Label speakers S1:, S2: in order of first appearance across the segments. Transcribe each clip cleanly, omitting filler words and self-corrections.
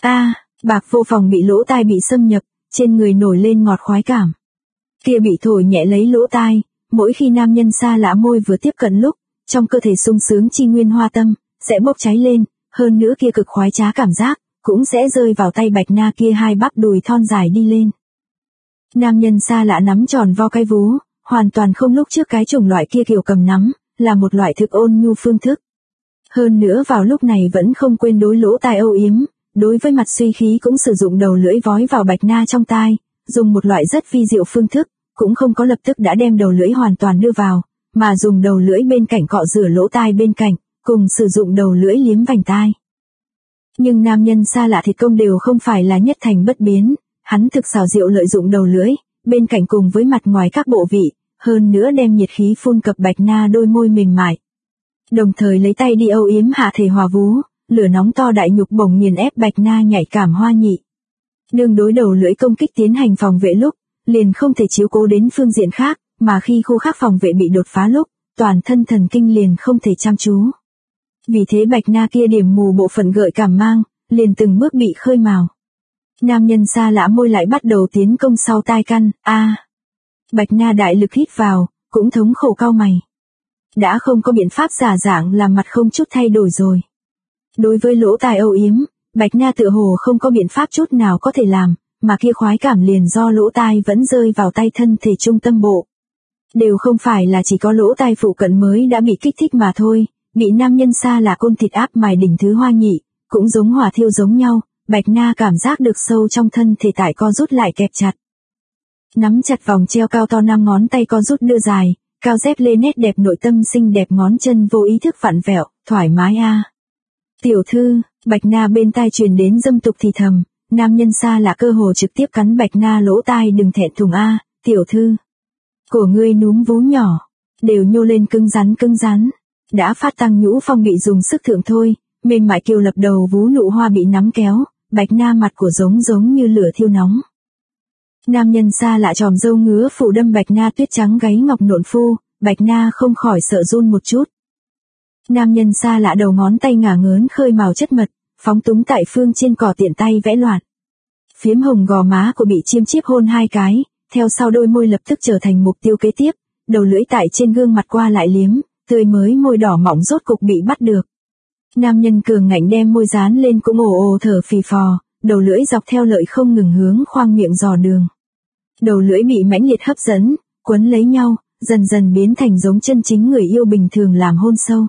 S1: Bạc vô phòng bị lỗ tai bị xâm nhập, trên người nổi lên ngọt khoái cảm. Kia bị thổi nhẹ lấy lỗ tai, mỗi khi nam nhân xa lạ môi vừa tiếp cận lúc, trong cơ thể sung sướng chi nguyên hoa tâm, sẽ bốc cháy lên, hơn nữa kia cực khoái trá cảm giác, cũng sẽ rơi vào tay Bạch Na kia hai bắp đùi thon dài đi lên. Nam nhân xa lạ nắm tròn vo cái vú, hoàn toàn không lúc trước cái chủng loại kia kiểu cầm nắm, là một loại thực ôn nhu phương thức. Hơn nữa vào lúc này vẫn không quên đối lỗ tai âu yếm, đối với mặt suy khí cũng sử dụng đầu lưỡi vói vào Bạch Na trong tai, dùng một loại rất vi diệu phương thức, cũng không có lập tức đã đem đầu lưỡi hoàn toàn đưa vào, mà dùng đầu lưỡi bên cạnh cọ rửa lỗ tai bên cạnh, cùng sử dụng đầu lưỡi liếm vành tai. Nhưng nam nhân xa lạ thịt công đều không phải là nhất thành bất biến, hắn thực xảo diệu lợi dụng đầu lưỡi, bên cạnh cùng với mặt ngoài các bộ vị, hơn nữa đem nhiệt khí phun cập Bạch Na đôi môi mềm mại. Đồng thời lấy tay đi âu yếm hạ thể hòa vú, lửa nóng to đại nhục bổng nghiền ép Bạch Na nhạy cảm hoa nhị. Nương đối đầu lưỡi công kích tiến hành phòng vệ lúc, liền không thể chiếu cố đến phương diện khác, mà khi khu khác phòng vệ bị đột phá lúc, toàn thân thần kinh liền không thể chăm chú. Vì thế Bạch Na kia điểm mù bộ phận gợi cảm mang, liền từng bước bị khơi mào. Nam nhân xa lạ môi lại bắt đầu tiến công sau tai căn, Bạch Na đại lực hít vào, cũng thống khổ cau mày. Đã không có biện pháp giả dạng làm mặt không chút thay đổi rồi. Đối với lỗ tai âu yếm, Bạch Na tựa hồ không có biện pháp chút nào có thể làm, mà kia khoái cảm liền do lỗ tai vẫn rơi vào tay thân thể trung tâm bộ. Đều không phải là chỉ có lỗ tai phụ cận mới đã bị kích thích mà thôi, bị nam nhân xa là côn thịt áp mài đỉnh thứ hoa nhị, cũng giống hỏa thiêu giống nhau, Bạch Na cảm giác được sâu trong thân thể tại co rút lại kẹp chặt. Nắm chặt vòng treo cao to 5 ngón tay co rút đưa dài, cao dép lê nét đẹp nội tâm xinh đẹp ngón chân vô ý thức vặn vẹo, thoải mái Tiểu thư, Bạch Na bên tai truyền đến dâm tục thì thầm, nam nhân xa là cơ hồ trực tiếp cắn Bạch Na lỗ tai đừng thẹn thùng tiểu thư. Cổ ngươi núm vú nhỏ, đều nhô lên cứng rắn. Đã phát tăng nhũ phong bị dùng sức thượng thôi, mềm mại kiều lập đầu vú nụ hoa bị nắm kéo, Bạch Na mặt của giống như lửa thiêu nóng. Nam nhân xa lạ tròm râu ngứa phủ đâm Bạch Na tuyết trắng gáy ngọc nộn phu, Bạch Na không khỏi sợ run một chút. Nam nhân xa lạ đầu ngón tay ngả ngớn khơi màu chất mật, phóng túng tại phương trên cỏ tiện tay vẽ loạn. Phiếm hồng gò má của bị chiêm chiếp hôn 2 cái, theo sau đôi môi lập tức trở thành mục tiêu kế tiếp, đầu lưỡi tại trên gương mặt qua lại liếm, tươi mới môi đỏ mỏng rốt cục bị bắt được. Nam nhân cường ngạnh đem môi dán lên cũng ồ thở phì phò, đầu lưỡi dọc theo lợi không ngừng hướng khoang miệng dò đường. Đầu lưỡi bị mãnh liệt hấp dẫn, quấn lấy nhau, dần dần biến thành giống chân chính người yêu bình thường làm hôn sâu.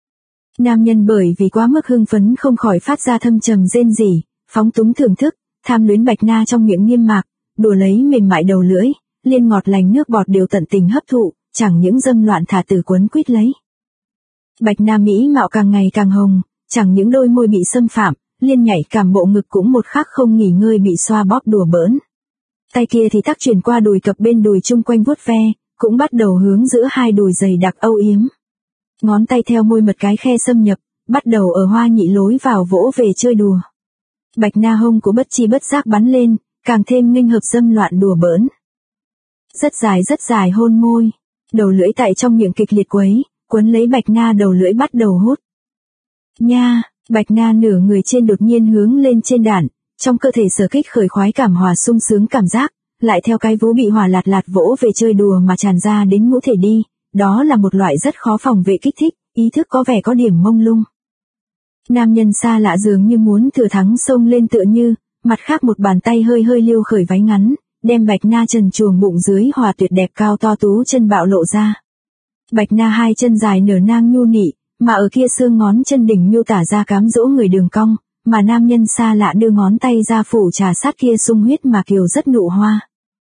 S1: Nam nhân bởi vì quá mức hưng phấn không khỏi phát ra thâm trầm rên rỉ, phóng túng thưởng thức, tham luyến Bạch Na trong miệng niêm mạc, đùa lấy mềm mại đầu lưỡi, liên ngọt lành nước bọt đều tận tình hấp thụ, chẳng những dâm loạn thả tử quấn quýt lấy. Bạch Na mỹ mạo càng ngày càng hồng, chẳng những đôi môi bị xâm phạm, liên nhảy cảm bộ ngực cũng một khắc không nghỉ ngơi bị xoa bóp đùa bỡn. Tay kia thì tác chuyển qua đùi cập bên đùi chung quanh vuốt ve, cũng bắt đầu hướng giữa hai đùi dày đặc âu yếm. Ngón tay theo môi mật cái khe xâm nhập, bắt đầu ở hoa nhị lối vào vỗ về chơi đùa. Bạch Na hông của bất chi bất giác bắn lên, càng thêm nghênh hợp dâm loạn đùa bỡn. Rất dài hôn môi, đầu lưỡi tại trong miệng kịch liệt quấy, quấn lấy Bạch Na đầu lưỡi bắt đầu hút. Nha, Bạch Na nửa người trên đột nhiên hướng lên trên đản, trong cơ thể sở kích khởi khoái cảm hòa sung sướng cảm giác, lại theo cái vú bị hòa lạt vỗ về chơi đùa mà tràn ra đến ngũ thể đi, đó là một loại rất khó phòng vệ kích thích, ý thức có vẻ có điểm mông lung. Nam nhân xa lạ dường như muốn thừa thắng xông lên tựa như, mặt khác một bàn tay hơi liêu khởi váy ngắn, đem Bạch Na trần truồng bụng dưới hòa tuyệt đẹp cao to tú chân bạo lộ ra. Bạch Na hai chân dài nở nang nhu nị, mà ở kia xương ngón chân đỉnh miêu tả ra cám dỗ người đường cong, mà nam nhân xa lạ đưa ngón tay ra phủ trà sát kia sung huyết mà kiều rất nụ hoa.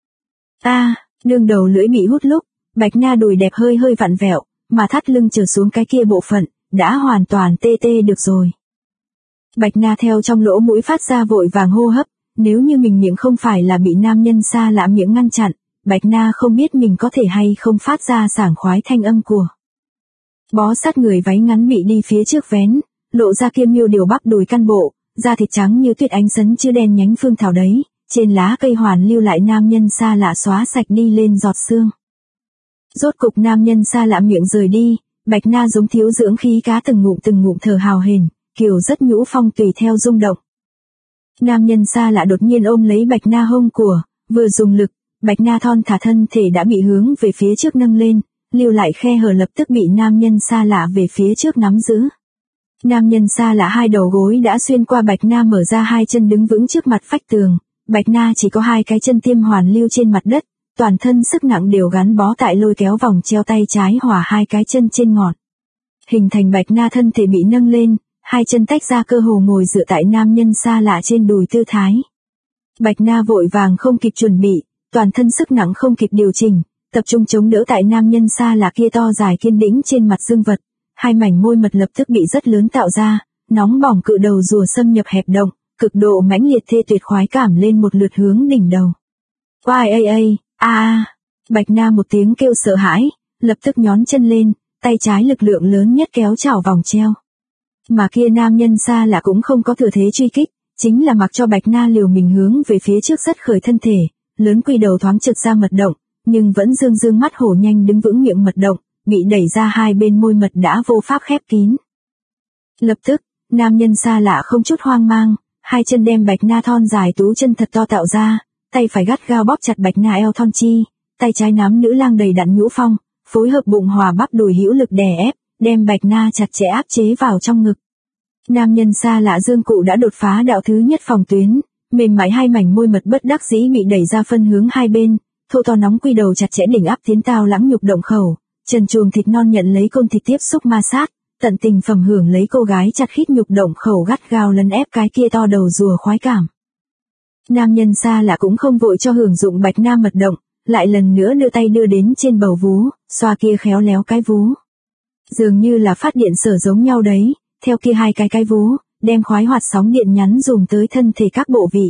S1: Nương đầu lưỡi bị hút lúc, Bạch Na đùi đẹp hơi vặn vẹo, mà thắt lưng trở xuống cái kia bộ phận, đã hoàn toàn tê được rồi. Bạch Na theo trong lỗ mũi phát ra vội vàng hô hấp, nếu như mình miệng không phải là bị nam nhân xa lạ miệng ngăn chặn, Bạch Na không biết mình có thể hay không phát ra sảng khoái thanh âm của. Bó sát người váy ngắn bị đi phía trước vén, lộ ra kia miêu điều bắp đùi căn bộ, da thịt trắng như tuyết ánh sấn chứ đen nhánh phương thảo đấy, trên lá cây hoàn lưu lại nam nhân xa lạ xóa sạch đi lên giọt xương. Rốt cục nam nhân xa lạ miệng rời đi, Bạch Na giống thiếu dưỡng khí cá từng ngụm thở hào hển, kiều rất nhũ phong tùy theo rung động. Nam nhân xa lạ đột nhiên ôm lấy Bạch Na hông của, vừa dùng lực, Bạch Na thon thả thân thể đã bị hướng về phía trước nâng lên, lưu lại khe hở lập tức bị nam nhân xa lạ về phía trước nắm giữ. Nam nhân xa lạ hai đầu gối đã xuyên qua Bạch Na mở ra hai chân đứng vững trước mặt vách tường, Bạch Na chỉ có hai cái chân tiêm hoàn lưu trên mặt đất, toàn thân sức nặng đều gắn bó tại lôi kéo vòng treo tay trái hòa hai cái chân trên ngọn. Hình thành Bạch Na thân thể bị nâng lên, hai chân tách ra cơ hồ ngồi dựa tại nam nhân xa lạ trên đùi tư thái. Bạch Na vội vàng không kịp chuẩn bị, toàn thân sức nặng không kịp điều chỉnh, tập trung chống đỡ tại nam nhân xa lạ kia to dài kiên đĩnh trên mặt dương vật, hai mảnh môi mật lập tức bị rất lớn tạo ra, nóng bỏng cự đầu rùa xâm nhập hẹp động, cực độ mãnh liệt thê tuyệt khoái cảm lên một lượt hướng đỉnh đầu. Bạch Na một tiếng kêu sợ hãi, lập tức nhón chân lên, tay trái lực lượng lớn nhất kéo chảo vòng treo. Mà kia nam nhân xa lạ cũng không có thừa thế truy kích, chính là mặc cho Bạch Na liều mình hướng về phía trước rất khởi thân thể, lớn quy đầu thoáng chực ra mật động, nhưng vẫn dương mắt hổ nhanh đứng vững miệng mật động, bị đẩy ra hai bên môi mật đã vô pháp khép kín. Lập tức, nam nhân xa lạ không chút hoang mang, hai chân đem Bạch Na thon dài tú chân thật to tạo ra, tay phải gắt gao bóp chặt Bạch Na eo thon chi, tay trái nắm nữ lang đầy đặn nhũ phong, phối hợp bụng hòa bắp đùi hữu lực đè ép, đem Bạch Na chặt chẽ áp chế vào trong ngực. Nam nhân xa lạ dương cụ đã đột phá đạo thứ nhất phòng tuyến, mềm mại hai mảnh môi mật bất đắc dĩ bị đẩy ra phân hướng hai bên, thô to nóng quy đầu chặt chẽ đỉnh áp tiến tao lãng nhục động khẩu, trần truồng thịt non nhận lấy côn thịt tiếp xúc ma sát, tận tình phẩm hưởng lấy cô gái chặt khít nhục động khẩu gắt gao lấn ép cái kia to đầu rùa khoái cảm. Nam nhân xa lạ cũng không vội cho hưởng dụng Bạch Na mật động, lại lần nữa đưa tay đưa đến trên bầu vú, xoa kia khéo léo cái vú. Dường như là phát điện sở giống nhau đấy, theo kia hai cái vú, đem khoái hoạt sóng điện nhắn dùng tới thân thể các bộ vị.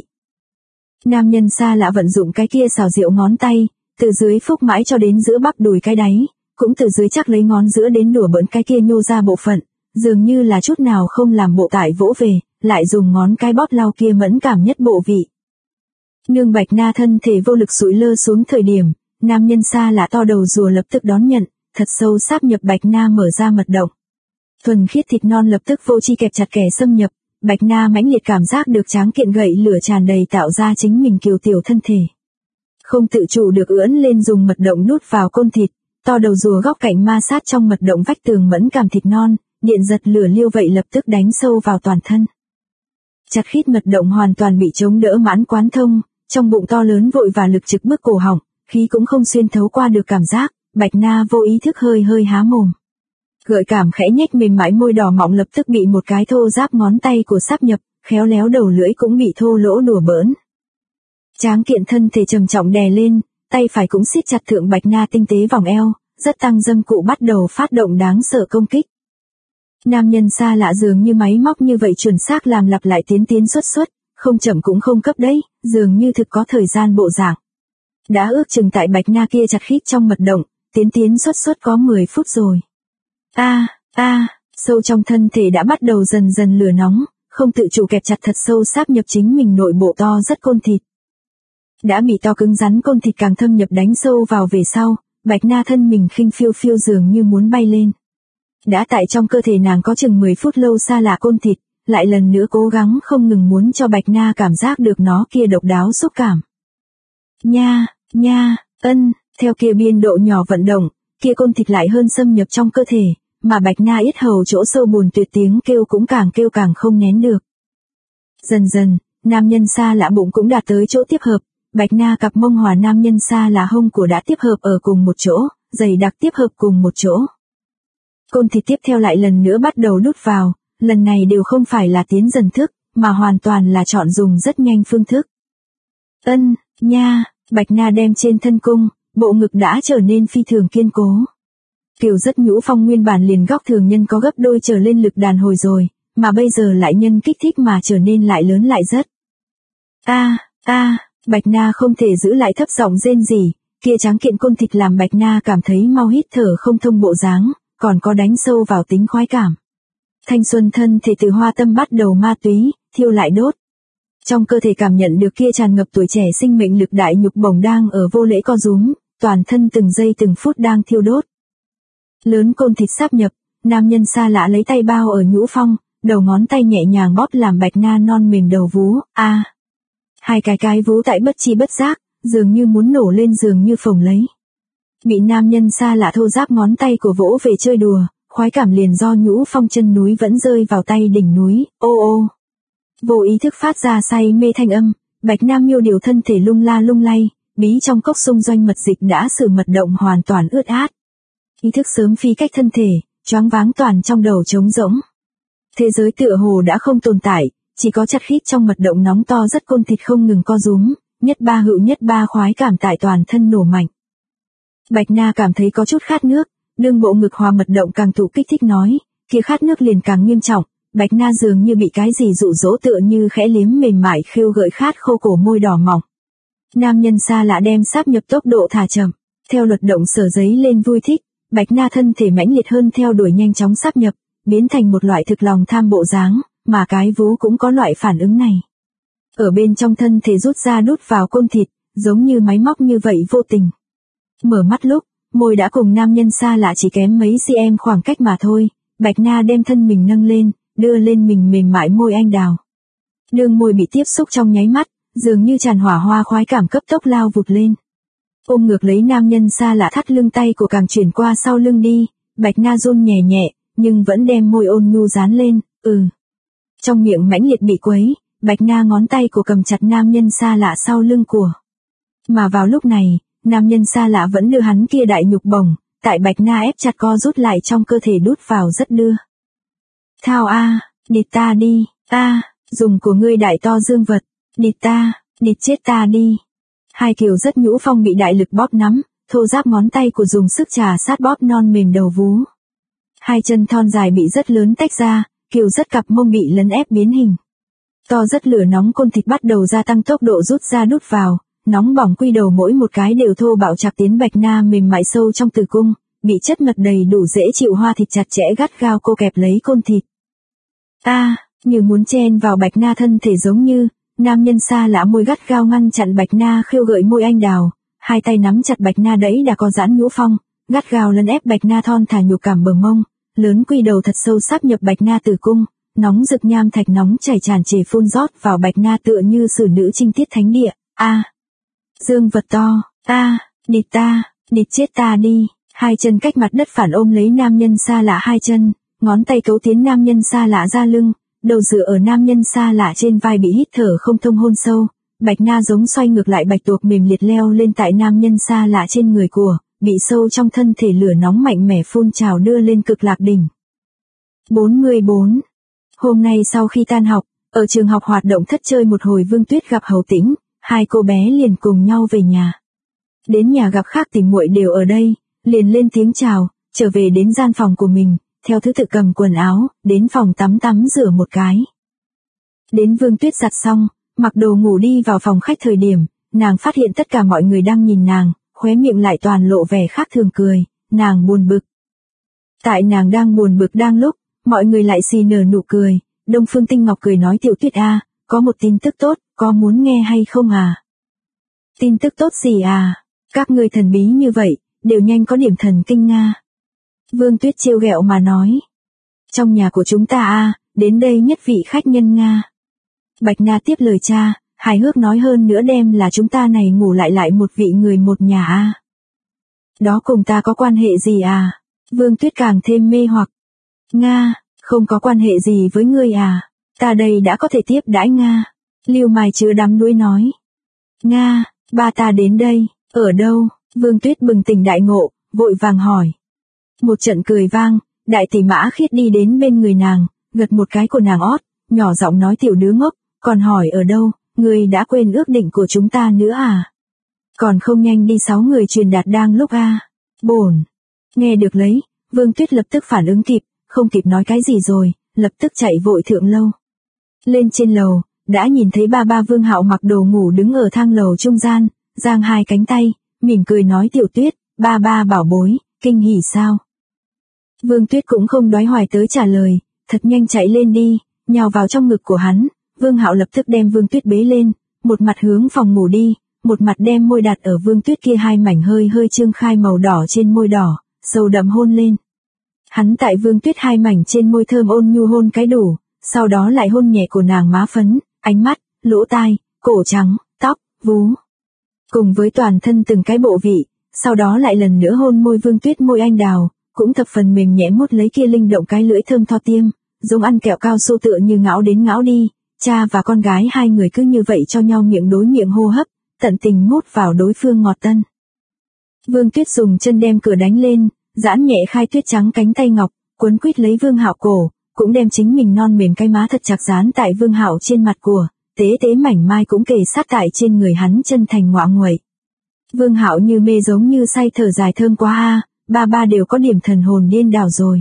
S1: Nam nhân xa lạ vận dụng cái kia xào rượu ngón tay, từ dưới phúc mãi cho đến giữa bắp đùi cái đáy, cũng từ dưới chắc lấy ngón giữa đến đùa bỡn cái kia nhô ra bộ phận, dường như là chút nào không làm bộ tại vỗ về, lại dùng ngón cái bóp lau kia mẫn cảm nhất bộ vị. Nương Bạch Na thân thể vô lực sụi lơ xuống thời điểm, nam nhân xa lạ to đầu rùa lập tức đón nhận, thật sâu sáp nhập Bạch Na mở ra mật động. Thuần khiết thịt non lập tức vô chi kẹp chặt kẻ xâm nhập, Bạch Na mãnh liệt cảm giác được tráng kiện gậy lửa tràn đầy tạo ra chính mình kiều tiểu thân thể. Không tự chủ được ưỡn lên dùng mật động nút vào côn thịt, to đầu rùa góc cạnh ma sát trong mật động vách tường mẫn cảm thịt non, điện giật lửa liêu vậy lập tức đánh sâu vào toàn thân. Chặt khít mật động hoàn toàn bị chống đỡ mãn quán thông, trong bụng to lớn vội và lực trực bức cổ họng, khí cũng không xuyên thấu qua được cảm giác, Bạch Na vô ý thức hơi há mồm. Gợi cảm khẽ nhếch mềm mại môi đỏ mọng lập tức bị một cái thô giáp ngón tay của sáp nhập, khéo léo đầu lưỡi cũng bị thô lỗ đùa bỡn. Tráng kiện thân thể trầm trọng đè lên, tay phải cũng siết chặt thượng Bạch Na tinh tế vòng eo, rất tăng dâm cụ bắt đầu phát động đáng sợ công kích. Nam nhân xa lạ dường như máy móc như vậy chuẩn xác làm lặp lại tiến xuất, không chậm cũng không cấp đấy, dường như thực có thời gian bộ dạng. Đã ước chừng tại Bạch Na kia chặt khít trong mật động, tiến xuất có 10 phút rồi. Sâu trong thân thể đã bắt đầu dần lửa nóng, không tự chủ kẹp chặt thật sâu sáp nhập chính mình nội bộ to rất côn thịt. Đã bị to cứng rắn côn thịt càng thâm nhập đánh sâu vào về sau, Bạch Na thân mình khinh phiêu dường như muốn bay lên. Đã tại trong cơ thể nàng có chừng 10 phút lâu xa lạ côn thịt, lại lần nữa cố gắng không ngừng muốn cho Bạch Na cảm giác được nó kia độc đáo xúc cảm. Theo kia biên độ nhỏ vận động, kia côn thịt lại hơn xâm nhập trong cơ thể, mà Bạch Na yết hầu chỗ sâu buồn tuyệt tiếng kêu càng không nén được. Dần, nam nhân xa lạ bụng cũng đạt tới chỗ tiếp hợp, Bạch Na cặp mông hòa nam nhân xa lạ hông của đã tiếp hợp ở cùng một chỗ, dày đặc tiếp hợp cùng một chỗ. Côn thịt tiếp theo lại lần nữa bắt đầu đút vào, lần này đều không phải là tiến dần thức, mà hoàn toàn là chọn dùng rất nhanh phương thức. Bạch Na đem trên thân cung, bộ ngực đã trở nên phi thường kiên cố. Kiều rất nhũ phong nguyên bản liền góc thường nhân có gấp đôi trở lên lực đàn hồi rồi, mà bây giờ lại nhân kích thích mà trở nên lại lớn lại rất. Bạch Na không thể giữ lại thấp giọng rên rỉ, kia tráng kiện côn thịt làm Bạch Na cảm thấy mau hít thở không thông bộ dáng, còn có đánh sâu vào tính khoái cảm. Thanh xuân thân thể từ hoa tâm bắt đầu ma túy, thiêu lại đốt. Trong cơ thể cảm nhận được kia tràn ngập tuổi trẻ sinh mệnh lực đại nhục bổng đang ở vô lễ co rúm, toàn thân từng giây từng phút đang thiêu đốt. Lớn côn thịt sáp nhập, nam nhân xa lạ lấy tay bao ở nhũ phong, đầu ngón tay nhẹ nhàng bóp làm Bạch Na non mềm đầu vú, hai cái vú tại bất chi bất giác, dường như muốn nổ lên dường như phồng lấy. Bị nam nhân xa lạ thô ráp ngón tay của vỗ về chơi đùa, khoái cảm liền do nhũ phong chân núi vẫn rơi vào tay đỉnh núi, ô ô. Vô ý thức phát ra say mê thanh âm, Bạch Nam Miêu điều thân thể lung la lung lay, bí trong cốc xung doanh mật dịch đã sử mật động hoàn toàn ướt át. Ý thức sớm phi cách thân thể, choáng váng toàn trong đầu trống rỗng. Thế giới tựa hồ đã không tồn tại, chỉ có chặt khít trong mật động nóng to rất côn thịt không ngừng co rúm, nhất ba hữu nhất ba khoái cảm tại toàn thân nổ mạnh. Bạch Na cảm thấy có chút khát nước, đương bộ ngực hòa mật động càng tụ kích thích nói, kia khát nước liền càng nghiêm trọng, Bạch Na dường như bị cái gì dụ dỗ tựa như khẽ liếm mềm mại khêu gợi khát khô cổ môi đỏ mỏng. Nam nhân xa lạ đem sáp nhập tốc độ thả chậm, theo luật động sở giấy lên vui thích, Bạch Na thân thể mãnh liệt hơn theo đuổi nhanh chóng sáp nhập, biến thành một loại thực lòng tham bộ dáng, mà cái vú cũng có loại phản ứng này. Ở bên trong thân thể rút ra đút vào côn thịt, giống như máy móc như vậy vô tình. Mở mắt lúc, môi đã cùng nam nhân xa lạ chỉ kém mấy cm khoảng cách mà thôi, Bạch Na đem thân mình nâng lên, đưa lên mình mềm mại môi anh đào. Đường môi bị tiếp xúc trong nháy mắt, dường như tràn hỏa hoa khoái cảm cấp tốc lao vụt lên. Ôm ngược lấy nam nhân xa lạ thắt lưng tay của càng chuyển qua sau lưng đi, Bạch Na run nhẹ nhẹ, nhưng vẫn đem môi ôn nhu dán lên, Trong miệng mãnh liệt bị quấy, Bạch Na ngón tay của cầm chặt nam nhân xa lạ sau lưng của. Mà vào lúc này, nam nhân xa lạ vẫn đưa hắn kia đại nhục bổng, tại Bạch Na ép chặt co rút lại trong cơ thể đút vào rất đưa. Thao địt ta đi, dùng của ngươi đại to dương vật, địt chết ta đi. Hai Kiều rất nhũ phong bị đại lực bóp nắm, thô ráp ngón tay của dùng sức trà sát bóp non mềm đầu vú. Hai chân thon dài bị rất lớn tách ra, Kiều rất cặp mông bị lấn ép biến hình. To rất lửa nóng côn thịt bắt đầu gia tăng tốc độ rút ra đút vào, nóng bỏng quy đầu mỗi một cái đều thô bạo chặt tiến Bạch Na mềm mại sâu trong tử cung, bị chất mật đầy đủ dễ chịu hoa thịt chặt chẽ gắt gao cô kẹp lấy côn thịt. Như muốn chen vào Bạch Na thân thể giống như, nam nhân xa lạ môi gắt gao ngăn chặn Bạch Na khêu gợi môi anh đào, hai tay nắm chặt Bạch Na đẫy đã có giãn nhũ phong, gắt gao lấn ép Bạch Na thon thả nhục cảm bờ mông, lớn quy đầu thật sâu sáp nhập Bạch Na tử cung, nóng rực nham thạch nóng chảy tràn trề phun rót vào Bạch Na tựa như sử nữ trinh tiết thánh địa. Dương vật to, địt chết ta đi. Hai chân cách mặt đất phản ôm lấy nam nhân xa lạ hai chân, ngón tay cấu tiến nam nhân xa lạ ra lưng, đầu dựa ở nam nhân xa lạ trên vai bị hít thở không thông hôn sâu. Bạch Na giống xoay ngược lại bạch tuộc mềm liệt leo lên tại nam nhân xa lạ trên người của, bị sâu trong thân thể lửa nóng mạnh mẽ phun trào đưa lên cực lạc đỉnh. 44. Hôm nay sau khi tan học, ở trường học hoạt động thất chơi một hồi Vương Tuyết gặp Hầu Tĩnh, hai cô bé liền cùng nhau về nhà. Đến nhà gặp khác tỷ muội đều ở đây, liền lên tiếng chào, trở về đến gian phòng của mình, theo thứ tự cầm quần áo, đến phòng tắm rửa một cái. Đến Vương Tuyết giặt xong, mặc đồ ngủ đi vào phòng khách thời điểm, nàng phát hiện tất cả mọi người đang nhìn nàng, khóe miệng lại toàn lộ vẻ khác thường cười, nàng buồn bực. Tại nàng đang buồn bực đang lúc, mọi người lại xì nở nụ cười, Đông Phương Tinh Ngọc cười nói Tiểu Tuyết có một tin tức tốt, có muốn nghe hay không Tin tức tốt gì Các ngươi thần bí như vậy, đều nhanh có điểm thần kinh Nga. Vương Tuyết trêu ghẹo mà nói. Trong nhà của chúng ta đến đây nhất vị khách nhân Nga. Bạch Na tiếp lời cha, hài hước nói hơn nữa đem là chúng ta này ngủ lại một vị người một nhà Đó cùng ta có quan hệ gì Vương Tuyết càng thêm mê hoặc. Nga, không có quan hệ gì với ngươi ta đây đã có thể tiếp đãi Nga. Lưu Mai chứa đắm đuối nói. Nga, ba ta đến đây, ở đâu? Vương Tuyết bừng tỉnh đại ngộ, vội vàng hỏi. Một trận cười vang, đại tỷ Mã Khiết đi đến bên người nàng, gật một cái của nàng ót, nhỏ giọng nói tiểu đứa ngốc, còn hỏi ở đâu, ngươi đã quên ước định của chúng ta nữa Còn không nhanh đi 6 người truyền đạt đang lúc Bổn. Nghe được lấy, Vương Tuyết lập tức phản ứng kịp, không kịp nói cái gì rồi, lập tức chạy vội thượng lâu. Lên trên lầu, đã nhìn thấy ba Vương Hạo mặc đồ ngủ đứng ở thang lầu trung gian, giang hai cánh tay, mỉm cười nói Tiểu Tuyết, ba bảo bối, kinh hỉ sao? Vương Tuyết cũng không đoái hoài tới trả lời, thật nhanh chạy lên đi, nhào vào trong ngực của hắn, Vương Hạo lập tức đem Vương Tuyết bế lên, một mặt hướng phòng ngủ đi, một mặt đem môi đặt ở Vương Tuyết kia hai mảnh hơi trương khai màu đỏ trên môi đỏ, sâu đậm hôn lên. Hắn tại Vương Tuyết hai mảnh trên môi thơm ôn nhu hôn cái đủ, sau đó lại hôn nhẹ của nàng má phấn, ánh mắt, lỗ tai, cổ trắng, tóc, vú. Cùng với toàn thân từng cái bộ vị, sau đó lại lần nữa hôn môi Vương Tuyết môi anh đào, cũng thập phần mềm nhẹ mút lấy kia linh động cái lưỡi thơm tho tiêm, giống ăn kẹo cao su tựa như ngáo đến ngáo đi, cha và con gái hai người cứ như vậy cho nhau miệng đối miệng hô hấp, tận tình mút vào đối phương ngọt tân. Vương Tuyết dùng chân đem cửa đánh lên, giãn nhẹ khai tuyết trắng cánh tay ngọc, quấn quýt lấy Vương Hạo cổ, cũng đem chính mình non mềm cái má thật chặt dán tại Vương Hạo trên mặt của, tế tế mảnh mai cũng kề sát tại trên người hắn chân thành ngoạ nguậy. Vương Hạo như mê giống như say thở dài thơm quá a, ba đều có điểm thần hồn điên đảo rồi.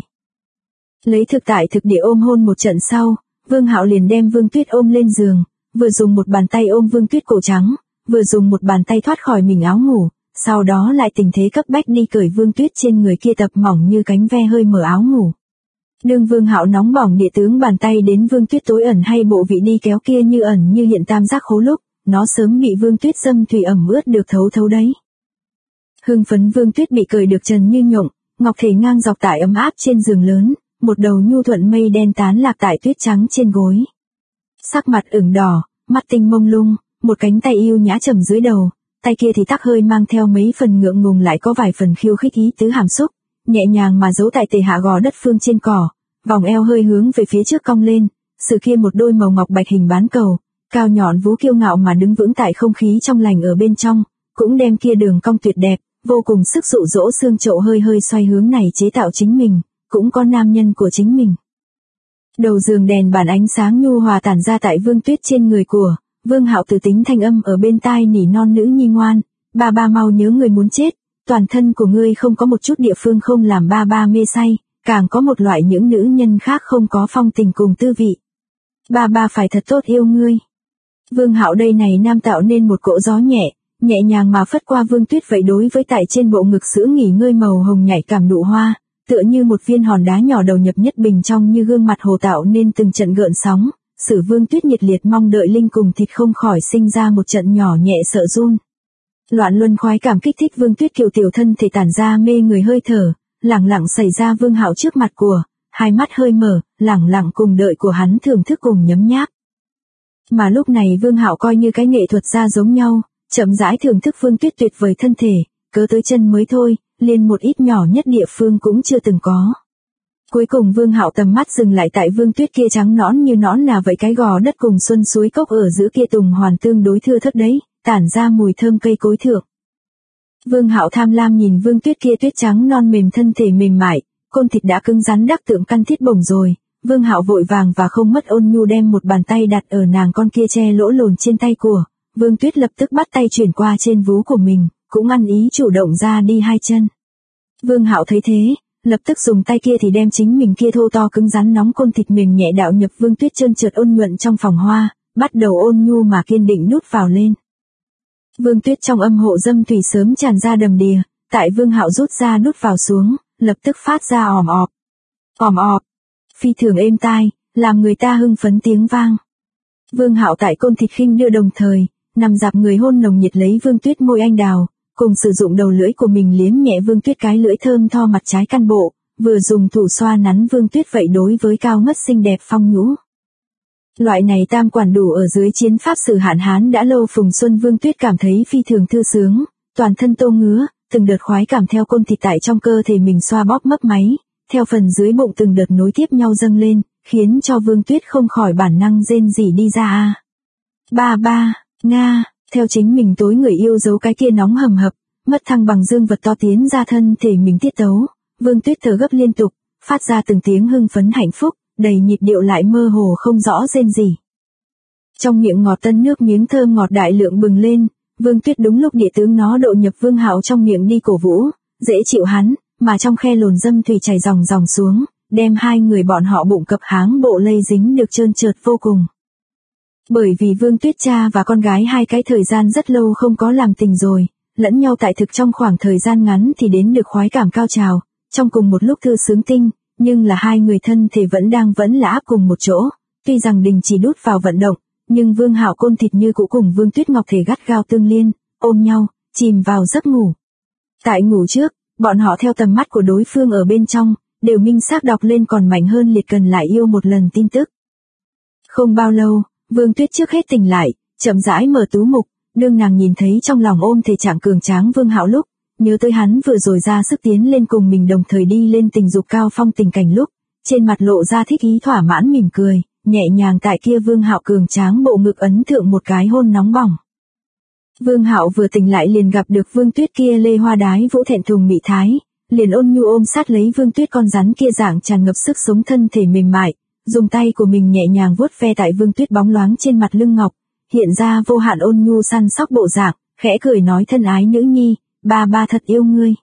S1: Lấy thực tại thực địa ôm hôn một trận sau, Vương Hạo liền đem Vương Tuyết ôm lên giường, vừa dùng một bàn tay ôm Vương Tuyết cổ trắng, vừa dùng một bàn tay thoát khỏi mình áo ngủ, sau đó lại tình thế cấp bách đi cởi Vương Tuyết trên người kia tập mỏng như cánh ve hơi mở áo ngủ. Đương Vương Hạo nóng bỏng địa tướng bàn tay đến Vương Tuyết tối ẩn hay bộ vị đi kéo kia như ẩn như hiện tam giác khố lúc, nó sớm bị Vương Tuyết dâm thủy ẩm ướt được thấu thấu đấy. Hưng phấn Vương Tuyết bị cởi được trần như nhộng, ngọc thể ngang dọc tại ấm áp trên giường lớn, một đầu nhu thuận mây đen tán lạc tại tuyết trắng trên gối. Sắc mặt ửng đỏ, mắt tinh mông lung, một cánh tay yêu nhã trầm dưới đầu, tay kia thì tắc hơi mang theo mấy phần ngượng ngùng lại có vài phần khiêu khích ý tứ hàm xúc, nhẹ nhàng mà giấu tại tề hạ gò đất phương trên cỏ, vòng eo hơi hướng về phía trước cong lên, sự kia một đôi màu ngọc bạch hình bán cầu, cao nhọn vú kiêu ngạo mà đứng vững tại không khí trong lành ở bên trong, cũng đem kia đường cong tuyệt đẹp, vô cùng sức dụ dỗ xương chậu hơi hơi xoay hướng này chế tạo chính mình, cũng có nam nhân của chính mình. Đầu giường đèn bản ánh sáng nhu hòa tản ra tại Vương Tuyết trên người của, Vương Hạo từ tính thanh âm ở bên tai nỉ non nữ nhi ngoan, ba mau nhớ người muốn chết, toàn thân của ngươi không có một chút địa phương không làm ba mê say, càng có một loại những nữ nhân khác không có phong tình cùng tư vị. Ba phải thật tốt yêu ngươi. Vương Hạo đây này nam tạo nên một cỗ gió nhẹ, nhẹ nhàng mà phất qua Vương Tuyết vậy đối với tại trên bộ ngực sữa nghỉ ngơi màu hồng nhảy cảm nụ hoa, tựa như một viên hòn đá nhỏ đầu nhập nhất bình trong như gương mặt hồ tạo nên từng trận gợn sóng, sử Vương Tuyết nhiệt liệt mong đợi linh cùng thịt không khỏi sinh ra một trận nhỏ nhẹ sợ run. Loạn luân khoái cảm kích thích Vương Tuyết kiều tiểu thân thể tản ra mê người hơi thở, lẳng lặng xảy ra Vương Hạo trước mặt của, hai mắt hơi mở, lẳng lặng cùng đợi của hắn thưởng thức cùng nhấm nháp. Mà lúc này Vương Hạo coi như cái nghệ thuật gia giống nhau, chậm rãi thưởng thức Vương Tuyết tuyệt vời thân thể, cớ tới chân mới thôi, liền một ít nhỏ nhất địa phương cũng chưa từng có. Cuối cùng Vương Hạo tầm mắt dừng lại tại Vương Tuyết kia trắng nõn như nõn là vậy cái gò đất cùng xuân suối cốc ở giữa kia tùng hoàn tương đối thưa thớt đấy, tản ra mùi thơm cây cối thượng. Vương Hạo tham lam nhìn Vương Tuyết kia tuyết trắng non mềm thân thể mềm mại, côn thịt đã cứng rắn đắc tượng căn thiết bổng rồi. Vương Hạo vội vàng và không mất ôn nhu đem một bàn tay đặt ở nàng con kia che lỗ lồn trên tay của, Vương Tuyết lập tức bắt tay chuyển qua trên vú của mình, cũng ăn ý chủ động ra đi hai chân. Vương Hạo thấy thế, lập tức dùng tay kia thì đem chính mình kia thô to cứng rắn nóng côn thịt mềm nhẹ đạo nhập Vương Tuyết trơn trượt ôn nhuận trong phòng hoa, bắt đầu ôn nhu mà kiên định nút vào lên. Vương Tuyết trong âm hộ dâm thủy sớm tràn ra đầm đìa, tại Vương Hạo rút ra nút vào xuống, lập tức phát ra ỏm ọp, phi thường êm tai, làm người ta hưng phấn tiếng vang. Vương Hạo tại côn thịt khinh đưa đồng thời, nằm dạp người hôn nồng nhiệt lấy Vương Tuyết môi anh đào, cùng sử dụng đầu lưỡi của mình liếm nhẹ Vương Tuyết cái lưỡi thơm tho mặt trái căn bộ, vừa dùng thủ xoa nắn Vương Tuyết vậy đối với cao ngất xinh đẹp phong nhũ. Loại này tam quản đủ ở dưới chiến pháp sử hạn hán đã lâu phùng xuân Vương Tuyết cảm thấy phi thường thư sướng, toàn thân tô ngứa, từng đợt khoái cảm theo côn thịt tại trong cơ thể mình xoa bóp mấp máy, theo phần dưới bụng từng đợt nối tiếp nhau dâng lên, khiến cho Vương Tuyết không khỏi bản năng rên rỉ đi ra a. Ba, Nga, theo chính mình tối người yêu giấu cái kia nóng hầm hập, mất thăng bằng dương vật to tiến ra thân thể mình tiết tấu, Vương Tuyết thở gấp liên tục, phát ra từng tiếng hưng phấn hạnh phúc, đầy nhịp điệu lại mơ hồ không rõ rên rỉ. Trong miệng ngọt tân nước miếng thơm ngọt đại lượng bừng lên, Vương Tuyết đúng lúc địa tướng nó độ nhập Vương Hạo trong miệng đi cổ vũ, dễ chịu hắn, mà trong khe lồn dâm thủy chảy dòng xuống, đem hai người bọn họ bụng cập háng bộ lây dính được trơn trượt vô cùng. Bởi vì Vương Tuyết cha và con gái hai cái thời gian rất lâu không có làm tình rồi, lẫn nhau tại thực trong khoảng thời gian ngắn thì đến được khoái cảm cao trào, trong cùng một lúc thư sướng tinh, nhưng là hai người thân thể vẫn là áp cùng một chỗ, tuy rằng đình chỉ đút vào vận động, nhưng Vương Hạo côn thịt như cũ cùng Vương Tuyết ngọc thể gắt gao tương liên, ôm nhau, chìm vào giấc ngủ. Tại ngủ trước, bọn họ theo tầm mắt của đối phương ở bên trong, đều minh xác đọc lên còn mạnh hơn liệt cần lại yêu một lần tin tức. Không bao lâu, Vương Tuyết trước hết tỉnh lại, chậm rãi mở tú mục, đương nàng nhìn thấy trong lòng ôm thể trạng cường tráng Vương Hạo lúc, nhớ tới hắn vừa rồi ra sức tiến lên cùng mình đồng thời đi lên tình dục cao phong tình cảnh lúc, trên mặt lộ ra thích ý thỏa mãn mỉm cười, nhẹ nhàng tại kia Vương Hạo cường tráng bộ ngực ấn thượng một cái hôn nóng bỏng. Vương Hạo vừa tỉnh lại liền gặp được Vương Tuyết kia lê hoa đái vũ thẹn thùng mị thái, liền ôn nhu ôm sát lấy Vương Tuyết con rắn kia dạng tràn ngập sức sống thân thể mềm mại, dùng tay của mình nhẹ nhàng vuốt ve tại Vương Tuyết bóng loáng trên mặt lưng ngọc, hiện ra vô hạn ôn nhu săn sóc bộ dạng, khẽ cười nói thân ái nữ nhi, ba ba thật yêu ngươi.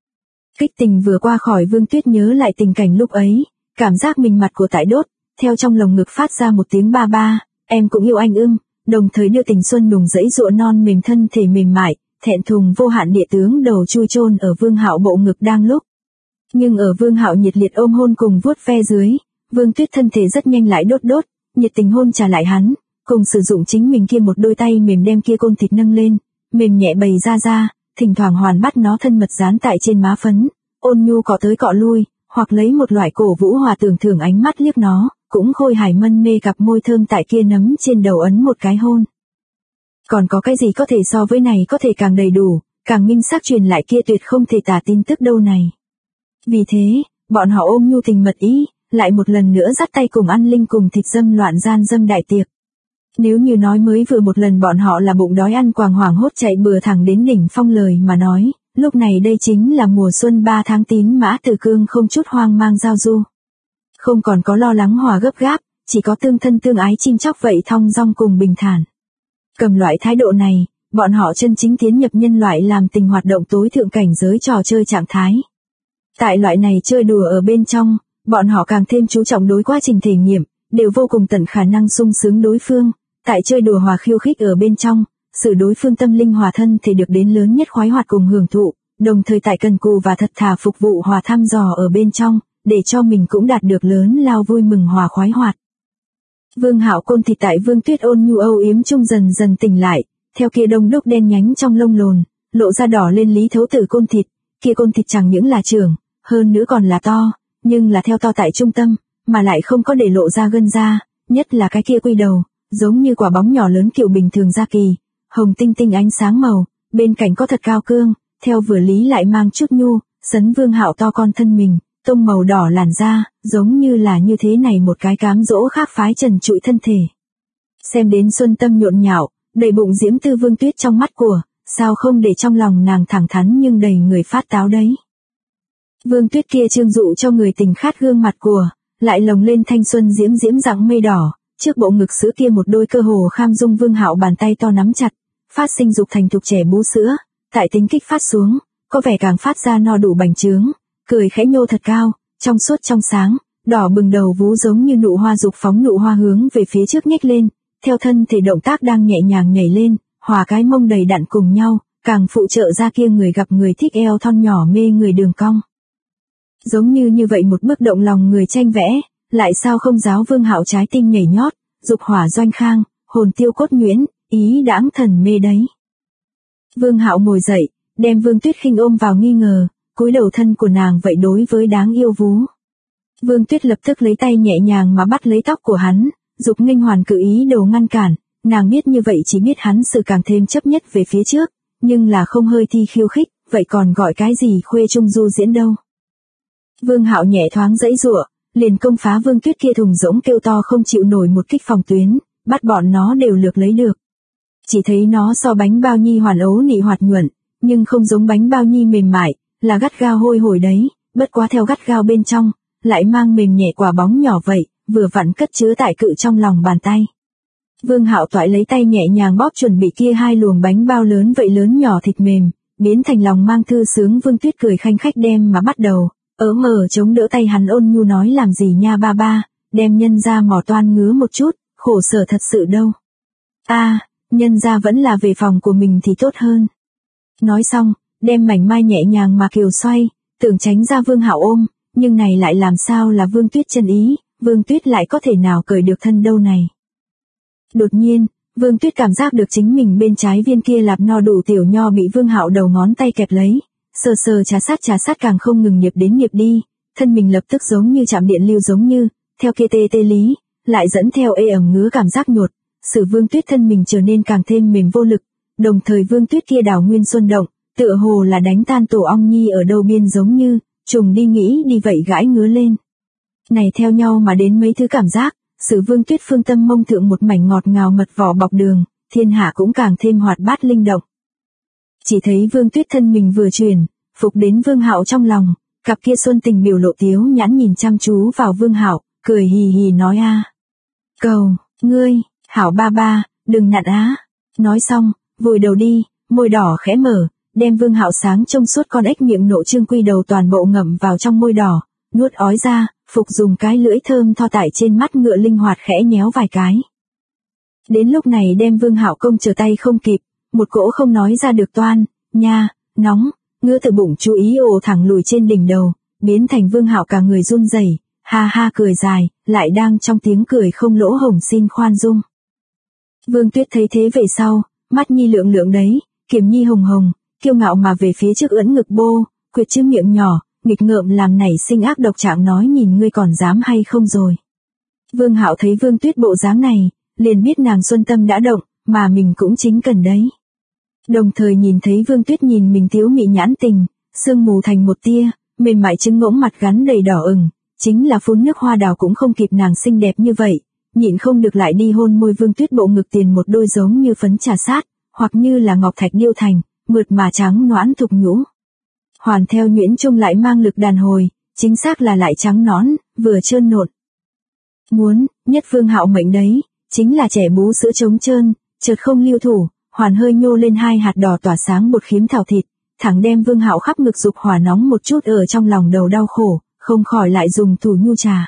S1: Kích tình vừa qua khỏi Vương Tuyết nhớ lại tình cảnh lúc ấy, cảm giác mình mặt của tại đốt, theo trong lồng ngực phát ra một tiếng ba ba, em cũng yêu anh ưng, đồng thời đưa tình xuân nùng dẫy dụa non mềm thân thể mềm mại, thẹn thùng vô hạn địa tướng đầu chui chôn ở Vương Hạo bộ ngực đang lúc. Nhưng ở Vương Hạo nhiệt liệt ôm hôn cùng vuốt ve dưới, Vương Tuyết thân thể rất nhanh lại đốt, nhiệt tình hôn trả lại hắn, cùng sử dụng chính mình kia một đôi tay mềm đem kia côn thịt nâng lên, mềm nhẹ bày ra, thỉnh thoảng hoàn bắt nó thân mật dán tại trên má phấn, ôn nhu cọ tới cọ lui, hoặc lấy một loại cổ vũ hòa tưởng thưởng ánh mắt liếc nó, cũng khôi hài mân mê cặp môi thơm tại kia nấm trên đầu ấn một cái hôn. Còn có cái gì có thể so với này có thể càng đầy đủ, càng minh xác truyền lại kia tuyệt không thể tả tin tức đâu này. Vì thế, bọn họ ôm nhu tình mật ý, lại một lần nữa dắt tay cùng ăn linh cùng thịt dâm loạn gian dâm đại tiệc. Nếu như nói mới vừa một lần bọn họ là bụng đói ăn quàng hoảng hốt chạy bừa thẳng đến đỉnh phong lời mà nói, lúc này đây chính là mùa xuân 3 tháng tín mã từ cương không chút hoang mang giao du. Không còn có lo lắng hòa gấp gáp, chỉ có tương thân tương ái chim chóc vậy thong dong cùng bình thản. Cầm loại thái độ này, bọn họ chân chính tiến nhập nhân loại làm tình hoạt động tối thượng cảnh giới trò chơi trạng thái. Tại loại này chơi đùa ở bên trong, bọn họ càng thêm chú trọng đối quá trình thể nghiệm, đều vô cùng tận khả năng sung sướng đối phương, tại chơi đùa hòa khiêu khích ở bên trong, sự đối phương tâm linh hòa thân thể được đến lớn nhất khoái hoạt cùng hưởng thụ, đồng thời tại cần cù và thật thà phục vụ hòa thăm dò ở bên trong, để cho mình cũng đạt được lớn lao vui mừng hòa khoái hoạt. Vương Hạo côn thịt tại Vương Tuyết ôn nhu âu yếm chung dần dần tỉnh lại, theo kia đông đúc đen nhánh trong lông lồn, lộ ra đỏ lên lý thấu tử côn thịt, kia côn thịt chẳng những là trưởng, hơn nữa còn là to, nhưng là theo to tại trung tâm, mà lại không có để lộ ra gân ra, nhất là cái kia quy đầu, giống như quả bóng nhỏ lớn kiểu bình thường gia kỳ, hồng tinh tinh ánh sáng màu, bên cạnh có thật cao cương, theo vừa lý lại mang chút nhu, sấn Vương Hạo to con thân mình, tông màu đỏ làn da, giống như là như thế này một cái cám dỗ khác phái trần trụi thân thể. Xem đến xuân tâm nhộn nhạo, đầy bụng diễm tư Vương Tuyết trong mắt của, sao không để trong lòng nàng thẳng thắn nhưng đầy người phát táo đấy. Vương Tuyết kia trương dụ cho người tình khát gương mặt của, lại lồng lên thanh xuân diễm diễm dạng mây đỏ, trước bộ ngực sữa kia một đôi cơ hồ kham dung Vương Hạo bàn tay to nắm chặt, phát sinh dục thành thục trẻ bú sữa, tại tính kích phát xuống, có vẻ càng phát ra no đủ bành trướng, cười khẽ nhô thật cao, trong suốt trong sáng, đỏ bừng đầu vú giống như nụ hoa dục phóng nụ hoa hướng về phía trước nhếch lên, theo thân thể động tác đang nhẹ nhàng nhảy lên, hòa cái mông đầy đặn cùng nhau, càng phụ trợ ra kia người gặp người thích eo thon nhỏ mê người đường cong. Giống như vậy một bức động lòng người tranh vẽ, lại sao không giáo Vương Hạo trái tim nhảy nhót, dục hỏa doanh khang, hồn tiêu cốt nhuyễn, ý đãng thần mê đấy. Vương Hạo ngồi dậy, đem Vương Tuyết khinh ôm vào nghi ngờ, cúi đầu thân của nàng vậy đối với đáng yêu vú. Vương Tuyết lập tức lấy tay nhẹ nhàng mà bắt lấy tóc của hắn, dục nghênh hoàn cự ý đồ ngăn cản, nàng biết như vậy chỉ biết hắn sự càng thêm chấp nhất về phía trước, nhưng là không hơi thi khiêu khích, vậy còn gọi cái gì khuê trung du diễn đâu. Vương Hạo nhẹ thoáng dãy giụa, liền công phá Vương Tuyết kia thùng rỗng kêu to không chịu nổi một kích phòng tuyến, bắt bọn nó đều lược lấy được. Chỉ thấy nó so bánh bao nhi hoàn ấu nị hoạt nhuận, nhưng không giống bánh bao nhi mềm mại, là gắt gao hôi hổi đấy, bất quá theo gắt gao bên trong, lại mang mềm nhẹ quả bóng nhỏ vậy, vừa vặn cất chứa tại cự trong lòng bàn tay. Vương Hạo toại lấy tay nhẹ nhàng bóp chuẩn bị kia hai luồng bánh bao lớn vậy lớn nhỏ thịt mềm, biến thành lòng mang thư sướng. Vương Tuyết cười khanh khách đem mà bắt đầu, chống đỡ tay hắn ôn nhu nói làm gì nha ba ba, đem nhân ra mỏ toan ngứa một chút, khổ sở thật sự đâu. Nhân ra vẫn là về phòng của mình thì tốt hơn. Nói xong, đem mảnh mai nhẹ nhàng mà kiều xoay, tưởng tránh ra Vương Hạo ôm, nhưng này lại làm sao là Vương Tuyết chân ý, Vương Tuyết lại có thể nào cởi được thân đâu này. Đột nhiên, Vương Tuyết cảm giác được chính mình bên trái viên kia lạp no đủ tiểu nho bị Vương Hạo đầu ngón tay kẹp lấy, sờ sờ trà sát càng không ngừng nhịp đến nhịp đi, thân mình lập tức giống như chạm điện lưu giống như, theo kia tê lý, lại dẫn theo ê ẩm ngứa cảm giác nhột,使Vương Tuyết thân mình trở nên càng thêm mềm vô lực, đồng thời Vương Tuyết kia đảo nguyên xuân động, tựa hồ là đánh tan tổ ong nhi ở đâu biên giống như, trùng đi nghĩ đi vậy gãi ngứa lên. Này theo nhau mà đến mấy thứ cảm giác, sử Vương Tuyết phương tâm mông thượng một mảnh ngọt ngào mật vỏ bọc đường, thiên hạ cũng càng thêm hoạt bát linh động. Chỉ thấy Vương Tuyết thân mình vừa chuyển, phục đến Vương Hạo trong lòng, cặp kia xuân tình biểu lộ tiếu nhãn nhìn chăm chú vào Vương Hạo, cười hì hì nói a, cầu, ngươi, Hảo ba ba, đừng nặn á. Nói xong, vùi đầu đi, môi đỏ khẽ mở, đem Vương Hạo sáng trông suốt con ếch miệng nộ trương quy đầu toàn bộ ngậm vào trong môi đỏ, nuốt ói ra, phục dùng cái lưỡi thơm tho tải trên mắt ngựa linh hoạt khẽ nhéo vài cái. Đến lúc này đem Vương Hạo công trở tay không kịp, một cỗ không nói ra được toan, nha, nóng, ngứa từ bụng chú ý ồ thẳng lùi trên đỉnh đầu, biến thành Vương Hạo cả người run rẩy, ha ha cười dài, lại đang trong tiếng cười không lỗ hổng xin khoan dung. Vương Tuyết thấy thế về sau, mắt nhi lượng lượng đấy, kiềm nhi hồng hồng, kiêu ngạo mà về phía trước ưỡn ngực bô, quyệt chữ miệng nhỏ, nghịch ngợm làm nảy sinh ác độc trạng nói nhìn ngươi còn dám hay không rồi. Vương Hạo thấy Vương Tuyết bộ dáng này, liền biết nàng xuân tâm đã động, mà mình cũng chính cần đấy. Đồng thời nhìn thấy Vương Tuyết nhìn mình tiếu mị nhãn tình, sương mù thành một tia, mềm mại trứng ngỗng mặt gắn đầy đỏ ửng, chính là phun nước hoa đào cũng không kịp nàng xinh đẹp như vậy, nhịn không được lại đi hôn môi Vương Tuyết bộ ngực tiền một đôi giống như phấn trà sát, hoặc như là ngọc thạch điêu thành, mượt mà trắng nõn thục nhũ. Hoàn theo nhuyễn trung lại mang lực đàn hồi, chính xác là lại trắng nõn, vừa trơn nộn. Muốn, nhất Vương Hạo mệnh đấy, chính là trẻ bú sữa trống trơn, chợt không lưu thủ, hoàn hơi nhô lên hai hạt đỏ tỏa sáng bột khiếm thảo thịt, thẳng đem Vương Hạo khắp ngực dục hỏa nóng một chút ở trong lòng đầu đau khổ, không khỏi lại dùng thủ nhu trà.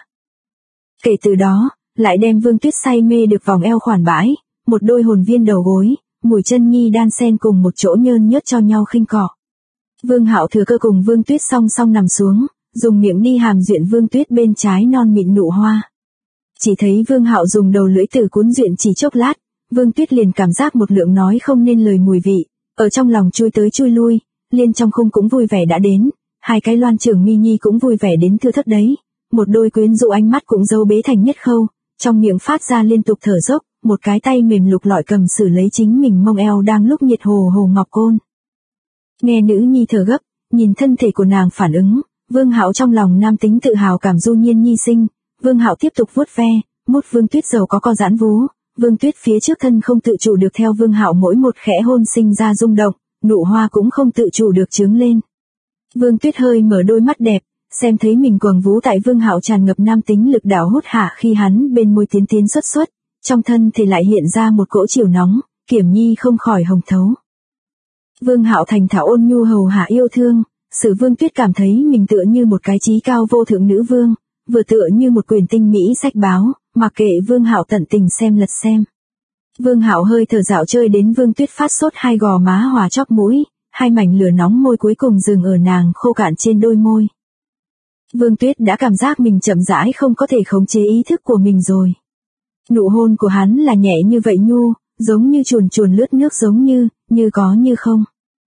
S1: Kể từ đó, lại đem Vương Tuyết say mê được vòng eo khoản bãi, một đôi hồn viên đầu gối, mùi chân nhi đan xen cùng một chỗ nhơn nhớt cho nhau khinh cọ. Vương Hạo thừa cơ cùng Vương Tuyết song song nằm xuống, dùng miệng đi hàm duyện Vương Tuyết bên trái non mịn nụ hoa. Chỉ thấy Vương Hạo dùng đầu lưỡi tử cuốn duyện chỉ chốc lát, Vương Tuyết liền cảm giác một lượng nói không nên lời mùi vị, ở trong lòng chui tới chui lui, liên trong khung cũng vui vẻ đã đến, hai cái loan trưởng mi nhi cũng vui vẻ đến thưa thất đấy, một đôi quyến rũ ánh mắt cũng dâu bế thành nhất khâu, trong miệng phát ra liên tục thở dốc, một cái tay mềm lục lọi cầm xử lấy chính mình mông eo đang lúc nhiệt hồ hồ ngọc côn. Nghe nữ nhi thở gấp, nhìn thân thể của nàng phản ứng, Vương Hạo trong lòng nam tính tự hào cảm du nhiên nhi sinh, Vương Hạo tiếp tục vuốt ve, mút Vương Tuyết giàu có co giãn vú, Vương Tuyết phía trước thân không tự chủ được theo Vương Hạo mỗi một khẽ hôn sinh ra rung động, nụ hoa cũng không tự chủ được trướng lên. Vương Tuyết hơi mở đôi mắt đẹp, xem thấy mình quầng vú tại Vương Hạo tràn ngập nam tính lực đảo hút hạ khi hắn bên môi tiến tiến xuất xuất, trong thân thì lại hiện ra một cỗ chiều nóng, Kiểm Nhi không khỏi hồng thấu. Vương Hạo thành thạo ôn nhu hầu hạ yêu thương, sử Vương Tuyết cảm thấy mình tựa như một cái trí cao vô thượng nữ vương, vừa tựa như một quyền tinh mỹ sách báo, mặc kệ Vương Hạo tận tình xem lật xem. Vương Hạo hơi thở dạo chơi đến Vương Tuyết phát sốt hai gò má hòa chóp mũi, hai mảnh lửa nóng môi cuối cùng dừng ở nàng khô cạn trên đôi môi. Vương Tuyết đã cảm giác mình chậm rãi không có thể khống chế ý thức của mình rồi. Nụ hôn của hắn là nhẹ như vậy nhu, giống như chuồn chuồn lướt nước giống như có như không.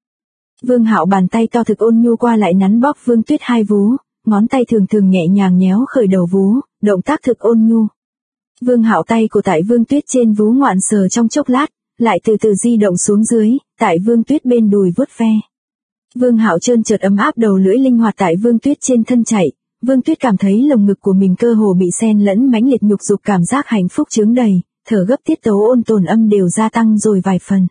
S1: Vương Hạo bàn tay to thực ôn nhu qua lại nắn bóp Vương Tuyết hai vú, ngón tay thường thường nhẹ nhàng nhéo khởi đầu vú, động tác thực ôn nhu. Vương Hạo tay của tại Vương Tuyết trên vú ngoạn sờ trong chốc lát, lại từ từ di động xuống dưới, tại Vương Tuyết bên đùi vuốt ve. Vương Hạo trơn trượt ấm áp đầu lưỡi linh hoạt tại Vương Tuyết trên thân chạy, Vương Tuyết cảm thấy lồng ngực của mình cơ hồ bị xen lẫn mãnh liệt nhục dục cảm giác hạnh phúc chướng đầy, thở gấp tiết tấu ôn tồn âm đều gia tăng rồi vài phần.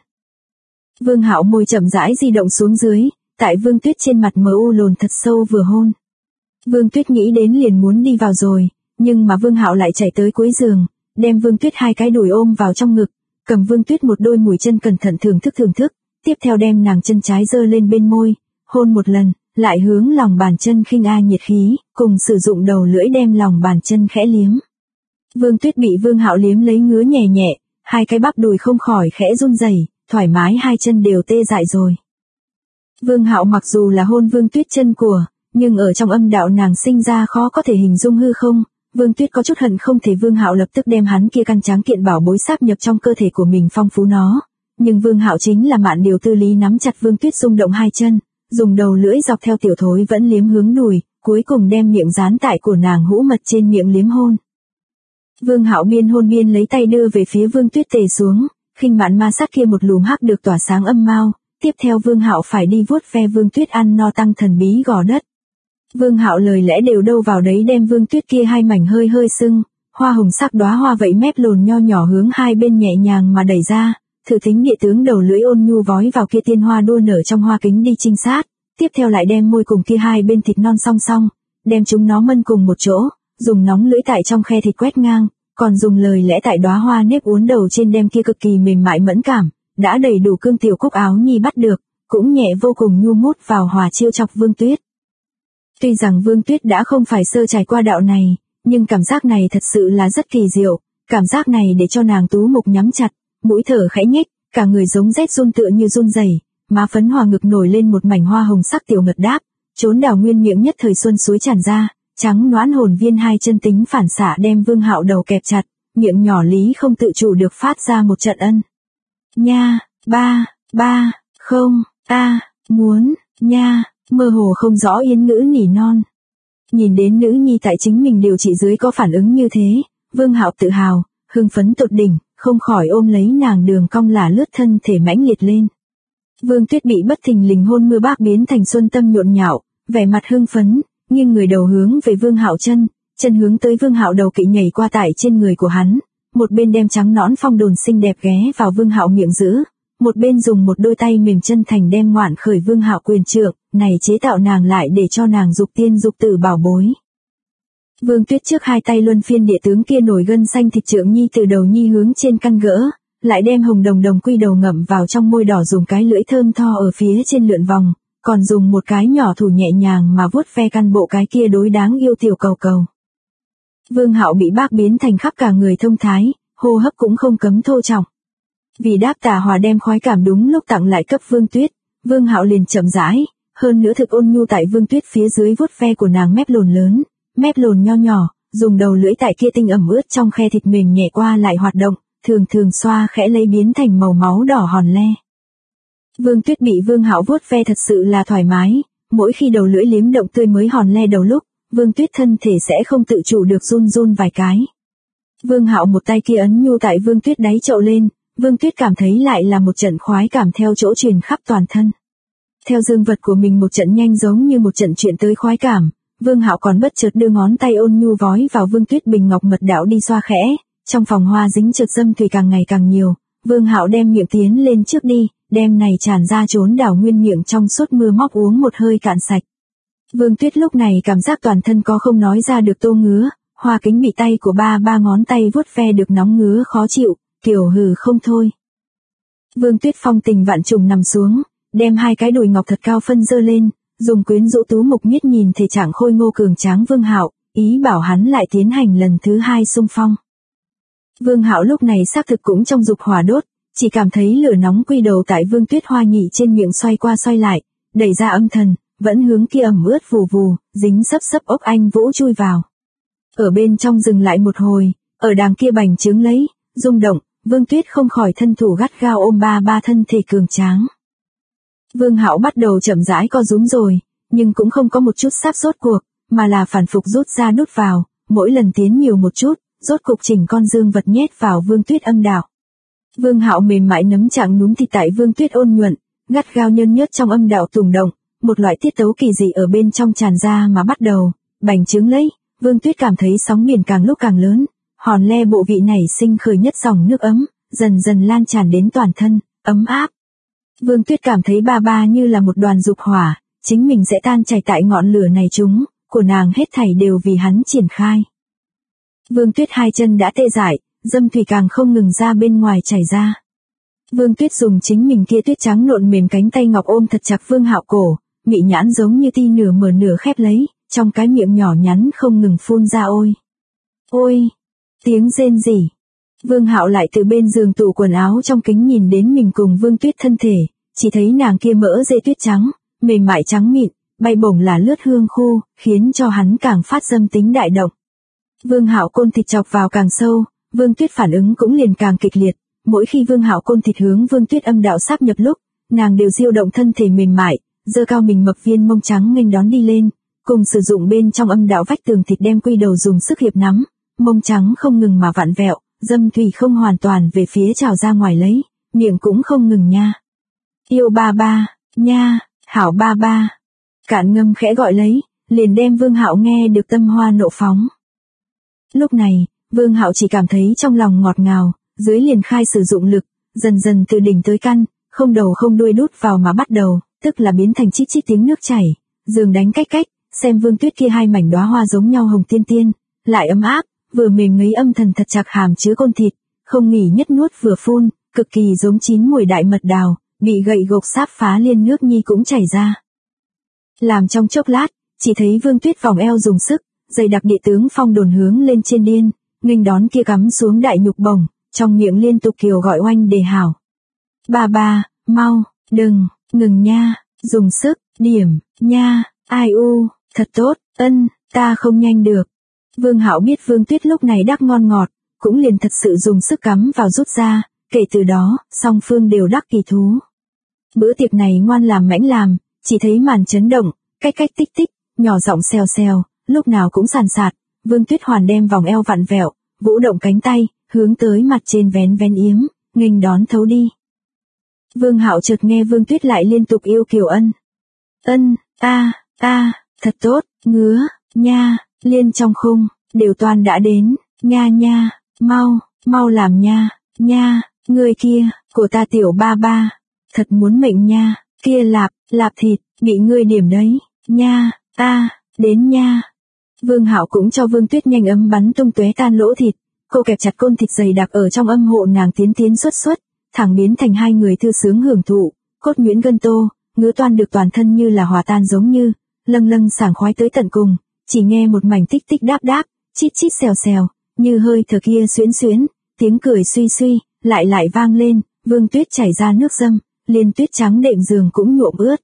S1: Vương Hạo môi chậm rãi di động xuống dưới, tại Vương Tuyết trên mặt mờ u lồn thật sâu vừa hôn. Vương Tuyết nghĩ đến liền muốn đi vào rồi, nhưng mà Vương Hạo lại chạy tới cuối giường, đem Vương Tuyết hai cái đùi ôm vào trong ngực, cầm Vương Tuyết một đôi mũi chân cẩn thận thưởng thức, tiếp theo đem nàng chân trái giơ lên bên môi, hôn một lần, lại hướng lòng bàn chân khinh a nhiệt khí, cùng sử dụng đầu lưỡi đem lòng bàn chân khẽ liếm. Vương Tuyết bị Vương Hạo liếm lấy ngứa nhẹ nhẹ, hai cái bắp đùi không khỏi khẽ run rẩy, thoải mái hai chân đều tê dại rồi. Vương Hạo mặc dù là hôn Vương Tuyết chân của, nhưng ở trong âm đạo nàng sinh ra khó có thể hình dung hư không, Vương Tuyết có chút hận không thể Vương Hạo lập tức đem hắn kia căn tráng kiện bảo bối sáp nhập trong cơ thể của mình phong phú nó, nhưng Vương Hạo chính là mạn điều tư lý nắm chặt Vương Tuyết rung động hai chân, dùng đầu lưỡi dọc theo tiểu thối vẫn liếm hướng đùi, cuối cùng đem miệng dán tại của nàng hũ mật trên miệng liếm hôn. Vương Hạo biên hôn biên lấy tay đưa về phía Vương Tuyết Tề xuống, khinh mạn ma sát kia một lùm hắc được tỏa sáng âm mau, tiếp theo Vương Hạo phải đi vuốt ve Vương Tuyết ăn no tăng thần bí gò đất. Vương Hạo lời lẽ đều đâu vào đấy đem Vương Tuyết kia hai mảnh hơi hơi sưng, hoa hồng sắc đóa hoa vậy mép lồn nho nhỏ hướng hai bên nhẹ nhàng mà đẩy ra, thử thính địa tướng đầu lưỡi ôn nhu vói vào kia tiên hoa đua nở trong hoa kính đi trinh sát, tiếp theo lại đem môi cùng kia hai bên thịt non song song, đem chúng nó mân cùng một chỗ, dùng nóng lưỡi tại trong khe thịt quét ngang, còn dùng lời lẽ tại đóa hoa nếp uốn đầu trên đem kia cực kỳ mềm mại mẫn cảm, đã đầy đủ cương tiểu cúc áo nhi bắt được, cũng nhẹ vô cùng nhu mút vào hòa chiêu chọc Vương Tuyết. Tuy rằng Vương Tuyết đã không phải sơ trải qua đạo này, nhưng cảm giác này thật sự là rất kỳ diệu, cảm giác này để cho nàng tú mục nhắm chặt, mũi thở khẽ nhếch, cả người giống rét run tựa như run rẩy, má phấn hòa ngực nổi lên một mảnh hoa hồng sắc tiểu ngật đáp, trốn đảo nguyên miệng nhất thời xuân suối tràn ra, trắng noãn hồn viên hai chân tính phản xạ đem Vương Hạo đầu kẹp chặt, miệng nhỏ lý không tự chủ được phát ra một trận ân. Nha, ba, không, ta, muốn, nha, mơ hồ không rõ yên ngữ nỉ non. Nhìn đến nữ nhi tại chính mình điều trị dưới có phản ứng như thế, Vương Hạo tự hào, hưng phấn tột đỉnh, không khỏi ôm lấy nàng đường cong là lướt thân thể mãnh liệt lên. Vương Tuyết bị bất thình lình hôn mưa bác biến thành xuân tâm nhộn nhạo, vẻ mặt hưng phấn, nghiêng người đầu hướng về Vương Hạo chân hướng tới Vương Hạo đầu kỵ nhảy qua tại trên người của hắn, một bên đem trắng nõn phong đồn xinh đẹp ghé vào Vương Hạo miệng giữ, một bên dùng một đôi tay mềm chân thành đem ngoạn khởi Vương Hạo quyền trượng, này chế tạo nàng lại để cho nàng dục tiên dục tử bảo bối. Vương Tuyết trước hai tay luân phiên địa tướng kia nổi gân xanh thịt trượng nhi từ đầu nhi hướng trên căn gỡ, lại đem hồng đồng đồng quy đầu ngậm vào trong môi đỏ dùng cái lưỡi thơm tho ở phía trên lượn vòng, còn dùng một cái nhỏ thủ nhẹ nhàng mà vuốt ve căn bộ cái kia đối đáng yêu tiểu cầu cầu. Vương Hạo bị bác biến thành khắp cả người thông thái, hô hấp cũng không cấm thô trọng. Vì đáp tà hòa đem khoái cảm đúng lúc tặng lại cấp Vương Tuyết, Vương Hạo liền chậm rãi, hơn nữa thực ôn nhu tại Vương Tuyết phía dưới vuốt ve của nàng mép lồn lớn, mép lồn nho nhỏ, dùng đầu lưỡi tại kia tinh ẩm ướt trong khe thịt mềm nhẹ qua lại hoạt động, thường xoa khẽ lấy biến thành màu máu đỏ hòn le. Vương Tuyết bị Vương Hạo vuốt ve thật sự là thoải mái, mỗi khi đầu lưỡi liếm động tươi mới hòn le đầu lúc, Vương Tuyết thân thể sẽ không tự chủ được run vài cái. Vương Hạo một tay kia ấn nhu tại Vương Tuyết đáy chậu lên, Vương Tuyết cảm thấy lại là một trận khoái cảm theo chỗ truyền khắp toàn thân. Theo dương vật của mình một trận nhanh giống như một trận chuyện tới khoái cảm, Vương Hạo còn bất chợt đưa ngón tay ôn nhu vói vào Vương Tuyết bình ngọc mật đạo đi xoa khẽ, trong phòng hoa dính trượt dâm thủy càng ngày càng nhiều, Vương Hạo đem miệng tiến lên trước đi, đem này tràn ra trốn đảo nguyên miệng trong suốt mưa móc uống một hơi cạn sạch. Vương Tuyết lúc này cảm giác toàn thân có không nói ra được tô ngứa, hoa kính bị tay của ba ngón tay vuốt ve được nóng ngứa khó chịu, kiểu hừ không thôi. Vương Tuyết phong tình vạn trùng nằm xuống, đem hai cái đùi ngọc thật cao phân dơ lên, dùng quyến rũ tú mục miết nhìn thể trạng khôi ngô cường tráng Vương Hạo, ý bảo hắn lại tiến hành lần thứ hai xung phong. Vương Hạo lúc này xác thực cũng trong dục hỏa đốt, chỉ cảm thấy lửa nóng quy đầu tại Vương Tuyết hoa nhị trên miệng xoay qua xoay lại, đẩy ra âm thần, vẫn hướng kia ẩm ướt vù vù, dính sấp ốc anh vũ chui vào. Ở bên trong dừng lại một hồi, ở đàng kia bành trướng lấy, rung động, Vương Tuyết không khỏi thân thủ gắt gao ôm ba thân thể cường tráng. Vương Hạo bắt đầu chậm rãi co rúm rồi, nhưng cũng không có một chút sáp rốt cuộc, mà là phản phục rút ra đút vào, mỗi lần tiến nhiều một chút, rốt cục chỉnh con dương vật nhét vào Vương Tuyết âm đạo. Vương Hạo mềm mại nấm chạng núm thịt tại Vương Tuyết ôn nhuận, gắt gao nhơn nhớt trong âm đạo tùng động, một loại tiết tấu kỳ dị ở bên trong tràn ra mà bắt đầu, bành trướng lấy, Vương Tuyết cảm thấy sóng biển càng lúc càng lớn, hòn le bộ vị này sinh khởi nhất dòng nước ấm, dần dần lan tràn đến toàn thân, ấm áp. Vương Tuyết cảm thấy ba như là một đoàn dục hỏa, chính mình sẽ tan chảy tại ngọn lửa này chúng, của nàng hết thảy đều vì hắn triển khai. Vương Tuyết hai chân đã tê dại, dâm thủy càng không ngừng ra bên ngoài chảy ra. Vương Tuyết dùng chính mình kia tuyết trắng nộn mềm cánh tay ngọc ôm thật chặt Vương Hạo cổ, mị nhãn giống như ti nửa mở nửa khép lấy, trong cái miệng nhỏ nhắn không ngừng phun ra ôi. Ôi! Tiếng rên rỉ. Vương Hạo lại từ bên giường tủ quần áo trong kính nhìn đến mình cùng Vương Tuyết thân thể, chỉ thấy nàng kia mỡ dê tuyết trắng, mềm mại trắng mịn, bay bổng là lướt hương khô, khiến cho hắn càng phát dâm tính đại động. Vương Hạo côn thịt chọc vào càng sâu, Vương Tuyết phản ứng cũng liền càng kịch liệt, mỗi khi Vương Hạo côn thịt hướng Vương Tuyết âm đạo sáp nhập lúc, nàng đều diêu động thân thể mềm mại, giơ cao mình mập viên mông trắng nghênh đón đi lên, cùng sử dụng bên trong âm đạo vách tường thịt đem quy đầu dùng sức hiệp nắm, mông trắng không ngừng mà vặn vẹo, dâm thủy không hoàn toàn về phía trào ra ngoài lấy, miệng cũng không ngừng nha. Yêu ba ba, nha, hảo ba ba. Cạn ngâm khẽ gọi lấy, liền đem Vương Hạo nghe được tâm hoa nộ phóng. Lúc này, Vương Hạo chỉ cảm thấy trong lòng ngọt ngào, dưới liền khai sử dụng lực, dần dần từ đỉnh tới căn, không đầu không đuôi đút vào mà bắt đầu, tức là biến thành chít chít tiếng nước chảy, giường đánh cách cách, xem Vương Tuyết kia hai mảnh đóa hoa giống nhau hồng tiên tiên, lại ấm áp, vừa mềm ngấy âm thần thật chặt hàm chứa côn thịt, không nghỉ nhất nuốt vừa phun, cực kỳ giống chín mùi đại mật đào, bị gậy gộc sáp phá liên nước nhi cũng chảy ra. Làm trong chốc lát, chỉ thấy Vương Tuyết vòng eo dùng sức, dày đặc địa tướng phong đồn hướng lên trên điên, nghênh đón kia cắm xuống đại nhục bổng, trong miệng liên tục kiều gọi oanh đề hảo. Ba ba, mau, đừng, ngừng nha, dùng sức, điểm, nha, ai u, thật tốt, ân, ta không nhanh được. Vương Hạo biết Vương Tuyết lúc này đắc ngon ngọt, cũng liền thật sự dùng sức cắm vào rút ra, kể từ đó, song phương đều đắc kỳ thú. Bữa tiệc này ngoan làm mãnh làm, chỉ thấy màn chấn động, cách cách tích tích, nhỏ giọng xèo xèo, lúc nào cũng sàn sạt, Vương Tuyết hoàn đem vòng eo vặn vẹo, vũ động cánh tay, hướng tới mặt trên vén vén yếm, nghênh đón thấu đi. Vương Hạo chợt nghe Vương Tuyết lại liên tục yêu kiều ân. Ân, thật tốt, ngứa, nha, liên trong khung, đều toàn đã đến, nha nha, mau làm nha, người kia, của ta tiểu ba ba, thật muốn mệnh nha, kia lạp thịt, bị ngươi điểm đấy, nha, đến nha. Vương Hạo cũng cho Vương Tuyết nhanh ấm bắn tung tóe tan lỗ thịt, cô kẹp chặt côn thịt dày đặc ở trong âm hộ nàng tiến xuất, thẳng biến thành hai người thư sướng hưởng thụ, cốt nhuyễn gân tô, ngứa toan được toàn thân như là hòa tan giống như, lâng sảng khoái tới tận cùng, chỉ nghe một mảnh tích tích đáp đáp, chít chít xèo xèo, như hơi thở kia xuyến, tiếng cười suy, lại vang lên, Vương Tuyết chảy ra nước dâm, liên tuyết trắng đệm giường cũng nhuộm ướt.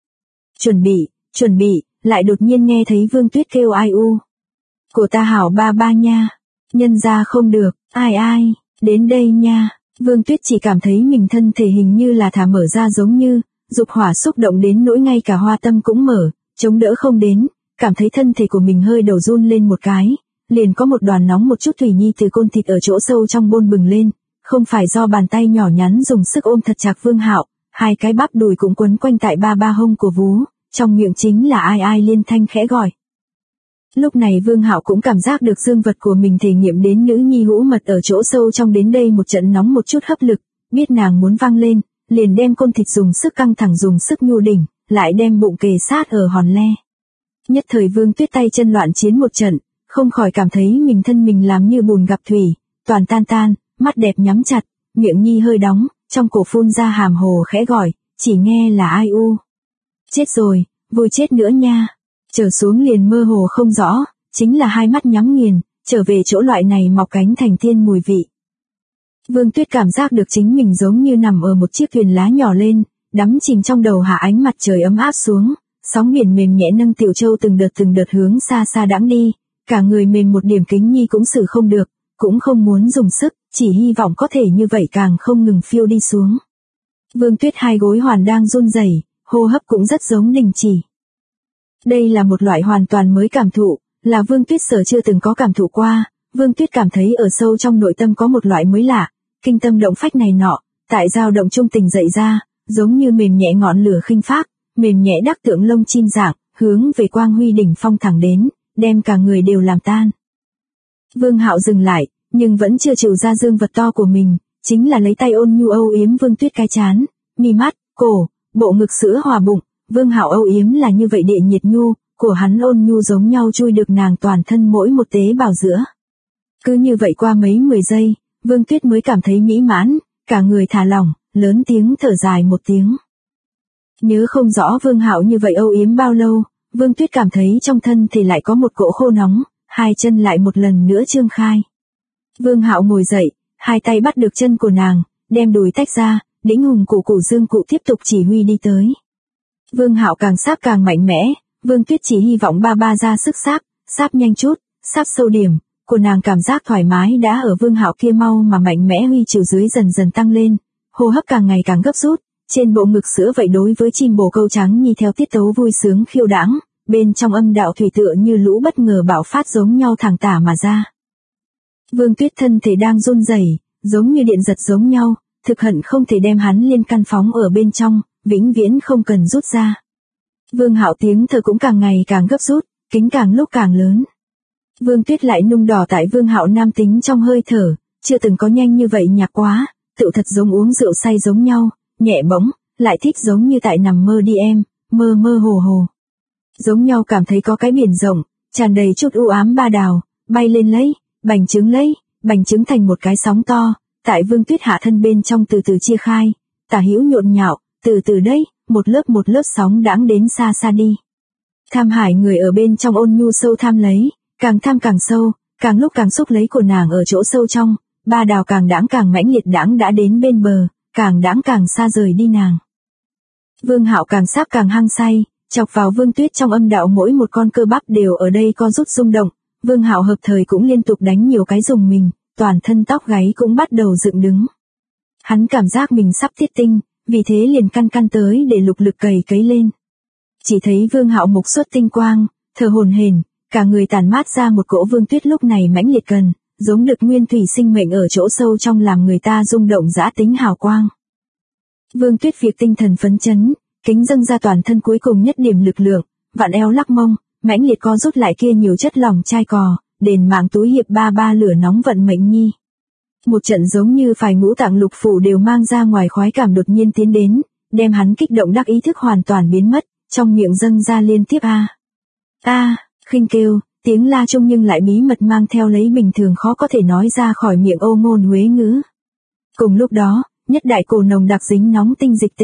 S1: Chuẩn bị, lại đột nhiên nghe thấy Vương Tuyết kêu ai u. Của ta hảo ba ba nha, nhân ra không được, ai, đến đây nha. Vương Tuyết chỉ cảm thấy mình thân thể hình như là thả mở ra giống như, dục hỏa xúc động đến nỗi ngay cả hoa tâm cũng mở, chống đỡ không đến, cảm thấy thân thể của mình hơi đầu run lên một cái, liền có một đoàn nóng một chút thủy nhi từ côn thịt ở chỗ sâu trong bôn bừng lên, không phải do bàn tay nhỏ nhắn dùng sức ôm thật chặt Vương Hạo, hai cái bắp đùi cũng quấn quanh tại ba hông của vú, trong miệng chính là ai liên thanh khẽ gọi. Lúc này Vương Hạo cũng cảm giác được dương vật của mình thể nghiệm đến nữ nhi hũ mật ở chỗ sâu trong đến đây một trận nóng một chút hấp lực, biết nàng muốn văng lên, liền đem côn thịt dùng sức căng thẳng dùng sức nhu đỉnh, lại đem bụng kề sát ở hòn le. Nhất thời Vương Tuyết tay chân loạn chiến một trận, không khỏi cảm thấy mình thân mình làm như bùn gặp thủy, toàn tan, mắt đẹp nhắm chặt, miệng nhi hơi đóng, trong cổ phun ra hàm hồ khẽ gọi, chỉ nghe là ai u. Chết rồi, vui chết nữa nha. Trở xuống liền mơ hồ không rõ, chính là hai mắt nhắm nghiền, trở về chỗ loại này mọc cánh thành tiên mùi vị. Vương Tuyết cảm giác được chính mình giống như nằm ở một chiếc thuyền lá nhỏ lên, đắm chìm trong đầu hạ ánh mặt trời ấm áp xuống, sóng biển mềm nhẹ nâng tiểu châu từng đợt hướng xa đãng đi, cả người mềm một điểm kính nhi cũng xử không được, cũng không muốn dùng sức, chỉ hy vọng có thể như vậy càng không ngừng phiêu đi xuống. Vương Tuyết hai gối hoàn đang run rẩy, hô hấp cũng rất giống đình chỉ. Đây là một loại hoàn toàn mới cảm thụ, là Vương Tuyết sở chưa từng có cảm thụ qua, Vương Tuyết cảm thấy ở sâu trong nội tâm có một loại mới lạ, kinh tâm động phách này nọ, tại dao động trung tình dậy ra, giống như mềm nhẹ ngọn lửa khinh phác, mềm nhẹ đắc tượng lông chim dạng, hướng về quang huy đỉnh phong thẳng đến, đem cả người đều làm tan. Vương Hạo dừng lại, nhưng vẫn chưa chịu ra dương vật to của mình, chính là lấy tay ôn nhu âu yếm Vương Tuyết cái trán, mi mắt, cổ, bộ ngực sữa hòa bụng. Vương Hạo âu yếm là như vậy địa nhiệt nhu, của hắn ôn nhu giống nhau chui được nàng toàn thân mỗi một tế bào giữa. Cứ như vậy qua mấy 10 giây, Vương Tuyết mới cảm thấy mỹ mãn, cả người thả lỏng, lớn tiếng thở dài một tiếng. Nhớ không rõ Vương Hạo như vậy âu yếm bao lâu, Vương Tuyết cảm thấy trong thân thì lại có một cỗ khô nóng, hai chân lại một lần nữa trương khai. Vương Hạo ngồi dậy, hai tay bắt được chân của nàng, đem đùi tách ra, đĩnh hùng cụ dương cụ tiếp tục chỉ huy đi tới. Vương Hạo càng sáp càng mạnh mẽ, Vương Tuyết chỉ hy vọng ba ra sức sáp nhanh chút, sáp sâu điểm, của nàng cảm giác thoải mái đã ở Vương Hạo kia mau mà mạnh mẽ huy chiều dưới dần tăng lên, hô hấp càng ngày càng gấp rút, trên bộ ngực sữa vậy đối với chim bồ câu trắng nhi theo tiết tấu vui sướng khiêu đãng, bên trong âm đạo thủy tựa như lũ bất ngờ bạo phát giống nhau thẳng tả mà ra. Vương Tuyết thân thể đang run rẩy, giống như điện giật giống nhau, thực hận không thể đem hắn liên căn phóng ở bên trong, vĩnh viễn không cần rút ra. Vương Hạo tiếng thở cũng càng ngày càng gấp rút, kính càng lúc càng lớn. Vương Tuyết lại nung đỏ tại Vương Hạo nam tính trong hơi thở, chưa từng có nhanh như vậy nhạc quá, tự thật giống uống rượu say giống nhau, nhẹ bỗng, lại thích giống như tại nằm mơ đi em, mơ mơ hồ hồ. Giống nhau cảm thấy có cái biển rộng, tràn đầy chút u ám ba đào, bay lên lấy, bành trứng thành một cái sóng to, tại Vương Tuyết hạ thân bên trong từ từ chia khai, tả hữu nhộn nhạo, từ từ đấy, một lớp sóng đãng đến xa xa đi. Tham hải người ở bên trong ôn nhu sâu tham lấy, càng tham càng sâu, càng lúc càng xúc lấy của nàng ở chỗ sâu trong, ba đào càng đãng càng mãnh liệt đãng đã đến bên bờ, càng đãng càng xa rời đi nàng. Vương Hạo càng sắc càng hăng say, chọc vào Vương Tuyết trong âm đạo mỗi một con cơ bắp đều ở đây co rút rung động, Vương Hạo hợp thời cũng liên tục đánh nhiều cái dùng mình, toàn thân tóc gáy cũng bắt đầu dựng đứng. Hắn cảm giác mình sắp tiết tinh, vì thế liền căn tới để lục lực cày cấy lên. Chỉ thấy Vương Hạo mục xuất tinh quang, thở hổn hển, cả người tản mát ra một cỗ Vương Tuyết lúc này mãnh liệt cần, giống được nguyên thủy sinh mệnh ở chỗ sâu trong làm người ta rung động dã tính hào quang. Vương Tuyết việc tinh thần phấn chấn, kính dâng ra toàn thân cuối cùng nhất điểm lực lượng, vặn eo lắc mông, mãnh liệt co rút lại kia nhiều chất lỏng chai cò, đền mạng túi hiệp ba lửa nóng vận mệnh nhi. Một trận giống như phải ngũ tạng lục phủ đều mang ra ngoài khoái cảm đột nhiên tiến đến, đem hắn kích động đắc ý thức hoàn toàn biến mất, trong miệng dâng ra liên tiếp khinh kêu, tiếng la chung nhưng lại bí mật mang theo lấy bình thường khó có thể nói ra khỏi miệng ô ngôn huế ngữ. Cùng lúc đó, nhất đại cổ nồng đặc dính nóng tinh dịch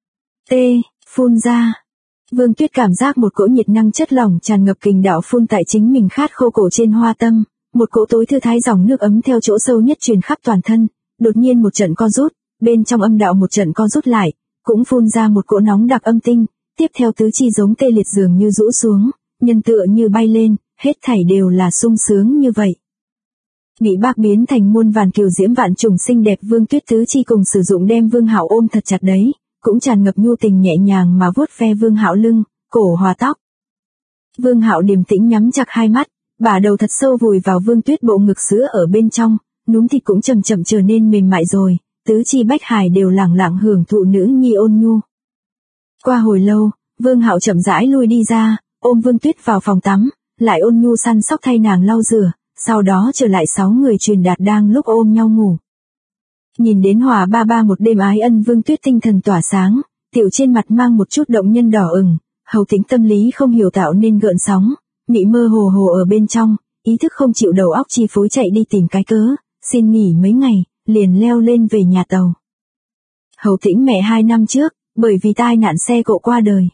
S1: phun ra. Vương Tuyết cảm giác một cỗ nhiệt năng chất lỏng tràn ngập kình đạo phun tại chính mình khát khô cổ trên hoa tâm, một cỗ tối thư thái dòng nước ấm theo chỗ sâu nhất truyền khắp toàn thân, đột nhiên một trận co rút, bên trong âm đạo một trận co rút lại, cũng phun ra một cỗ nóng đặc âm tinh, tiếp theo tứ chi giống tê liệt dường như rũ xuống, nhân tựa như bay lên, hết thảy đều là sung sướng như vậy. Bị bác biến thành muôn vàn kiều diễm vạn trùng xinh đẹp Vương Tuyết tứ chi cùng sử dụng đem Vương Hạo ôm thật chặt đấy, cũng tràn ngập nhu tình nhẹ nhàng mà vuốt ve Vương Hạo lưng, cổ hòa tóc. Vương Hạo điềm tĩnh nhắm chặt hai mắt, bả đầu thật sâu vùi vào Vương Tuyết bộ ngực sữa ở bên trong, núm thịt cũng chậm chậm trở nên mềm mại rồi, tứ chi bách hài đều lẳng lặng hưởng thụ nữ nhi ôn nhu. Qua hồi lâu, Vương Hạo chậm rãi lui đi ra, ôm Vương Tuyết vào phòng tắm, lại ôn nhu săn sóc thay nàng lau rửa, sau đó trở lại 6 người truyền đạt đang lúc ôm nhau ngủ. Nhìn đến hòa ba một đêm ái ân Vương Tuyết tinh thần tỏa sáng, tiểu trên mặt mang một chút động nhân đỏ ửng, Hầu Tĩnh tâm lý không hiểu tạo nên gợn sóng, mị mơ hồ hồ ở bên trong, ý thức không chịu đầu óc chi phối chạy đi tìm cái cớ, xin nghỉ mấy ngày, liền leo lên về nhà tàu. Hầu Tĩnh mẹ 2 năm trước, bởi vì tai nạn xe cộ qua đời.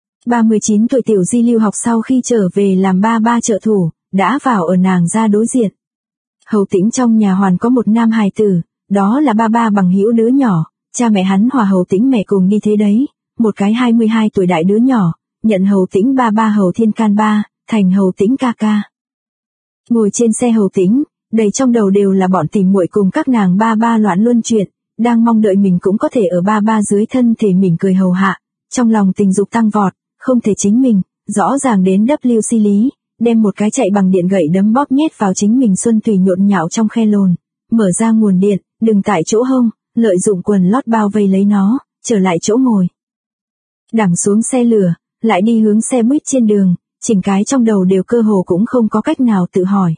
S1: 39 tuổi tiểu di lưu học sau khi trở về làm ba trợ thủ, đã vào ở nàng ra đối diện. Hầu Tĩnh trong nhà hoàn có một nam hài tử, đó là ba bằng hữu đứa nhỏ, cha mẹ hắn hòa Hầu Tĩnh mẹ cùng đi thế đấy, một cái 22 tuổi đại đứa nhỏ, nhận Hầu Tĩnh ba Hầu Thiên Can ba, thành Hầu Tĩnh ca. Ngồi trên xe Hầu Tĩnh, đầy trong đầu đều là bọn tỉ muội cùng các nàng ba loạn luân chuyện, đang mong đợi mình cũng có thể ở ba dưới thân thể mỉm cười hầu hạ, trong lòng tình dục tăng vọt, không thể chính mình, rõ ràng đến WC lý, đem một cái chạy bằng điện gậy đấm bóp nhét vào chính mình xuân tùy nhộn nhạo trong khe lồn, mở ra nguồn điện, đừng tại chỗ hông, lợi dụng quần lót bao vây lấy nó, trở lại chỗ ngồi. Đằng xuống xe lửa, lại đi hướng xe buýt trên đường, chỉnh cái trong đầu đều cơ hồ cũng không có cách nào tự hỏi.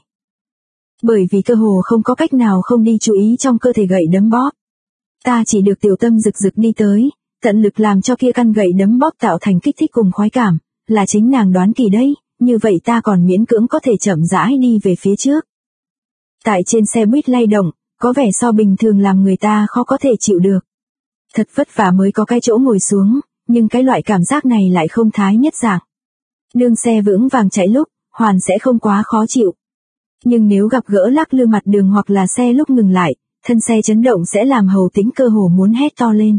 S1: Bởi vì cơ hồ không có cách nào không đi chú ý trong cơ thể gậy đấm bóp. Ta chỉ được tiểu tâm rực đi tới, tận lực làm cho kia căn gậy đấm bóp tạo thành kích thích cùng khoái cảm, là chính nàng đoán kỳ đấy, như vậy ta còn miễn cưỡng có thể chậm rãi đi về phía trước. Tại trên xe buýt lay động, có vẻ so bình thường làm người ta khó có thể chịu được. Thật vất vả mới có cái chỗ ngồi xuống, nhưng cái loại cảm giác này lại không thái nhất dạng. Đương xe vững vàng chạy lúc, hoàn sẽ không quá khó chịu. Nhưng nếu gặp gỡ lắc lư mặt đường hoặc là xe lúc ngừng lại, thân xe chấn động sẽ làm Hầu Tĩnh cơ hồ muốn hét to lên.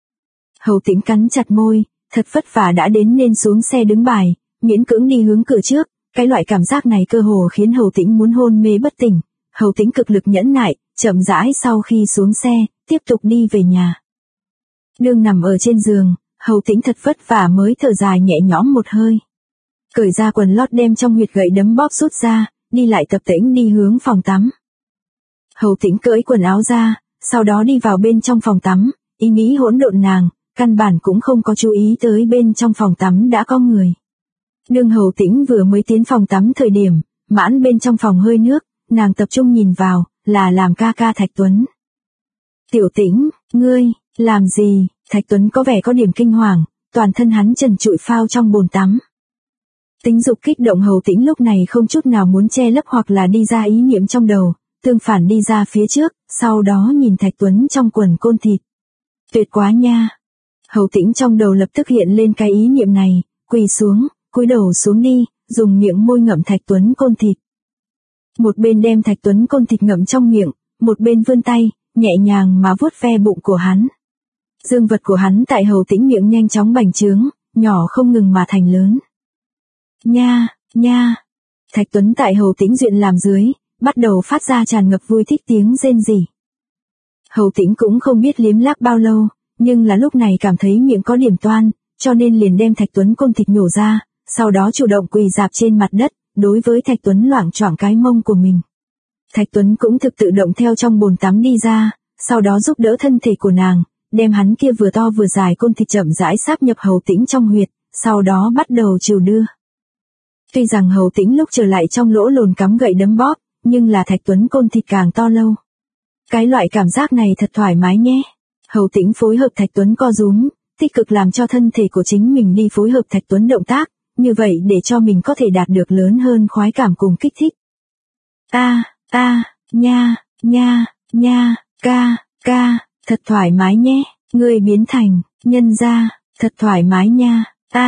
S1: Hầu Tĩnh cắn chặt môi, thật vất vả đã đến nên xuống xe đứng bài, miễn cưỡng đi hướng cửa trước, cái loại cảm giác này cơ hồ khiến Hầu Tĩnh muốn hôn mê bất tỉnh. Hầu Tĩnh cực lực nhẫn nại, chậm rãi sau khi xuống xe, tiếp tục đi về nhà. Đương nằm ở trên giường, Hầu Tĩnh thật vất vả mới thở dài nhẹ nhõm một hơi. Cởi ra quần lót đem trong huyệt gậy đấm bóp rút ra, đi lại tập tễnh đi hướng phòng tắm. Hầu Tĩnh cởi quần áo ra, sau đó đi vào bên trong phòng tắm, ý nghĩ hỗn độn nàng, căn bản cũng không có chú ý tới bên trong phòng tắm đã có người. Nương Hầu Tĩnh vừa mới tiến phòng tắm thời điểm, mãn bên trong phòng hơi nước, nàng tập trung nhìn vào, là làm ca ca Thạch Tuấn. Tiểu Tĩnh, ngươi, làm gì? Thạch Tuấn có vẻ có điểm kinh hoàng, toàn thân hắn trần trụi phao trong bồn tắm. Tính dục kích động Hầu Tĩnh lúc này không chút nào muốn che lấp hoặc là đi ra ý niệm trong đầu, tương phản đi ra phía trước, sau đó nhìn Thạch Tuấn trong quần côn thịt. Tuyệt quá nha! Hầu Tĩnh trong đầu lập tức hiện lên cái ý niệm này, quỳ xuống, cúi đầu xuống đi, dùng miệng môi ngậm Thạch Tuấn côn thịt. Một bên đem Thạch Tuấn côn thịt ngậm trong miệng, một bên vươn tay, nhẹ nhàng mà vuốt ve bụng của hắn. Dương vật của hắn tại Hầu Tĩnh miệng nhanh chóng bành trướng, nhỏ không ngừng mà thành lớn. Nha, nha! Thạch Tuấn tại Hầu Tĩnh duyện làm dưới, bắt đầu phát ra tràn ngập vui thích tiếng rên rỉ. Hầu Tĩnh cũng không biết liếm láp bao lâu, nhưng là lúc này cảm thấy miệng có điểm toan, cho nên liền đem Thạch Tuấn côn thịt nhổ ra, sau đó chủ động quỳ rạp trên mặt đất, đối với Thạch Tuấn loảng choảng cái mông của mình. Thạch Tuấn cũng thực tự động theo trong bồn tắm đi ra, sau đó giúp đỡ thân thể của nàng, đem hắn kia vừa to vừa dài côn thịt chậm rãi sáp nhập Hầu Tĩnh trong huyệt, sau đó bắt đầu trìu đưa. Tuy rằng Hầu Tĩnh lúc trở lại trong lỗ lồn cắm gậy đấm bóp, nhưng là Thạch Tuấn côn thịt càng to lâu. Cái loại cảm giác này thật thoải mái nhé. Hầu Tĩnh phối hợp Thạch Tuấn co rúm, tích cực làm cho thân thể của chính mình đi phối hợp Thạch Tuấn động tác, như vậy để cho mình có thể đạt được lớn hơn khoái cảm cùng kích thích. Nha, nha, nha, ca, thật thoải mái nhé, ngươi biến thành, nhân ra, thật thoải mái nha,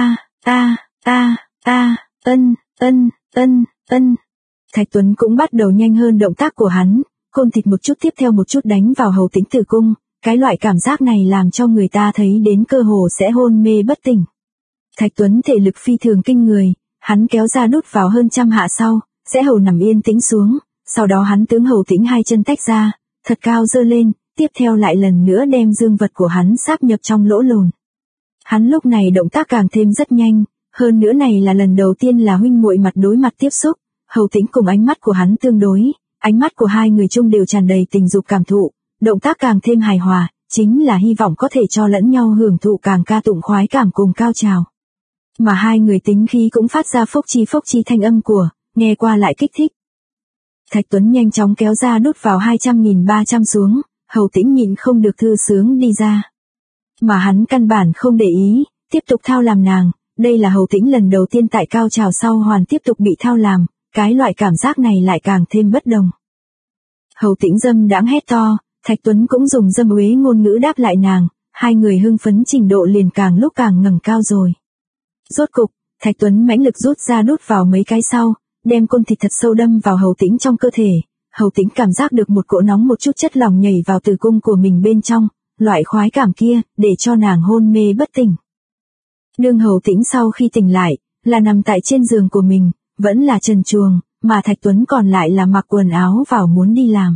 S1: ân. Thạch Tuấn cũng bắt đầu nhanh hơn động tác của hắn, côn thịt một chút tiếp theo một chút đánh vào Hầu Tĩnh tử cung, cái loại cảm giác này làm cho người ta thấy đến cơ hồ sẽ hôn mê bất tỉnh. Thạch Tuấn thể lực phi thường kinh người, hắn kéo ra đút vào hơn 100 hạ sau, sẽ hầu nằm yên tĩnh xuống, sau đó hắn tướng Hầu Tĩnh hai chân tách ra, thật cao giơ lên, tiếp theo lại lần nữa đem dương vật của hắn sáp nhập trong lỗ lồn. Hắn lúc này động tác càng thêm rất nhanh, hơn nữa này là lần đầu tiên là huynh muội mặt đối mặt tiếp xúc, Hầu Tĩnh cùng ánh mắt của hắn tương đối, ánh mắt của hai người chung đều tràn đầy tình dục cảm thụ, động tác càng thêm hài hòa, chính là hy vọng có thể cho lẫn nhau hưởng thụ càng ca tụng khoái cảm cùng cao trào. Mà hai người tính khí cũng phát ra phốc chi thanh âm của, nghe qua lại kích thích. Thạch Tuấn nhanh chóng kéo ra đút vào 200.300 xuống, Hầu Tĩnh nhịn không được thư sướng đi ra. Mà hắn căn bản không để ý, tiếp tục thao làm nàng, đây là Hầu Tĩnh lần đầu tiên tại cao trào sau hoàn tiếp tục bị thao làm, cái loại cảm giác này lại càng thêm bất đồng. Hầu Tĩnh dâm đãng hét to, Thạch Tuấn cũng dùng dâm uế ngôn ngữ đáp lại nàng, hai người hưng phấn trình độ liền càng lúc càng ngẩng cao rồi. Rốt cục, Thạch Tuấn mãnh lực rút ra đút vào mấy cái sau, đem côn thịt thật sâu đâm vào Hầu Tĩnh trong cơ thể. Hầu Tĩnh cảm giác được một cỗ nóng một chút chất lỏng nhảy vào tử cung của mình bên trong, loại khoái cảm kia, để cho nàng hôn mê bất tỉnh. Nương Hầu Tĩnh sau khi tỉnh lại, là nằm tại trên giường của mình, vẫn là trần truồng, mà Thạch Tuấn còn lại là mặc quần áo vào muốn đi làm.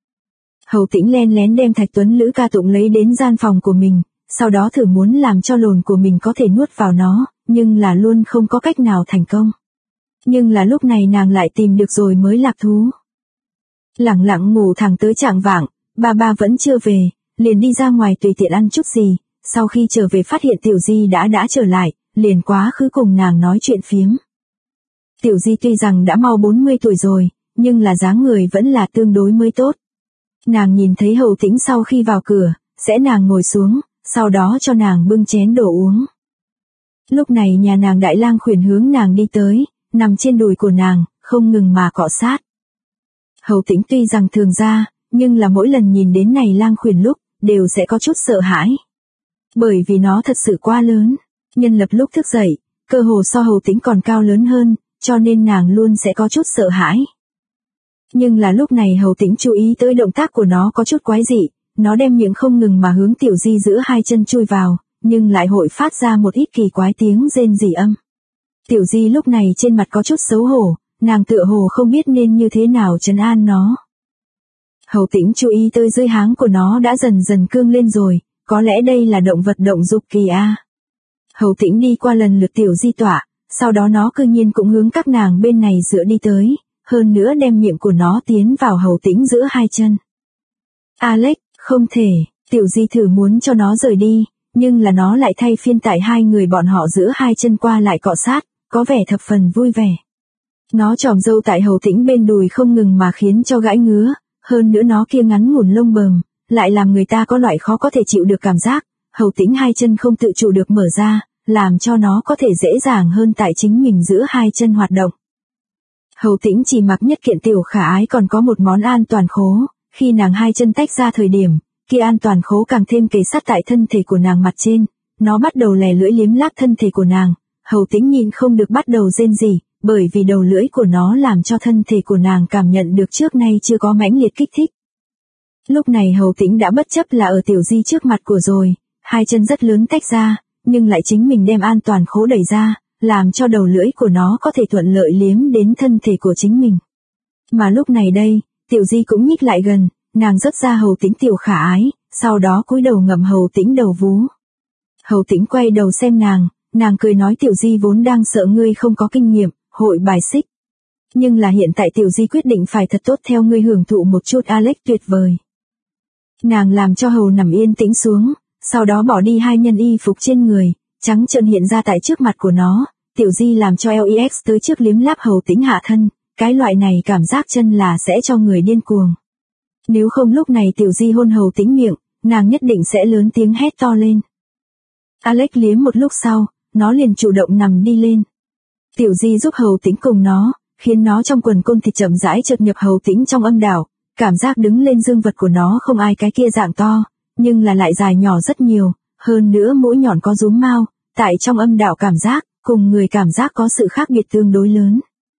S1: Hầu Tĩnh len lén đem Thạch Tuấn lữ ca tụng lấy đến gian phòng của mình, sau đó thử muốn làm cho lồn của mình có thể nuốt vào nó, nhưng là luôn không có cách nào thành công. Nhưng là lúc này nàng lại tìm được rồi mới lạc thú. Lẳng lặng ngủ thẳng tới chạng vạng, ba vẫn chưa về, liền đi ra ngoài tùy tiện ăn chút gì, sau khi trở về phát hiện Tiểu Di đã trở lại, liền quá khứ cùng nàng nói chuyện phiếm. Tiểu Di tuy rằng đã mau 40 tuổi rồi, nhưng là dáng người vẫn là tương đối mới tốt. Nàng nhìn thấy Hầu Tĩnh sau khi vào cửa, sẽ nàng ngồi xuống, sau đó cho nàng bưng chén đồ uống. Lúc này nhà nàng đại lang khuyển hướng nàng đi tới, nằm trên đùi của nàng, không ngừng mà cọ sát. Hầu Tĩnh tuy rằng thường ra, nhưng là mỗi lần nhìn đến này lang khuyển lúc, đều sẽ có chút sợ hãi. Bởi vì nó thật sự quá lớn, nhân lập lúc thức dậy, cơ hồ so Hầu Tĩnh còn cao lớn hơn, cho nên nàng luôn sẽ có chút sợ hãi. Nhưng là lúc này Hầu Tĩnh chú ý tới động tác của nó có chút quái dị, nó đem miệng không ngừng mà hướng Tiểu Di giữa hai chân chui vào, nhưng lại hội phát ra một ít kỳ quái tiếng rên rỉ âm. Tiểu Di lúc này trên mặt có chút xấu hổ, nàng tựa hồ không biết nên như thế nào trấn an nó. Hầu Tĩnh chú ý tới dưới háng của nó đã dần dần cương lên rồi, có lẽ đây là động vật động dục kỳ a. Hầu Tĩnh đi qua lần lượt Tiểu Di tọa, sau đó nó cư nhiên cũng hướng các nàng bên này dựa đi tới, hơn nữa đem miệng của nó tiến vào Hầu Tĩnh giữa hai chân. Alex, không thể, Tiểu Di thử muốn cho nó rời đi, nhưng là nó lại thay phiên tại hai người bọn họ giữa hai chân qua lại cọ sát, có vẻ thập phần vui vẻ. Nó chòm râu tại Hầu Tĩnh bên đùi không ngừng mà khiến cho gãi ngứa, hơn nữa nó kia ngắn ngủn lông bờm, lại làm người ta có loại khó có thể chịu được cảm giác. Hầu Tĩnh hai chân không tự chủ được mở ra, làm cho nó có thể dễ dàng hơn tại chính mình giữa hai chân hoạt động. Hầu Tĩnh chỉ mặc nhất kiện tiểu khả ái còn có một món an toàn khố, khi nàng hai chân tách ra thời điểm, kia an toàn khố càng thêm kề sát tại thân thể của nàng mặt trên, nó bắt đầu lè lưỡi liếm láp thân thể của nàng. Hầu Tĩnh nhìn không được bắt đầu rên rỉ, bởi vì đầu lưỡi của nó làm cho thân thể của nàng cảm nhận được trước nay chưa có mãnh liệt kích thích. Lúc này Hầu Tĩnh đã bất chấp là ở Tiểu Di trước mặt của rồi, hai chân rất lớn tách ra, nhưng lại chính mình đem an toàn khố đẩy ra, làm cho đầu lưỡi của nó có thể thuận lợi liếm đến thân thể của chính mình. Mà lúc này đây, Tiểu Di cũng nhích lại gần, nàng rớt ra Hầu Tĩnh tiểu khả ái, sau đó cúi đầu ngậm Hầu Tĩnh đầu vú. Hầu Tĩnh quay đầu xem nàng cười nói Tiểu Di vốn đang sợ ngươi không có kinh nghiệm, hội bài xích. Nhưng là hiện tại Tiểu Di quyết định phải thật tốt theo ngươi hưởng thụ một chút Alex tuyệt vời. Nàng làm cho Hầu nằm yên tĩnh xuống, sau đó bỏ đi hai nhân y phục trên người, trắng trợn hiện ra tại trước mặt của nó. Tiểu Di làm cho LEX tới trước liếm láp Hầu Tĩnh hạ thân, cái loại này cảm giác chân là sẽ cho người điên cuồng. Nếu không lúc này Tiểu Di hôn Hầu Tĩnh miệng, nàng nhất định sẽ lớn tiếng hét to lên. Alex liếm một lúc sau, nó liền chủ động nằm đi lên. Tiểu Di giúp Hầu Tĩnh cùng nó, khiến nó trong quần côn thịt chậm rãi chợt nhập Hầu Tĩnh trong âm đạo, cảm giác đứng lên dương vật của nó không ai cái kia dạng to, nhưng là lại dài nhỏ rất nhiều, hơn nữa mũi nhọn có rúm mao, tại trong âm đạo cảm giác, cùng người cảm giác có sự khác biệt tương đối lớn.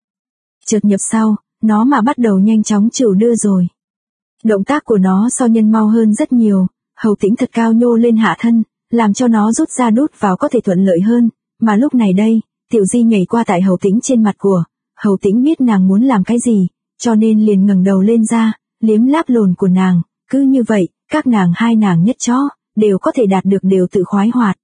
S1: Chợt nhập sau, nó mà bắt đầu nhanh chóng chịu đưa rồi. Động tác của nó so nhân mau hơn rất nhiều, Hầu Tĩnh thật cao nhô lên hạ thân, làm cho nó rút ra đút vào có thể thuận lợi hơn, mà lúc này đây, Tiểu Di nhảy qua tại Hầu Tĩnh trên mặt của, Hầu Tĩnh biết nàng muốn làm cái gì, cho nên liền ngẩng đầu lên ra, liếm láp lồn của nàng, cứ như vậy, các nàng hai nàng nhất chó, đều có thể đạt được đều tự khoái hoạt.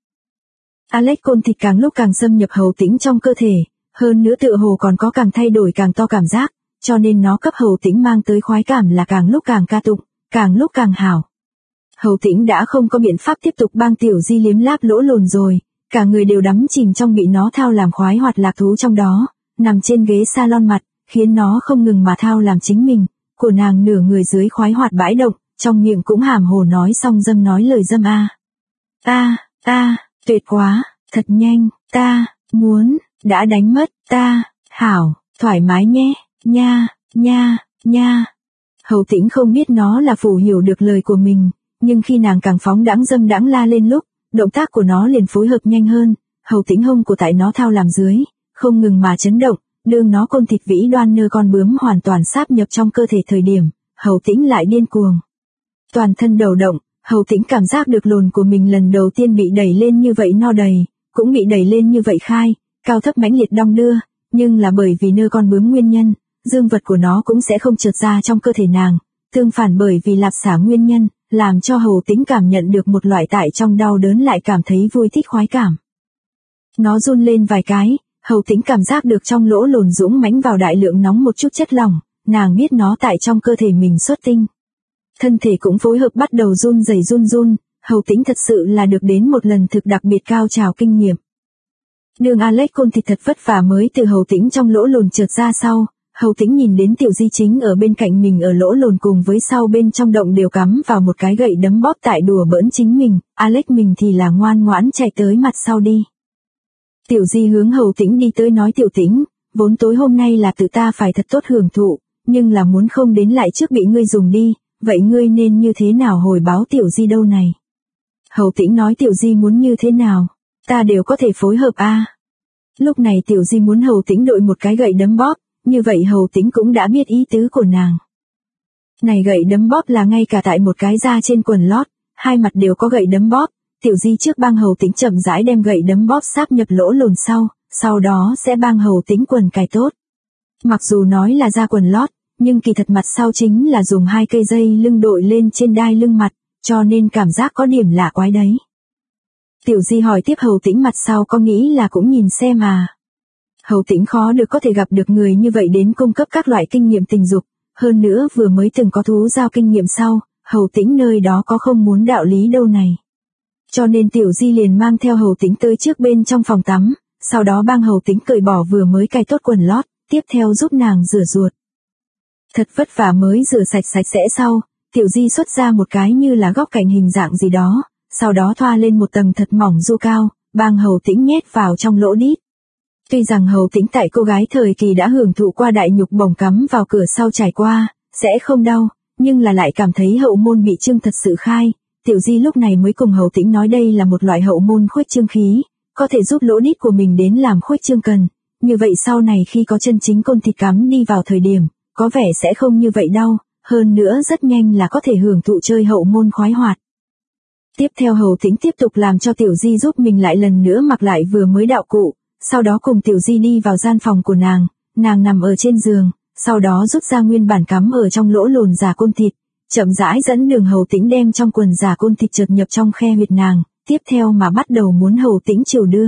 S1: Alex côn thịt càng lúc càng xâm nhập Hầu Tĩnh trong cơ thể, hơn nữa tựa hồ còn có càng thay đổi càng to cảm giác, cho nên nó cấp Hầu Tĩnh mang tới khoái cảm là càng lúc càng ca tụng, càng lúc càng hảo. Hầu Tĩnh đã không có biện pháp tiếp tục bang Tiểu Di liếm láp lỗ lồn rồi, cả người đều đắm chìm trong bị nó thao làm khoái hoạt lạc thú trong đó, nằm trên ghế salon mặt, khiến nó không ngừng mà thao làm chính mình, của nàng nửa người dưới khoái hoạt bãi động, trong miệng cũng hàm hồ nói xong dâm nói lời dâm tuyệt quá, thật nhanh, ta, muốn, đã đánh mất, ta, hảo, thoải mái nhé, nha. Hầu Tĩnh không biết nó là phủ hiểu được lời của mình, nhưng khi nàng càng phóng đãng dâm đãng la lên lúc, động tác của nó liền phối hợp nhanh hơn, Hầu Tĩnh hông của tại nó thao làm dưới, không ngừng mà chấn động, đương nó côn thịt vĩ đoan nơ con bướm hoàn toàn sáp nhập trong cơ thể thời điểm, Hầu Tĩnh lại điên cuồng. Toàn thân đầu động, Hầu Tĩnh cảm giác được lồn của mình lần đầu tiên bị đẩy lên như vậy no đầy, cũng bị đẩy lên như vậy khai, cao thấp mãnh liệt đong đưa, nhưng là bởi vì nơ con bướm nguyên nhân, dương vật của nó cũng sẽ không trượt ra trong cơ thể nàng, tương phản bởi vì lạp xả nguyên nhân, làm cho Hầu Tĩnh cảm nhận được một loại tại trong đau đớn lại cảm thấy vui thích khoái cảm. Nó run lên vài cái, Hầu Tĩnh cảm giác được trong lỗ lồn dũng mãnh vào đại lượng nóng một chút chất lỏng, nàng biết nó tại trong cơ thể mình xuất tinh. Thân thể cũng phối hợp bắt đầu run rẩy run, Hầu Tĩnh thật sự là được đến một lần thực đặc biệt cao trào kinh nghiệm. Đường Alex côn thịt thật vất vả mới từ Hầu Tĩnh trong lỗ lồn trượt ra sau, Hầu Tĩnh nhìn đến Tiểu Di chính ở bên cạnh mình ở lỗ lồn cùng với sau bên trong động đều cắm vào một cái gậy đấm bóp tại đùa bỡn chính mình, Alex mình thì là ngoan ngoãn chạy tới mặt sau đi. Tiểu Di hướng Hầu Tĩnh đi tới nói Tiểu Tĩnh, vốn tối hôm nay là tự ta phải thật tốt hưởng thụ, nhưng là muốn không đến lại trước bị ngươi dùng đi, vậy ngươi nên như thế nào hồi báo Tiểu Di đâu này? Hầu Tĩnh nói Tiểu Di muốn như thế nào, ta đều có thể phối hợp Lúc này Tiểu Di muốn Hầu Tĩnh đội một cái gậy đấm bóp, như vậy Hầu Tĩnh cũng đã biết ý tứ của nàng. Này gậy đấm bóp là ngay cả tại một cái da trên quần lót, hai mặt đều có gậy đấm bóp, Tiểu Di trước bang Hầu Tĩnh chậm rãi đem gậy đấm bóp sáp nhập lỗ lồn sau đó sẽ bang Hầu Tĩnh quần cài tốt. Mặc dù nói là da quần lót, nhưng kỳ thật mặt sau chính là dùng hai cây dây lưng đội lên trên đai lưng mặt, cho nên cảm giác có điểm lạ quái đấy. Tiểu Di hỏi tiếp Hầu Tĩnh mặt sau có nghĩ là cũng nhìn xem Hầu Tĩnh khó được có thể gặp được người như vậy đến cung cấp các loại kinh nghiệm tình dục, hơn nữa vừa mới từng có thú giao kinh nghiệm sau, Hầu Tĩnh nơi đó có không muốn đạo lý đâu này. Cho nên Tiểu Di liền mang theo Hầu Tĩnh tới trước bên trong phòng tắm, sau đó bang Hầu Tĩnh cởi bỏ vừa mới cài tốt quần lót, tiếp theo giúp nàng rửa ruột. Thật vất vả mới rửa sạch sạch sẽ sau, Tiểu Di xuất ra một cái như là góc cạnh hình dạng gì đó, sau đó thoa lên một tầng thật mỏng du cao, bang Hầu Tĩnh nhét vào trong lỗ đít. Tuy rằng Hầu Tĩnh tại cô gái thời kỳ đã hưởng thụ qua đại nhục bổng cắm vào cửa sau trải qua, sẽ không đau, nhưng là lại cảm thấy hậu môn bị trương thật sự khai. Tiểu Di lúc này mới cùng Hầu Tĩnh nói đây là một loại hậu môn khuếch trương khí, có thể giúp lỗ đít của mình đến làm khuếch trương cần, như vậy sau này khi có chân chính côn thịt cắm đi vào thời điểm, có vẻ sẽ không như vậy đau, hơn nữa rất nhanh là có thể hưởng thụ chơi hậu môn khoái hoạt. Tiếp theo Hầu Tĩnh tiếp tục làm cho Tiểu Di giúp mình lại lần nữa mặc lại vừa mới đạo cụ, sau đó cùng Tiểu Di đi vào gian phòng của nàng nằm ở trên giường, sau đó rút ra nguyên bản cắm ở trong lỗ lồn giả côn thịt, chậm rãi dẫn đường Hầu Tĩnh đem trong quần giả côn thịt chợt nhập trong khe huyệt nàng, tiếp theo mà bắt đầu muốn Hầu Tĩnh chiều đưa.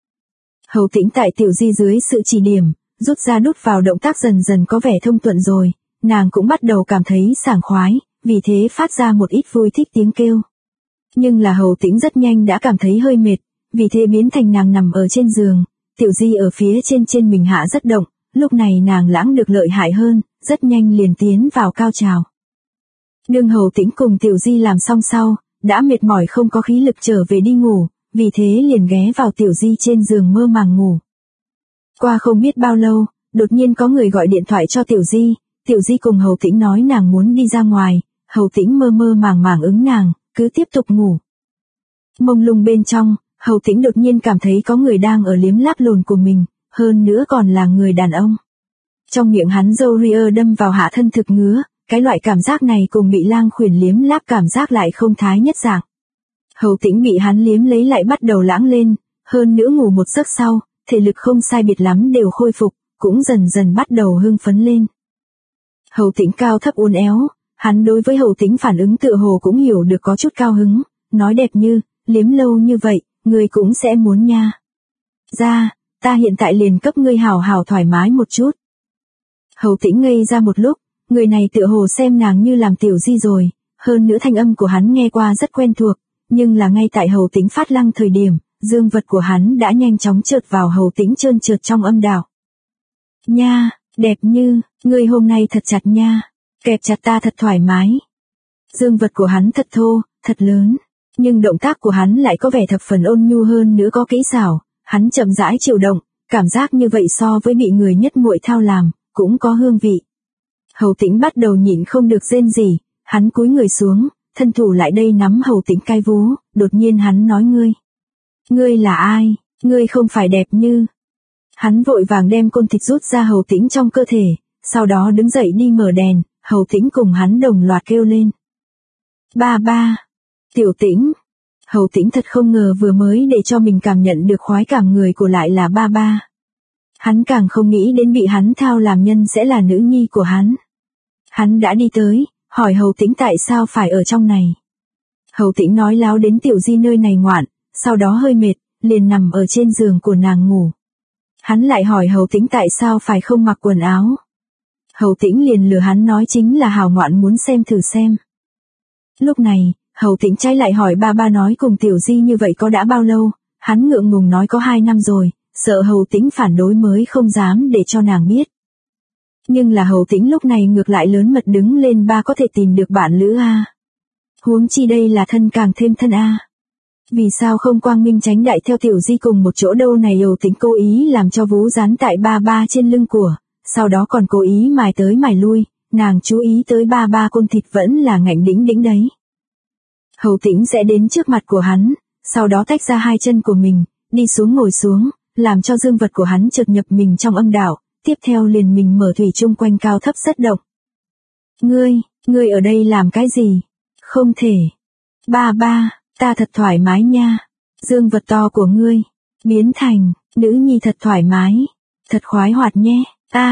S1: Hầu Tĩnh tại Tiểu Di dưới sự chỉ điểm, rút ra đút vào động tác dần dần có vẻ thông thuận rồi, nàng cũng bắt đầu cảm thấy sảng khoái, vì thế phát ra một ít vui thích tiếng kêu. Nhưng là Hầu Tĩnh rất nhanh đã cảm thấy hơi mệt, vì thế biến thành nàng nằm ở trên giường, Tiểu Di ở phía trên mình hạ rất động, lúc này nàng lãng được lợi hại hơn, rất nhanh liền tiến vào cao trào. Đương Hầu Tĩnh cùng Tiểu Di làm xong sau, đã mệt mỏi không có khí lực trở về đi ngủ, vì thế liền ghé vào Tiểu Di trên giường mơ màng ngủ. Qua không biết bao lâu, đột nhiên có người gọi điện thoại cho Tiểu Di cùng Hầu Tĩnh nói nàng muốn đi ra ngoài, Hầu Tĩnh mơ mơ màng ứng nàng, cứ tiếp tục ngủ. Mông lung bên trong, Hầu Tĩnh đột nhiên cảm thấy có người đang ở liếm láp lồn của mình, hơn nữa còn là người đàn ông. Trong miệng hắn râu ria đâm vào hạ thân thực ngứa, cái loại cảm giác này cùng bị lang khuyển liếm láp cảm giác lại không thái nhất dạng. Hầu Tĩnh bị hắn liếm lấy lại bắt đầu lãng lên, hơn nữa ngủ một giấc sau, thể lực không sai biệt lắm đều khôi phục, cũng dần dần bắt đầu hưng phấn lên. Hầu Tĩnh cao thấp uốn éo, hắn đối với Hầu Tĩnh phản ứng tựa hồ cũng hiểu được có chút cao hứng, nói đẹp như, liếm lâu như vậy, ngươi cũng sẽ muốn nha. Ra, ta hiện tại liền cấp ngươi hào hào thoải mái một chút. Hầu Tĩnh ngây ra một lúc, người này tựa hồ xem nàng như làm Tiểu Di rồi, hơn nữa thanh âm của hắn nghe qua rất quen thuộc, nhưng là ngay tại Hầu Tĩnh phát lăng thời điểm, dương vật của hắn đã nhanh chóng trượt vào Hầu Tĩnh trơn trượt trong âm đạo. Nha, đẹp như, ngươi hôm nay thật chặt nha, kẹp chặt ta thật thoải mái. Dương vật của hắn thật thô, thật lớn, nhưng động tác của hắn lại có vẻ thập phần ôn nhu hơn nữa có kỹ xảo, hắn chậm rãi chịu động, cảm giác như vậy so với bị người nhất muội thao làm, cũng có hương vị. Hầu Tĩnh bắt đầu nhịn không được rên rỉ, hắn cúi người xuống, thân thủ lại đây nắm Hầu Tĩnh cái vú, đột nhiên hắn nói ngươi là ai, ngươi không phải đẹp như. Hắn vội vàng đem côn thịt rút ra Hầu Tĩnh trong cơ thể, sau đó đứng dậy đi mở đèn, Hầu Tĩnh cùng hắn đồng loạt kêu lên. Ba, Tiểu Tĩnh. Hầu Tĩnh thật không ngờ vừa mới để cho mình cảm nhận được khoái cảm người của lại là ba. Hắn càng không nghĩ đến bị hắn thao làm nhân sẽ là nữ nhi của hắn. Hắn đã đi tới, hỏi Hầu Tĩnh tại sao phải ở trong này. Hầu Tĩnh nói láo đến Tiểu Di nơi này ngoạn, sau đó hơi mệt, liền nằm ở trên giường của nàng ngủ. Hắn lại hỏi Hầu Tĩnh tại sao phải không mặc quần áo. Hầu Tĩnh liền lừa hắn nói chính là hào ngoạn muốn xem thử xem. Lúc này, Hầu Tĩnh trái lại hỏi ba nói cùng Tiểu Di như vậy có đã bao lâu, hắn ngượng ngùng nói có 2 năm rồi, sợ Hầu Tĩnh phản đối mới không dám để cho nàng biết. Nhưng là Hầu Tĩnh lúc này ngược lại lớn mật đứng lên ba có thể tìm được bạn lữ a. Huống chi đây là thân càng thêm thân a. Vì sao không quang minh chánh đại theo Tiểu Di cùng một chỗ đâu này. Hầu Tĩnh cố ý làm cho vú dán tại ba trên lưng của, sau đó còn cố ý mài tới mài lui, nàng chú ý tới ba côn thịt vẫn là ngạnh đĩnh đấy. Hầu Tĩnh sẽ đến trước mặt của hắn, sau đó tách ra 2 chân của mình, đi xuống ngồi xuống, làm cho dương vật của hắn chợt nhập mình trong âm đạo, tiếp theo liền mình mở thủy chung quanh cao thấp rất động. Ngươi ở đây làm cái gì? Không thể. Ba, ta thật thoải mái nha. Dương vật to của ngươi, biến thành, nữ nhi thật thoải mái, thật khoái hoạt nhé.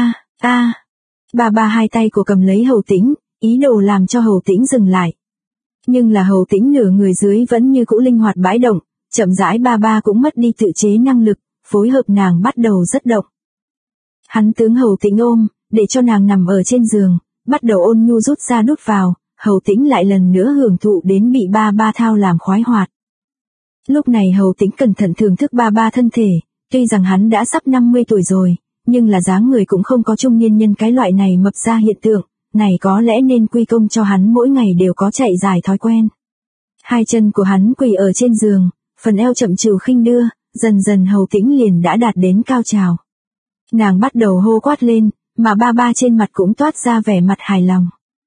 S1: Ba 2 tay của cầm lấy Hầu Tĩnh, ý đồ làm cho Hầu Tĩnh dừng lại. Nhưng là Hầu Tĩnh nửa người dưới vẫn như cũ linh hoạt bãi động, chậm rãi ba cũng mất đi tự chế năng lực, phối hợp nàng bắt đầu rất động. Hắn tướng Hầu Tĩnh ôm, để cho nàng nằm ở trên giường, bắt đầu ôn nhu rút ra đút vào, Hầu Tĩnh lại lần nữa hưởng thụ đến bị ba ba thao làm khoái hoạt. Lúc này Hầu Tĩnh cẩn thận thưởng thức ba ba thân thể, tuy rằng hắn đã sắp 50 tuổi rồi, nhưng là dáng người cũng không có trung niên nhân cái loại này mập ra hiện tượng, này có lẽ nên quy công cho hắn mỗi ngày đều có chạy dài thói quen. Hai chân của hắn quỳ ở trên giường, phần eo chậm chịu khinh đưa, dần dần Hầu Tĩnh liền đã đạt đến cao trào. Nàng bắt đầu hô quát lên, mà ba ba trên mặt cũng toát ra vẻ mặt hài lòng.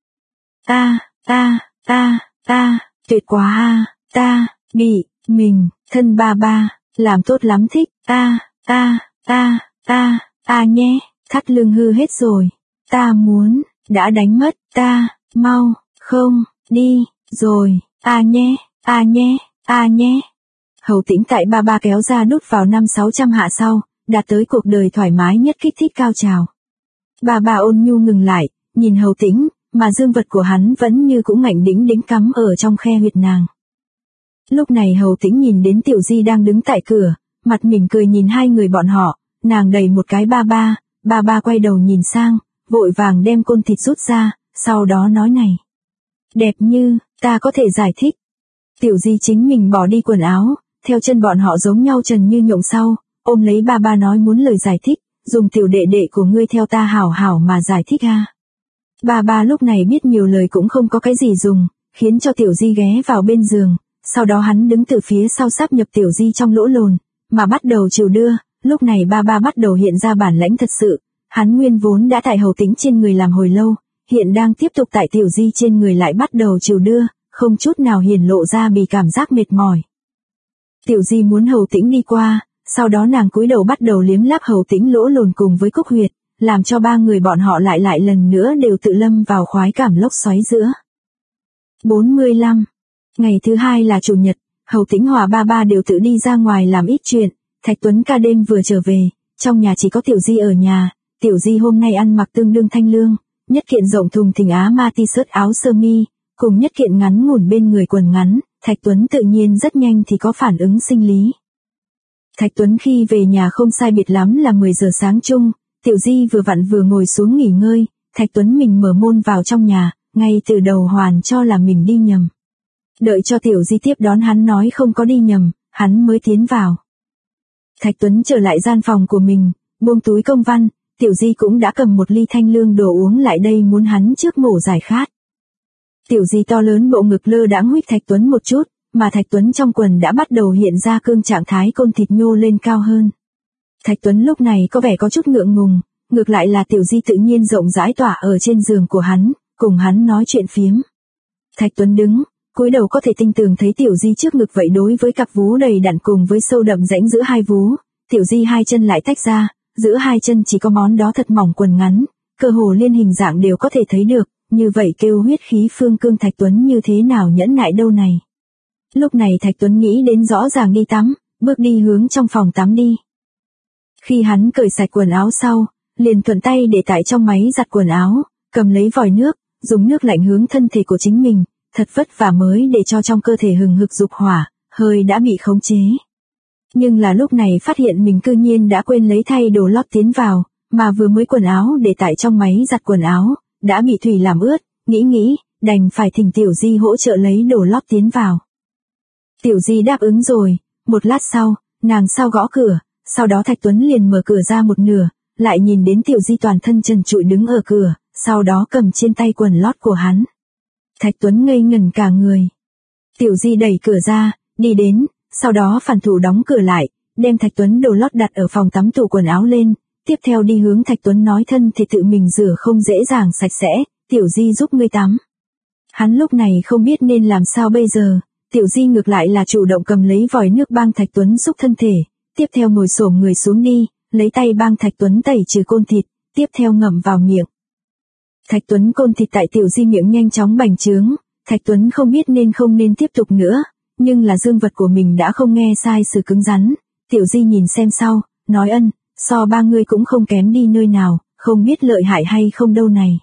S1: Tuyệt quá mình, thân ba ba, làm tốt lắm thích, nhé, thắt lưng hư hết rồi, ta muốn, đã đánh mất, mau, không, đi, rồi, nhé. Hầu Tĩnh tại ba ba kéo ra đút vào 500-600 hạ sau, đạt tới cuộc đời thoải mái nhất kích thích cao trào. Ba ba ôn nhu ngừng lại, nhìn Hầu Tĩnh, mà dương vật của hắn vẫn như cũng ngạnh đĩnh cắm ở trong khe huyệt nàng. Lúc này Hầu Tĩnh nhìn đến Tiểu Di đang đứng tại cửa, mặt mỉm cười nhìn hai người bọn họ, nàng đẩy một cái ba ba quay đầu nhìn sang, vội vàng đem côn thịt rút ra, sau đó nói này. Đẹp như, ta có thể giải thích. Tiểu Di chính mình bỏ đi quần áo, theo chân bọn họ giống nhau trần như nhộng sau, ôm lấy ba ba nói muốn lời giải thích, dùng tiểu đệ đệ của ngươi theo ta hảo hảo mà giải thích ha. Ba ba lúc này biết nhiều lời cũng không có cái gì dùng, khiến cho Tiểu Di ghé vào bên giường, sau đó hắn đứng từ phía sau sáp nhập Tiểu Di trong lỗ lồn, mà bắt đầu chiều đưa, lúc này ba ba bắt đầu hiện ra bản lãnh thật sự, hắn nguyên vốn đã tại Hầu Tĩnh trên người làm hồi lâu, hiện đang tiếp tục tại Tiểu Di trên người lại bắt đầu chiều đưa, không chút nào hiển lộ ra bị cảm giác mệt mỏi. Tiểu Di muốn Hầu Tĩnh đi qua, sau đó nàng cúi đầu bắt đầu liếm láp Hầu Tĩnh lỗ lồn cùng với cúc huyệt, làm cho ba người bọn họ lại lần nữa đều tự lâm vào khoái cảm lốc xoáy giữa. 45. Ngày thứ hai là chủ nhật, Hầu Tĩnh hòa ba ba đều tự đi ra ngoài làm ít chuyện, Thạch Tuấn ca đêm vừa trở về, trong nhà chỉ có Tiểu Di ở nhà, Tiểu Di hôm nay ăn mặc tương đương thanh lương, nhất kiện rộng thùng thình á ma t-shirt áo sơ mi, cùng nhất kiện ngắn ngủn bên người quần ngắn, Thạch Tuấn tự nhiên rất nhanh thì có phản ứng sinh lý. Thạch Tuấn khi về nhà không sai biệt lắm là 10 giờ sáng chung, Tiểu Di vừa vặn vừa ngồi xuống nghỉ ngơi, Thạch Tuấn mình mở môn vào trong nhà, ngay từ đầu hoàn cho là mình đi nhầm. Đợi cho Tiểu Di tiếp đón hắn nói không có đi nhầm, hắn mới tiến vào. Thạch Tuấn trở lại gian phòng của mình, buông túi công văn, Tiểu Di cũng đã cầm một ly thanh lương đồ uống lại đây muốn hắn trước mổ giải khát. Tiểu Di to lớn bộ ngực lơ đãng huých Thạch Tuấn một chút, mà Thạch Tuấn trong quần đã bắt đầu hiện ra cương trạng thái côn thịt nhô lên cao hơn. Thạch Tuấn lúc này có vẻ có chút ngượng ngùng, ngược lại là Tiểu Di tự nhiên rộng rãi tỏa ở trên giường của hắn, cùng hắn nói chuyện phiếm. Thạch Tuấn đứng, cúi đầu có thể tinh tường thấy Tiểu Di trước ngực vậy đối với cặp vú đầy đặn cùng với sâu đậm rãnh giữa hai vú, Tiểu Di hai chân lại tách ra, giữa hai chân chỉ có món đó thật mỏng quần ngắn, cơ hồ liên hình dạng đều có thể thấy được, như vậy kêu huyết khí phương cương Thạch Tuấn như thế nào nhẫn nại đâu này. Lúc này Thạch Tuấn nghĩ đến rõ ràng đi tắm, bước đi hướng trong phòng tắm đi. Khi hắn cởi sạch quần áo sau, liền thuận tay để tại trong máy giặt quần áo, cầm lấy vòi nước, dùng nước lạnh hướng thân thể của chính mình, thật vất vả mới để cho trong cơ thể hừng hực dục hỏa, hơi đã bị khống chế. Nhưng là lúc này phát hiện mình cư nhiên đã quên lấy thay đồ lót tiến vào, mà vừa mới quần áo để tại trong máy giặt quần áo, đã bị thủy làm ướt, nghĩ, đành phải thỉnh Tiểu Di hỗ trợ lấy đồ lót tiến vào. Tiểu Di đáp ứng rồi, một lát sau, nàng sao gõ cửa, sau đó Thạch Tuấn liền mở cửa ra một nửa, lại nhìn đến Tiểu Di toàn thân trần trụi đứng ở cửa, sau đó cầm trên tay quần lót của hắn. Thạch Tuấn ngây ngẩn cả người. Tiểu Di đẩy cửa ra, đi đến, sau đó phản thủ đóng cửa lại, đem Thạch Tuấn đồ lót đặt ở phòng tắm tủ quần áo lên, tiếp theo đi hướng Thạch Tuấn nói thân thì tự mình rửa không dễ dàng sạch sẽ, Tiểu Di giúp ngươi tắm. Hắn lúc này không biết nên làm sao bây giờ, Tiểu Di ngược lại là chủ động cầm lấy vòi nước bang Thạch Tuấn xúc thân thể, tiếp theo ngồi xổm người xuống đi, lấy tay bang Thạch Tuấn tẩy trừ côn thịt, tiếp theo ngậm vào miệng. Thạch Tuấn côn thịt tại Tiểu Di miệng nhanh chóng bành trướng, Thạch Tuấn không biết nên không nên tiếp tục nữa, nhưng là dương vật của mình đã không nghe sai sự cứng rắn, Tiểu Di nhìn xem sau, nói ân, so ba người cũng không kém đi nơi nào, không biết lợi hại hay không đâu này.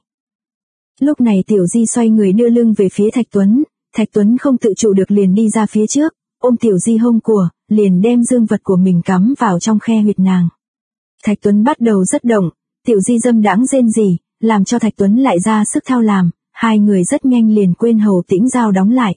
S1: Lúc này Tiểu Di xoay người đưa lưng về phía Thạch Tuấn không tự trụ được liền đi ra phía trước, ôm Tiểu Di hông của, liền đem dương vật của mình cắm vào trong khe huyệt nàng. Thạch Tuấn bắt đầu rất động, Tiểu Di dâm đãng rên rỉ, làm cho Thạch Tuấn lại ra sức thao làm, hai người rất nhanh liền quên Hầu Tĩnh Giao đóng lại.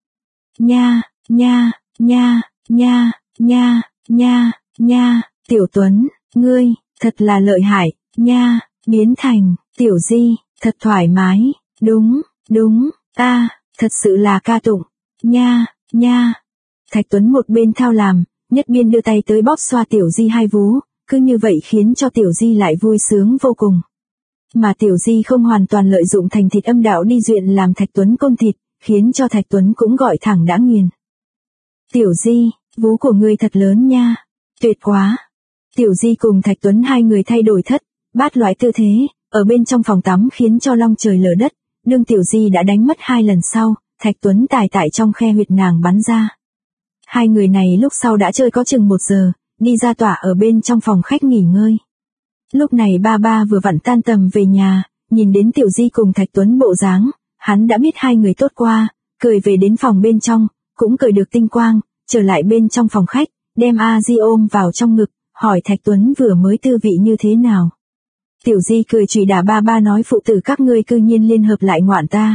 S1: Nha, nha, nha, nha, nha, nha, nha, Tiểu Tuấn, ngươi, thật là lợi hại, nha, biến thành, Tiểu Di, thật thoải mái, đúng, đúng, ta, thật sự là ca tụng, nha, nha. Thạch Tuấn một bên thao làm, nhất biên đưa tay tới bóp xoa Tiểu Di hai vú, cứ như vậy khiến cho Tiểu Di lại vui sướng vô cùng. Mà Tiểu Di không hoàn toàn lợi dụng thành thịt âm đạo đi duyện làm Thạch Tuấn côn thịt, khiến cho Thạch Tuấn cũng gọi thẳng đã nghiền. Tiểu Di, vú của ngươi thật lớn nha, tuyệt quá. Tiểu Di cùng Thạch Tuấn hai người thay đổi thất, bát loại tư thế, ở bên trong phòng tắm khiến cho long trời lở đất, nương Tiểu Di đã đánh mất 2 lần sau, Thạch Tuấn tài tại trong khe huyệt nàng bắn ra. Hai người này lúc sau đã chơi có chừng 1 giờ, đi ra tỏa ở bên trong phòng khách nghỉ ngơi. Lúc này ba ba vừa vặn tan tầm về nhà, nhìn đến Tiểu Di cùng Thạch Tuấn bộ dáng, hắn đã biết hai người tốt qua, cười về đến phòng bên trong, cũng cười được tinh quang, trở lại bên trong phòng khách, đem A Di ôm vào trong ngực, hỏi Thạch Tuấn vừa mới tư vị như thế nào. Tiểu Di cười chửi đả ba ba nói phụ tử các ngươi cư nhiên liên hợp lại ngoạn ta.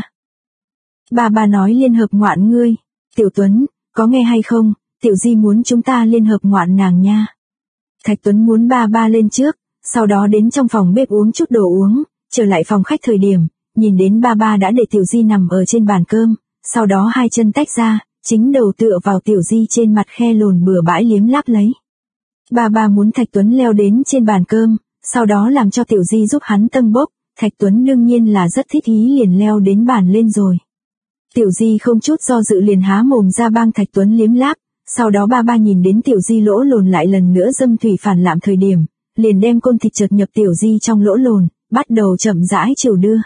S1: Ba ba nói liên hợp ngoạn ngươi, Tiểu Tuấn, có nghe hay không, Tiểu Di muốn chúng ta liên hợp ngoạn nàng nha. Thạch Tuấn muốn ba ba lên trước, sau đó đến trong phòng bếp uống chút đồ uống, trở lại phòng khách thời điểm, nhìn đến ba ba đã để Tiểu Di nằm ở trên bàn cơm, sau đó hai chân tách ra, chính đầu tựa vào Tiểu Di trên mặt khe lồn bừa bãi liếm láp lấy. Ba ba muốn Thạch Tuấn leo đến trên bàn cơm, sau đó làm cho Tiểu Di giúp hắn tâng bốc, Thạch Tuấn đương nhiên là rất thích ý liền leo đến bàn lên rồi. Tiểu Di không chút do dự liền há mồm ra bang Thạch Tuấn liếm láp, sau đó ba ba nhìn đến Tiểu Di lỗ lồn lại lần nữa dâm thủy phản lạm thời điểm, liền đem côn thịt chợt nhập Tiểu Di trong lỗ lồn, bắt đầu chậm rãi chiều đưa.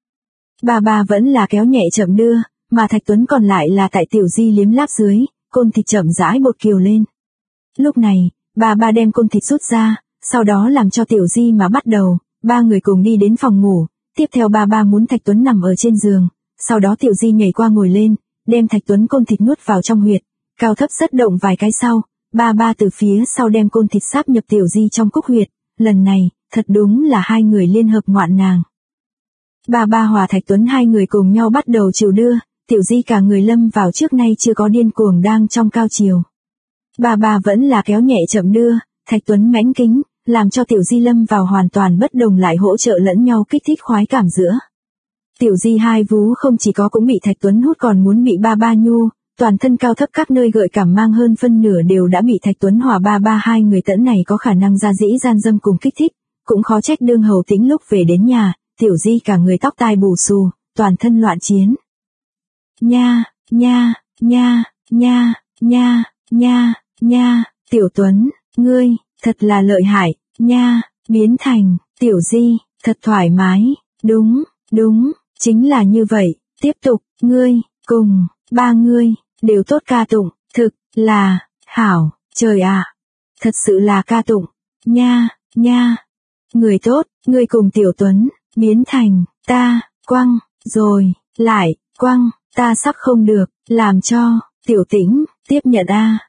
S1: Ba ba vẫn là kéo nhẹ chậm đưa, mà Thạch Tuấn còn lại là tại Tiểu Di liếm láp dưới, côn thịt chậm rãi bột kiều lên. Lúc này, ba ba đem côn thịt rút ra, sau đó làm cho Tiểu Di mà bắt đầu, ba người cùng đi đến phòng ngủ, tiếp theo ba ba muốn Thạch Tuấn nằm ở trên giường, sau đó Tiểu Di nhảy qua ngồi lên, đem Thạch Tuấn côn thịt nuốt vào trong huyệt, cao thấp rất động vài cái sau, ba ba từ phía sau đem côn thịt sáp nhập Tiểu Di trong cúc huyệt, lần này, thật đúng là hai người liên hợp ngoạn nàng. Ba ba hòa Thạch Tuấn hai người cùng nhau bắt đầu chiều đưa, Tiểu Di cả người lâm vào trước nay chưa có điên cuồng đang trong cao chiều. Ba ba vẫn là kéo nhẹ chậm đưa, Thạch Tuấn mãnh kính, làm cho Tiểu Di lâm vào hoàn toàn bất đồng lại hỗ trợ lẫn nhau kích thích khoái cảm giữa. Tiểu Di hai vú không chỉ có cũng bị Thạch Tuấn hút còn muốn bị ba ba nhu, toàn thân cao thấp các nơi gợi cảm mang hơn phân nửa đều đã bị Thạch Tuấn hòa ba ba hai người tẫn này có khả năng ra dĩ gian dâm cùng kích thích, cũng khó trách đương Hầu Tĩnh lúc về đến nhà, Tiểu Di cả người tóc tai bù xù, toàn thân loạn chiến. Nha, nha, nha, nha, nha, nha, nha, Tiểu Tuấn, ngươi, thật là lợi hại, nha, biến thành, Tiểu Di, thật thoải mái, đúng, đúng, chính là như vậy, tiếp tục, ngươi, cùng, ba ngươi, đều tốt ca tụng, thực, là, hảo, trời ạ, thật sự là ca tụng, nha, nha, người tốt, ngươi cùng Tiểu Tuấn, biến thành, ta, quăng, rồi, lại, quăng, ta sắp không được, làm cho, Tiểu Tĩnh, tiếp nhận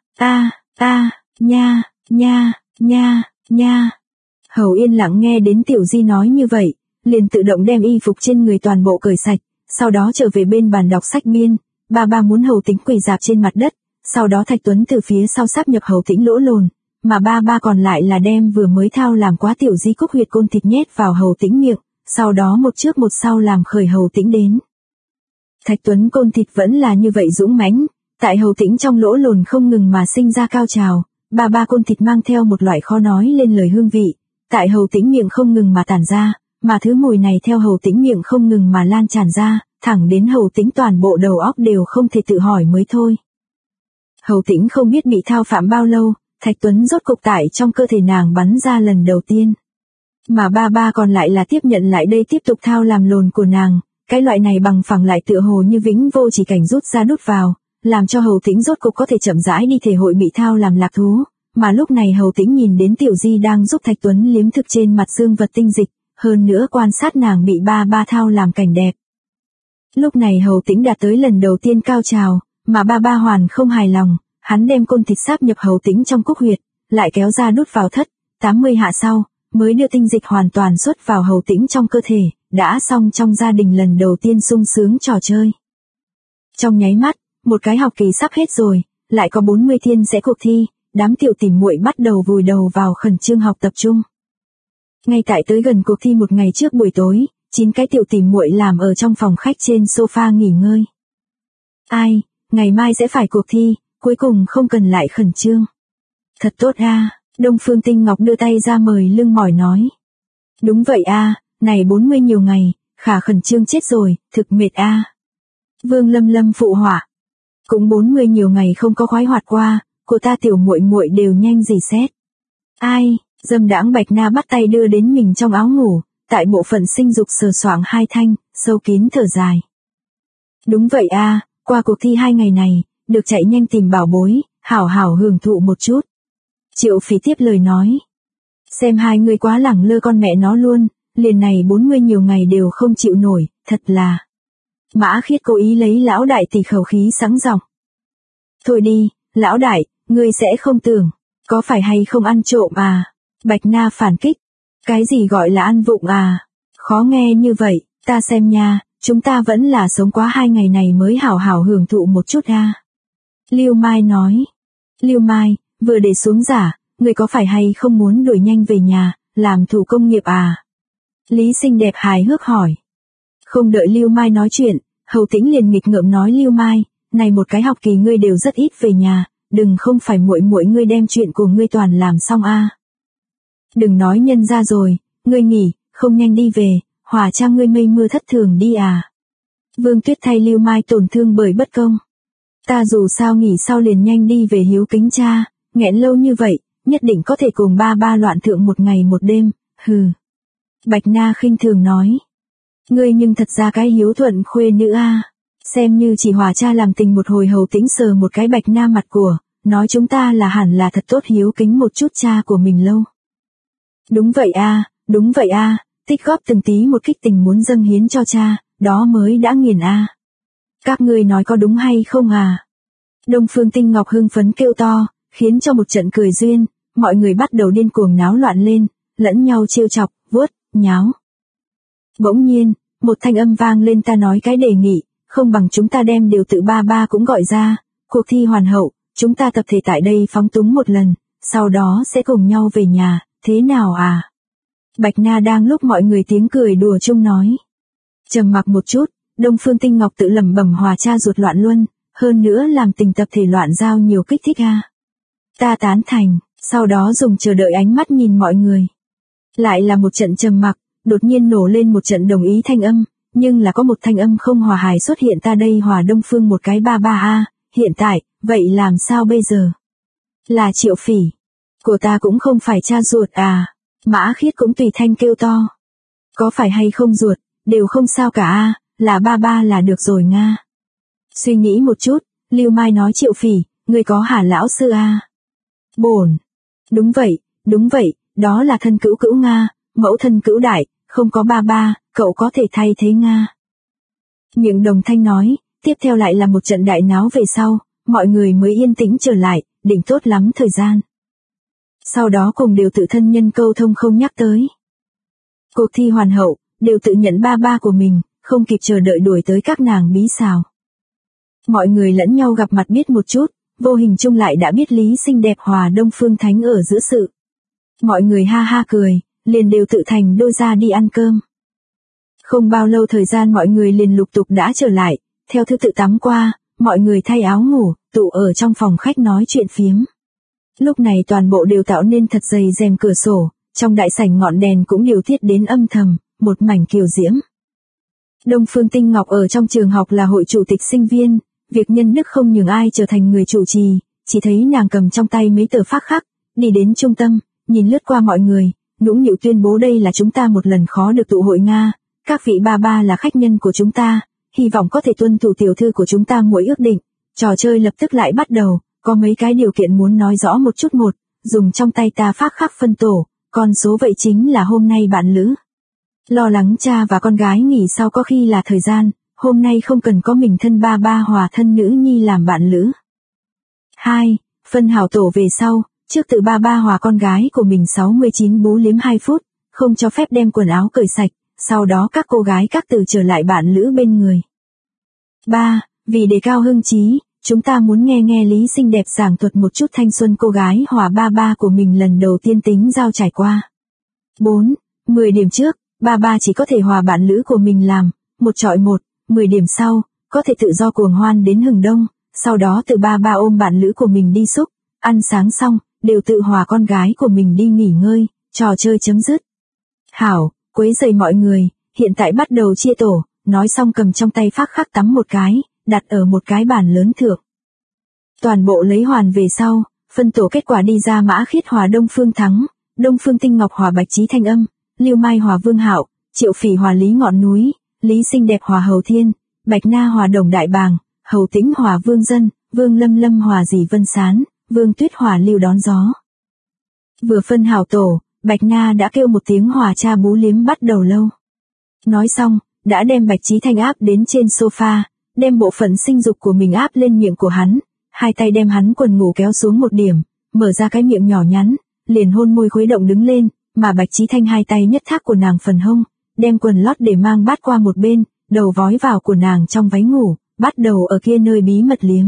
S1: nha, nha, nha, nha. Hầu yên lặng nghe đến Tiểu Di nói như vậy, liền tự động đem y phục trên người toàn bộ cởi sạch, sau đó trở về bên bàn đọc sách biên, ba ba muốn Hầu Tĩnh quỳ rạp trên mặt đất, sau đó Thạch Tuấn từ phía sau sáp nhập Hầu Tĩnh lỗ lồn, mà ba ba còn lại là đem vừa mới thao làm quá Tiểu Di cúc huyệt côn thịt nhét vào Hầu Tĩnh miệng, sau đó một trước một sau làm khởi Hầu Tĩnh đến. Thạch Tuấn côn thịt vẫn là như vậy dũng mãnh, tại Hầu Tĩnh trong lỗ lồn không ngừng mà sinh ra cao trào, ba ba côn thịt mang theo một loại khó nói lên lời hương vị, tại Hầu Tĩnh miệng không ngừng mà tản ra, mà thứ mùi này theo Hầu Tĩnh miệng không ngừng mà lan tràn ra, thẳng đến Hầu Tĩnh toàn bộ đầu óc đều không thể tự hỏi mới thôi. Hầu Tĩnh không biết bị thao phạm bao lâu, Thạch Tuấn rốt cục tại trong cơ thể nàng bắn ra lần đầu tiên. Mà ba ba còn lại là tiếp nhận lại đây tiếp tục thao làm lồn của nàng, cái loại này bằng phẳng lại tựa hồ như vĩnh vô chỉ cảnh rút ra đút vào, làm cho Hầu Tĩnh rốt cục có thể chậm rãi đi thể hội bị thao làm lạc thú, mà lúc này Hầu Tĩnh nhìn đến Tiểu Di đang giúp Thạch Tuấn liếm thực trên mặt dương vật tinh dịch, hơn nữa quan sát nàng bị ba ba thao làm cảnh đẹp. Lúc này Hầu Tĩnh đạt tới lần đầu tiên cao trào, mà ba ba hoàn không hài lòng, hắn đem côn thịt sáp nhập Hầu Tĩnh trong cúc huyệt, lại kéo ra đút vào thất, 80 hạ sau, mới đưa tinh dịch hoàn toàn xuất vào hầu tĩnh trong cơ thể, đã xong trong gia đình lần đầu tiên sung sướng trò chơi. Trong nháy mắt, một cái học kỳ sắp hết rồi, lại có 40 thiên sẽ cuộc thi, đám tiểu tỉ muội bắt đầu vùi đầu vào khẩn trương học tập trung. Ngay tại tới gần cuộc thi một ngày trước buổi tối, 9 cái tiểu tỉ muội làm ở trong phòng khách trên sofa nghỉ ngơi. Ai, ngày mai sẽ phải cuộc thi, cuối cùng không cần lại khẩn trương. Thật tốt a, Đông Phương Tinh Ngọc đưa tay ra mời lưng mỏi nói. Đúng vậy a, này 40 nhiều ngày, khả khẩn trương chết rồi, thực mệt a. Vương Lâm Lâm phụ họa. Cũng 40 nhiều ngày không có khoái hoạt qua, cô ta tiểu muội muội đều nhanh gì xét. Ai, dâm đãng Bạch Na bắt tay đưa đến mình trong áo ngủ, tại bộ phận sinh dục sờ soạng hai thanh, sâu kín thở dài. Đúng vậy a, qua cuộc thi 2 ngày này, được chạy nhanh tìm bảo bối, hảo hảo hưởng thụ một chút. Triệu Phỉ tiếp lời nói. Xem hai người quá lẳng lơ con mẹ nó luôn, liền này 40 nhiều ngày đều không chịu nổi, thật là. Mã Khiết cố ý lấy lão đại tỷ khẩu khí sắng giọng. Thôi đi, lão đại, ngươi sẽ không tưởng, có phải hay không ăn trộm à? Bạch Na phản kích. Cái gì gọi là ăn vụng à? Khó nghe như vậy, ta xem nha, chúng ta vẫn là sống quá 2 ngày này mới hảo hảo hưởng thụ một chút ha. Lưu Mai nói. Lưu Mai, vừa để xuống giả, người có phải hay không muốn đuổi nhanh về nhà, làm thủ công nghiệp à? Lý Xinh đẹp hài hước hỏi. Không đợi Lưu Mai nói chuyện, Hầu Tĩnh liền nghịch ngợm nói Lưu Mai, này một cái học kỳ ngươi đều rất ít về nhà, đừng không phải muội muội ngươi đem chuyện của ngươi toàn làm xong a. Đừng nói nhân ra rồi, ngươi nghỉ, không nhanh đi về, hòa cha ngươi mây mưa thất thường đi à. Vương Tuyết thay Lưu Mai tổn thương bởi bất công. Ta dù sao nghỉ sau liền nhanh đi về hiếu kính cha, nghẹn lâu như vậy, nhất định có thể cùng ba loạn thượng một ngày một đêm, hừ. Bạch Na khinh thường nói. Ngươi nhưng thật ra cái hiếu thuận khuê nữ a. Xem như chỉ hòa cha làm tình một hồi. Hầu Tĩnh sờ một cái Bạch Na mặt của, nói chúng ta là hẳn là thật tốt hiếu kính một chút cha của mình lâu. Đúng vậy a, đúng vậy a, tích góp từng tí một kích tình muốn dâng hiến cho cha, đó mới đã nghiền a. Các ngươi nói có đúng hay không à? Đông Phương Tinh Ngọc hưng phấn kêu to, khiến cho một trận cười duyên, mọi người bắt đầu điên cuồng náo loạn lên, lẫn nhau trêu chọc, vuốt, nháo. Bỗng nhiên, một thanh âm vang lên, ta nói cái đề nghị, không bằng chúng ta đem điều tự ba cũng gọi ra, cuộc thi hoàn hậu, chúng ta tập thể tại đây phóng túng một lần, sau đó sẽ cùng nhau về nhà, thế nào à? Bạch Na đang lúc mọi người tiếng cười đùa chung nói. Trầm mặc một chút, Đông Phương Tinh Ngọc tự lẩm bẩm hòa cha ruột loạn luân, hơn nữa làm tình tập thể loạn giao nhiều kích thích a. Ta tán thành, sau đó dùng chờ đợi ánh mắt nhìn mọi người. Lại là một trận trầm mặc, đột nhiên nổ lên một trận đồng ý thanh âm, nhưng là có một thanh âm không hòa hài xuất hiện, ta đây hòa Đông Phương một cái ba a, hiện tại, vậy làm sao bây giờ? Là Triệu Phỉ. Của ta cũng không phải cha ruột à? Mã Khiết cũng tùy thanh kêu to. Có phải hay không ruột, đều không sao cả a, là ba là được rồi nga. Suy nghĩ một chút, Lưu Mai nói Triệu Phỉ, người có hả lão sư a? Bổn. Đúng vậy, đó là thân cữu cữu nga, mẫu thân cữu đại, không có ba, cậu có thể thay thế nga. Miệng đồng thanh nói, tiếp theo lại là một trận đại náo về sau, mọi người mới yên tĩnh trở lại, định tốt lắm thời gian. Sau đó cùng đều tự thân nhân câu thông không nhắc tới. Cuộc thi hoàn hậu, đều tự nhận ba của mình, không kịp chờ đợi đuổi tới các nàng bí xào. Mọi người lẫn nhau gặp mặt biết một chút, vô hình chung lại đã biết Lý Xinh đẹp hòa Đông Phương Thánh ở giữa sự. Mọi người ha ha cười, liền đều tự thành đôi ra đi ăn cơm. Không bao lâu thời gian mọi người liền lục tục đã trở lại, theo thứ tự tắm qua, mọi người thay áo ngủ, tụ ở trong phòng khách nói chuyện phiếm. Lúc này toàn bộ đều tạo nên thật dày rèm cửa sổ, trong đại sảnh ngọn đèn cũng điều tiết đến âm thầm, một mảnh kiều diễm. Đông Phương Tinh Ngọc ở trong trường học là hội chủ tịch sinh viên, việc nhân đức không nhường ai trở thành người chủ trì, chỉ thấy nàng cầm trong tay mấy tờ phác khắc, đi đến trung tâm, nhìn lướt qua mọi người, nũng nịu tuyên bố đây là chúng ta một lần khó được tụ hội Nga, các vị ba là khách nhân của chúng ta, hy vọng có thể tuân thủ tiểu thư của chúng ta mỗi ước định, trò chơi lập tức lại bắt đầu, có mấy cái điều kiện muốn nói rõ một chút một, dùng trong tay ta phác khắc phân tổ, con số vậy chính là hôm nay bạn lữ. Lo lắng cha và con gái nghỉ sau có khi là thời gian, hôm nay không cần có mình thân ba hòa thân nữ nhi làm bạn lữ. 2. Phân hảo tổ về sau, Trước tự ba hòa con gái của mình 69 bú liếm 2 phút, không cho phép đem quần áo cởi sạch, sau đó các cô gái các từ trở lại bạn lữ bên người. 3. Vì đề cao hưng trí, chúng ta muốn nghe Lý xinh đẹp giảng thuật một chút thanh xuân cô gái hòa ba của mình lần đầu tiên tính giao trải qua. 4. 10 điểm trước, ba chỉ có thể hòa bạn lữ của mình làm, một chọi một, 10 điểm sau, có thể tự do cuồng hoan đến hừng đông, sau đó tự ba ôm bạn lữ của mình đi xúc, ăn sáng xong, đều tự hòa con gái của mình đi nghỉ ngơi, trò chơi chấm dứt. Hảo, quấy rầy mọi người, hiện tại bắt đầu chia tổ, nói xong cầm trong tay phác khắc tắm một cái, đặt ở một cái bàn lớn thượng. Toàn bộ lấy hoàn về sau, phân tổ kết quả đi ra Mã Khiết hòa Đông Phương Thắng, Đông Phương Tinh Ngọc hòa Bạch Trí Thanh Âm, Lưu Mai hòa Vương Hạo, Triệu Phỉ hòa Lý Ngọn Núi, Lý Xinh Đẹp hòa Hầu Thiên, Bạch Na hòa Đồng Đại Bàng, Hầu Tĩnh hòa Vương Dân, Vương Lâm hòa Dì Vân Sán, Vương Tuyết hòa Lưu Đón Gió. Vừa phân hảo tổ, Bạch Na đã kêu một tiếng hòa cha bú liếm bắt đầu lâu. Nói xong, đã đem Bạch Trí Thanh áp đến trên sofa, đem bộ phận sinh dục của mình áp lên miệng của hắn, hai tay đem hắn quần ngủ kéo xuống một điểm, mở ra cái miệng nhỏ nhắn, liền hôn môi khuấy động đứng lên, mà Bạch Trí Thanh hai tay nhất thác của nàng phần hông, đem quần lót để mang bát qua một bên, đầu vói vào của nàng trong váy ngủ, bắt đầu ở kia nơi bí mật liếm.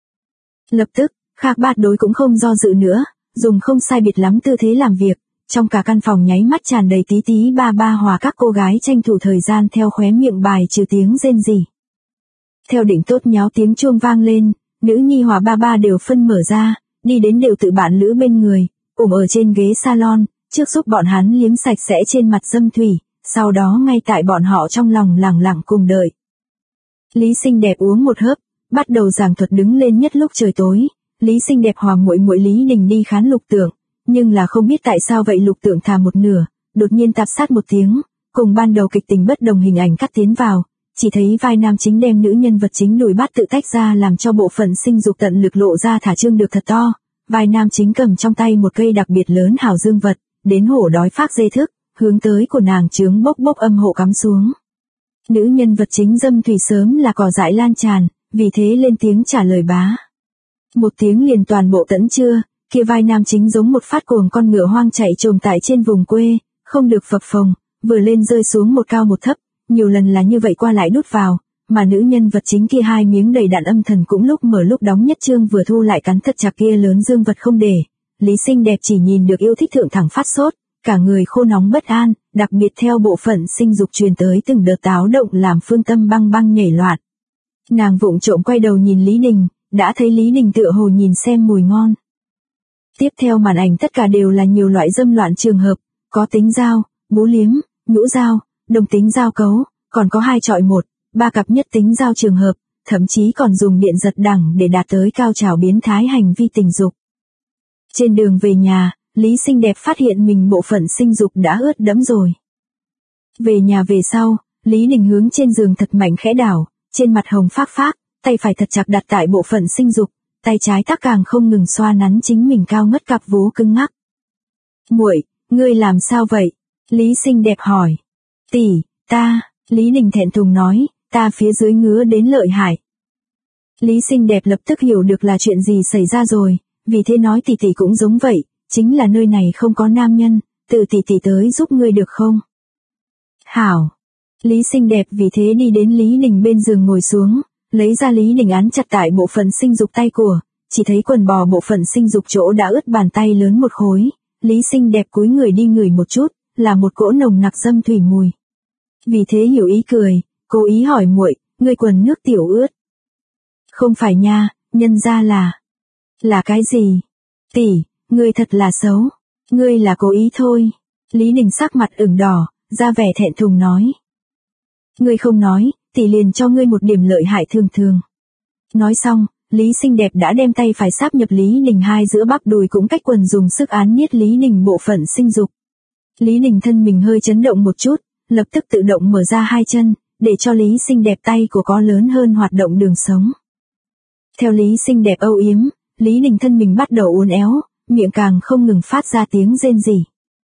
S1: Lập tức, Khạc Bạt đối cũng không do dự nữa, dùng không sai biệt lắm tư thế làm việc, trong cả căn phòng nháy mắt tràn đầy tí ba hòa các cô gái tranh thủ thời gian theo khóe miệng bài trừ tiếng rên rỉ. Theo định tốt nháo tiếng chuông vang lên, nữ nhi hòa ba đều phân mở ra, đi đến đều tự bạn lữ bên người, ủng ở trên ghế salon, trước giúp bọn hắn liếm sạch sẽ trên mặt dâm thủy, sau đó ngay tại bọn họ trong lòng lẳng lặng cùng đợi. Lý Xinh Đẹp uống một hớp, bắt đầu giảng thuật đứng lên nhất lúc trời tối, Lý Xinh Đẹp hòa muội Lý Đình đi khán Lục Tượng, nhưng là không biết tại sao vậy Lục Tượng thả một nửa, đột nhiên tạp sát một tiếng, cùng ban đầu kịch tình bất đồng hình ảnh cắt tiến vào, chỉ thấy vai nam chính đem nữ nhân vật chính đùi bát tự tách ra làm cho bộ phận sinh dục tận lực lộ ra thả trương được thật to, vai nam chính cầm trong tay một cây đặc biệt lớn hào dương vật, đến hổ đói phác dê thức, hướng tới của nàng trướng bốc âm hộ cắm xuống. Nữ nhân vật chính dâm thủy sớm là cỏ dại lan tràn, vì thế lên tiếng trả lời bá. Một tiếng liền toàn bộ tẫn chưa, kia vai nam chính giống một phát cuồng con ngựa hoang chạy trồm tại trên vùng quê, không được phập phồng, vừa lên rơi xuống một cao một thấp, nhiều lần là như vậy qua lại đút vào, mà nữ nhân vật chính kia hai miếng đầy đặn âm thần cũng lúc mở lúc đóng nhất trương vừa thu lại cắn thật chặt kia lớn dương vật không để. Lý Xinh Đẹp chỉ nhìn được yêu thích thượng thẳng phát sốt, cả người khô nóng bất an, đặc biệt theo bộ phận sinh dục truyền tới từng đợt táo động làm phương tâm băng nhảy loạn. Nàng vụng trộm quay đầu nhìn Lý Đình, đã thấy Lý Đình tựa hồ nhìn xem mùi ngon. Tiếp theo màn ảnh tất cả đều là nhiều loại dâm loạn trường hợp, có tính dao, bú liếm, nhũ dao, đồng tính dao cấu, còn có 2 chọi 1, 3 cặp nhất tính dao trường hợp, thậm chí còn dùng điện giật đẳng để đạt tới cao trào biến thái hành vi tình dục. Trên đường về nhà, Lý Xinh Đẹp phát hiện mình bộ phận sinh dục đã ướt đẫm rồi. Về nhà về sau, Lý Đình hướng trên giường thật mạnh khẽ đảo, trên mặt hồng phác, tay phải thật chặt đặt tại bộ phận sinh dục, tay trái tắc càng không ngừng xoa nắn chính mình cao ngất cặp vú cứng ngắc. Muội, ngươi làm sao vậy? Lý Xinh Đẹp hỏi. Tỷ, ta, Lý Đình thẹn thùng nói, ta phía dưới ngứa đến lợi hại. Lý Xinh Đẹp lập tức hiểu được là chuyện gì xảy ra rồi, vì thế nói tỷ cũng giống vậy, chính là nơi này không có nam nhân, từ tỷ tới giúp ngươi được không? Hảo. Lý Xinh Đẹp vì thế đi đến Lý Đình bên giường ngồi xuống, lấy ra Lý Đình án chặt tại bộ phận sinh dục tay của, chỉ thấy quần bò bộ phận sinh dục chỗ đã ướt bàn tay lớn một khối, Lý Xinh Đẹp cúi người đi ngửi một chút, là một cỗ nồng nặc dâm thủy mùi. Vì thế hiểu ý cười, cố ý hỏi muội, ngươi quần nước tiểu ướt. Không phải nha, nhân ra là cái gì? Tỷ, ngươi thật là xấu, ngươi là cố ý thôi. Lý Đình sắc mặt ửng đỏ, ra vẻ thẹn thùng nói. Ngươi không nói, tỷ liền cho ngươi một điểm lợi hại thường. Nói xong, Lý Xinh Đẹp đã đem tay phải sáp nhập Lý Đình hai giữa bắp đùi cũng cách quần dùng sức án niết Lý Đình bộ phận sinh dục. Lý Đình thân mình hơi chấn động một chút, lập tức tự động mở ra hai chân, để cho Lý Xinh Đẹp tay của có lớn hơn hoạt động đường sống. Theo Lý Xinh Đẹp âu yếm, Lý Đình thân mình bắt đầu uốn éo, miệng càng không ngừng phát ra tiếng rên rỉ.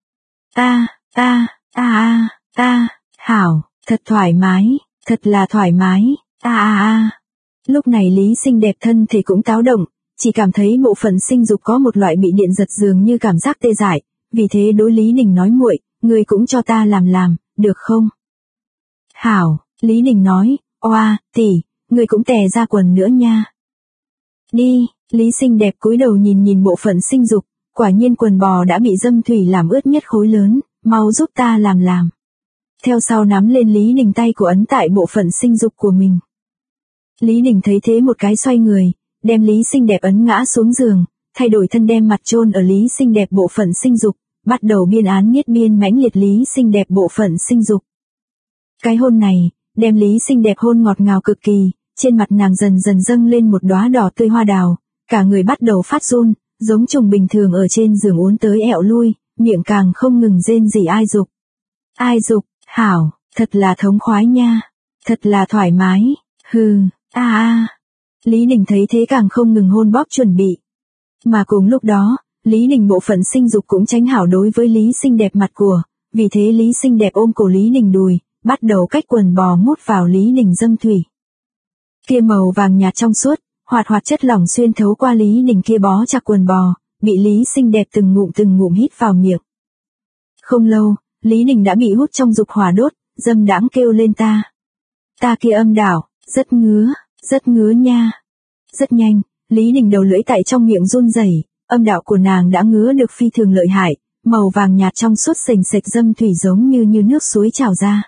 S1: Hảo, thật thoải mái, thật là thoải mái, Lúc này Lý Xinh Đẹp thân thể cũng táo động, chỉ cảm thấy bộ phận sinh dục có một loại bị điện giật dường như cảm giác tê dại, vì thế đối Lý Đình nói muội, ngươi cũng cho ta làm, được không? Hảo, Lý Đình nói, oa, tỷ, ngươi cũng tè ra quần nữa nha. Đi, Lý xinh đẹp cúi đầu nhìn bộ phận sinh dục, quả nhiên quần bò đã bị dâm thủy làm ướt nhất khối lớn, mau giúp ta làm. Theo sau nắm lên Lý Đình tay của ấn tại bộ phận sinh dục của mình. Lý Đình thấy thế một cái xoay người, đem Lý xinh đẹp ấn ngã xuống giường, thay đổi thân đem mặt chôn ở Lý xinh đẹp bộ phận sinh dục, bắt đầu biên án niết biên mãnh liệt Lý xinh đẹp bộ phận sinh dục. Cái hôn này, đem Lý xinh đẹp hôn ngọt ngào cực kỳ, trên mặt nàng dần dần dâng lên một đóa đỏ tươi hoa đào, cả người bắt đầu phát run, giống trùng bình thường ở trên giường uốn tới ẹo lui, miệng càng không ngừng rên rỉ ai dục. Ai dục, hảo, thật là thống khoái nha, thật là thoải mái, hừ, Lý Đình thấy thế càng không ngừng hôn bóp chuẩn bị. Mà cùng lúc đó, Lý Đình bộ phận sinh dục cũng tránh hảo đối với Lý xinh đẹp mặt của, vì thế Lý xinh đẹp ôm cổ Lý Đình đùi, bắt đầu cách quần bò mút vào Lý Đình dâm thủy. Kia màu vàng nhạt trong suốt, hoạt chất lỏng xuyên thấu qua Lý Đình kia bó chặt quần bò, bị Lý xinh đẹp từng ngụm hít vào miệng. Không lâu, Lý Đình đã bị hút trong dục hỏa đốt, dâm đãng kêu lên ta. Ta kia âm đạo, rất ngứa nha. Rất nhanh, Lý Đình đầu lưỡi tại trong miệng run rẩy, âm đạo của nàng đã ngứa được phi thường lợi hại, màu vàng nhạt trong suốt sền sệt dâm thủy giống như nước suối trào ra.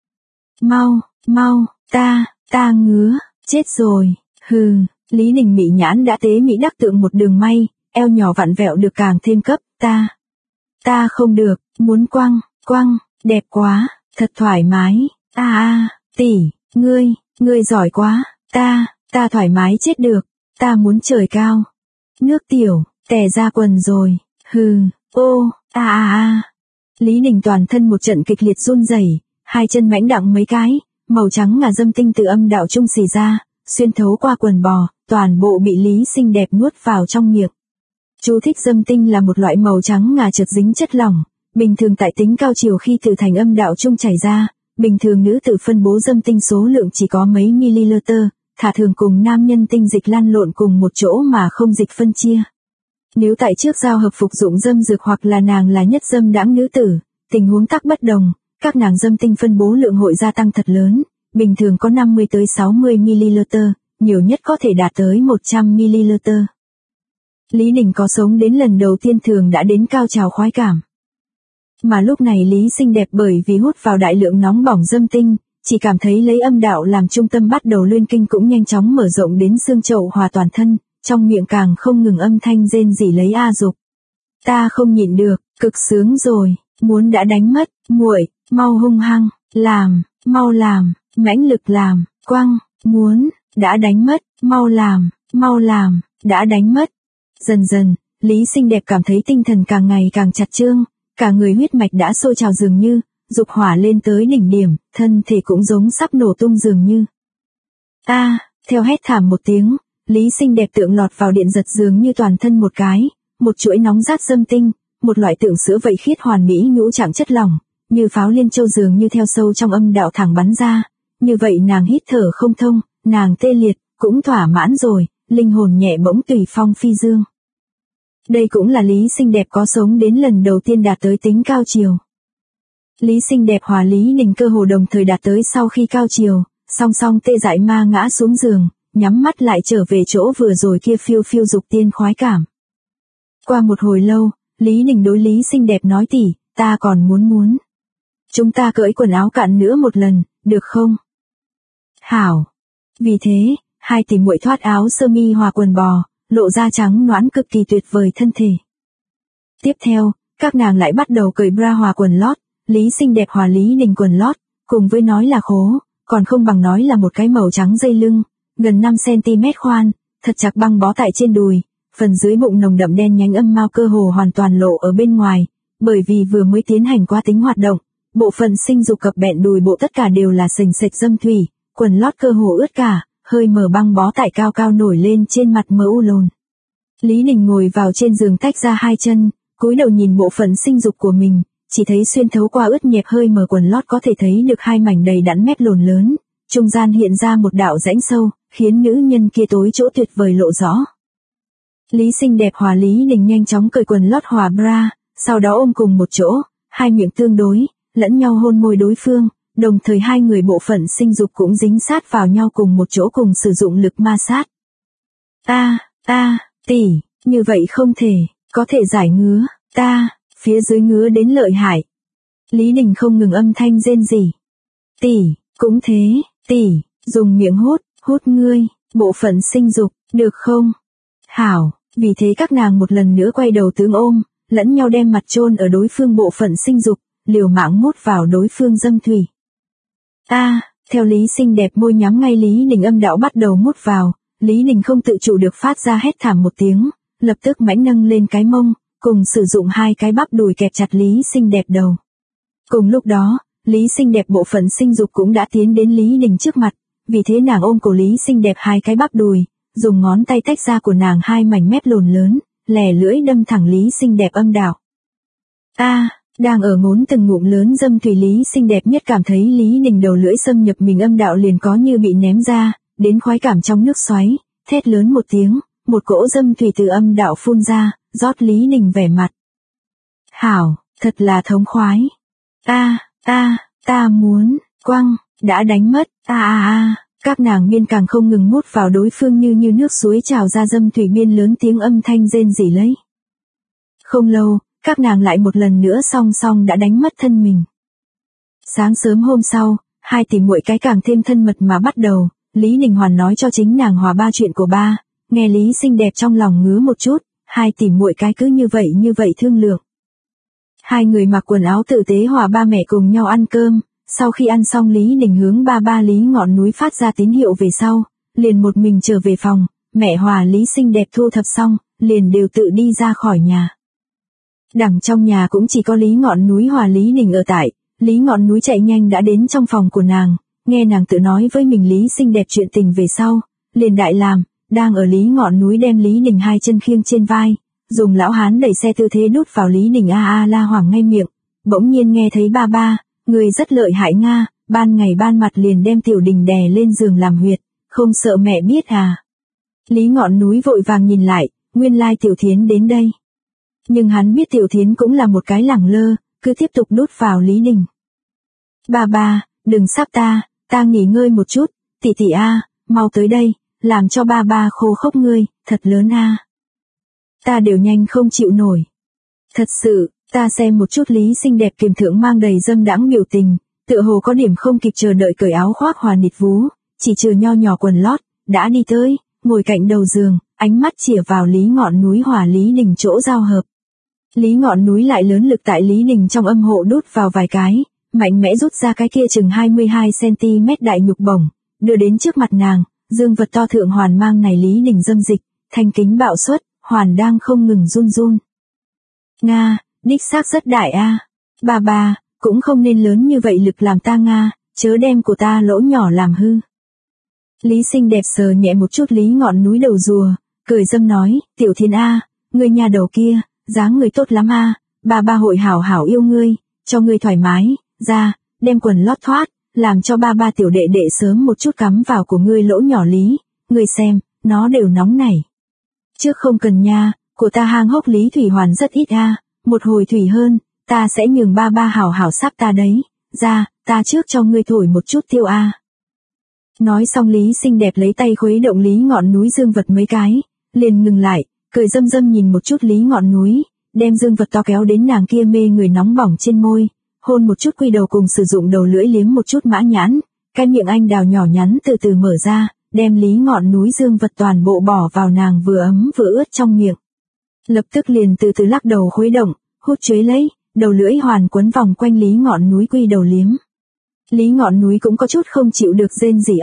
S1: Mau, ta ngứa, chết rồi, hừ, Lý Đình mị nhãn đã tế mỹ đắc tượng một đường may, eo nhỏ vặn vẹo được càng thêm cấp, ta không được, muốn quăng, đẹp quá, thật thoải mái, tỷ, ngươi giỏi quá, ta thoải mái chết được, ta muốn trời cao. Nước tiểu, tè ra quần rồi, hừ, Lý Đình toàn thân một trận kịch liệt run rẩy, hai chân mãnh đặng mấy cái, màu trắng ngà dâm tinh từ âm đạo trung xì ra, xuyên thấu qua quần bò, toàn bộ bị Lý xinh đẹp nuốt vào trong miệng. Chú thích dâm tinh là một loại màu trắng ngà chợt dính chất lỏng, bình thường tại tính cao chiều khi tự thành âm đạo trung chảy ra, bình thường nữ tử phân bố dâm tinh số lượng chỉ có mấy ml, thả thường cùng nam nhân tinh dịch lan lộn cùng một chỗ mà không dịch phân chia. Nếu tại trước giao hợp phục dụng dâm dược hoặc là nàng là nhất dâm đãng nữ tử, tình huống tắc bất đồng, các nàng dâm tinh phân bố lượng hội gia tăng thật lớn, bình thường có 50 tới 60 ml, nhiều nhất có thể đạt tới 100 ml. Lý Đình có sống đến lần đầu tiên thường đã đến cao trào khoái cảm. Mà lúc này Lý xinh đẹp bởi vì hút vào đại lượng nóng bỏng dâm tinh, chỉ cảm thấy lấy âm đạo làm trung tâm bắt đầu luyên kinh cũng nhanh chóng mở rộng đến xương chậu hòa toàn thân, trong miệng càng không ngừng âm thanh rên rỉ lấy dục. Ta không nhịn được, cực sướng rồi, muốn đã đánh mất, muội, mau hung hăng, mau làm, mãnh lực làm, quăng, muốn, đã đánh mất, mau làm, đã đánh mất. Dần dần, Lý xinh đẹp cảm thấy tinh thần càng ngày càng chặt chương, cả người huyết mạch đã sôi trào dường như, dục hỏa lên tới đỉnh điểm, thân thể cũng giống sắp nổ tung dường như. Theo hét thảm một tiếng, Lý xinh đẹp tượng lọt vào điện giật dường như toàn thân một cái, một chuỗi nóng rát dâm tinh, một loại tượng sữa vậy khiết hoàn mỹ nhũ trạng chất lỏng, như pháo liên châu dường như theo sâu trong âm đạo thẳng bắn ra, như vậy nàng hít thở không thông, nàng tê liệt, cũng thỏa mãn rồi, linh hồn nhẹ bỗng tùy phong phi dương. Đây cũng là Lý xinh đẹp có sống đến lần đầu tiên đạt tới tính cao chiều. Lý xinh đẹp hòa Lý Đình cơ hồ đồng thời đạt tới sau khi cao chiều, song song tê dại ma ngã xuống giường, nhắm mắt lại trở về chỗ vừa rồi kia phiêu phiêu dục tiên khoái cảm. Qua một hồi lâu, Lý Đình đối Lý xinh đẹp nói tỷ, ta còn muốn. Chúng ta cởi quần áo cạn nữa một lần, được không? Hảo. Vì thế, hai tỷ muội thoát áo sơ mi hòa quần bò, lộ ra trắng nõn cực kỳ tuyệt vời thân thể. Tiếp theo, các nàng lại bắt đầu cởi bra hòa quần lót, Lý xinh đẹp hòa Lý Đình quần lót, cùng với nói là khố, còn không bằng nói là một cái màu trắng dây lưng, gần 5 cm khoan, thật chặt băng bó tại trên đùi, phần dưới bụng nồng đậm đen nhánh âm mao cơ hồ hoàn toàn lộ ở bên ngoài, bởi vì vừa mới tiến hành qua tính hoạt động, bộ phận sinh dục cập bẹn đùi bộ tất cả đều là sình sệt dâm thủy, quần lót cơ hồ ướt cả, hơi mở băng bó tại cao cao nổi lên trên mặt mỡ u lồn. Lý Đình ngồi vào trên giường tách ra hai chân, cúi đầu nhìn bộ phận sinh dục của mình, chỉ thấy xuyên thấu qua ướt nhẹp hơi mở quần lót có thể thấy được hai mảnh đầy đặn mét lồn lớn, trung gian hiện ra một đạo rãnh sâu, khiến nữ nhân kia tối chỗ tuyệt vời lộ rõ. Lý Xinh Đẹp hòa Lý Đình nhanh chóng cởi quần lót hòa bra, sau đó ôm cùng một chỗ, hai miệng tương đối, lẫn nhau hôn môi đối phương, đồng thời hai người bộ phận sinh dục cũng dính sát vào nhau cùng một chỗ cùng sử dụng lực ma sát. Tỷ, như vậy không thể, có thể giải ngứa, phía dưới ngứa đến lợi hại. Lý Đình không ngừng âm thanh rên rỉ. Tỷ, cũng thế, tỷ, dùng miệng hút ngươi, bộ phận sinh dục, được không? Hảo, vì thế các nàng một lần nữa quay đầu tướng ôm, lẫn nhau đem mặt chôn ở đối phương bộ phận sinh dục, liều mạng mút vào đối phương dâm thủy. Theo Lý Xinh Đẹp môi nhắm ngay Lý Đình âm đạo bắt đầu mút vào, Lý Đình không tự chủ được phát ra hét thảm một tiếng, lập tức mãnh nâng lên cái mông, cùng sử dụng hai cái bắp đùi kẹp chặt Lý Xinh Đẹp đầu. Cùng lúc đó, Lý Xinh Đẹp bộ phận sinh dục cũng đã tiến đến Lý Đình trước mặt, vì thế nàng ôm cổ Lý Xinh Đẹp hai cái bắp đùi, dùng ngón tay tách ra của nàng hai mảnh mép lồn lớn, lè lưỡi đâm thẳng Lý Xinh Đẹp âm đạo. Đang ở ngốn từng ngụm lớn dâm thủy Lý Xinh Đẹp nhất cảm thấy Lý Đình đầu lưỡi xâm nhập mình âm đạo liền có như bị ném ra, đến khoái cảm trong nước xoáy, thét lớn một tiếng, một cỗ dâm thủy từ âm đạo phun ra, rót Lý Đình vẻ mặt. Hảo, thật là thống khoái. Ta muốn, quăng, đã đánh mất, các nàng miên càng không ngừng mút vào đối phương như nước suối trào ra dâm thủy miên lớn tiếng âm thanh rên rỉ lấy. Không lâu, các nàng lại một lần nữa song song đã đánh mất thân mình. Sáng sớm hôm sau, hai tỷ muội cái càng thêm thân mật mà bắt đầu, Lý Đình Hoàn nói cho chính nàng hòa ba chuyện của ba, nghe Lý Xinh Đẹp trong lòng ngứa một chút, hai tỷ muội cái cứ như vậy thương lượng. Hai người mặc quần áo tử tế hòa ba mẹ cùng nhau ăn cơm, sau khi ăn xong Lý Đình hướng ba Lý Ngọn Núi phát ra tín hiệu về sau, liền một mình trở về phòng, mẹ hòa Lý Xinh Đẹp thu thập xong, liền đều tự đi ra khỏi nhà. Đằng trong nhà cũng chỉ có Lý Ngọn Núi hòa Lý Đình ở tại, Lý Ngọn Núi chạy nhanh đã đến trong phòng của nàng, nghe nàng tự nói với mình Lý Xinh Đẹp chuyện tình về sau, liền đại làm, đang ở Lý Ngọn Núi đem Lý Đình hai chân khiêng trên vai, dùng lão hán đẩy xe tư thế đút vào Lý Đình la hoảng ngay miệng, bỗng nhiên nghe thấy ba, người rất lợi hại nga, ban ngày ban mặt liền đem Tiểu Đình đè lên giường làm huyệt, không sợ mẹ biết à. Lý Ngọn Núi vội vàng nhìn lại, nguyên lai Tiểu Thiến đến đây. Nhưng hắn biết Tiểu Thiến cũng là một cái lẳng lơ, cứ tiếp tục đút vào Lý Đình. Ba, đừng sắp ta nghỉ ngơi một chút, tỷ mau tới đây, làm cho ba khô khốc ngươi, thật lớn Ta đều nhanh không chịu nổi. Thật sự, ta xem một chút Lý Xinh Đẹp kiềm thượng mang đầy dâm đãng biểu tình, tựa hồ có điểm không kịp chờ đợi cởi áo khoác hòa nịt vú, chỉ trừ nho nhỏ quần lót, đã đi tới, ngồi cạnh đầu giường, ánh mắt chĩa vào Lý Ngọn Núi hòa Lý Đình chỗ giao hợp. Lý Ngọn Núi lại lớn lực tại Lý Đình trong âm hộ đút vào vài cái, mạnh mẽ rút ra cái kia chừng 22cm đại nhục bổng, đưa đến trước mặt nàng, dương vật to thượng hoàn mang này Lý Đình dâm dịch, thanh kính bạo suất, hoàn đang không ngừng run. Nga, đích xác rất đại Ba, cũng không nên lớn như vậy lực làm ta Nga, chớ đem của ta lỗ nhỏ làm hư. Lý Xinh Đẹp sờ nhẹ một chút Lý Ngọn Núi đầu rùa, cười dâm nói, Tiểu Thiến ngươi nhà đầu kia, dáng người tốt lắm ba hội hảo yêu ngươi, cho ngươi thoải mái, ra, đem quần lót thoát, làm cho ba tiểu đệ đệ sớm một chút cắm vào của ngươi lỗ nhỏ Lý, ngươi xem, nó đều nóng nảy. Trước không cần nha, của ta hang hốc Lý thủy hoàn rất ít một hồi thủy hơn, ta sẽ nhường ba hảo sắp ta đấy, ra, ta trước cho ngươi thổi một chút tiêu Nói xong Lý Xinh Đẹp lấy tay khuấy động Lý Ngọn Núi dương vật mấy cái, liền ngừng lại, cười dâm nhìn một chút Lý Ngọn Núi, đem dương vật to kéo đến nàng kia mê người nóng bỏng trên môi, hôn một chút quy đầu cùng sử dụng đầu lưỡi liếm một chút mã nhãn, cái miệng anh đào nhỏ nhắn từ từ mở ra, đem Lý Ngọn Núi dương vật toàn bộ bỏ vào nàng vừa ấm vừa ướt trong miệng. Lập tức liền từ từ lắc đầu khuấy động, hút chuế lấy, đầu lưỡi hoàn quấn vòng quanh Lý Ngọn Núi quy đầu liếm. Lý Ngọn Núi cũng có chút không chịu được rên rỉ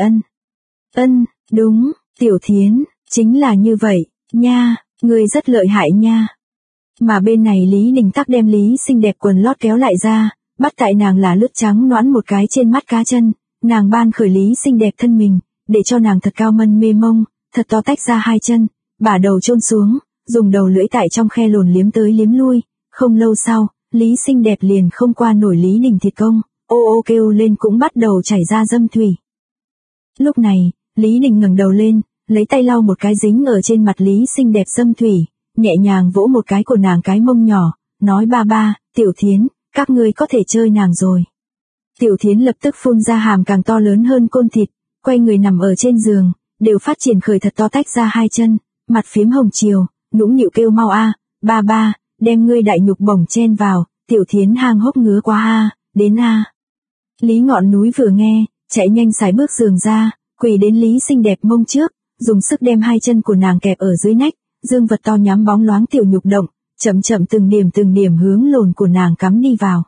S1: đúng, Tiểu Thiến, chính là như vậy, nha, ngươi rất lợi hại nha. Mà bên này Lý Đình tắc đem Lý Xinh Đẹp quần lót kéo lại ra, bắt tại nàng là lướt trắng noãn một cái trên mắt cá chân, nàng ban khởi Lý Xinh Đẹp thân mình, để cho nàng thật cao mân mê mông, thật to tách ra hai chân, bả đầu chôn xuống, dùng đầu lưỡi tại trong khe lồn liếm tới liếm lui, không lâu sau, Lý Xinh Đẹp liền không qua nổi Lý Đình thịt công, ô kêu lên cũng bắt đầu chảy ra dâm thủy. Lúc này, Lý Đình ngẩng đầu lên, lấy tay lau một cái dính ở trên mặt Lý xinh đẹp Dâm Thủy, nhẹ nhàng vỗ một cái của nàng cái mông nhỏ, nói ba ba, Tiểu Thiến, các ngươi có thể chơi nàng rồi. Tiểu Thiến lập tức phun ra hàm càng to lớn hơn côn thịt, quay người nằm ở trên giường, đều phát triển khởi thật to tách ra hai chân, mặt phím hồng chiều, nũng nịu kêu mau a, ba ba, đem ngươi đại nhục bổng chen vào, Tiểu Thiến hang hốc ngứa quá a, đến a. Lý Ngọn Núi vừa nghe, chạy nhanh sải bước giường ra, quỳ đến Lý xinh đẹp mông trước, dùng sức đem hai chân của nàng kẹp ở dưới nách, dương vật to nhắm bóng loáng tiểu nhục động, chậm chậm từng điểm hướng lồn của nàng cắm đi vào.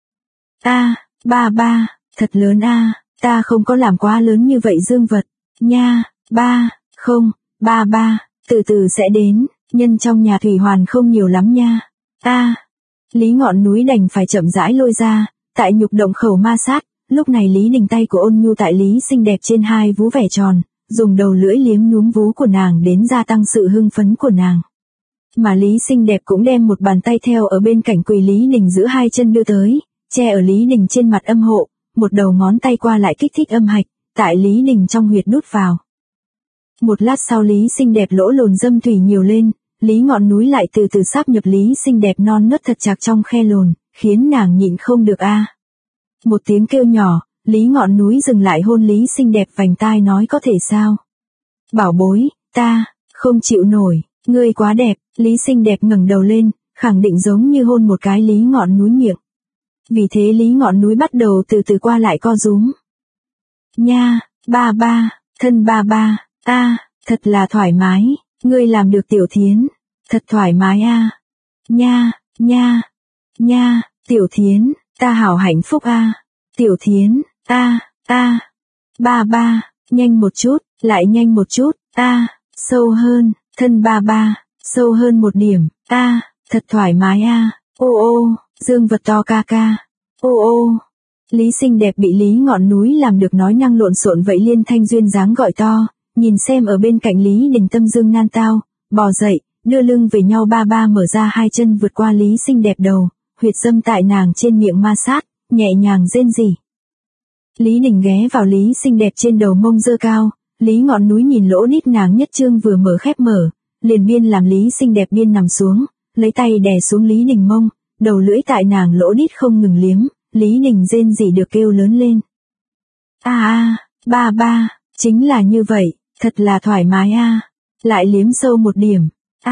S1: A, ba ba, thật lớn a, ta không có làm quá lớn như vậy dương vật, nha, ba, không, ba ba, từ từ sẽ đến, nhân trong nhà thủy hoàn không nhiều lắm nha. A, Lý Ngọn Núi đành phải chậm rãi lôi ra, tại nhục động khẩu ma sát, lúc này Lý Đình tay của ôn nhu tại Lý xinh đẹp trên hai vú vẻ tròn, dùng đầu lưỡi liếm núm vú của nàng đến gia tăng sự hưng phấn của nàng. Mà Lý xinh đẹp cũng đem một bàn tay theo ở bên cạnh quỳ Lý Đình giữ hai chân đưa tới, che ở Lý Đình trên mặt âm hộ, một đầu ngón tay qua lại kích thích âm hạch, tại Lý Đình trong huyệt đút vào. Một lát sau Lý xinh đẹp lỗ lồn Dâm Thủy nhiều lên, Lý Ngọn Núi lại từ từ sáp nhập Lý xinh đẹp non nớt thật chặt trong khe lồn, khiến nàng nhịn không được a. Một tiếng kêu nhỏ, Lý Ngọn Núi dừng lại hôn Lý xinh đẹp vành tai nói có thể sao? Bảo bối, ta, không chịu nổi, ngươi quá đẹp, Lý xinh đẹp ngẩng đầu lên, khẳng định giống như hôn một cái Lý Ngọn Núi miệng. Vì thế Lý Ngọn Núi bắt đầu từ từ qua lại co rúm. Nha, ba ba, thân ba ba, a, thật là thoải mái, ngươi làm được Tiểu Thiến, thật thoải mái a. Nha, nha, nha, Tiểu Thiến, ta hảo hạnh phúc a. Tiểu Thiến, a, ba ba, nhanh một chút, lại nhanh một chút, sâu hơn, thân ba ba, sâu hơn một điểm, thật thoải mái a. Ô ô, dương vật to ca ca, ô ô. Lý xinh đẹp bị Lý Ngọn Núi làm được nói năng lộn xộn vậy liên thanh duyên dáng gọi to, nhìn xem ở bên cạnh Lý Đình tâm dương nan tao, bò dậy, đưa lưng về nhau ba ba mở ra hai chân vượt qua Lý xinh đẹp đầu, huyệt dâm tại nàng trên miệng ma sát, nhẹ nhàng rên rỉ. Lý Đình ghé vào Lý xinh đẹp trên đầu mông dơ cao, Lý Ngọn Núi nhìn lỗ đít nàng nhất trương vừa mở khép mở, liền biên làm Lý xinh đẹp biên nằm xuống, lấy tay đè xuống Lý Đình mông, đầu lưỡi tại nàng lỗ đít không ngừng liếm, Lý Đình rên rỉ được kêu lớn lên. Ba ba, chính là như vậy, thật là thoải mái a. Lại liếm sâu một điểm.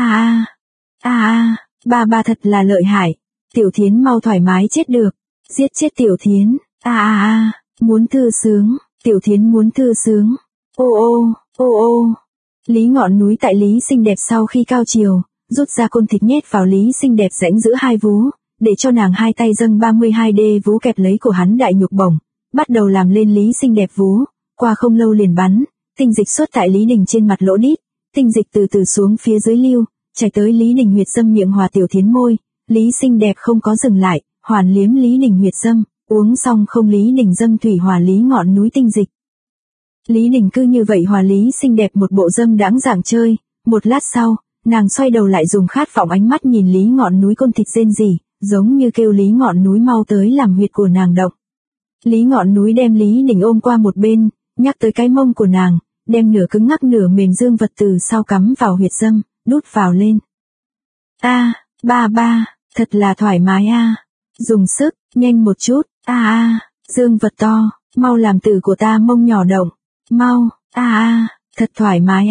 S1: Ba ba thật là lợi hại. Tiểu Thiến mau thoải mái chết được. Giết chết Tiểu Thiến. Muốn thư sướng, Tiểu Thiến muốn thư sướng. Ô ô. Lý Ngọn Núi tại Lý xinh đẹp sau khi cao chiều, rút ra côn thịt nhét vào Lý xinh đẹp rãnh giữa hai vú, để cho nàng hai tay dâng 32D vú kẹp lấy của hắn đại nhục bổng, bắt đầu làm lên Lý xinh đẹp vú, qua không lâu liền bắn, tinh dịch xuất tại Lý Đình trên mặt lỗ đít, tinh dịch từ từ xuống phía dưới lưu, chảy tới Lý Đình huyệt dâm miệng hòa Tiểu Thiến môi, Lý xinh đẹp không có dừng lại, hoàn liếm Lý Đình huyệt dâm, uống xong không Lý Đình dâm thủy hòa Lý Ngọn Núi tinh dịch. Lý Đình cứ như vậy hòa Lý xinh đẹp một bộ dâm đáng giảng chơi, một lát sau, nàng xoay đầu lại dùng khát vọng ánh mắt nhìn Lý Ngọn Núi côn thịt rên rỉ, giống như kêu Lý Ngọn Núi mau tới làm huyệt của nàng động. Lý Ngọn Núi đem Lý Đình ôm qua một bên, nhắc tới cái mông của nàng, đem nửa cứng ngắc nửa mềm dương vật từ sau cắm vào huyệt dâm, đút vào lên. Ba ba, thật là thoải mái a. Dùng sức, nhanh một chút, dương vật to, mau làm tử của ta mông nhỏ động, mau, thật thoải mái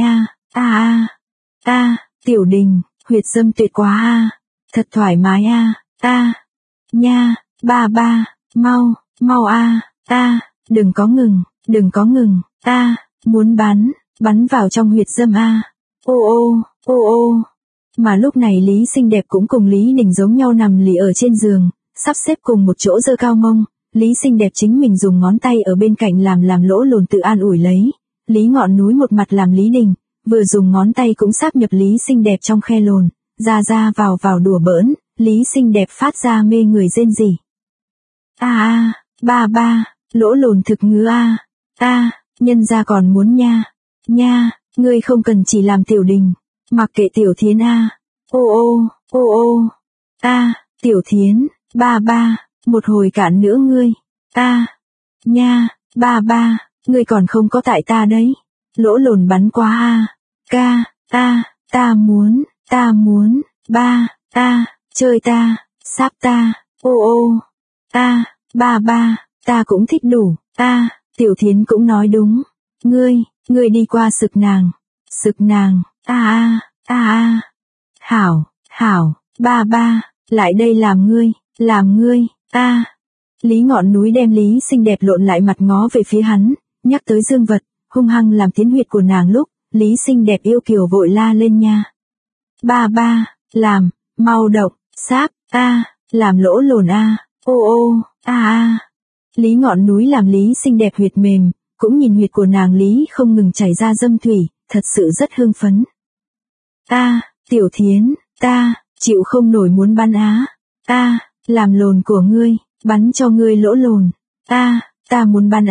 S1: a. Tiểu Đình, huyệt dâm tuyệt quá a, thật thoải mái a. Nha, ba ba, mau đừng có ngừng, muốn bắn vào trong huyệt dâm a. Ô ô. Mà lúc này Lý xinh đẹp cũng cùng Lý Đình giống nhau nằm lì ở trên giường, sắp xếp cùng một chỗ dơ cao mông, Lý xinh đẹp chính mình dùng ngón tay ở bên cạnh làm lỗ lồn tự an ủi lấy, Lý Ngọn Núi một mặt làm Lý Đình, vừa dùng ngón tay cũng sáp nhập Lý xinh đẹp trong khe lồn, ra vào đùa bỡn, Lý xinh đẹp phát ra mê người rên rỉ. Ba ba, lỗ lồn thực ngứa nhân ra còn muốn nha, ngươi không cần chỉ làm Tiểu Đình, mặc kệ Tiểu Thiến ô, Tiểu Thiến, ba ba, một hồi cản nữa ngươi, nha, ba ba, ngươi còn không có tại ta đấy, Lỗ lồn bắn quá a. Ca, ta muốn, ba, chơi ta, sáp ta, ô, ba, ta cũng thích đủ, Tiểu Thiến cũng nói đúng. Ngươi đi qua sực nàng, hảo, ba, lại đây làm ngươi, Lý Ngọn Núi đem Lý xinh đẹp lộn lại mặt ngó về phía hắn, nhắc tới dương vật, hung hăng làm tiến huyệt của nàng lúc, Lý xinh đẹp yêu kiều vội la lên nha. Ba, làm, mau động, sáp, làm lỗ lồn ô, Lý Ngọn Núi làm Lý xinh đẹp huyệt mềm, cũng nhìn huyệt của nàng Lý không ngừng chảy ra dâm thủy, thật sự rất hưng phấn. Tiểu Thiến, ta, chịu không nổi muốn bắn làm lồn của ngươi, bắn cho ngươi lỗ lồn, ta muốn bắn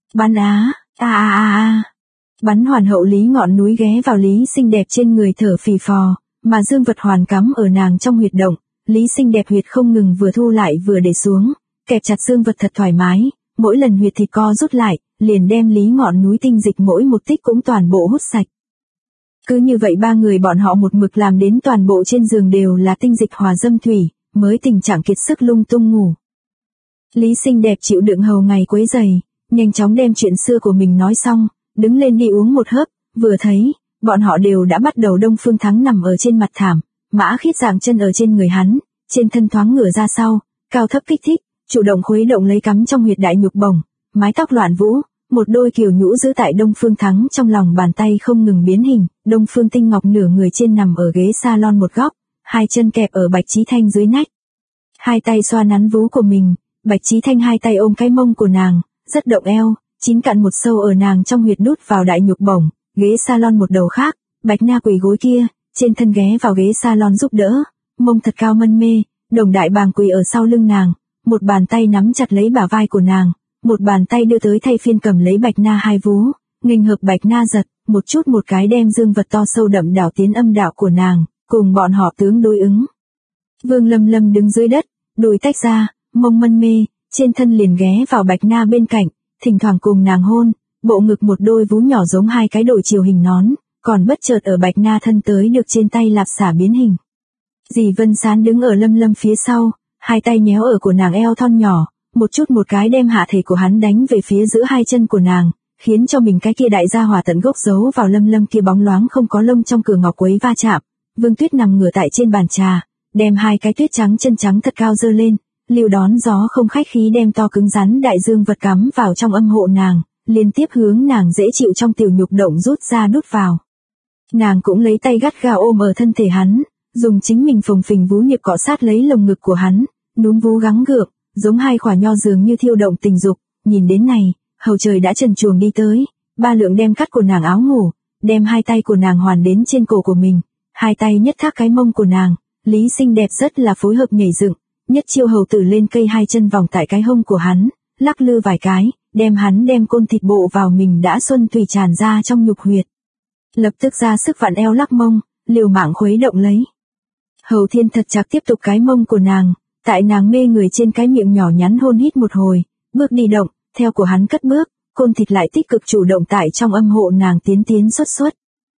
S1: Bắn hoàn hậu Lý Ngọn Núi ghé vào Lý xinh đẹp trên người thở phì phò, mà dương vật hoàn cắm ở nàng trong huyệt động, Lý xinh đẹp huyệt không ngừng vừa thu lại vừa để xuống, kẹp chặt dương vật thật thoải mái, mỗi lần huyệt thịt co rút lại, liền đem Lý Ngọn Núi tinh dịch mỗi một tích cũng toàn bộ hút sạch. Cứ như vậy ba người bọn họ một mực làm đến toàn bộ trên giường đều là tinh dịch hòa dâm thủy, mới tình trạng kiệt sức lung tung ngủ. Lý xinh đẹp chịu đựng hầu ngày quấy giày, nhanh chóng đem chuyện xưa của mình nói xong, đứng lên đi uống một hớp, vừa thấy, bọn họ đều đã bắt đầu Đông Phương Thắng nằm ở trên mặt thảm, Mã Khiết dạng chân ở trên người hắn, trên thân thoáng ngửa ra sau, cao thấp kích thích, chủ động khuấy động lấy cắm trong huyệt đại nhục bổng, mái tóc loạn vũ, một đôi kiều nhũ giữ tại Đông Phương Thắng trong lòng bàn tay không ngừng biến hình, Đông Phương Tinh Ngọc nửa người trên nằm ở ghế salon một góc, hai chân kẹp ở Bạch Chí Thanh dưới nách. Hai tay xoa nắn vú của mình, Bạch Chí Thanh hai tay ôm cái mông của nàng, rất động eo, chín cạn một sâu ở nàng trong huyệt đút vào đại nhục bổng, ghế salon một đầu khác, Bạch Na quỳ gối kia, trên thân ghé vào ghế salon giúp đỡ, mông thật cao mân mê, Đồng Đại Bàng quỳ ở sau lưng nàng, một bàn tay nắm chặt lấy bả vai của nàng, một bàn tay đưa tới thay phiên cầm lấy Bạch Na hai vú, nghênh hợp Bạch Na giật, một chút một cái đem dương vật to sâu đậm đảo tiến âm đạo của nàng, cùng bọn họ tướng đối ứng. Vương Lâm Lâm đứng dưới đất, đùi tách ra, mông mân mê, trên thân liền ghé vào Bạch Na bên cạnh, thỉnh thoảng cùng nàng hôn, bộ ngực một đôi vú nhỏ giống hai cái đội chiều hình nón, còn bất chợt ở Bạch Na thân tới được trên tay lạp xả biến hình. Dì Vân Sán đứng ở Lâm Lâm phía sau, hai tay nhéo ở của nàng eo thon nhỏ, một chút một cái đem hạ thể của hắn đánh về phía giữa hai chân của nàng, khiến cho mình cái kia đại gia hỏa tận gốc giấu vào Lâm Lâm kia bóng loáng không có lông trong cửa ngọc quấy va chạm. Vương Tuyết nằm ngửa tại trên bàn trà, đem hai cái tuyết trắng chân trắng thật cao dơ lên, lưu đón gió không khách khí đem to cứng rắn đại dương vật cắm vào trong âm hộ nàng, liên tiếp hướng nàng dễ chịu trong tiểu nhục động rút ra đút vào. Nàng cũng lấy tay gắt gao ôm ở thân thể hắn, dùng chính mình phồng phình vú niệp cọ sát lấy lồng ngực của hắn, núm vú gắng gượng, giống hai quả nho dường như thiêu động tình dục. Nhìn đến này, hầu trời đã trần truồng đi tới, Ba Lượng đem cắt của nàng áo ngủ, đem hai tay của nàng hoàn đến trên cổ của mình, hai tay nhất thác cái mông của nàng, Lý xinh đẹp rất là phối hợp nhảy dựng, nhất chiêu hầu tử lên cây hai chân vòng tại cái hông của hắn, lắc lư vài cái, đem hắn đem côn thịt bộ vào mình đã xuân thủy tràn ra trong nhục huyệt. Lập tức ra sức vặn eo lắc mông, liều mạng khuấy động lấy. Hầu Thiên thật chặt tiếp tục cái mông của nàng, tại nàng mê người trên cái miệng nhỏ nhắn hôn hít một hồi, bước đi động, theo của hắn cất bước, côn thịt lại tích cực chủ động tại trong âm hộ nàng tiến xuất.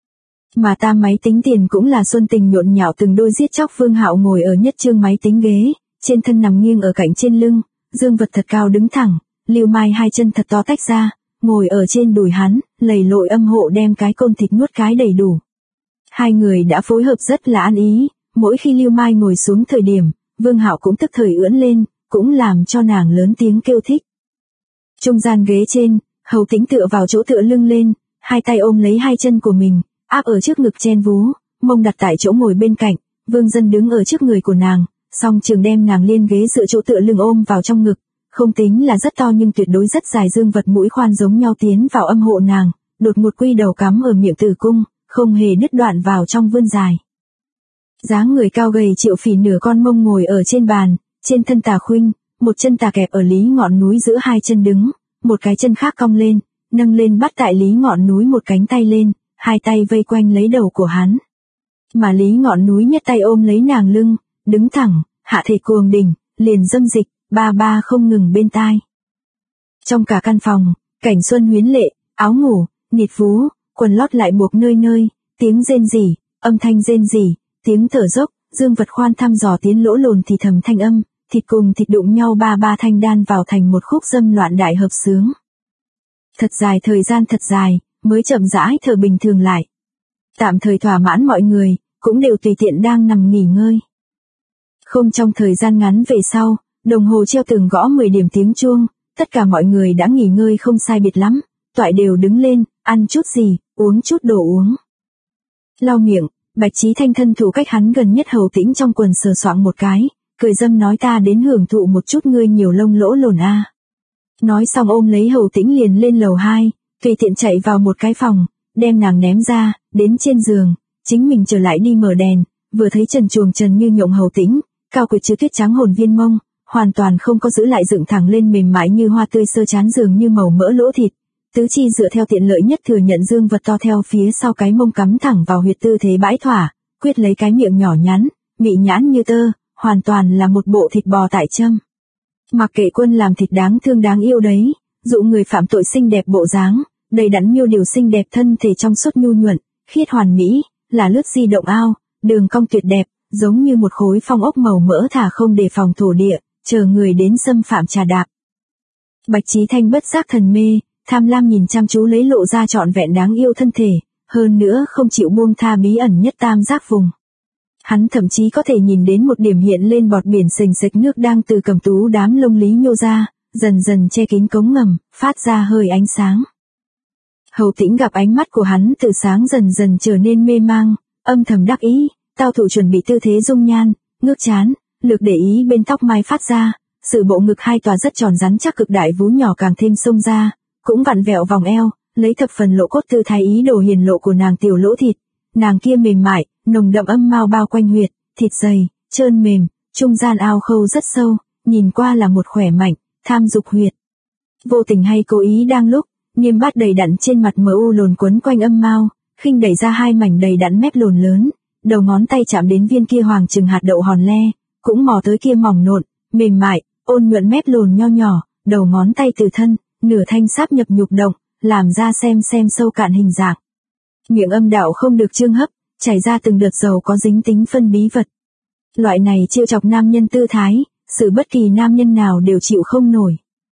S1: Mà tam máy tính tiền cũng là xuân tình nhộn nhạo từng đôi giết chóc. Vương Hạo ngồi ở nhất trương máy tính ghế, trên thân nằm nghiêng ở cạnh trên lưng, dương vật thật cao đứng thẳng, Lưu Mai hai chân thật to tách ra, ngồi ở trên đùi hắn, lầy lội âm hộ đem cái côn thịt nuốt cái đầy đủ. Hai người đã phối hợp rất là ăn ý, mỗi khi Lưu Mai ngồi xuống thời điểm, Vương Hạo cũng tức thời ưỡn lên, cũng làm cho nàng lớn tiếng kêu thích. Trung gian ghế trên, Hầu Tĩnh tựa vào chỗ tựa lưng lên, hai tay ôm lấy hai chân của mình, áp ở trước ngực chen vú, mông đặt tại chỗ ngồi bên cạnh, Vương Dân đứng ở trước người của nàng, song trường đem nàng liên ghế dựa chỗ tựa lưng ôm vào trong ngực, không tính là rất to nhưng tuyệt đối rất dài dương vật mũi khoan giống nhau tiến vào âm hộ nàng, đột một quy đầu cắm ở miệng tử cung, không hề đứt đoạn vào trong vươn dài. Dáng người cao gầy Triệu Phỉ nửa con mông ngồi ở trên bàn, trên thân tà khuynh, một chân tà kẹp ở Lý Ngọn Núi giữa hai chân đứng, một cái chân khác cong lên, nâng lên bắt tại Lý Ngọn Núi một cánh tay lên, hai tay vây quanh lấy đầu của hắn. Mà Lý Ngọn Núi nhất tay ôm lấy nàng lưng, đứng thẳng, hạ thể cuồng đỉnh, liền dâm dịch, ba không ngừng bên tai. Trong cả căn phòng, cảnh xuân huyến lệ, áo ngủ, nịt vú, quần lót lại buộc nơi nơi, tiếng rên rỉ, âm thanh rên rỉ, tiếng thở dốc, dương vật khoan thăm dò tiến lỗ lồn thì thầm thanh âm, thịt cùng thịt đụng nhau ba ba thanh đan vào thành một khúc dâm loạn đại hợp xướng. Thật dài thời gian thật dài, mới chậm rãi thở bình thường lại. Tạm thời thỏa mãn mọi người, cũng đều tùy tiện đang nằm nghỉ ngơi. Không trong thời gian ngắn về sau, đồng hồ treo tường gõ 10 điểm tiếng chuông, tất cả mọi người đã nghỉ ngơi không sai biệt lắm, toại đều đứng lên, ăn chút gì, uống chút đồ uống. Lau miệng, Bạch Chí Thanh thân thủ cách hắn gần nhất Hầu Tĩnh trong quần sờ soạng một cái, cười dâm nói ta đến hưởng thụ một chút ngươi nhiều lông lỗ lồn a. Nói xong ôm lấy Hầu Tĩnh liền lên lầu 2, tùy tiện chạy vào một cái phòng, đem nàng ném ra, đến trên giường, chính mình trở lại đi mở đèn, vừa thấy trần truồng trần như nhộng Hầu Tĩnh, cao quyệt chứa tuyết trắng hồn viên mông, hoàn toàn không có giữ lại dựng thẳng lên mềm mại như hoa tươi sơ chán giường như màu mỡ lỗ thịt. Tứ chi dựa theo tiện lợi nhất thừa nhận dương vật to theo phía sau cái mông cắm thẳng vào huyệt tư thế bãi thỏa, quyết lấy cái miệng nhỏ nhắn, mị nhãn như tơ, hoàn toàn là một bộ thịt bò tại châm. Mặc kệ Quân làm thịt đáng thương đáng yêu đấy, dụ người phạm tội xinh đẹp bộ dáng, đầy đặn miêu điều xinh đẹp thân thể trong suốt nhu nhuận, khiết hoàn mỹ, là lướt di động ao, đường cong tuyệt đẹp, giống như một khối phong ốc màu mỡ thả không đề phòng thổ địa, chờ người đến xâm phạm trà đạp. Bạch Chí Thanh bất giác thần mê, tham lam nhìn chăm chú lấy lộ ra trọn vẹn đáng yêu thân thể, hơn nữa không chịu buông tha bí ẩn nhất tam giác vùng. Hắn thậm chí có thể nhìn đến một điểm hiện lên bọt biển sình sịch nước đang từ cầm tú đám lông lý nhô ra, dần dần che kín cống ngầm, phát ra hơi ánh sáng. Hầu Tĩnh gặp ánh mắt của hắn từ sáng dần dần trở nên mê mang, âm thầm đắc ý, tao thủ chuẩn bị tư thế dung nhan, ngước chán, lực để ý bên tóc mai phát ra, sự bộ ngực hai tòa rất tròn rắn chắc cực đại vú nhỏ càng thêm xông ra, cũng vặn vẹo vòng eo, lấy thập phần lộ cốt tư thái ý đồ hiền lộ của nàng tiểu lỗ thịt, nàng kia mềm mại, nồng đậm âm mao bao quanh huyệt, thịt dày, trơn mềm, trung gian ao khâu rất sâu, nhìn qua là một khỏe mạnh, tham dục huyệt. Vô tình hay cố ý đang lúc, niêm bát đầy đặn trên mặt mờ u lồn quấn quanh âm mao, khinh đẩy ra hai mảnh đầy đặn mép lồn lớn, đầu ngón tay chạm đến viên kia hoàng chừng hạt đậu hòn le, cũng mò tới kia mỏng nộn, mềm mại, ôn nhuận mép lồn nho nhỏ, đầu ngón tay từ thân, nửa thanh sáp nhập nhục động, làm ra xem sâu cạn hình dạng. Miệng âm đạo không được chương hấp, chảy ra từng đợt dầu có dính tính phân bí vật. Loại này trêu chọc nam nhân tư thái, sự bất kỳ nam nhân nào đều chịu không nổi.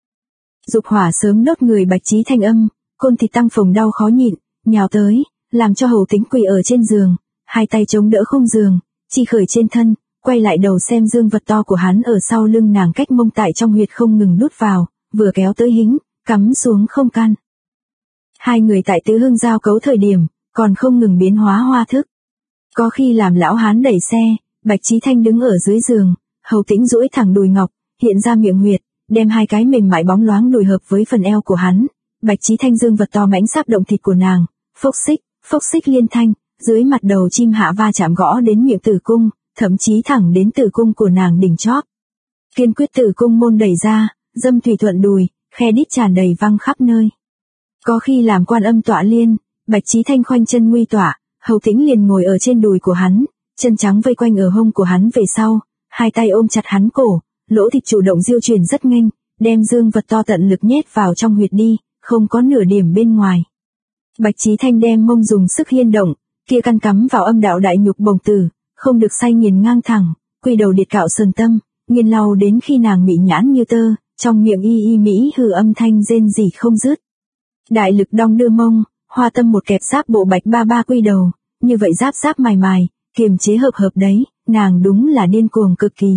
S1: Dục hỏa sớm đốt người Bạch Chí Thanh âm, côn thịt tăng phồng đau khó nhịn, nhào tới, làm cho Hầu Tĩnh quỳ ở trên giường, hai tay chống đỡ khung giường, chi khởi trên thân, quay lại đầu xem dương vật to của hắn ở sau lưng nàng cách mông tại trong huyệt không ngừng đút vào, vừa kéo tới hính, cắm xuống không căn. Hai người tại tứ hương giao cấu thời điểm, còn không ngừng biến hóa hoa thức. Có khi làm lão hán đẩy xe, Bạch Chí Thanh đứng ở dưới giường, Hầu Tĩnh duỗi thẳng đùi ngọc, hiện ra miệng huyệt, đem hai cái mềm mại bóng loáng đùi hợp với phần eo của hắn. Bạch Chí Thanh dương vật to mãnh sáp động thịt của nàng, phốc xích liên thanh, dưới mặt đầu chim hạ va chạm gõ đến miệng tử cung, thậm chí thẳng đến tử cung của nàng đỉnh chóp. Kiên quyết tử cung môn đẩy ra, dâm thủy thuận đùi, khe đít tràn đầy văng khắp nơi. Có khi làm Quan Âm tọa liên, Bạch Chí Thanh khoanh chân nguy tọa, Hầu Tĩnh liền ngồi ở trên đùi của hắn, chân trắng vây quanh ở hông của hắn về sau, hai tay ôm chặt hắn cổ, lỗ thịt chủ động diêu chuyển rất nhanh, đem dương vật to tận lực nhét vào trong huyệt đi, không có nửa điểm bên ngoài. Bạch Chí Thanh đem mông dùng sức hiên động, kia căn cắm vào âm đạo đại nhục bồng tử, không được say nghiền ngang thẳng, quy đầu điệt cạo sườn tâm, nghiền lau đến khi nàng mị nhãn như tơ, trong miệng y mỹ hừ âm thanh rên rỉ không dứt. Đại lực đong đưa mông, hoa tâm một kẹp giáp bộ bạch ba ba quy đầu, như vậy giáp mài mài, kiềm chế hợp đấy, nàng đúng là điên cuồng cực kỳ.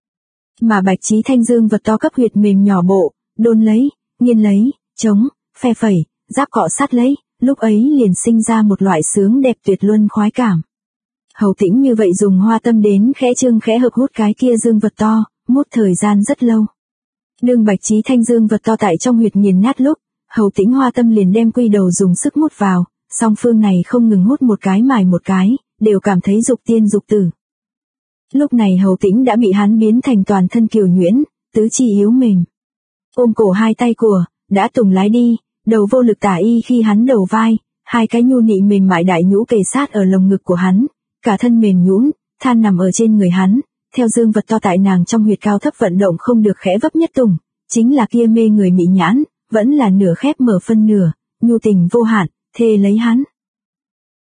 S1: Mà Bạch Chí Thanh dương vật to cấp huyệt mềm nhỏ bộ, đôn lấy, nghiên lấy, chống, phe phẩy, giáp cọ sát lấy, lúc ấy liền sinh ra một loại sướng đẹp tuyệt luân khoái cảm. Hầu Tĩnh như vậy dùng hoa tâm đến khẽ trương khẽ hợp hút cái kia dương vật to, mút thời gian rất lâu. Đương Bạch Chí Thanh dương vật to tại trong huyệt nghiền nát lúc, Hầu Tĩnh hoa tâm liền đem quy đầu dùng sức mút vào, song phương này không ngừng hút một cái mài một cái, đều cảm thấy dục tiên dục tử. Lúc này Hầu Tĩnh đã bị hắn biến thành toàn thân kiều nhuyễn, tứ chi yếu mềm. Ôm cổ hai tay của, đã tùng lái đi, đầu vô lực tả y khi hắn đầu vai, hai cái nhu nị mềm mại đại nhũ kề sát ở lồng ngực của hắn, cả thân mềm nhũn, than nằm ở trên người hắn, theo dương vật to tại nàng trong huyệt cao thấp vận động không được khẽ vấp nhất tùng, chính là kia mê người mị nhãn, vẫn là nửa khép mở phân nửa, nhu tình vô hạn, thê lấy hắn.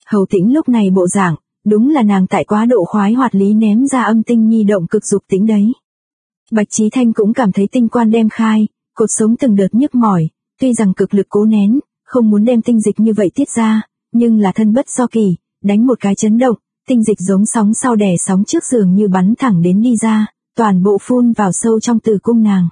S1: Hầu Tĩnh lúc này bộ dạng, đúng là nàng tại quá độ khoái hoạt lý ném ra âm tinh nhi động cực dục tính đấy. Bạch Chí Thanh cũng cảm thấy tinh quan đem khai, cột sống từng đợt nhức mỏi, tuy rằng cực lực cố nén, không muốn đem tinh dịch như vậy tiết ra, nhưng là thân bất do kỳ, đánh một cái chấn động, tinh dịch giống sóng sau đẻ sóng trước giường như bắn thẳng đến đi ra, toàn bộ phun vào sâu trong tử cung nàng.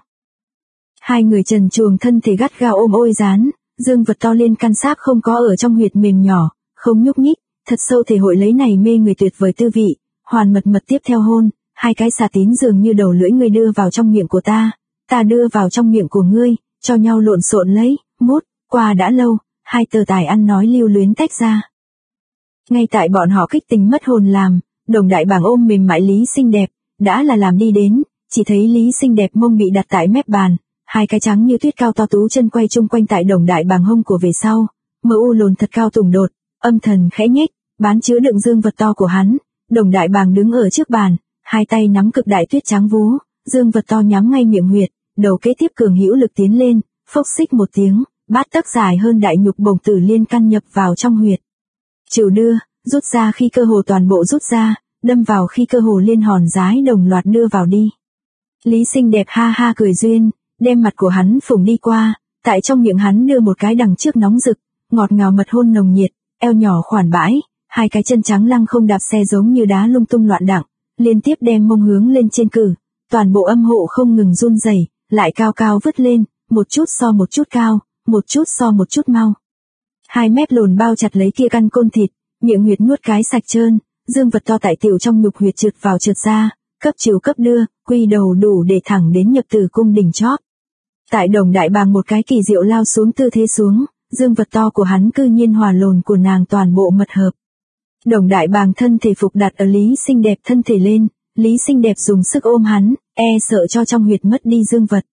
S1: Hai người trần truồng thân thể gắt gao ôm ôi dán, dương vật to lên căn xác không có ở trong huyệt mềm nhỏ, không nhúc nhích, thật sâu thể hội lấy này mê người tuyệt vời tư vị, hoàn mật tiếp theo hôn, hai cái xà tín dường như đầu lưỡi ngươi đưa vào trong miệng của ta đưa vào trong miệng của ngươi, cho nhau lộn xộn lấy, mút, qua đã lâu, hai tờ tài ăn nói lưu luyến tách ra. Ngay tại bọn họ kích tình mất hồn làm, Đồng Đại Bàng ôm mềm mại Lý Xinh Đẹp, đã là làm đi đến, chỉ thấy Lý Xinh Đẹp mông bị đặt tại mép bàn, hai cái trắng như tuyết cao to tú chân quay chung quanh tại Đồng Đại Bàng hông của về sau, mỡ u lồn thật cao tùng đột, âm thần khẽ nhếch, bán chứa đựng dương vật to của hắn. Đồng Đại Bàng đứng ở trước bàn, hai tay nắm cực đại tuyết trắng vú, dương vật to nhắm ngay miệng huyệt, đầu kế tiếp cường hữu lực tiến lên, phốc xích một tiếng, bát tấc dài hơn đại nhục bổng tử liên căn nhập vào trong huyệt. Chịu đưa, rút ra khi cơ hồ toàn bộ rút ra, đâm vào khi cơ hồ liên hòn rái đồng loạt đưa vào đi. Lý Xinh Đẹp ha ha cười duyên, đem mặt của hắn phủng đi qua, tại trong miệng hắn đưa một cái đằng trước nóng rực, ngọt ngào mật hôn nồng nhiệt, eo nhỏ khoản bãi, hai cái chân trắng lăng không đạp xe giống như đá lung tung loạn đặng, liên tiếp đem mông hướng lên trên cử, toàn bộ âm hộ không ngừng run rẩy, lại cao cao vứt lên, một chút so một chút cao, một chút so một chút mau. Hai mép lồn bao chặt lấy kia căn côn thịt, miệng huyệt nuốt cái sạch trơn, dương vật to tại tiểu trong nhục huyệt trượt vào trượt ra, cấp chiều cấp đưa, quy đầu đủ để thẳng đến nhập tử cung đỉnh chóp. Tại Đồng Đại Bàng một cái kỳ diệu lao xuống tư thế xuống, dương vật to của hắn cư nhiên hòa lồn của nàng toàn bộ mật hợp. Đồng Đại Bàng thân thể phục đặt ở Lý Xinh Đẹp thân thể lên, Lý Xinh Đẹp dùng sức ôm hắn, sợ cho trong huyệt mất đi dương vật.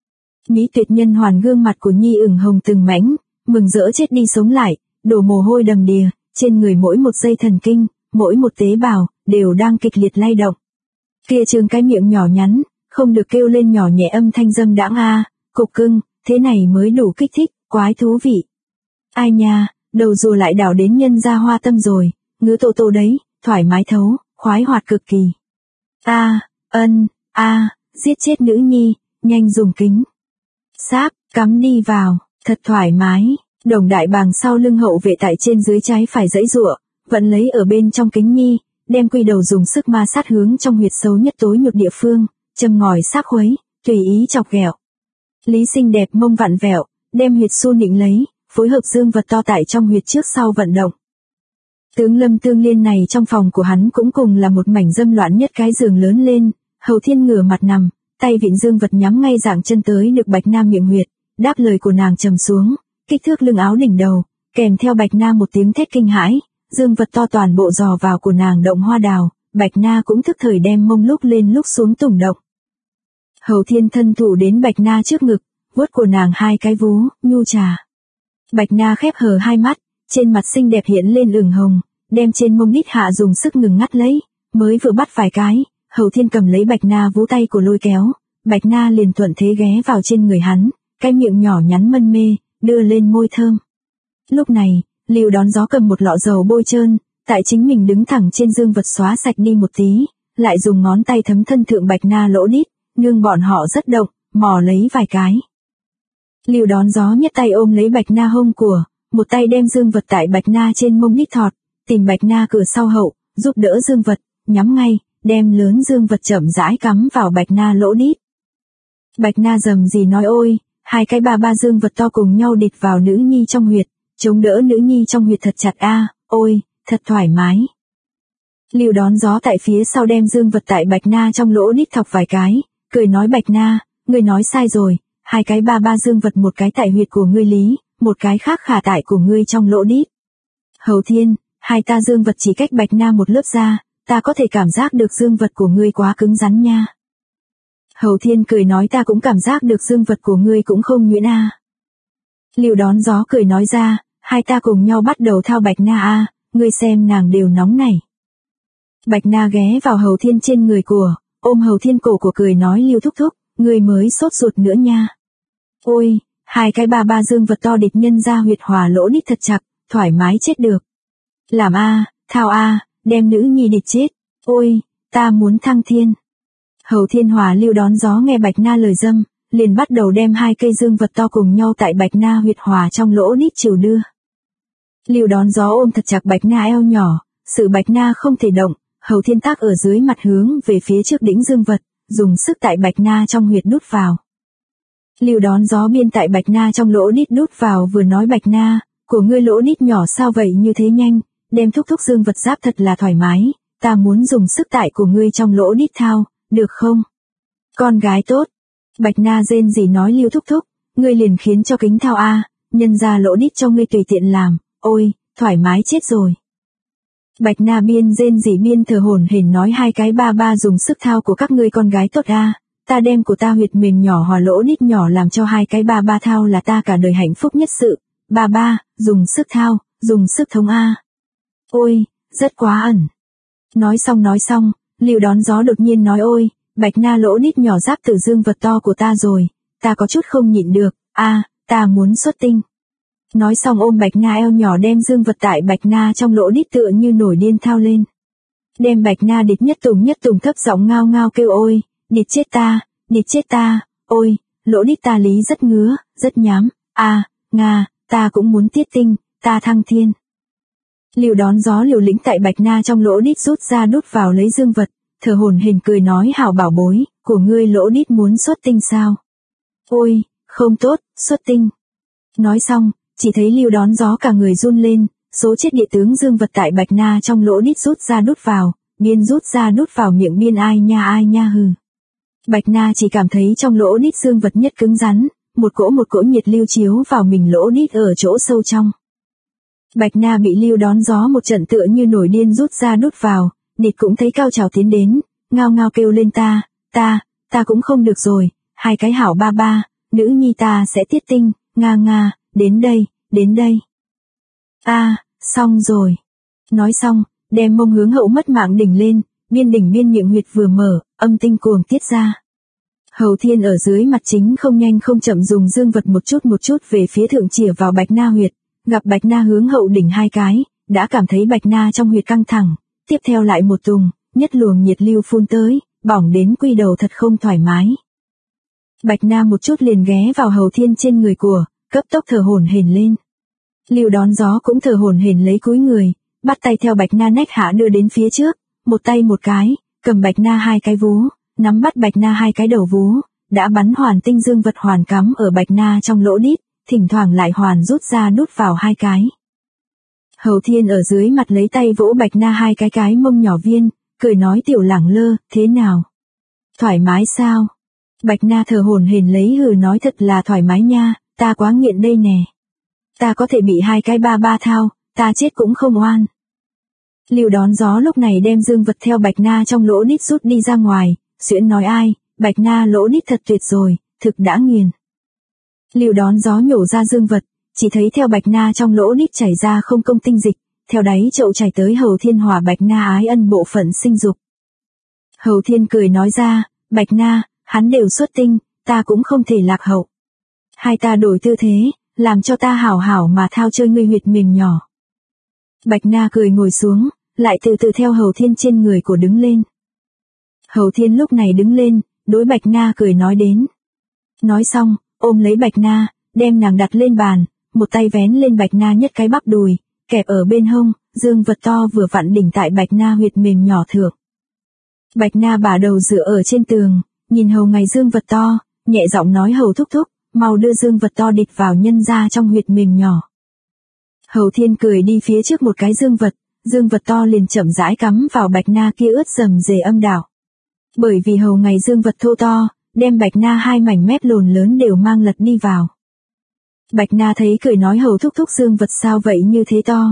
S1: Mỹ tuyệt nhân hoàn gương mặt của Nhi ửng hồng từng mảnh, mừng rỡ chết đi sống lại, đổ mồ hôi đầm đìa, trên người mỗi một dây thần kinh, mỗi một tế bào, đều đang kịch liệt lay động. Kia trương cái miệng nhỏ nhắn, không được kêu lên nhỏ nhẹ âm thanh dâm đãng cục cưng, thế này mới đủ kích thích, quái thú vị. Ai nha, đầu rùa lại đảo đến nhân gia hoa tâm rồi, ngứa tô tô đấy, thoải mái thấu, khoái hoạt cực kỳ. Giết chết nữ nhi, nhanh dùng kính. Sáp, cắm đi vào, thật thoải mái. Đồng Đại Bàng sau lưng hậu vệ tại trên dưới trái phải giãy giụa, vẫn lấy ở bên trong kính nhi, đem quy đầu dùng sức ma sát hướng trong huyệt xấu nhất tối nhược địa phương, châm ngòi xác khuấy, tùy ý chọc ghẹo. Lý Xinh Đẹp mông vặn vẹo, đem huyệt su nịnh lấy, phối hợp dương vật to tại trong huyệt trước sau vận động. Tướng Lâm Tương Liên này trong phòng của hắn cũng cùng là một mảnh dâm loạn nhất cái giường lớn lên, Hầu Thiên ngửa mặt nằm, tay vịn dương vật nhắm ngay dạng chân tới được Bạch Nam miệng huyệt, đáp lời của nàng trầm xuống, kích thước lưng áo đỉnh đầu, kèm theo Bạch Nam một tiếng thét kinh hãi, dương vật to toàn bộ dò vào của nàng động hoa đào, Bạch Na cũng thức thời đem mông lúc lên lúc xuống tùng động. Hầu Thiên thân thủ đến Bạch Na trước ngực, vuốt của nàng hai cái vú, nhu trà. Bạch Na khép hờ hai mắt, trên mặt xinh đẹp hiện lên ửng hồng, đem trên mông đít hạ dùng sức ngừng ngắt lấy, mới vừa bắt vài cái, Hầu Thiên cầm lấy Bạch Na vú tay của lôi kéo, Bạch Na liền thuận thế ghé vào trên người hắn, cái miệng nhỏ nhắn mân mê, đưa lên môi thơm. Lúc này, Lưu Đón Gió cầm một lọ dầu bôi trơn, tại chính mình đứng thẳng trên dương vật xóa sạch đi một tí, lại dùng ngón tay thấm thân thượng Bạch Na lỗ đít, nương bọn họ rất động, mò lấy vài cái. Lưu Đón Gió nhất tay ôm lấy Bạch Na hông của, một tay đem dương vật tại Bạch Na trên mông đít thọt, tìm Bạch Na cửa sau hậu, giúp đỡ dương vật, nhắm ngay, đem lớn dương vật chậm rãi cắm vào Bạch Na lỗ đít. Bạch Na rầm gì nói ôi, hai cái ba dương vật to cùng nhau địch vào nữ nhi trong huyệt, chống đỡ nữ nhi trong huyệt thật chặt ôi, thật thoải mái. Lưu Đón Gió tại phía sau đem dương vật tại Bạch Na trong lỗ đít thọc vài cái, cười nói Bạch Na, ngươi nói sai rồi, hai cái ba dương vật một cái tại huyệt của ngươi lý, một cái khác khả tại của ngươi trong lỗ đít. Hầu Thiên, hai ta dương vật chỉ cách Bạch Na một lớp ra, ta có thể cảm giác được dương vật của ngươi quá cứng rắn nha. Hầu Thiên cười nói ta cũng cảm giác được dương vật của ngươi cũng không nhuyễn Lưu Đón Gió cười nói ra, hai ta cùng nhau bắt đầu thao Bạch Na ngươi xem nàng đều nóng này. Bạch Na ghé vào Hầu Thiên trên người của, ôm Hầu Thiên cổ của cười nói Lưu thúc thúc, ngươi mới sốt ruột nữa nha. Ôi, hai cái ba dương vật to địch nhân ra huyệt hòa lỗ đít thật chặt, thoải mái chết được. Làm a, thao a, đem nữ nhi địch chết. Ôi, ta muốn thăng thiên. Hầu Thiên Hòa Lưu đón gió nghe Bạch Na lời dâm, liền bắt đầu đem 2 cây dương vật to cùng nhau tại Bạch Na huyệt hòa trong lỗ đít chiều đưa. Lưu đón gió ôm thật chặt Bạch Na eo nhỏ, sự Bạch Na không thể động, Hầu Thiên tác ở dưới mặt hướng về phía trước đỉnh dương vật, dùng sức tại Bạch Na trong huyệt đút vào. Lưu đón gió biên tại Bạch Na trong lỗ đít đút vào vừa nói Bạch Na, của ngươi lỗ đít nhỏ sao vậy như thế nhanh, đem thúc dương vật giáp thật là thoải mái, ta muốn dùng sức tại của ngươi trong lỗ đít thao, được không? Con gái tốt. Bạch Na rên rỉ nói Lưu thúc, ngươi liền khiến cho kính thao a, nhân ra lỗ đít cho ngươi tùy tiện làm, ôi, thoải mái chết rồi. Bạch Na biên rên rỉ biên thở hổn hển nói 2 cái ba dùng sức thao của các ngươi con gái tốt a, ta đem của ta huyệt mềm nhỏ hòa lỗ đít nhỏ làm cho 2 cái ba thao là ta cả đời hạnh phúc nhất sự, ba, dùng sức thao, dùng sức thống a. Ôi, rất quá ẩn. Nói xong, Lưu đón gió đột nhiên nói ôi, Bạch Na lỗ đít nhỏ giáp từ dương vật to của ta rồi, ta có chút không nhịn được, ta muốn xuất tinh. Nói xong ôm Bạch Na eo nhỏ đem dương vật tại Bạch Na trong lỗ đít tựa như nổi điên thao lên. Đem Bạch Na địch nhất tùng thấp giọng ngao ngao kêu ôi, địch chết ta, ôi, lỗ đít ta lý rất ngứa, rất nhám, ta cũng muốn tiết tinh, ta thăng thiên. Lưu đón gió liều lĩnh tại Bạch Na trong lỗ đít rút ra đút vào lấy dương vật, thở hổn hển cười nói hảo bảo bối, của ngươi lỗ đít muốn xuất tinh sao? Ôi, không tốt, xuất tinh. Nói xong, chỉ thấy Lưu đón gió cả người run lên, số chết địa tướng dương vật tại Bạch Na trong lỗ đít rút ra đút vào, biên rút ra đút vào miệng biên ai nha hừ. Bạch Na chỉ cảm thấy trong lỗ đít dương vật nhất cứng rắn, một cỗ nhiệt lưu chiếu vào mình lỗ đít ở chỗ sâu trong. Bạch Na bị Lưu đón gió một trận tựa như nổi điên rút ra đút vào, địch cũng thấy cao trào tiến đến, ngao ngao kêu lên ta cũng không được rồi, 2 cái hảo ba, nữ nhi ta sẽ tiết tinh, nga, đến đây. Xong rồi. Nói xong, đem mông hướng hậu mất mạng đỉnh lên, biên miệng huyệt vừa mở, âm tinh cuồng tiết ra. Hầu Thiên ở dưới mặt chính không nhanh không chậm dùng dương vật một chút về phía thượng chìa vào Bạch Na huyệt, gặp Bạch Na hướng hậu đỉnh 2 cái, đã cảm thấy Bạch Na trong huyệt căng thẳng, tiếp theo lại một tùng, nhất luồng nhiệt lưu phun tới, bỏng đến quy đầu thật không thoải mái. Bạch Na một chút liền ghé vào Hầu Thiên trên người của, cấp tốc thở hổn hển lên. Lưu đón gió cũng thở hổn hển lấy cúi người, bắt tay theo Bạch Na nách hạ đưa đến phía trước, một tay một cái, cầm Bạch Na 2 cái vú, nắm bắt Bạch Na 2 cái đầu vú, đã bắn hoàn tinh dương vật hoàn cắm ở Bạch Na trong lỗ đít, thỉnh thoảng lại hoàn rút ra đút vào 2 cái. Hầu Thiên ở dưới mặt lấy tay vỗ Bạch Na 2 cái mông nhỏ viên, cười nói tiểu lẳng lơ, thế nào? Thoải mái sao? Bạch Na thở hổn hển lấy hừ nói thật là thoải mái nha, ta quá nghiện đây nè. Ta có thể bị 2 cái ba thao, ta chết cũng không oan. Lưu đón gió lúc này đem dương vật theo Bạch Na trong lỗ đít rút đi ra ngoài, xuyễn nói ai, Bạch Na lỗ đít thật tuyệt rồi, thực đã nghiền. Lưu đón gió nhổ ra dương vật, chỉ thấy theo Bạch Na trong lỗ đít chảy ra không công tinh dịch, theo đáy chậu chảy tới Hầu Thiên hòa Bạch Na ái ân bộ phận sinh dục. Hầu Thiên cười nói ra, Bạch Na, hắn đều xuất tinh, ta cũng không thể lạc hậu. Hai ta đổi tư thế, làm cho ta hảo hảo mà thao chơi ngươi huyệt mềm nhỏ. Bạch Na cười ngồi xuống, lại từ từ theo Hầu Thiên trên người của đứng lên. Hầu Thiên lúc này đứng lên, đối Bạch Na cười nói đến. Nói xong, ôm lấy Bạch Na, đem nàng đặt lên bàn, một tay vén lên Bạch Na nhất cái bắp đùi, kẹp ở bên hông, dương vật to vừa vặn đỉnh tại Bạch Na huyệt mềm nhỏ thượng. Bạch Na bả đầu dựa ở trên tường, nhìn Hầu ngày dương vật to, nhẹ giọng nói Hầu thúc thúc, mau đưa dương vật to địch vào nhân ra trong huyệt mềm nhỏ. Hầu Thiên cười đi phía trước một cái dương vật to liền chậm rãi cắm vào Bạch Na kia ướt rầm rề âm đạo. Bởi vì Hầu ngày dương vật thô to, đem Bạch Na 2 mảnh mét lồn lớn đều mang lật đi vào. Bạch Na thấy cười nói Hầu thúc thúc dương vật sao vậy như thế to.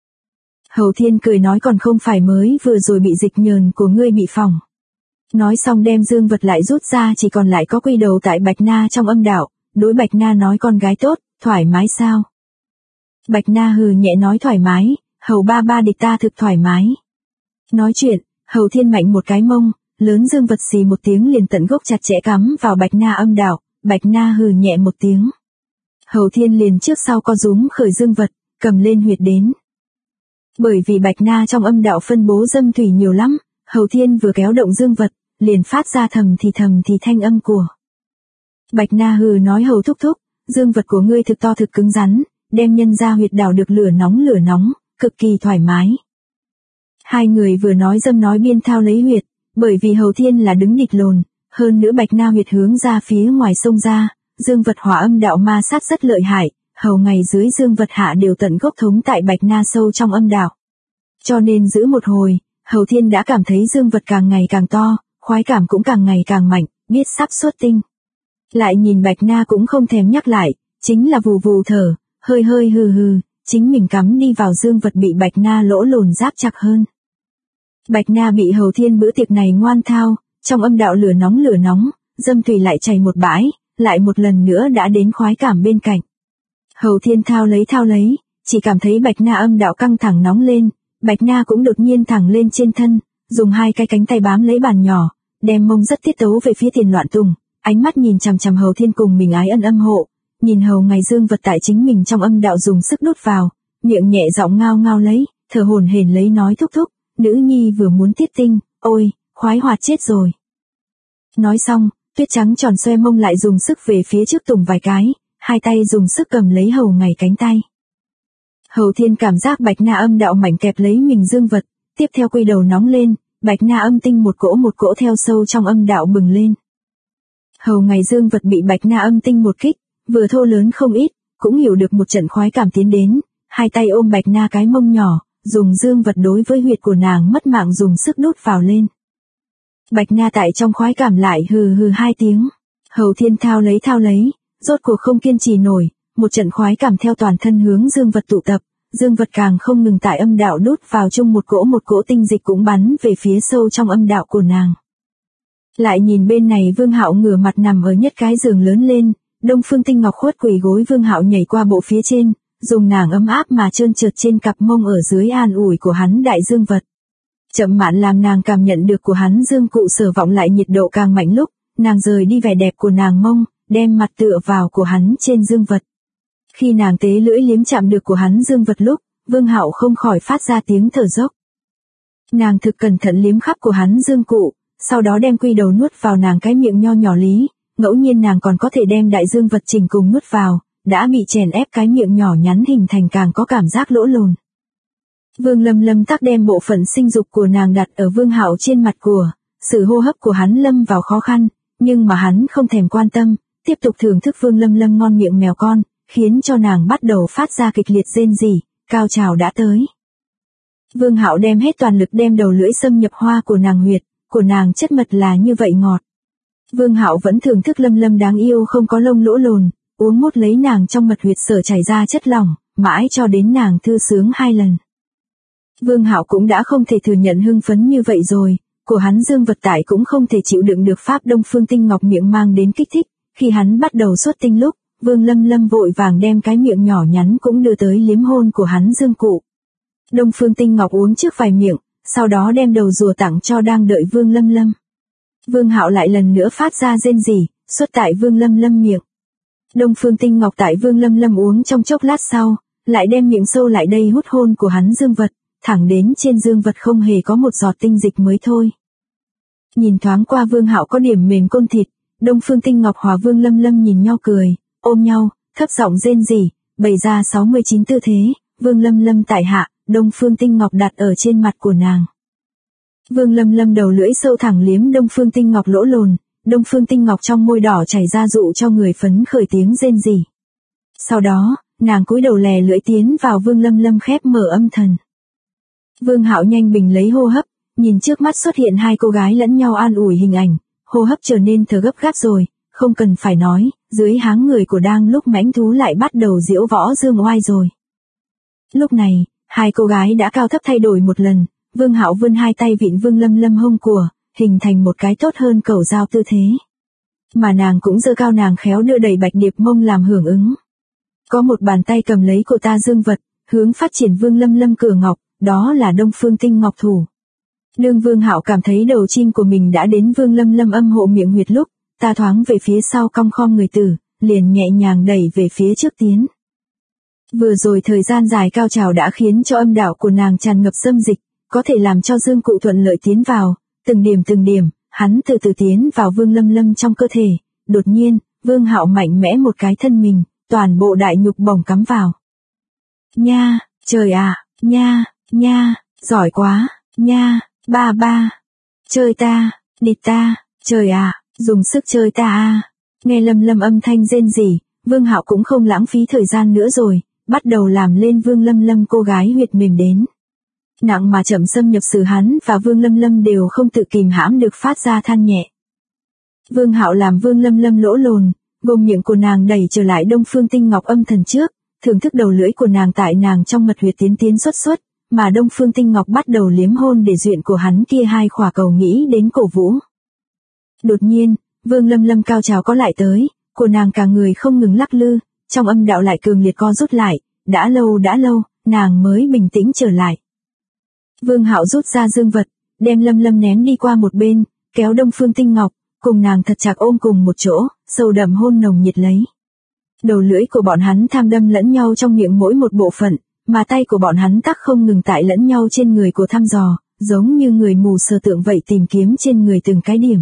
S1: Hầu Thiên cười nói còn không phải mới vừa rồi bị dịch nhờn của ngươi bị phỏng. Nói xong đem dương vật lại rút ra chỉ còn lại có quy đầu tại Bạch Na trong âm đạo, đối Bạch Na nói con gái tốt, thoải mái sao. Bạch Na hừ nhẹ nói thoải mái, Hầu ba địch ta thực thoải mái. Nói chuyện, Hầu Thiên mạnh một cái mông, lớn dương vật xì một tiếng liền tận gốc chặt chẽ cắm vào Bạch Na âm đạo, Bạch Na hừ nhẹ một tiếng. Hầu Thiên liền trước sau co rúm khởi dương vật, cầm lên huyệt đến. Bởi vì Bạch Na trong âm đạo phân bố dâm thủy nhiều lắm, Hầu Thiên vừa kéo động dương vật, liền phát ra thầm thì thanh âm của. Bạch Na hừ nói Hầu thúc thúc, dương vật của ngươi thực to thực cứng rắn, đem nhân ra huyệt đảo được lửa nóng, cực kỳ thoải mái. Hai người vừa nói dâm nói biên thao lấy huyệt, bởi vì Hầu Thiên là đứng địch lồn, hơn nữa Bạch Na huyệt hướng ra phía ngoài sông ra, dương vật hỏa âm đạo ma sát rất lợi hại, hầu ngày dưới dương vật hạ đều tận gốc thống tại Bạch Na sâu trong âm đạo. Cho nên giữ một hồi, Hầu Thiên đã cảm thấy dương vật càng ngày càng to, khoái cảm cũng càng ngày càng mạnh, biết sắp xuất tinh. Lại nhìn Bạch Na cũng không thèm nhắc lại, chính là vù vù thở, hơi hừ, chính mình cắm đi vào dương vật bị Bạch Na lỗ lồn giáp chặt hơn. Bạch Na bị Hầu Thiên bữa tiệc này ngoan thao, trong âm đạo lửa nóng, dâm thủy lại chảy một bãi, lại một lần nữa đã đến khoái cảm bên cạnh. Hầu Thiên thao lấy, chỉ cảm thấy Bạch Na âm đạo căng thẳng nóng lên, Bạch Na cũng đột nhiên thẳng lên trên thân, dùng hai cái cánh tay bám lấy bàn nhỏ, đem mông rất tiết tấu về phía Tiền Loạn Tùng, ánh mắt nhìn chằm chằm Hầu Thiên cùng mình ái ân âm hộ, nhìn Hầu ngày dương vật tại chính mình trong âm đạo dùng sức đút vào, miệng nhẹ giọng ngao lấy, thở hổn hển lấy nói thúc thúc, nữ nhi vừa muốn tiết tinh, ôi, khoái hoạt chết rồi. Nói xong, tuyết trắng tròn xoe mông lại dùng sức về phía trước Tùng vài cái, hai tay dùng sức cầm lấy Hầu ngày cánh tay. Hầu Thiên cảm giác Bạch Na âm đạo mảnh kẹp lấy mình dương vật, tiếp theo quy đầu nóng lên, Bạch Na âm tinh một cỗ theo sâu trong âm đạo bừng lên. Hầu ngày dương vật bị Bạch Na âm tinh một kích, vừa thô lớn không ít, cũng hiểu được một trận khoái cảm tiến đến, hai tay ôm Bạch Na cái mông nhỏ, dùng dương vật đối với huyệt của nàng mất mạng dùng sức đút vào lên. Bạch Na tại trong khoái cảm lại hừ hai tiếng, Hầu Thiên thao lấy, rốt cuộc không kiên trì nổi, một trận khoái cảm theo toàn thân hướng dương vật tụ tập, dương vật càng không ngừng tại âm đạo đút vào chung một cỗ tinh dịch cũng bắn về phía sâu trong âm đạo của nàng. Lại nhìn bên này Vương Hạo ngửa mặt nằm ở nhất cái giường lớn lên, Đông Phương Tinh Ngọc khuất quỳ gối Vương Hạo nhảy qua bộ phía trên, dùng nàng ấm áp mà trơn trượt trên cặp mông ở dưới an ủi của hắn đại dương vật. Chậm mạn làm nàng cảm nhận được của hắn dương cụ sở vọng lại nhiệt độ càng mạnh lúc, nàng rời đi vẻ đẹp của nàng mông, đem mặt tựa vào của hắn trên dương vật. Khi nàng tế lưỡi liếm chạm được của hắn dương vật lúc, Vương Hạo không khỏi phát ra tiếng thở dốc. Nàng thực cẩn thận liếm khắp của hắn dương cụ, sau đó đem quy đầu nuốt vào nàng cái miệng nho nhỏ lý, ngẫu nhiên nàng còn có thể đem đại dương vật chỉnh cùng nuốt vào, đã bị chèn ép cái miệng nhỏ nhắn hình thành càng có cảm giác lỗ lồn. Vương Lâm tắc đem bộ phận sinh dục của nàng đặt ở Vương Hạo trên mặt của, sự hô hấp của hắn lâm vào khó khăn, nhưng mà hắn không thèm quan tâm, tiếp tục thưởng thức Vương Lâm ngon miệng mèo con, khiến cho nàng bắt đầu phát ra kịch liệt rên rỉ, cao trào đã tới. Vương Hạo đem hết toàn lực đem đầu lưỡi xâm nhập hoa của nàng huyệt, của nàng chất mật là như vậy ngọt. Vương Hạo vẫn thưởng thức Lâm đáng yêu không có lông lỗ lồn, uống mút lấy nàng trong mật huyệt sở chảy ra chất lỏng, mãi cho đến nàng thư sướng 2 lần. Vương Hạo cũng đã không thể thừa nhận hưng phấn như vậy rồi, của hắn dương vật tải cũng không thể chịu đựng được pháp Đông Phương Tinh Ngọc miệng mang đến kích thích, khi hắn bắt đầu xuất tinh lúc, Vương Lâm vội vàng đem cái miệng nhỏ nhắn cũng đưa tới liếm hôn của hắn dương cụ. Đông Phương Tinh Ngọc uống trước vài miệng, sau đó đem đầu rùa tặng cho đang đợi Vương Lâm. Vương Hạo lại lần nữa phát ra rên rỉ, xuất tại Vương Lâm miệng. Đông Phương Tinh Ngọc tại Vương Lâm uống trong chốc lát sau, lại đem miệng sâu lại đây hút hôn của hắn dương vật, thẳng đến trên dương vật không hề có một giọt tinh dịch mới thôi. Nhìn thoáng qua Vương Hạo có điểm mềm côn thịt, Đông Phương Tinh Ngọc hòa Vương Lâm nhìn nhau cười, ôm nhau, thấp giọng rên rỉ, bày ra 69 tư thế, Vương Lâm tại hạ, Đông Phương Tinh Ngọc đặt ở trên mặt của nàng. Vương Lâm đầu lưỡi sâu thẳng liếm Đông Phương Tinh Ngọc lỗ lồn, Đông Phương Tinh Ngọc trong môi đỏ chảy ra dụ cho người phấn khởi tiếng rên rỉ. Sau đó, nàng cúi đầu lè lưỡi tiến vào Vương Lâm khép mở âm thần. Vương Hạo nhanh bình lấy hô hấp, nhìn trước mắt xuất hiện hai cô gái lẫn nhau an ủi hình ảnh, hô hấp trở nên thở gấp gáp rồi, không cần phải nói, dưới háng người của đang lúc mãnh thú lại bắt đầu diễu võ dương oai rồi. Lúc này, hai cô gái đã cao thấp thay đổi một lần, Vương Hạo vươn hai tay vịn Vương Lâm hông của, hình thành một cái tốt hơn cầu giao tư thế. Mà nàng cũng giơ cao nàng khéo đưa đầy bạch điệp mông làm hưởng ứng. Có một bàn tay cầm lấy cô ta dương vật, hướng phát triển Vương Lâm cửa ngọc, đó là Đông Phương Tinh Ngọc thủ. Đương Vương Hạo cảm thấy đầu chim của mình đã đến Vương Lâm âm hộ miệng huyệt lúc, ta thoáng về phía sau cong khom người tử, liền nhẹ nhàng đẩy về phía trước tiến. Vừa rồi thời gian dài cao trào đã khiến cho âm đạo của nàng tràn ngập xâm dịch, có thể làm cho dương cụ thuận lợi tiến vào, từng điểm, hắn từ từ tiến vào Vương Lâm Lâm trong cơ thể. Đột nhiên, Vương Hạo mạnh mẽ một cái thân mình, toàn bộ đại nhục bổng cắm vào. Nha, trời ạ, nha, giỏi quá, nha, ba, chơi ta, địt ta, trời ạ, dùng sức chơi ta a. Nghe Lâm Lâm âm thanh rên rỉ, Vương Hạo cũng không lãng phí thời gian nữa rồi, bắt đầu làm lên Vương Lâm Lâm cô gái huyệt mềm đến. Nặng mà chậm xâm nhập sử hắn và Vương Lâm Lâm đều không tự kìm hãm được phát ra than nhẹ. Vương Hạo làm Vương Lâm Lâm lỗ lồn, gồm miệng của nàng đẩy trở lại Đông Phương Tinh Ngọc âm thần trước, thưởng thức đầu lưỡi của nàng tại nàng trong mật huyệt tiến xuất, mà Đông Phương Tinh Ngọc bắt đầu liếm hôn để duyện của hắn kia hai khỏa cầu nghĩ đến cổ vũ. Đột nhiên, Vương Lâm Lâm cao trào có lại tới, của nàng cả người không ngừng lắc lư, trong âm đạo lại cường liệt co rút lại, đã lâu, nàng mới bình tĩnh trở lại. Vương Hạo rút ra dương vật, đem Lâm Lâm ném đi qua một bên, kéo Đông Phương Tinh Ngọc, cùng nàng thật chặt ôm cùng một chỗ, sâu đậm hôn nồng nhiệt lấy. Đầu lưỡi của bọn hắn tham đâm lẫn nhau trong miệng mỗi một bộ phận, mà tay của bọn hắn tắc không ngừng tại lẫn nhau trên người của thăm dò, giống như người mù sờ tượng vậy tìm kiếm trên người từng cái điểm.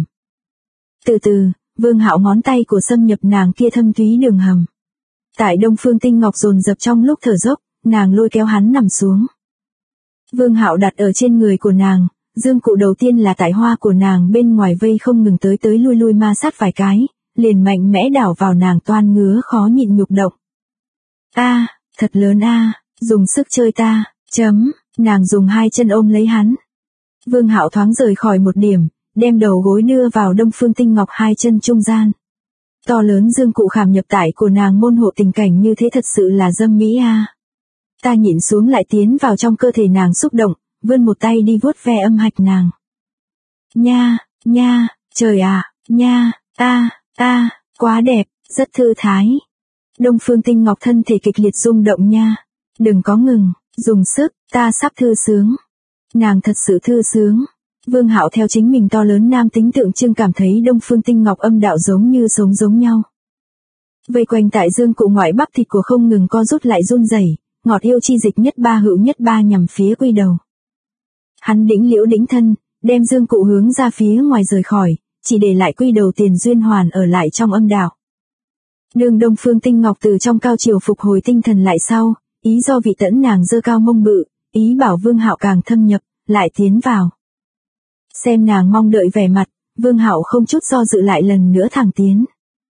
S1: Từ từ, Vương Hạo ngón tay của xâm nhập nàng kia thâm thúy đường hầm. Tại Đông Phương Tinh Ngọc dồn dập trong lúc thở dốc, nàng lôi kéo hắn nằm xuống. Vương Hạo đặt ở trên người của nàng, dương cụ đầu tiên là tại hoa của nàng bên ngoài vây không ngừng tới lui ma sát vài cái, liền mạnh mẽ đảo vào nàng toan ngứa khó nhịn nhục động. A, thật lớn a, dùng sức chơi ta, nàng dùng hai chân ôm lấy hắn. Vương Hạo thoáng rời khỏi một điểm, đem đầu gối đưa vào Đông Phương Tinh Ngọc hai chân trung gian. To lớn dương cụ khảm nhập tải của nàng môn hộ tình cảnh như thế thật sự là dâm mỹ a. Ta nhịn xuống lại tiến vào trong cơ thể nàng xúc động, vươn một tay đi vuốt ve âm hạch nàng. Nha, trời ạ, nha, quá đẹp, rất thư thái. Đông Phương Tinh Ngọc thân thể kịch liệt rung động nha. Đừng có ngừng, dùng sức, ta sắp thư sướng. Nàng thật sự thư sướng. Vương Hạo theo chính mình to lớn nam tính tượng trưng cảm thấy Đông Phương Tinh Ngọc âm đạo giống như sống giống nhau. Vây quanh tại dương cụ ngoại bắp thịt của không ngừng co rút lại run rẩy, ngọt yêu chi dịch nhất ba hữu nhất ba nhằm phía quy đầu. Hắn đĩnh liễu đĩnh thân, đem dương cụ hướng ra phía ngoài rời khỏi, chỉ để lại quy đầu Tiền Duyên Hoàn ở lại trong âm đạo. Đường Đông Phương Tinh Ngọc từ trong cao chiều phục hồi tinh thần lại sau, ý do vị tẫn nàng dơ cao mông bự, ý bảo Vương Hạo càng thâm nhập, lại tiến vào. Xem nàng mong đợi vẻ mặt, Vương Hạo không chút do dự lại lần nữa thẳng tiến.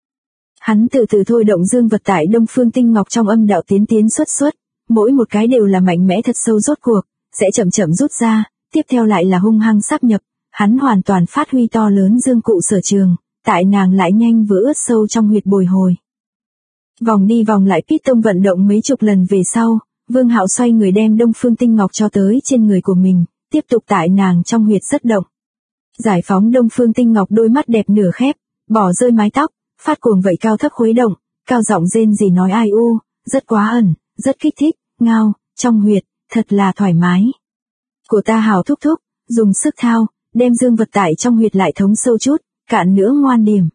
S1: Hắn từ từ thôi động dương vật tại Đông Phương Tinh Ngọc trong âm đạo tiến xuất, mỗi một cái đều là mạnh mẽ thật sâu rốt cuộc, sẽ chậm rút ra, tiếp theo lại là hung hăng sáp nhập, hắn hoàn toàn phát huy to lớn dương cụ sở trường, tại nàng lại nhanh vừa ướt sâu trong huyệt bồi hồi. Vòng đi vòng lại piston vận động mấy chục lần về sau, Vương Hạo xoay người đem Đông Phương Tinh Ngọc cho tới trên người của mình, tiếp tục tại nàng trong huyệt rất động. Giải phóng Đông Phương Tinh Ngọc đôi mắt đẹp nửa khép, bỏ rơi mái tóc, phát cuồng vậy cao thấp khuấy động, cao giọng rên rỉ nói ai u, rất quá ẩn, rất kích thích, ngao, trong huyệt, thật là thoải mái. Của ta Hảo thúc thúc, dùng sức thao, đem dương vật tải trong huyệt lại thống sâu chút, cạn nữa ngoan điểm.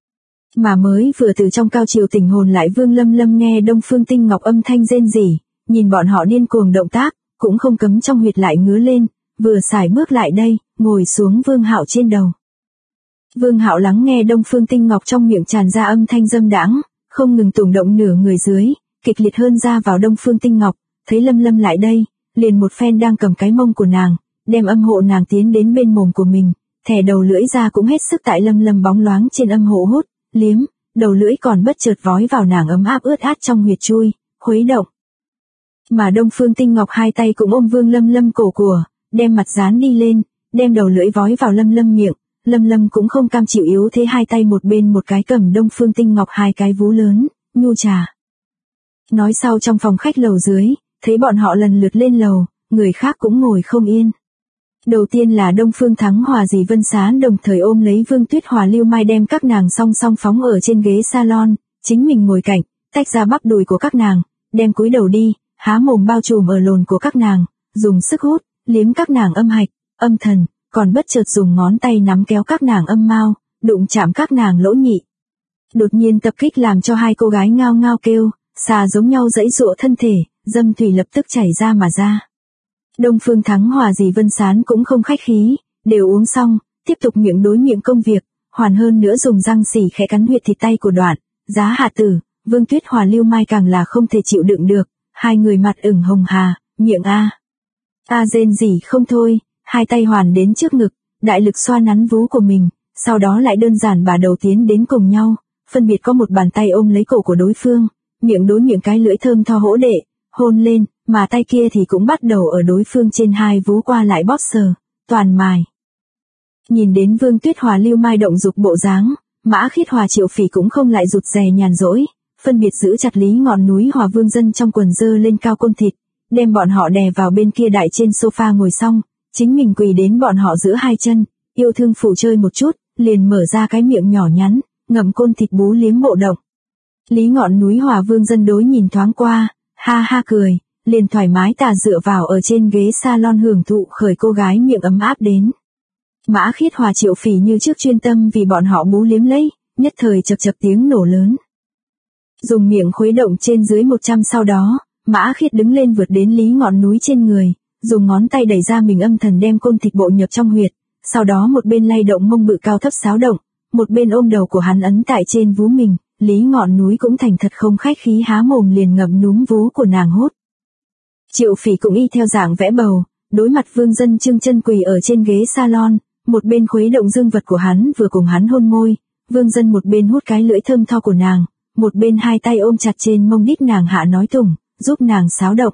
S1: Mà mới vừa từ trong cao chiều tỉnh hồn lại Vương Lâm Lâm nghe Đông Phương Tinh Ngọc âm thanh rên rỉ, nhìn bọn họ điên cuồng động tác, cũng không cấm trong huyệt lại ngứa lên, vừa xài bước lại đây, ngồi xuống Vương Hạo trên đầu. Vương Hạo lắng nghe Đông Phương Tinh Ngọc trong miệng tràn ra âm thanh dâm đãng, không ngừng tùng động nửa người dưới, kịch liệt hơn ra vào Đông Phương Tinh Ngọc, thấy Lâm Lâm lại đây, liền một phen đang cầm cái mông của nàng, đem âm hộ nàng tiến đến bên mồm của mình, thè đầu lưỡi ra cũng hết sức tại Lâm Lâm bóng loáng trên âm hộ hút, liếm, đầu lưỡi còn bất chợt vói vào nàng ấm áp ướt át trong huyệt chui, khuấy động. Mà Đông Phương Tinh Ngọc hai tay cũng ôm Vương Lâm Lâm cổ của, đem mặt dán đi lên, đem đầu lưỡi vói vào Lâm Lâm miệng, Lâm Lâm cũng không cam chịu yếu thế hai tay một bên một cái cầm Đông Phương Tinh Ngọc hai cái vú lớn, nhu trà. Nói sau trong phòng khách lầu dưới, thấy bọn họ lần lượt lên lầu, người khác cũng ngồi không yên. Đầu tiên là Đông Phương Thắng Hòa dì Vân Sán đồng thời ôm lấy Vương Tuyết Hòa Lưu Mai đem các nàng song song phóng ở trên ghế salon, chính mình ngồi cạnh, tách ra bắp đùi của các nàng, đem cúi đầu đi, há mồm bao trùm ở lồn của các nàng, dùng sức hút, liếm các nàng âm hạch, âm thần, còn bất chợt dùng ngón tay nắm kéo các nàng âm mao, đụng chạm các nàng lỗ nhị. Đột nhiên tập kích làm cho hai cô gái ngao ngao kêu, xà giống nhau giãy giụa thân thể, dâm thủy lập tức chảy ra mà ra. Đông Phương Thắng Hòa dì Vân Sán cũng không khách khí, đều uống xong, tiếp tục miệng đối miệng công việc, hoàn hơn nữa dùng răng sỉ khẽ cắn huyệt thịt tay của Đoạn, Giá Hạ Tử, Vương Tuyết Hòa Lưu Mai càng là không thể chịu đựng được, hai người mặt ửng hồng hà, miệng rên rỉ không thôi, hai tay hoàn đến trước ngực, đại lực xoa nắn vú của mình, sau đó lại đơn giản bà đầu tiến đến cùng nhau, phân biệt có một bàn tay ôm lấy cổ của đối phương, miệng đối miệng cái lưỡi thơm tho hỗ đệ, hôn lên, mà tay kia thì cũng bắt đầu ở đối phương trên hai vú qua lại bóp sờ, toàn mài. Nhìn đến Vương Tuyết Hòa Lưu Mai động dục bộ dáng, Mã Khiết Hòa Triệu Phỉ cũng không lại rụt rè nhàn rỗi, phân biệt giữ chặt Lý Ngọn Núi Hòa Vương Dân trong quần dơ lên cao côn thịt, đem bọn họ đè vào bên kia đại trên sofa ngồi xong, chính mình quỳ đến bọn họ giữa hai chân, yêu thương phụ chơi một chút, liền mở ra cái miệng nhỏ nhắn, ngậm côn thịt bú liếm bộ động. Lý Ngọn Núi Hòa Vương Dân đối nhìn thoáng qua, ha ha cười, liền thoải mái tà dựa vào ở trên ghế salon hưởng thụ khởi cô gái miệng ấm áp đến. Mã Khiết Hòa Triệu Phỉ như trước chuyên tâm vì bọn họ bú liếm lấy, nhất thời chập chập tiếng nổ lớn. Dùng miệng khuấy động trên dưới 100 sau đó, Mã Khiết đứng lên vượt đến Lý Ngọn Núi trên người, dùng ngón tay đẩy ra mình âm thần đem côn thịt bộ nhập trong huyệt, sau đó một bên lay động mông bự cao thấp xáo động, một bên ôm đầu của hắn ấn tại trên vú mình, Lý Ngọn Núi cũng thành thật không khách khí há mồm liền ngậm núm vú của nàng hút. Triệu Phỉ cũng y theo dạng vẽ bầu, đối mặt Vương Dân trưng chân quỳ ở trên ghế salon, một bên khuấy động dương vật của hắn vừa cùng hắn hôn môi, Vương Dân một bên hút cái lưỡi thơm tho của nàng, một bên hai tay ôm chặt trên mông đít nàng hạ nói tùng, giúp nàng xáo động.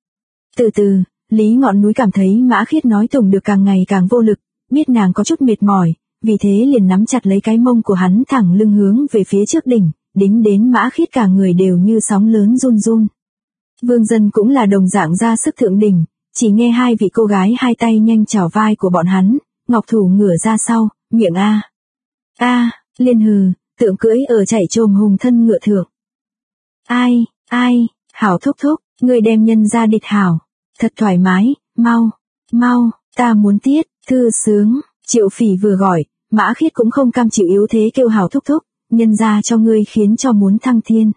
S1: Từ từ, Lý Ngọn Núi cảm thấy Mã Khiết nói tùng được càng ngày càng vô lực, biết nàng có chút mệt mỏi, vì thế liền nắm chặt lấy cái mông của hắn thẳng lưng hướng về phía trước đỉnh, đính đến Mã Khiết cả người đều như sóng lớn run run. Vương Dân cũng là đồng dạng ra sức thượng đỉnh, chỉ nghe hai vị cô gái hai tay nhanh chảo vai của bọn hắn, ngọc thủ ngửa ra sau, miệng liên hừ, tượng cưỡi ở chạy trồm hùng thân ngựa thượng. Ai, hảo thúc thúc, người đem nhân ra địch hảo, thật thoải mái, mau, ta muốn tiết, thư sướng, Triệu Phỉ vừa gọi, Mã Khiết cũng không cam chịu yếu thế kêu hảo thúc thúc, nhân ra cho ngươi khiến cho muốn thăng thiên.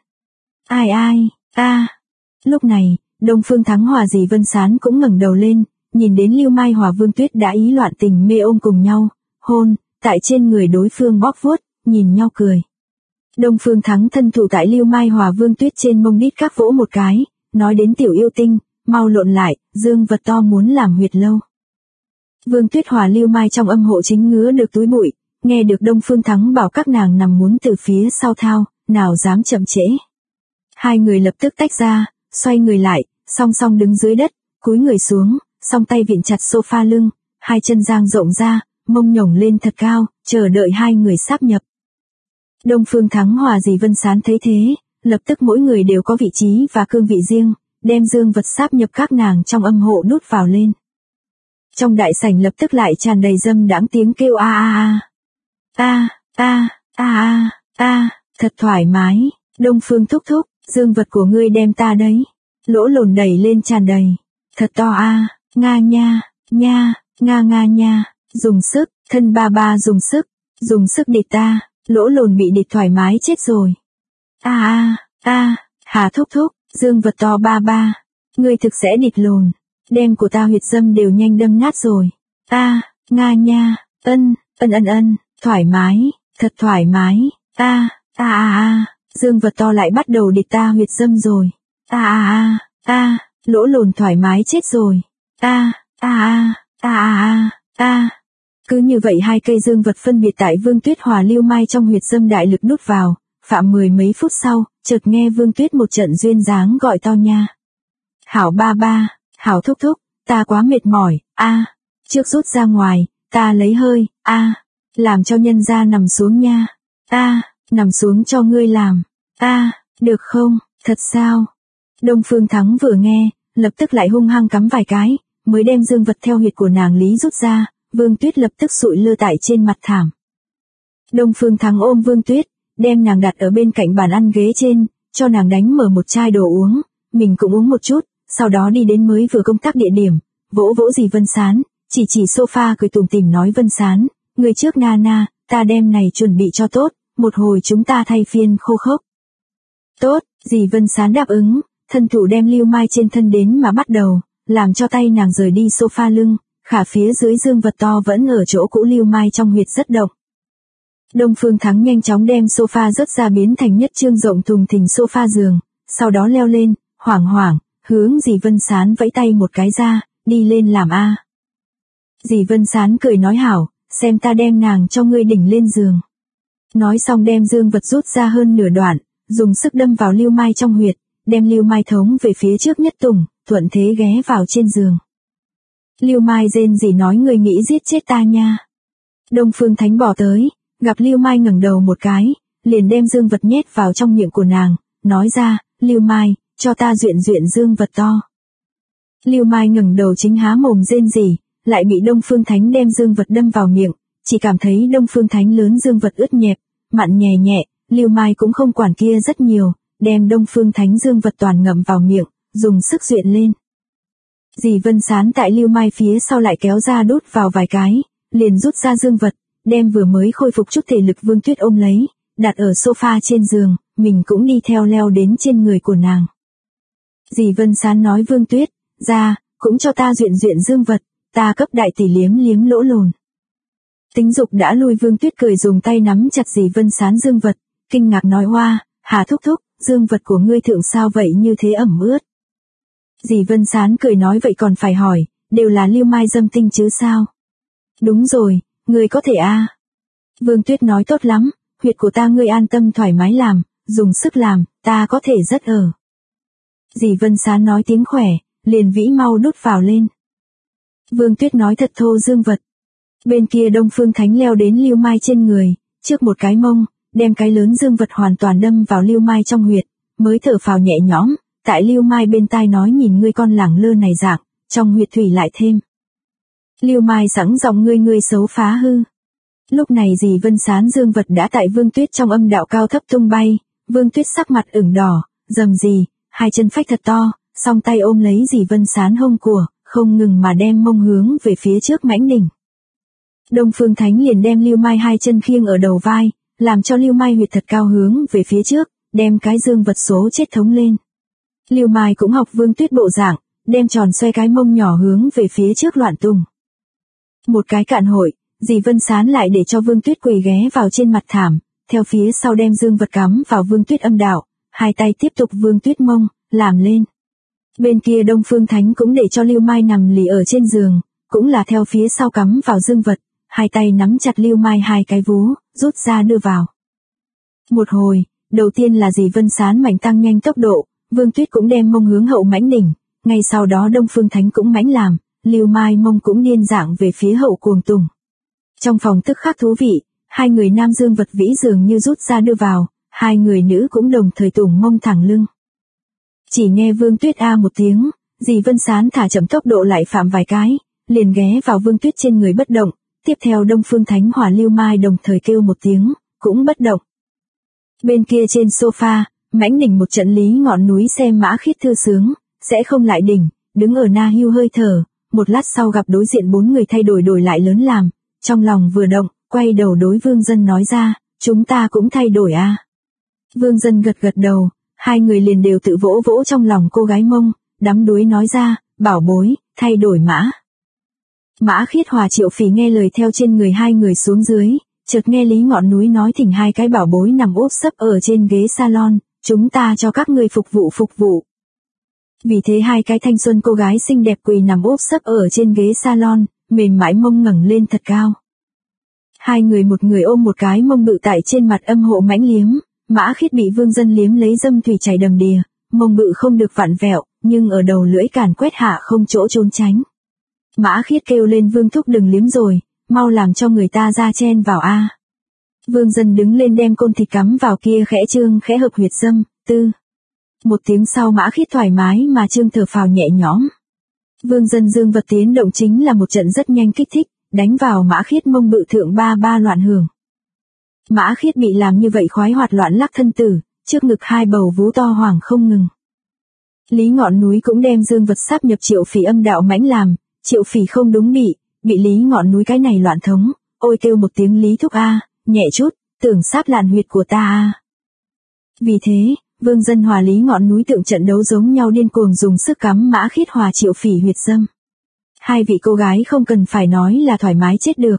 S1: Lúc này, Đông Phương Thắng Hòa dì Vân Sán cũng ngẩng đầu lên, nhìn đến Lưu Mai Hòa Vương Tuyết đã ý loạn tình mê ôm cùng nhau, hôn, tại trên người đối phương bóp vuốt, nhìn nhau cười. Đông Phương Thắng thân thủ tại Lưu Mai Hòa Vương Tuyết trên mông đít các vỗ một cái, nói đến tiểu yêu tinh, mau lộn lại, dương vật to muốn làm huyệt lâu. Vương Tuyết Hòa Lưu Mai trong âm hộ chính ngứa được túi bụi, nghe được Đông Phương Thắng bảo các nàng nằm muốn từ phía sau thao, nào dám chậm trễ. Hai người lập tức tách ra, xoay người lại, song song đứng dưới đất, cúi người xuống, song tay vịn chặt sofa lưng, hai chân dang rộng ra, mông nhổng lên thật cao, chờ đợi hai người sáp nhập. Đông Phương Thắng Hòa dì Vân Sán thấy thế, lập tức mỗi người đều có vị trí và cương vị riêng, đem dương vật sáp nhập các nàng trong âm hộ đút vào lên. Trong đại sảnh lập tức lại tràn đầy dâm đãng tiếng kêu thật thoải mái, Đông Phương thúc thúc, dương vật của ngươi đem ta đấy, lỗ lồn đẩy lên tràn đầy, thật to nga nha, dùng sức, thân ba dùng sức địch ta, lỗ lồn bị địch thoải mái chết rồi. Hà thúc thúc, dương vật to ba, ngươi thực sẽ địch lồn, đem của ta huyệt dâm đều nhanh đâm nát rồi. Nga nha, ân, thoải mái, thật thoải mái, dương vật to lại bắt đầu địch ta huyệt dâm rồi. Lỗ lồn thoải mái chết rồi. Cứ như vậy hai cây dương vật phân biệt tại Vương Tuyết Hòa Lưu Mai trong huyệt dâm đại lực đút vào, phạm mười mấy phút sau, chợt nghe Vương Tuyết một trận duyên dáng gọi to nha. Hảo ba, hảo thúc thúc, ta quá mệt mỏi, trước rút ra ngoài, ta lấy hơi, làm cho nhân ra nằm xuống nha, nằm xuống cho ngươi làm, được không, thật sao? Đông Phương Thắng vừa nghe, lập tức lại hung hăng cắm vài cái, mới đem dương vật theo huyệt của nàng Lý rút ra, Vương Tuyết lập tức sụi lơ tại trên mặt thảm. Đông Phương Thắng ôm Vương Tuyết, đem nàng đặt ở bên cạnh bàn ăn ghế trên, cho nàng đánh mở một chai đồ uống, mình cũng uống một chút, sau đó đi đến mới vừa công tác địa điểm, vỗ vỗ dì Vân Sán, chỉ sofa cười tủm tỉm nói Vân Sán, người trước na, ta đem này chuẩn bị cho tốt, một hồi chúng ta thay phiên khô khốc. Tốt, dì Vân Sán đáp ứng, thân thủ đem Lưu Mai trên thân đến mà bắt đầu, làm cho tay nàng rời đi sofa lưng, khả phía dưới dương vật to vẫn ở chỗ cũ Lưu Mai trong huyệt rất động. Đông Phương Thắng nhanh chóng đem sofa rớt ra biến thành nhất trương rộng thùng thình sofa giường, sau đó leo lên, hoảng hoảng, hướng dì Vân Sán vẫy tay một cái ra, đi lên làm a. Dì Vân Sán cười nói hảo, xem ta đem nàng cho ngươi đỉnh lên giường. Nói xong đem dương vật rút ra hơn nửa đoạn, dùng sức đâm vào Lưu Mai trong huyệt, đem Lưu Mai thống về phía trước nhất tùng, thuận thế ghé vào trên giường. Lưu Mai rên rỉ nói người nghĩ giết chết ta nha. Đông Phương Thánh bỏ tới, gặp Lưu Mai ngẩng đầu một cái, liền đem dương vật nhét vào trong miệng của nàng, nói ra, Lưu Mai, cho ta duyện duyện dương vật to. Lưu Mai ngẩng đầu chính há mồm rên rỉ, lại bị Đông Phương Thánh đem dương vật đâm vào miệng, chỉ cảm thấy Đông Phương Thánh lớn dương vật ướt nhẹp, mặn nhè nhẹ, Lưu Mai cũng không quản kia rất nhiều, đem Đông Phương Thánh dương vật toàn ngậm vào miệng, dùng sức duyện lên. Dì Vân Sán tại Lưu Mai phía sau lại kéo ra đút vào vài cái, liền rút ra dương vật, đem vừa mới khôi phục chút thể lực Vương Tuyết ôm lấy, đặt ở sofa trên giường, mình cũng đi theo leo đến trên người của nàng. Dì Vân Sán nói Vương Tuyết, ra, cũng cho ta duyện duyện dương vật, ta cấp đại tỷ liếm liếm lỗ lồn. Tính dục đã lui Vương Tuyết cười dùng tay nắm chặt dì Vân Sán dương vật, kinh ngạc nói hoa, Hà thúc thúc, dương vật của ngươi thượng sao vậy như thế ẩm ướt. Dì Vân Sán cười nói vậy còn phải hỏi, đều là Lưu Mai dâm tinh chứ sao? Đúng rồi, ngươi có thể a. Vương Tuyết nói tốt lắm, huyệt của ta ngươi an tâm thoải mái làm, dùng sức làm, ta có thể rất ở. Dì Vân Sán nói tiếng khỏe, liền vĩ mau đút vào lên. Vương Tuyết nói thật thô dương vật. Bên kia Đông Phương Thánh leo đến Lưu Mai trên người, trước một cái mông, đem cái lớn dương vật hoàn toàn đâm vào Lưu Mai trong huyệt, mới thở phào nhẹ nhõm, tại Lưu Mai bên tai nói nhìn ngươi con lẳng lơ này dạng, trong huyệt thủy lại thêm. Lưu Mai sẵn giọng ngươi xấu phá hư. Lúc này dì Vân Sán dương vật đã tại Vương Tuyết trong âm đạo cao thấp tung bay, Vương Tuyết sắc mặt ửng đỏ, rầm rì, hai chân phách thật to, song tay ôm lấy dì Vân Sán hông của, không ngừng mà đem mông hướng về phía trước mãnh đỉnh. Đông Phương Thánh liền đem Lưu Mai hai chân khiêng ở đầu vai, làm cho Lưu Mai huyệt thật cao hướng về phía trước, đem cái dương vật số chết thống lên. Lưu Mai cũng học Vương Tuyết bộ dạng, đem tròn xoay cái mông nhỏ hướng về phía trước loạn tung. Một cái cạn hội, dì Vân Sán lại để cho Vương Tuyết quỳ ghé vào trên mặt thảm, theo phía sau đem dương vật cắm vào Vương Tuyết âm đạo, hai tay tiếp tục Vương Tuyết mông, làm lên. Bên kia Đông Phương Thánh cũng để cho Lưu Mai nằm lì ở trên giường, cũng là theo phía sau cắm vào dương vật, hai tay nắm chặt Lưu Mai hai cái vú, rút ra đưa vào. Một hồi, đầu tiên là dì Vân Sán mạnh tăng nhanh tốc độ, Vương Tuyết cũng đem mông hướng hậu mãnh đỉnh, ngay sau đó Đông Phương Thánh cũng mãnh làm, Lưu Mai mông cũng điên dạng về phía hậu cuồng tùng. Trong phòng tức khắc thú vị, hai người nam dương vật vĩ dường như rút ra đưa vào, hai người nữ cũng đồng thời tùng mông thẳng lưng. Chỉ nghe Vương Tuyết a một tiếng, dì Vân Sán thả chậm tốc độ lại phạm vài cái, liền ghé vào Vương Tuyết trên người bất động, tiếp theo Đông Phương Thánh hỏa Lưu Mai đồng thời kêu một tiếng, cũng bất động. Bên kia trên sofa, mãnh đỉnh một trận Lý Ngọn Núi xem Mã Khiết thư sướng, sẽ không lại đỉnh, đứng ở na hưu hơi thở, một lát sau gặp đối diện bốn người thay đổi lại lớn làm, trong lòng vừa động, quay đầu đối Vương Dân nói ra, chúng ta cũng thay đổi a. Vương Dân gật gật đầu, hai người liền đều tự vỗ vỗ trong lòng cô gái mông, đắm đuối nói ra, bảo bối, thay đổi mã. Mã Khiết hòa Triệu Phỉ nghe lời theo trên người hai người xuống dưới, chợt nghe Lý Ngọn Núi nói thỉnh hai cái bảo bối nằm úp sấp ở trên ghế salon, chúng ta cho các người phục vụ. Vì thế hai cái thanh xuân cô gái xinh đẹp quỳ nằm úp sấp ở trên ghế salon, mềm mại mông ngẩng lên thật cao. Hai người một người ôm một cái mông bự tại trên mặt âm hộ mãnh liếm, Mã Khiết bị Vương Dân liếm lấy dâm thủy chảy đầm đìa, mông bự không được vặn vẹo, nhưng ở đầu lưỡi càn quét hạ không chỗ trốn tránh. Mã Khiết kêu lên Vương thúc đừng liếm rồi, mau làm cho người ta ra chen vào a. Vương Dân đứng lên đem côn thịt cắm vào kia khẽ trương khẽ hợp huyệt dâm, tư. Một tiếng sau Mã Khiết thoải mái mà trương thở phào nhẹ nhõm. Vương Dân dương vật tiến động chính là một trận rất nhanh kích thích, đánh vào Mã Khiết mông bự thượng ba loạn hưởng. Mã Khiết bị làm như vậy khoái hoạt loạn lắc thân tử, trước ngực hai bầu vú to hoàng không ngừng. Lý Ngọn Núi cũng đem dương vật sáp nhập Triệu Phỉ âm đạo mãnh làm, Triệu Phỉ không đúng bị Lý Ngọn Núi cái này loạn thống, ôi kêu một tiếng Lý thúc a, nhẹ chút, tưởng sáp làn huyệt của ta a. Vì thế, Vương Dân Hòa Lý Ngọn Núi Tượng trận đấu giống nhau điên cuồng dùng sức cắm Mã Khiết Hòa Triệu Phỉ huyệt dâm. Hai vị cô gái không cần phải nói là thoải mái chết được.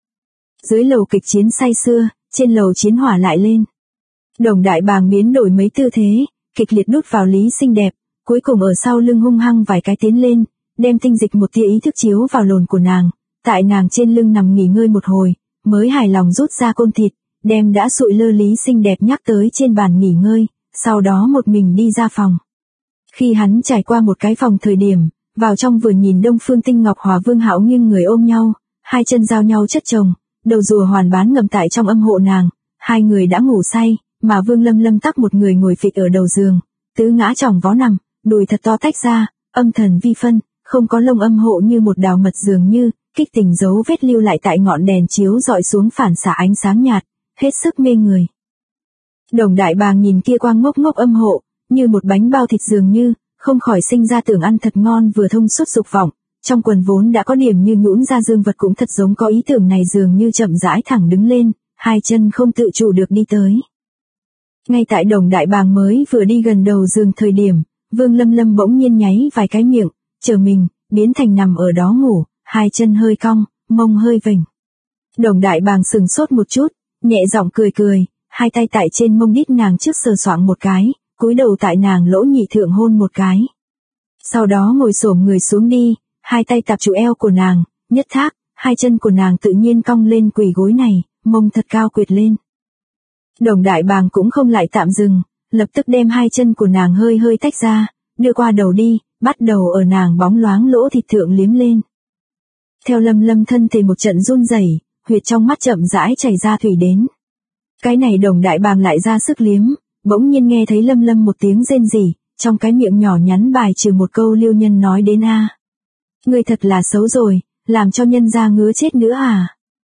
S1: Dưới lầu kịch chiến say sưa, trên lầu chiến hỏa lại lên. Đồng Đại Bàng biến đổi mấy tư thế, kịch liệt đút vào Lý xinh đẹp, cuối cùng ở sau lưng hung hăng vài cái tiến lên, đem tinh dịch một tia ý thức chiếu vào lồn của nàng, tại nàng trên lưng nằm nghỉ ngơi một hồi, mới hài lòng rút ra côn thịt, đem đã sụi lơ Lý xinh đẹp nhắc tới trên bàn nghỉ ngơi, sau đó một mình đi ra phòng. Khi hắn trải qua một cái phòng thời điểm, vào trong vườn nhìn Đông Phương Tinh Ngọc hòa Vương Hạo nghiêng người ôm nhau, hai chân giao nhau chất chồng, đầu rùa hoàn bán ngầm tại trong âm hộ nàng, hai người đã ngủ say, mà Vương Lâm Lâm tắc một người ngồi phịch ở đầu giường, tứ ngã chỏng vó nằm, đùi thật to tách ra, âm thần vi phân, không có lông âm hộ như một đào mật dường như, kích tình dấu vết lưu lại tại ngọn đèn chiếu dọi xuống phản xạ ánh sáng nhạt, hết sức mê người. Đồng Đại Bàng nhìn kia quang ngốc ngốc âm hộ, như một bánh bao thịt dường như, không khỏi sinh ra tưởng ăn thật ngon vừa thông suốt dục vọng, trong quần vốn đã có điểm như nhũn ra dương vật cũng thật giống có ý tưởng này dường như chậm rãi thẳng đứng lên, hai chân không tự chủ được đi tới. Ngay tại Đồng Đại Bàng mới vừa đi gần đầu giường thời điểm, Vương Lâm Lâm bỗng nhiên nháy vài cái miệng, trở mình, biến thành nằm ở đó ngủ, hai chân hơi cong, mông hơi vểnh. Đồng Đại Bàng sừng sốt một chút, nhẹ giọng cười cười, hai tay tại trên mông đít nàng trước sờ soạng một cái, cúi đầu tại nàng lỗ nhị thượng hôn một cái. Sau đó ngồi xổm người xuống đi, hai tay tạp trụ eo của nàng, nhất thác, hai chân của nàng tự nhiên cong lên quỳ gối này, mông thật cao quệt lên. Đồng Đại Bàng cũng không lại tạm dừng, lập tức đem hai chân của nàng hơi hơi tách ra, đưa qua đầu đi, bắt đầu ở nàng bóng loáng lỗ thịt thượng liếm lên. Theo Lâm Lâm thân thể một trận run rẩy, huyệt trong mắt chậm rãi chảy ra thủy đến. Cái này Đồng Đại Bàng lại ra sức liếm, bỗng nhiên nghe thấy Lâm Lâm một tiếng rên rỉ, trong cái miệng nhỏ nhắn bài trừ một câu liêu nhân nói đến a. Ngươi thật là xấu rồi, làm cho nhân gia ngứa chết nữa à.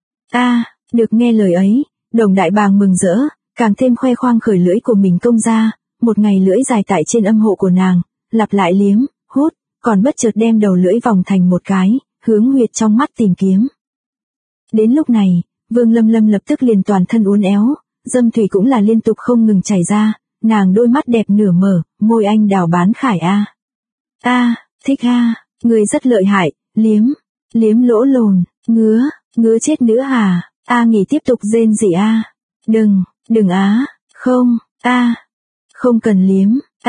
S1: Được nghe lời ấy, Đồng Đại Bàng mừng rỡ, càng thêm khoe khoang khởi lưỡi của mình công ra, một ngày lưỡi dài tại trên âm hộ của nàng, lặp lại liếm, hút, còn bất chợt đem đầu lưỡi vòng thành một cái, hướng huyệt trong mắt tìm kiếm. Đến lúc này, Vương Lâm Lâm lập tức liền toàn thân uốn éo, dâm thủy cũng là liên tục không ngừng chảy ra, nàng đôi mắt đẹp nửa mở, môi anh đào bán khải a. Thích a, người rất lợi hại, liếm lỗ lồn, ngứa chết nữa à, nghỉ tiếp tục rên gì a. Đừng không cần liếm,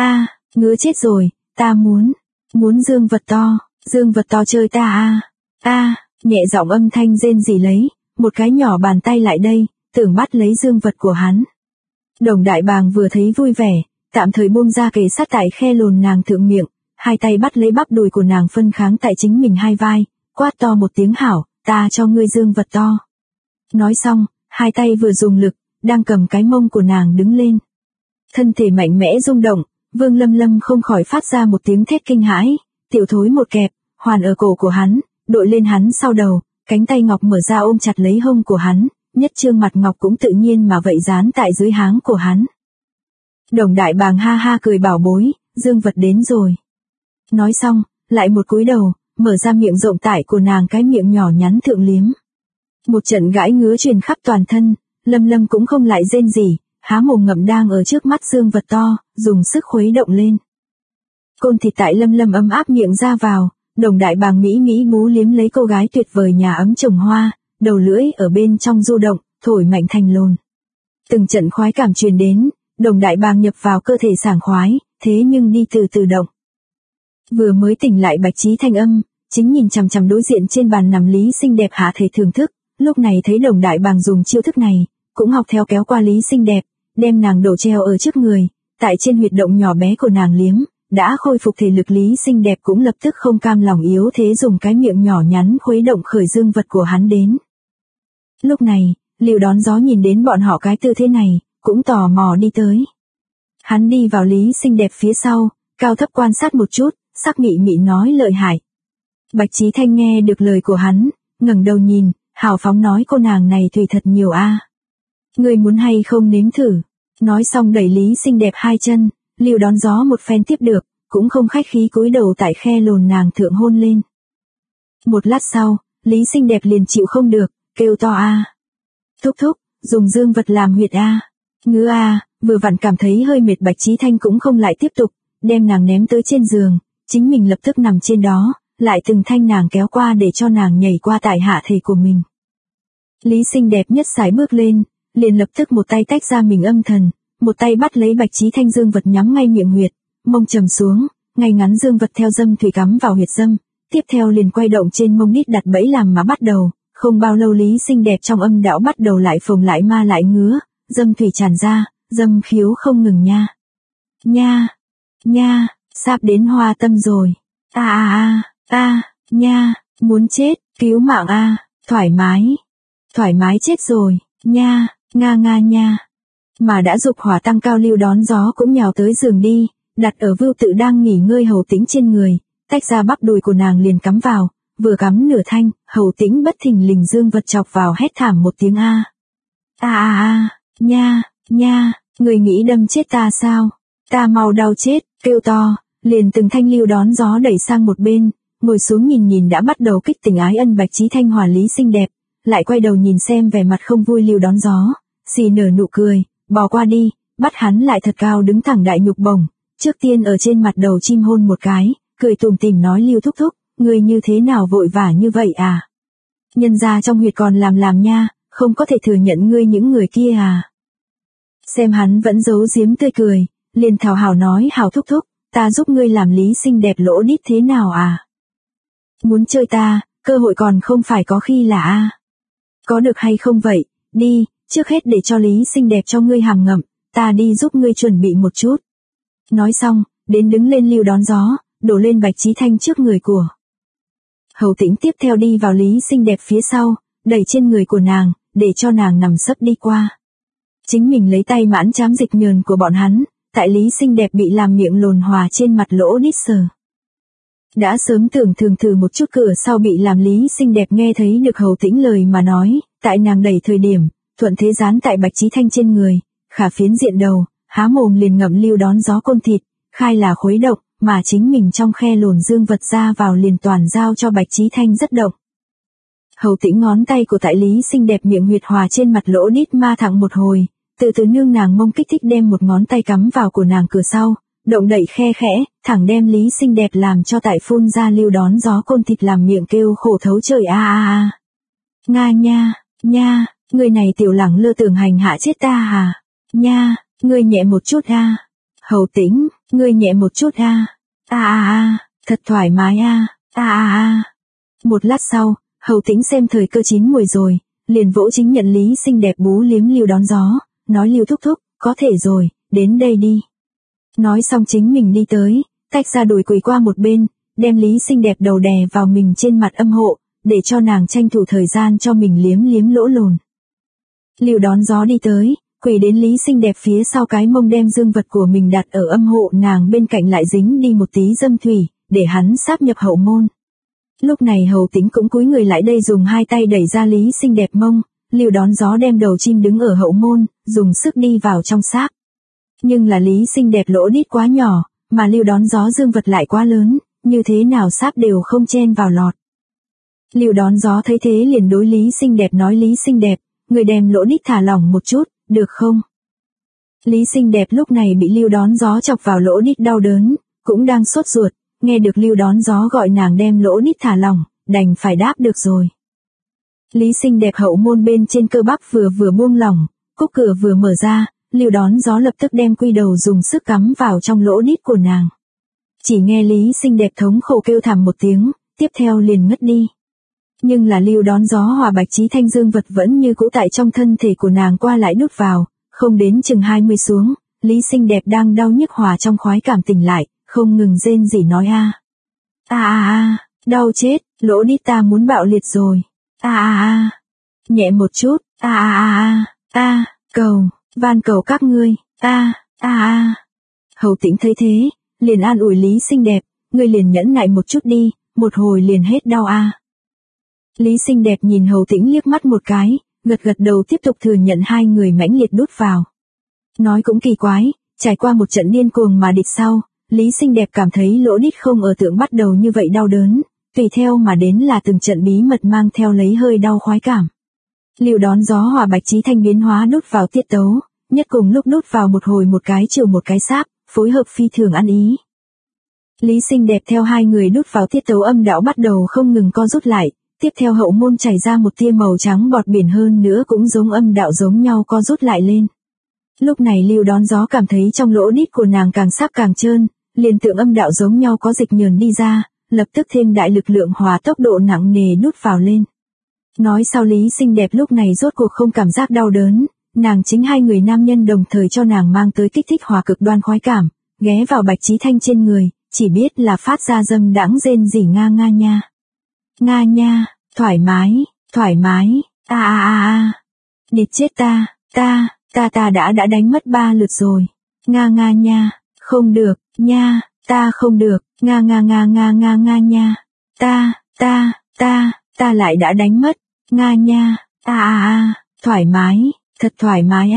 S1: ngứa chết rồi, ta muốn dương vật to chơi ta nhẹ giọng âm thanh rên rỉ lấy, một cái nhỏ bàn tay lại đây, tưởng bắt lấy dương vật của hắn. Đồng Đại Bàng vừa thấy vui vẻ, tạm thời buông ra kề sát tại khe lồn nàng thượng miệng, hai tay bắt lấy bắp đùi của nàng phân kháng tại chính mình hai vai, quát to một tiếng hảo, ta cho ngươi dương vật to. Nói xong, hai tay vừa dùng lực, đang cầm cái mông của nàng đứng lên. Thân thể mạnh mẽ rung động, Vương Lâm Lâm không khỏi phát ra một tiếng thét kinh hãi, tiểu thối một kẹp, hoàn ở cổ của hắn, đội lên hắn sau đầu, cánh tay ngọc mở ra ôm chặt lấy hông của hắn, nhất trương mặt ngọc cũng tự nhiên mà vậy dán tại dưới háng của hắn. Đồng Đại Bàng ha ha cười bảo bối, dương vật đến rồi. Nói xong, lại một cúi đầu, mở ra miệng rộng tải của nàng cái miệng nhỏ nhắn thượng liếm. Một trận gãi ngứa truyền khắp toàn thân, Lâm Lâm cũng không lại rên gì, há mồm ngậm đang ở trước mắt dương vật to, dùng sức khuấy động lên. Côn thịt tại Lâm Lâm ấm áp miệng ra vào, Đồng Đại Bàng mỹ bú liếm lấy cô gái tuyệt vời nhà ấm trồng hoa, đầu lưỡi ở bên trong du động, thổi mạnh thành lồn. Từng trận khoái cảm truyền đến, Đồng Đại Bàng nhập vào cơ thể sảng khoái, thế nhưng đi từ từ động. Vừa mới tỉnh lại Bạch Trí Thanh âm, chính nhìn chằm chằm đối diện trên bàn nằm Lý xinh đẹp hạ thể thưởng thức, lúc này thấy Đồng Đại Bàng dùng chiêu thức này, cũng học theo kéo qua Lý xinh đẹp, đem nàng đổ treo ở trước người, tại trên huyệt động nhỏ bé của nàng liếm, đã khôi phục thể lực Lý xinh đẹp cũng lập tức không cam lòng yếu thế dùng cái miệng nhỏ nhắn khuấy động khởi dương vật của hắn đến. Lúc này, Lưu Đón Gió nhìn đến bọn họ cái tư thế này, cũng tò mò đi tới. Hắn đi vào Lý xinh đẹp phía sau, cao thấp quan sát một chút, sắc mị mị nói lợi hại. Bạch Trí Thanh nghe được lời của hắn, ngẩng đầu nhìn, hào phóng nói cô nàng này thủy thật nhiều a. Người muốn hay không nếm thử. Nói xong đẩy Lý xinh đẹp hai chân, Lưu Đón Gió một phen tiếp được, cũng không khách khí cúi đầu tại khe lồn nàng thượng hôn lên. Một lát sau, Lý xinh đẹp liền chịu không được, kêu to a. Thúc thúc, dùng dương vật làm huyệt a. Ngứa a, vừa vặn cảm thấy hơi mệt Bạch Chí Thanh cũng không lại tiếp tục, đem nàng ném tới trên giường, chính mình lập tức nằm trên đó, lại từng thanh nàng kéo qua để cho nàng nhảy qua tại hạ thể của mình. Lý Xinh Đẹp nhất sải bước lên, liền lập tức một tay tách ra mình âm thần, một tay bắt lấy Bạch Chí Thanh dương vật nhắm ngay miệng huyệt, mông trầm xuống, ngay ngắn dương vật theo dâm thủy cắm vào huyệt dâm, tiếp theo liền quay động trên mông đít đặt bẫy làm mà bắt đầu, không bao lâu Lý Xinh Đẹp trong âm đạo bắt đầu lại phồng lại ma lại ngứa, dâm thủy tràn ra, dâm khiếu không ngừng nha. Nha, nha, sắp đến hoa tâm rồi. Nha, muốn chết, cứu mạng thoải mái chết rồi, nha, nga nha. Mà đã dục hỏa tăng cao Lưu Đón Gió cũng nhào tới giường đi, đặt ở Vưu Tự đang nghỉ ngơi Hầu Tĩnh trên người, tách ra bắp đùi của nàng liền cắm vào, vừa cắm nửa thanh, Hầu Tĩnh bất thình lình dương vật chọc vào hét thảm một tiếng nha, người nghĩ đâm chết ta sao? Ta mau đau chết, kêu to, liền từng thanh Lưu Đón Gió đẩy sang một bên, ngồi xuống nhìn đã bắt đầu kích tình ái ân Bạch Chí Thanh hòa Lý Xinh Đẹp, lại quay đầu nhìn xem vẻ mặt không vui Lưu Đón Gió, xì nở nụ cười, bò qua đi, bắt hắn lại thật cao đứng thẳng đại nhục bổng, trước tiên ở trên mặt đầu chim hôn một cái, cười tủm tỉm nói Lưu thúc thúc, người như thế nào vội vã như vậy à? Nhân ra trong huyệt còn làm nha, không có thể thừa nhận ngươi những người kia à? Xem hắn vẫn giấu giếm tươi cười, liền thảo hào nói hào thúc thúc, ta giúp ngươi làm Lý Xinh Đẹp lỗ đít thế nào à? Muốn chơi ta, cơ hội còn không phải có khi là Có được hay không vậy, đi, trước hết để cho Lý Xinh Đẹp cho ngươi hàm ngậm, ta đi giúp ngươi chuẩn bị một chút. Nói xong, đến đứng lên Lưu Đón Gió, đổ lên Bạch Chí Thanh trước người của Hầu Tĩnh, tiếp theo đi vào Lý Xinh Đẹp phía sau, đẩy trên người của nàng, để cho nàng nằm sấp đi qua. Chính mình lấy tay mãn chám dịch nhờn của bọn hắn, tại Lý Xinh Đẹp bị làm miệng lồn hòa trên mặt lỗ đít sờ. Đã sớm tưởng thường thử một chút cửa sau bị làm Lý Xinh Đẹp nghe thấy được Hầu Tĩnh lời mà nói, tại nàng đẩy thời điểm, thuận thế dán tại Bạch Chí Thanh trên người, khả phiến diện đầu, há mồm liền ngậm Lưu Đón Gió côn thịt, khai là khuấy động, mà chính mình trong khe lồn dương vật ra vào liền toàn giao cho Bạch Chí Thanh rất động. Hầu Tĩnh ngón tay của tại Lý Xinh Đẹp miệng huyệt hòa trên mặt lỗ đít ma thẳng một hồi, từ từ nương nàng mông kích thích đem một ngón tay cắm vào của nàng cửa sau, động đẩy khe khẽ, thẳng đem Lý Xinh Đẹp làm cho tại phun ra Lưu Đón Gió côn thịt làm miệng kêu khổ thấu trời Nga nha, người này tiểu lẳng lơ tưởng hành hạ chết ta à? Nha, ngươi nhẹ một chút Hầu Tĩnh, ngươi nhẹ một chút thật thoải mái Một lát sau, Hầu Tĩnh xem thời cơ chín muồi rồi, liền vỗ chính nhận Lý Xinh Đẹp bú liếm Lưu Đón Gió, nói Lưu thúc thúc, có thể rồi, đến đây đi. Nói xong chính mình đi tới, tách ra đùi quỳ qua một bên, đem Lý Xinh Đẹp đầu đè vào mình trên mặt âm hộ, để cho nàng tranh thủ thời gian cho mình liếm lỗ lồn. Lưu Đón Gió đi tới, quỳ đến Lý Xinh Đẹp phía sau cái mông đem dương vật của mình đặt ở âm hộ nàng bên cạnh lại dính đi một tí dâm thủy, để hắn sáp nhập hậu môn. Lúc này Hầu Tĩnh cũng cúi người lại đây dùng hai tay đẩy ra Lý Xinh Đẹp mông, Lưu Đón Gió đem đầu chim đứng ở hậu môn, dùng sức đi vào trong sáp. Nhưng là Lý Xinh Đẹp lỗ đít quá nhỏ, mà Lưu Đón Gió dương vật lại quá lớn, như thế nào sáp đều không chen vào lọt. Lưu Đón Gió thấy thế liền đối Lý Xinh Đẹp nói Lý Xinh Đẹp, người đem lỗ đít thả lỏng một chút, được không? Lý Xinh Đẹp lúc này bị Lưu Đón Gió chọc vào lỗ đít đau đớn, cũng đang sốt ruột, nghe được Lưu Đón Gió gọi nàng đem lỗ đít thả lỏng, đành phải đáp được rồi. Lý Xinh Đẹp hậu môn bên trên cơ bắp vừa buông lỏng, cúc cửa vừa mở ra, Lưu Đón Gió lập tức đem quy đầu dùng sức cắm vào trong lỗ đít của nàng. Chỉ nghe Lý Xinh Đẹp thống khổ kêu thảm một tiếng, tiếp theo liền ngất đi. Nhưng là Lưu Đón Gió hòa Bạch Chí Thanh dương vật vẫn như cũ tại trong thân thể của nàng qua lại đút vào, không đến chừng 20 xuống, Lý Xinh Đẹp đang đau nhức hòa trong khoái cảm tỉnh lại, không ngừng rên rỉ nói đau chết, lỗ đít ta muốn bạo liệt rồi. Nhẹ một chút, cầu, van cầu các ngươi, Hầu Tĩnh thấy thế, liền an ủi Lý Xinh Đẹp, ngươi liền nhẫn nại một chút đi, một hồi liền hết đau Lý Xinh Đẹp nhìn Hầu Tĩnh liếc mắt một cái, gật đầu tiếp tục thừa nhận hai người mãnh liệt đút vào. Nói cũng kỳ quái, trải qua một trận điên cuồng mà địch sau, Lý Xinh Đẹp cảm thấy lỗ đít không ở tượng bắt đầu như vậy đau đớn, tùy theo mà đến là từng trận bí mật mang theo lấy hơi đau khoái cảm. Lưu Đón Gió hòa Bạch Chí Thanh biến hóa đút vào tiết tấu, nhất cùng lúc đút vào một hồi một cái chiều một cái sáp, phối hợp phi thường ăn ý. Lý Xinh Đẹp theo hai người đút vào tiết tấu âm đạo bắt đầu không ngừng co rút lại, tiếp theo hậu môn chảy ra một tia màu trắng bọt biển hơn nữa cũng giống âm đạo giống nhau co rút lại lên. Lúc này Lưu Đón Gió cảm thấy trong lỗ đít của nàng càng sáp càng trơn, liền tượng âm đạo giống nhau có dịch nhờn đi ra, lập tức thêm đại lực lượng hòa tốc độ nặng nề đút vào lên. Nói sau Lý Xinh Đẹp lúc này rốt cuộc không cảm giác đau đớn, nàng chính hai người nam nhân đồng thời cho nàng mang tới kích thích hòa cực đoan khoái cảm, ghé vào Bạch Chí Thanh trên người, chỉ biết là phát ra dâm đãng rên rỉ nga nga nha. Nga nha, thoải mái, địt chết ta đã đánh mất 3 lượt rồi. Nga nga nha, không được, nha, ta không được, nga nha. Ta lại đã đánh mất, nga nha, thoải mái, thật thoải mái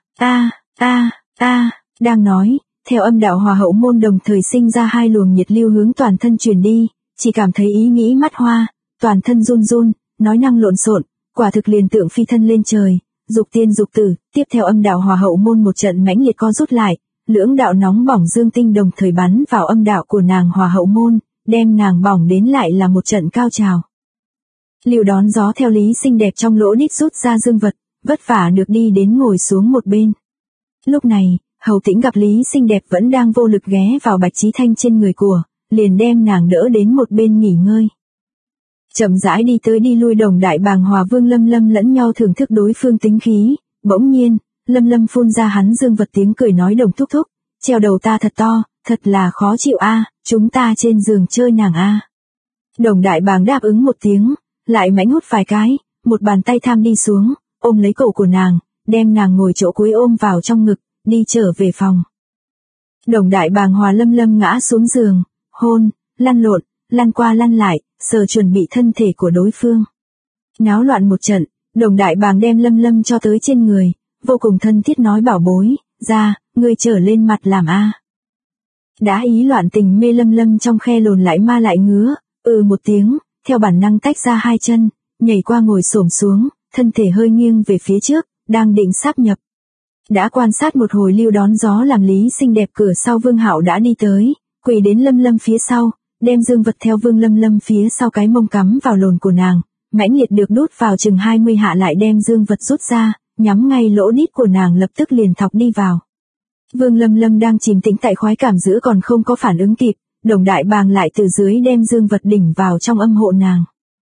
S1: đang nói, theo âm đạo hòa hậu môn đồng thời sinh ra hai luồng nhiệt lưu hướng toàn thân truyền đi, chỉ cảm thấy ý nghĩ mắt hoa, toàn thân run run, nói năng lộn xộn, quả thực liền tượng phi thân lên trời, dục tiên dục tử, tiếp theo âm đạo hòa hậu môn một trận mãnh liệt co rút lại, lưỡng đạo nóng bỏng dương tinh đồng thời bắn vào âm đạo của nàng hòa hậu môn, đem nàng bỏng đến lại là một trận cao trào. Lưu Đón Gió theo Lý Xinh Đẹp trong lỗ đít rút ra dương vật, vất vả được đi đến ngồi xuống một bên. Lúc này, Hầu Tĩnh gặp Lý Xinh Đẹp vẫn đang vô lực ghé vào Bạch Chí Thanh trên người của, liền đem nàng đỡ đến một bên nghỉ ngơi. Chậm rãi đi tới đi lui Đồng Đại Bàng hòa Vương Lâm Lâm lẫn nhau thưởng thức đối phương tính khí, bỗng nhiên, Lâm Lâm phun ra hắn dương vật tiếng cười nói Đồng thúc thúc, treo đầu ta thật to, thật là khó chịu chúng ta trên giường chơi nàng Đồng Đại Bàng đáp ứng một tiếng, lại mãnh hút vài cái, một bàn tay tham đi xuống, ôm lấy cổ của nàng, đem nàng ngồi chỗ cuối ôm vào trong ngực, đi trở về phòng. Đồng Đại Bàng hòa Lâm Lâm ngã xuống giường, hôn, lăn lộn, lăn qua lăn lại, sờ chuẩn bị thân thể của đối phương. Náo loạn một trận, Đồng Đại Bàng đem Lâm Lâm cho tới trên người, vô cùng thân thiết nói bảo bối, ra, ngươi trở lên mặt làm Đã ý loạn tình mê Lâm Lâm trong khe lồn lại ma lại ngứa, một tiếng, theo bản năng tách ra hai chân, nhảy qua ngồi xổm xuống, thân thể hơi nghiêng về phía trước, đang định sáp nhập. Đã quan sát một hồi Lưu Đón Gió làm Lý Xinh Đẹp cửa sau Vương Hạo đã đi tới, quỳ đến Lâm Lâm phía sau, đem dương vật theo Vương Lâm Lâm phía sau cái mông cắm vào lồn của nàng, mãnh liệt được đút vào chừng 20 hạ lại đem dương vật rút ra, nhắm ngay lỗ đít của nàng lập tức liền thọc đi vào. Vương Lâm Lâm đang chìm tĩnh tại khoái cảm giữa còn không có phản ứng kịp, Đồng Đại Bàng lại từ dưới đem dương vật đỉnh vào trong âm hộ nàng.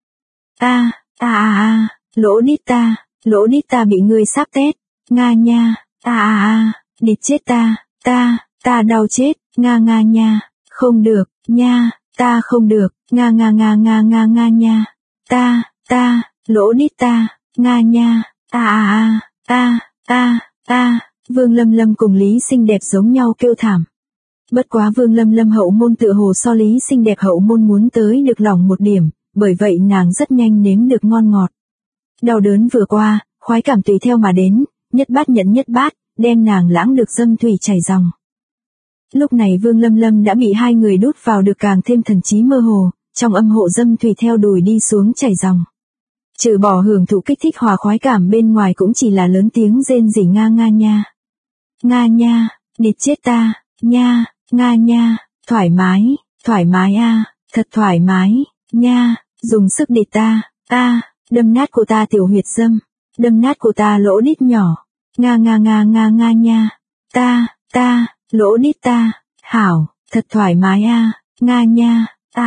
S1: Lỗ đít ta bị ngươi sáp tét, nga nha, địt chết ta đau chết, nga nha, không được, nha, ta không được, nga nha, lỗ đít ta, nga nha, Vương Lâm Lâm cùng Lý Xinh Đẹp giống nhau kêu thảm. Bất quá Vương Lâm Lâm hậu môn tựa hồ so Lý Xinh Đẹp hậu môn muốn tới được lòng một điểm, bởi vậy nàng rất nhanh nếm được ngon ngọt. Đau đớn vừa qua, khoái cảm tùy theo mà đến, nhất bát nhận nhất bát, đem nàng lãng được dâm thủy chảy ròng. Lúc này Vương Lâm Lâm đã bị hai người đút vào được càng thêm thần trí mơ hồ, trong âm hộ dâm thủy theo đùi đi xuống chảy ròng. Trừ bỏ hưởng thụ kích thích hòa khoái cảm bên ngoài cũng chỉ là lớn tiếng rên rỉ nga nha. Nga nha, địt chết ta, nha, nga nha, thoải mái thật thoải mái, nha, dùng sức địt ta, đâm nát của ta tiểu huyệt dâm, đâm nát của ta lỗ đít nhỏ, nga nha, ta, lỗ đít ta, hảo, thật thoải mái nga nha,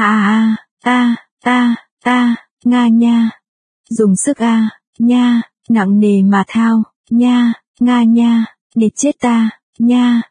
S1: nga nha, dùng sức nha, nặng nề mà thao, nha, nga nha, địt chết ta, nha,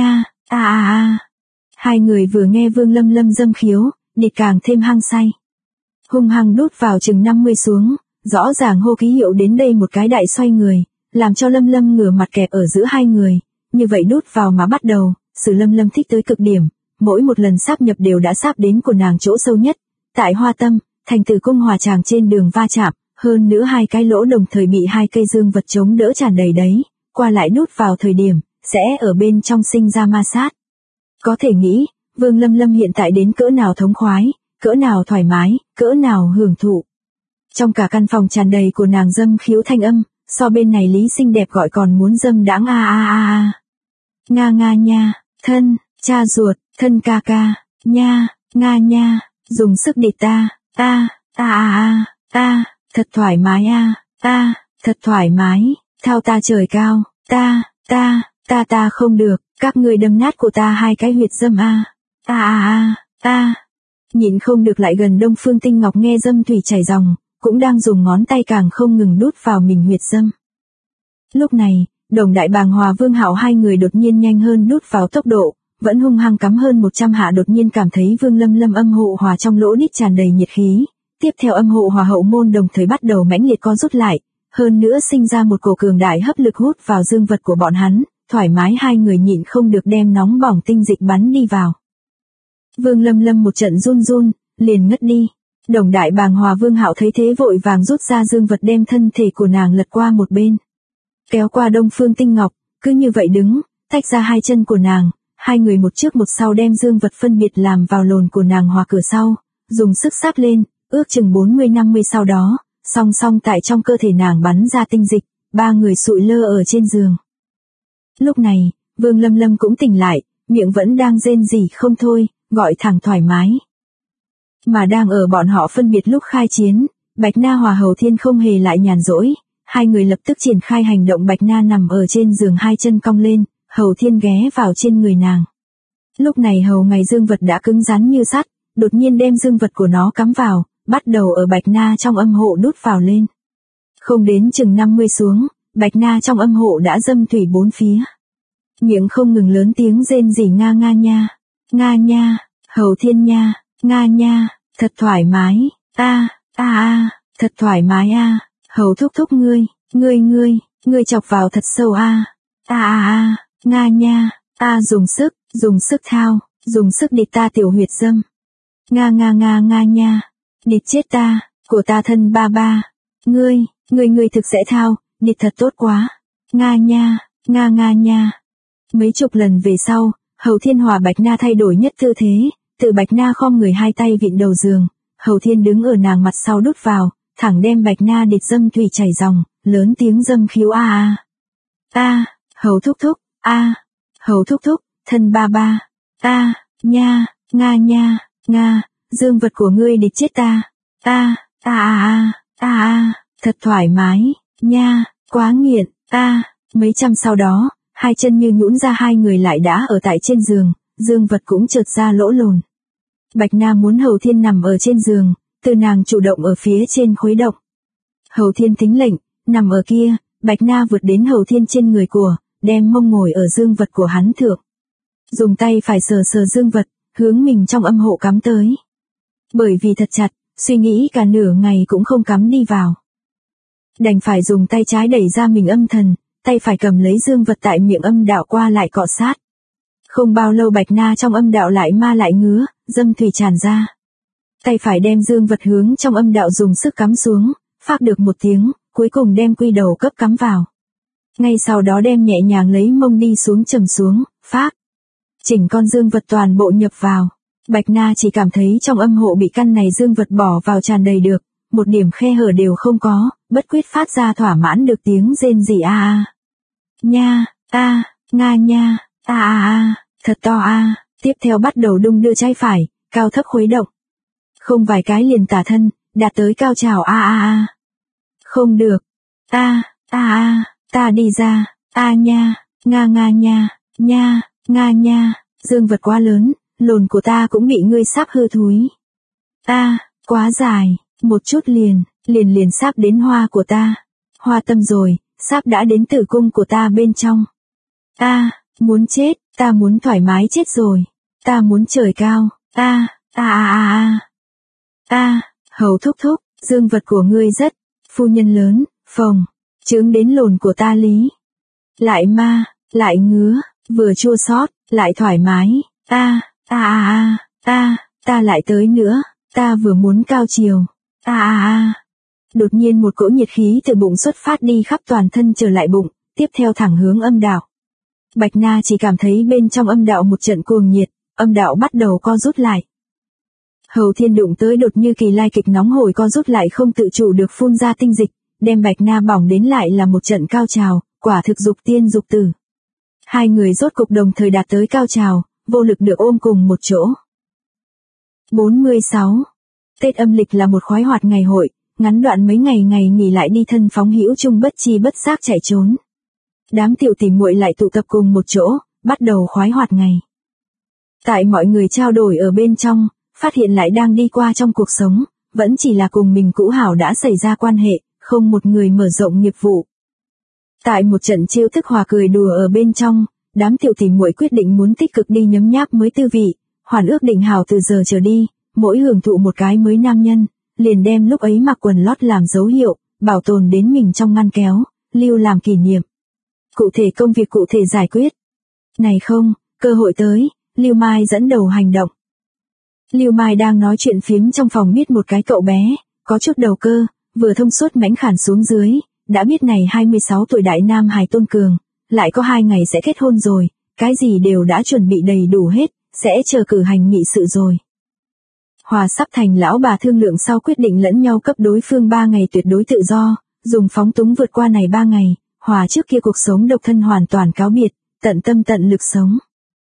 S1: Hai người vừa nghe Vương Lâm Lâm dâm khiếu, địt càng thêm hăng say. Hung hăng đút vào chừng 50 xuống, rõ ràng hô ký hiệu đến đây một cái đại xoay người, làm cho Lâm Lâm ngửa mặt kẹp ở giữa hai người, như vậy đút vào mà bắt đầu, sự Lâm Lâm thích tới cực điểm, mỗi một lần sáp nhập đều đã sáp đến của nàng chỗ sâu nhất, tại hoa tâm, thành tử cung hòa tràng trên đường va chạm, hơn nữa hai cái lỗ đồng thời bị hai cây dương vật chống đỡ tràn đầy đấy, qua lại đút vào thời điểm, sẽ ở bên trong sinh ra ma sát. Có thể nghĩ, Vương Lâm Lâm hiện tại đến cỡ nào thống khoái, cỡ nào thoải mái, cỡ nào hưởng thụ. Trong cả căn phòng tràn đầy của nàng dâm khiếu thanh âm, so bên này Lý xinh đẹp gọi còn muốn dâm đãng a a a a. Nga nga nha, thân, cha ruột, thân ca ca, nha, nga nha, dùng sức địch ta, a a a a, thật thoải mái a, thật thoải mái, thao ta trời cao, ta không được, các ngươi đâm nát của ta hai cái huyệt dâm a. Nhịn không được lại gần Đông Phương Tinh Ngọc nghe dâm thủy chảy ròng, cũng đang dùng ngón tay càng không ngừng đút vào mình huyệt dâm. Lúc này, Đồng Đại Bàng Hòa Vương Hạo hai người đột nhiên nhanh hơn đút vào tốc độ, vẫn hung hăng cắm hơn 100 hạ, đột nhiên cảm thấy Vương Lâm Lâm âm hộ hòa trong lỗ đít tràn đầy nhiệt khí, tiếp theo âm hộ hòa hậu môn đồng thời bắt đầu mãnh liệt co rút lại, hơn nữa sinh ra một cổ cường đại hấp lực hút vào dương vật của bọn hắn, thoải mái hai người nhịn không được đem nóng bỏng tinh dịch bắn đi vào. Vương Lâm Lâm một trận run run, liền ngất đi. Đồng Đại Bàng Hòa Vương Hạo thấy thế vội vàng rút ra dương vật đem thân thể của nàng lật qua một bên. Kéo qua Đông Phương Tinh Ngọc, cứ như vậy đứng, tách ra hai chân của nàng, hai người một trước một sau đem dương vật phân biệt làm vào lồn của nàng hòa cửa sau, dùng sức sáp lên, ước chừng 40-50 sau đó, song song tại trong cơ thể nàng bắn ra tinh dịch, ba người sụi lơ ở trên giường. Lúc này, Vương Lâm Lâm cũng tỉnh lại, miệng vẫn đang rên rỉ không thôi, gọi thẳng thoải mái. Mà đang ở bọn họ phân biệt lúc khai chiến, Bạch Na hòa Hầu Thiên không hề lại nhàn rỗi, hai người lập tức triển khai hành động. Bạch Na nằm ở trên giường hai chân cong lên, Hầu Thiên ghé vào trên người nàng. Lúc này Hầu Ngày dương vật đã cứng rắn như sắt, đột nhiên đem dương vật của nó cắm vào, bắt đầu ở Bạch Na trong âm hộ đút vào lên. Không đến chừng 50 xuống, Bạch Na trong âm hộ đã dâm thủy bốn phía. Miệng không ngừng lớn tiếng rên rỉ nga nha, Hầu Thiên nha, nga nha, thật thoải mái, thật thoải mái Hầu thúc thúc ngươi chọc vào thật sâu nga nha, dùng sức thao, dùng sức địch ta tiểu huyệt dâm. Nga nha, địch chết ta, của ta thân ba ba, ngươi thực sẽ thao, địch thật tốt quá, nga nha. Mấy chục lần về sau, Hầu Thiên hòa Bạch Na thay đổi nhất tư thế, từ Bạch Na khom người hai tay vịn đầu giường, Hầu Thiên đứng ở nàng mặt sau đút vào, thẳng đem Bạch Na địch dâm thủy chảy ròng, lớn tiếng dâm khiếu Hầu thúc thúc, Hầu thúc thúc, thân ba ba, nha, nga nha, nga, dương vật của ngươi địch chết ta, thật thoải mái, nha, quá nghiện, mấy trăm sau đó, hai chân như nhũn ra hai người lại đã ở tại trên giường, dương vật cũng chợt ra lỗ lồn. Bạch Na muốn Hầu Thiên nằm ở trên giường, từ nàng chủ động ở phía trên khuấy động. Hầu Thiên thính lệnh, nằm ở kia, Bạch Na vượt đến Hầu Thiên trên người của, đem mông ngồi ở dương vật của hắn thượng. Dùng tay phải sờ dương vật, hướng mình trong âm hộ cắm tới. Bởi vì thật chặt, suy nghĩ cả nửa ngày cũng không cắm đi vào. Đành phải dùng tay trái đẩy ra mình âm thần, tay phải cầm lấy dương vật tại miệng âm đạo qua lại cọ sát. Không bao lâu Bạch Na trong âm đạo lại ma lại ngứa, dâm thủy tràn ra. Tay phải đem dương vật hướng trong âm đạo dùng sức cắm xuống, phác được một tiếng, cuối cùng đem quy đầu cấp cắm vào. Ngay sau đó đem nhẹ nhàng lấy mông đi xuống trầm xuống, phác. Chỉnh con dương vật toàn bộ nhập vào. Bạch Na chỉ cảm thấy trong âm hộ bị căn này dương vật bỏ vào tràn đầy được, một điểm khe hở đều không có, bất quyết phát ra thỏa mãn được tiếng rên rỉ nha, nga nha, thật to tiếp theo bắt đầu đung đưa trái phải, cao thấp khuấy động. Không vài cái liền tả thân, đạt tới cao trào Không được, ta đi ra, nha, nga nha, dương vật quá lớn, lồn của ta cũng bị ngươi sáp hư thúi. Quá dài, một chút liền sáp đến hoa của ta. Hoa tâm rồi, sáp đã đến tử cung của ta bên trong. Muốn chết, ta muốn thoải mái chết rồi. Ta muốn trời cao, Hầu thúc thúc, dương vật của ngươi rất, phu nhân lớn, phồng, chướng đến lồn của ta lý. Lại ma, lại ngứa, vừa chua xót, lại thoải mái, ta lại tới nữa, ta vừa muốn cao chiều, Đột nhiên một cỗ nhiệt khí từ bụng xuất phát đi khắp toàn thân trở lại bụng, tiếp theo thẳng hướng âm đạo. Bạch Na chỉ cảm thấy bên trong âm đạo một trận cuồng nhiệt, âm đạo bắt đầu co rút lại. Hầu Thiên đụng tới đột như kỳ lai kịch nóng hổi co rút lại không tự chủ được phun ra tinh dịch, đem Bạch Na bỏng đến lại là một trận cao trào, quả thực dục tiên dục tử. Hai người rốt cục đồng thời đạt tới cao trào, vô lực được ôm cùng một chỗ. 46. Tết âm lịch là một khoái hoạt ngày hội, ngắn đoạn mấy ngày nghỉ lại đi thân phóng hữu chung bất chi bất giác chạy trốn. Đám tiểu tỷ muội lại tụ tập cùng một chỗ, bắt đầu khoái hoạt ngày. Tại mọi người trao đổi ở bên trong, phát hiện lại đang đi qua trong cuộc sống, vẫn chỉ là cùng mình cũ hảo đã xảy ra quan hệ, không một người mở rộng nghiệp vụ. Tại một trận trêu tức hòa cười đùa ở bên trong, đám tiểu tỷ muội quyết định muốn tích cực đi nhấm nháp mới tư vị, hoàn ước định hảo từ giờ trở đi, mỗi hưởng thụ một cái mới nam nhân, liền đem lúc ấy mặc quần lót làm dấu hiệu, bảo tồn đến mình trong ngăn kéo, lưu làm kỷ niệm. Cụ thể công việc cụ thể giải quyết. Này không, cơ hội tới, Lưu Mai dẫn đầu hành động. Lưu Mai đang nói chuyện phím trong phòng biết một cái cậu bé, có chút đầu cơ, vừa thông suốt mãnh khản xuống dưới, đã biết này 26 tuổi đại nam hài Tôn Cường, lại có 2 ngày sẽ kết hôn rồi, cái gì đều đã chuẩn bị đầy đủ hết, sẽ chờ cử hành nghị sự rồi. Hòa sắp thành lão bà thương lượng sau quyết định lẫn nhau cấp đối phương 3 ngày tuyệt đối tự do, dùng phóng túng vượt qua này 3 ngày, Hòa trước kia cuộc sống độc thân hoàn toàn cáo biệt, tận tâm tận lực sống.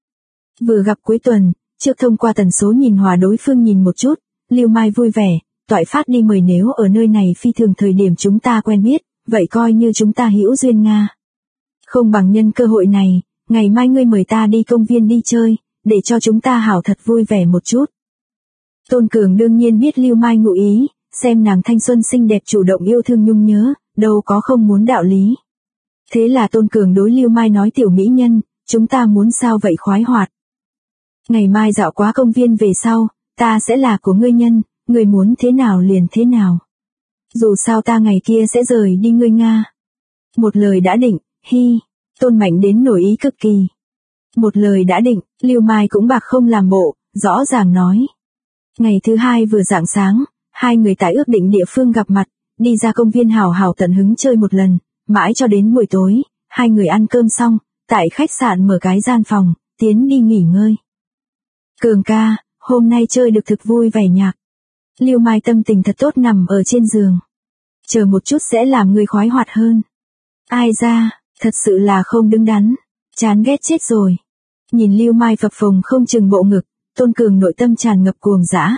S1: Vừa gặp cuối tuần, trước thông qua tần số nhìn Hòa đối phương nhìn một chút, Lưu Mai vui vẻ, toại phát đi mời nếu ở nơi này phi thường thời điểm chúng ta quen biết, vậy coi như chúng ta hữu duyên Nga. Không bằng nhân cơ hội này, ngày mai ngươi mời ta đi công viên đi chơi, để cho chúng ta hảo thật vui vẻ một chút. Tôn Cường đương nhiên biết Lưu Mai ngụ ý, xem nàng thanh xuân xinh đẹp chủ động yêu thương nhung nhớ, đâu có không muốn đạo lý. Thế là Tôn Cường đối Lưu Mai nói tiểu mỹ nhân, chúng ta muốn sao vậy khoái hoạt. Ngày mai dạo quá công viên về sau, ta sẽ là của ngươi nhân, ngươi muốn thế nào liền thế nào. Dù sao ta ngày kia sẽ rời đi ngươi Nga. Một lời đã định, hi, Tôn Mạnh đến nổi ý cực kỳ. Một lời đã định, Lưu Mai cũng bạc không làm bộ, rõ ràng nói. Ngày thứ 2 vừa rạng sáng, hai người tại ước định địa phương gặp mặt, đi ra công viên hào hào tận hứng chơi một lần, mãi cho đến buổi tối, hai người ăn cơm xong, tại khách sạn mở cái gian phòng, tiến đi nghỉ ngơi. Cường ca, hôm nay chơi được thực vui vẻ nhạc. Lưu Mai tâm tình thật tốt nằm ở trên giường. Chờ một chút sẽ làm người khoái hoạt hơn. Ai ra, thật sự là không đứng đắn, chán ghét chết rồi. Nhìn Lưu Mai phập phồng không chừng bộ ngực, Tôn Cường nội tâm tràn ngập cuồng dã.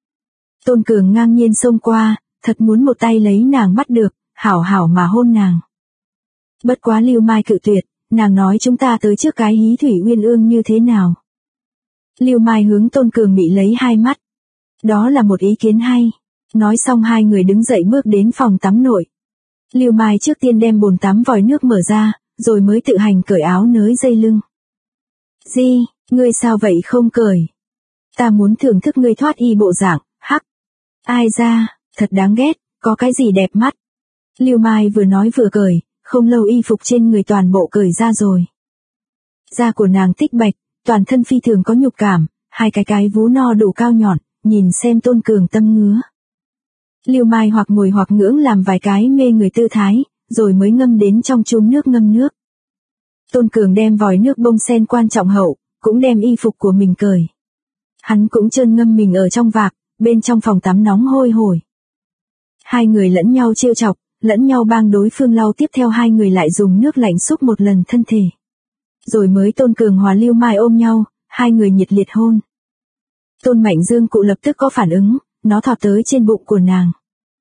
S1: Tôn Cường ngang nhiên xông qua, thật muốn một tay lấy nàng bắt được, hảo hảo mà hôn nàng. Bất quá Lưu Mai cự tuyệt, nàng nói chúng ta tới trước cái hí thủy uyên ương như thế nào. Lưu Mai hướng Tôn Cường bị lấy hai mắt. Đó là một ý kiến hay. Nói xong hai người đứng dậy bước đến phòng tắm nội. Lưu Mai trước tiên đem bồn tắm vòi nước mở ra, rồi mới tự hành cởi áo nới dây lưng. Di, ngươi sao vậy không cởi? Ta muốn thưởng thức ngươi thoát y bộ dạng, hắc. Ai ra, thật đáng ghét, có cái gì đẹp mắt. Lưu Mai vừa nói vừa cởi, không lâu y phục trên người toàn bộ cởi ra rồi. Da của nàng tích bạch, toàn thân phi thường có nhục cảm, hai cái vú no đủ cao nhọn, nhìn xem Tôn Cường tâm ngứa. Lưu Mai hoặc ngồi hoặc ngưỡng làm vài cái mê người tư thái, rồi mới ngâm đến trong chum nước ngâm nước. Tôn Cường đem vòi nước bông sen quan trọng hậu, cũng đem y phục của mình cởi. Hắn cũng trơn ngâm mình ở trong vạc, bên trong phòng tắm nóng hôi hổi. Hai người lẫn nhau trêu chọc, lẫn nhau bang đối phương lau, tiếp theo hai người lại dùng nước lạnh xúc một lần thân thể. Rồi mới Tôn Cường hòa Lưu Mai ôm nhau, hai người nhiệt liệt hôn. Tôn Mạnh Dương cụ lập tức có phản ứng, nó thọt tới trên bụng của nàng.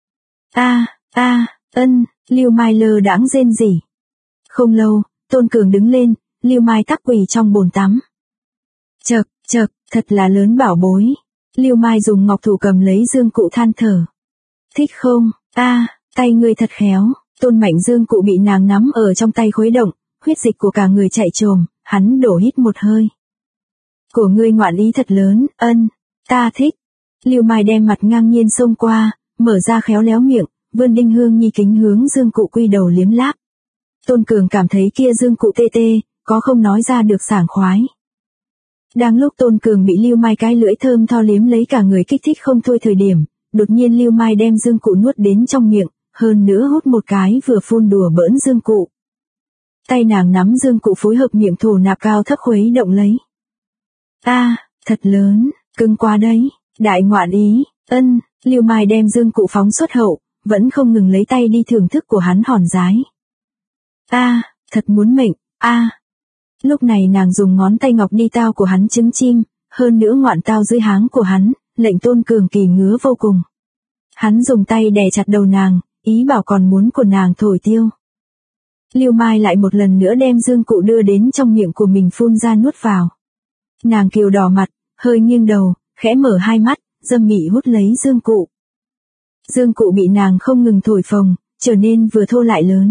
S1: Lưu Mai lơ đãng rên rỉ. Không lâu, Tôn Cường đứng lên, Lưu Mai tắc quỳ trong bồn tắm. Chậc, thật là lớn bảo bối. Lưu Mai dùng ngọc thủ cầm lấy Dương cụ than thở. Thích không? Tay ngươi thật khéo. Tôn Mạnh Dương cụ bị nàng nắm ở trong tay khuấy động, huyết dịch của cả người chạy trồm, hắn đổ hít một hơi. Của ngươi ngoạn ý thật lớn, ta thích. Lưu Mai đem mặt ngang nhiên xông qua, mở ra khéo léo miệng, vươn đinh hương nhi kính hướng Dương cụ quy đầu liếm láp. Tôn Cường cảm thấy kia Dương cụ tê tê, có không nói ra được sảng khoái. Đang lúc Tôn Cường bị Lưu Mai cái lưỡi thơm tho liếm lấy cả người kích thích không thôi thời điểm, đột nhiên Lưu Mai đem Dương cụ nuốt đến trong miệng, hơn nữa hút một cái vừa phun đùa bỡn Dương cụ. Tay nàng nắm Dương cụ phối hợp miệng thổ nạp cao thấp khuấy động lấy. Thật lớn, cưng quá đấy, đại ngoạn ý, Lưu Mai đem Dương cụ phóng xuất hậu, vẫn không ngừng lấy tay đi thưởng thức của hắn hòn dái. Thật muốn mệnh, Lúc này nàng dùng ngón tay ngọc đi tao của hắn trứng chim, hơn nữa ngoạn tao dưới háng của hắn, lệnh Tôn Cường Kỳ ngứa vô cùng. Hắn dùng tay đè chặt đầu nàng, ý bảo còn muốn của nàng thổi tiêu. Lưu Mai lại một lần nữa đem dương cụ đưa đến trong miệng của mình phun ra nuốt vào. Nàng kiều đỏ mặt, hơi nghiêng đầu, khẽ mở hai mắt, dâm mị hút lấy dương cụ. Dương cụ bị nàng không ngừng thổi phồng, trở nên vừa thô lại lớn.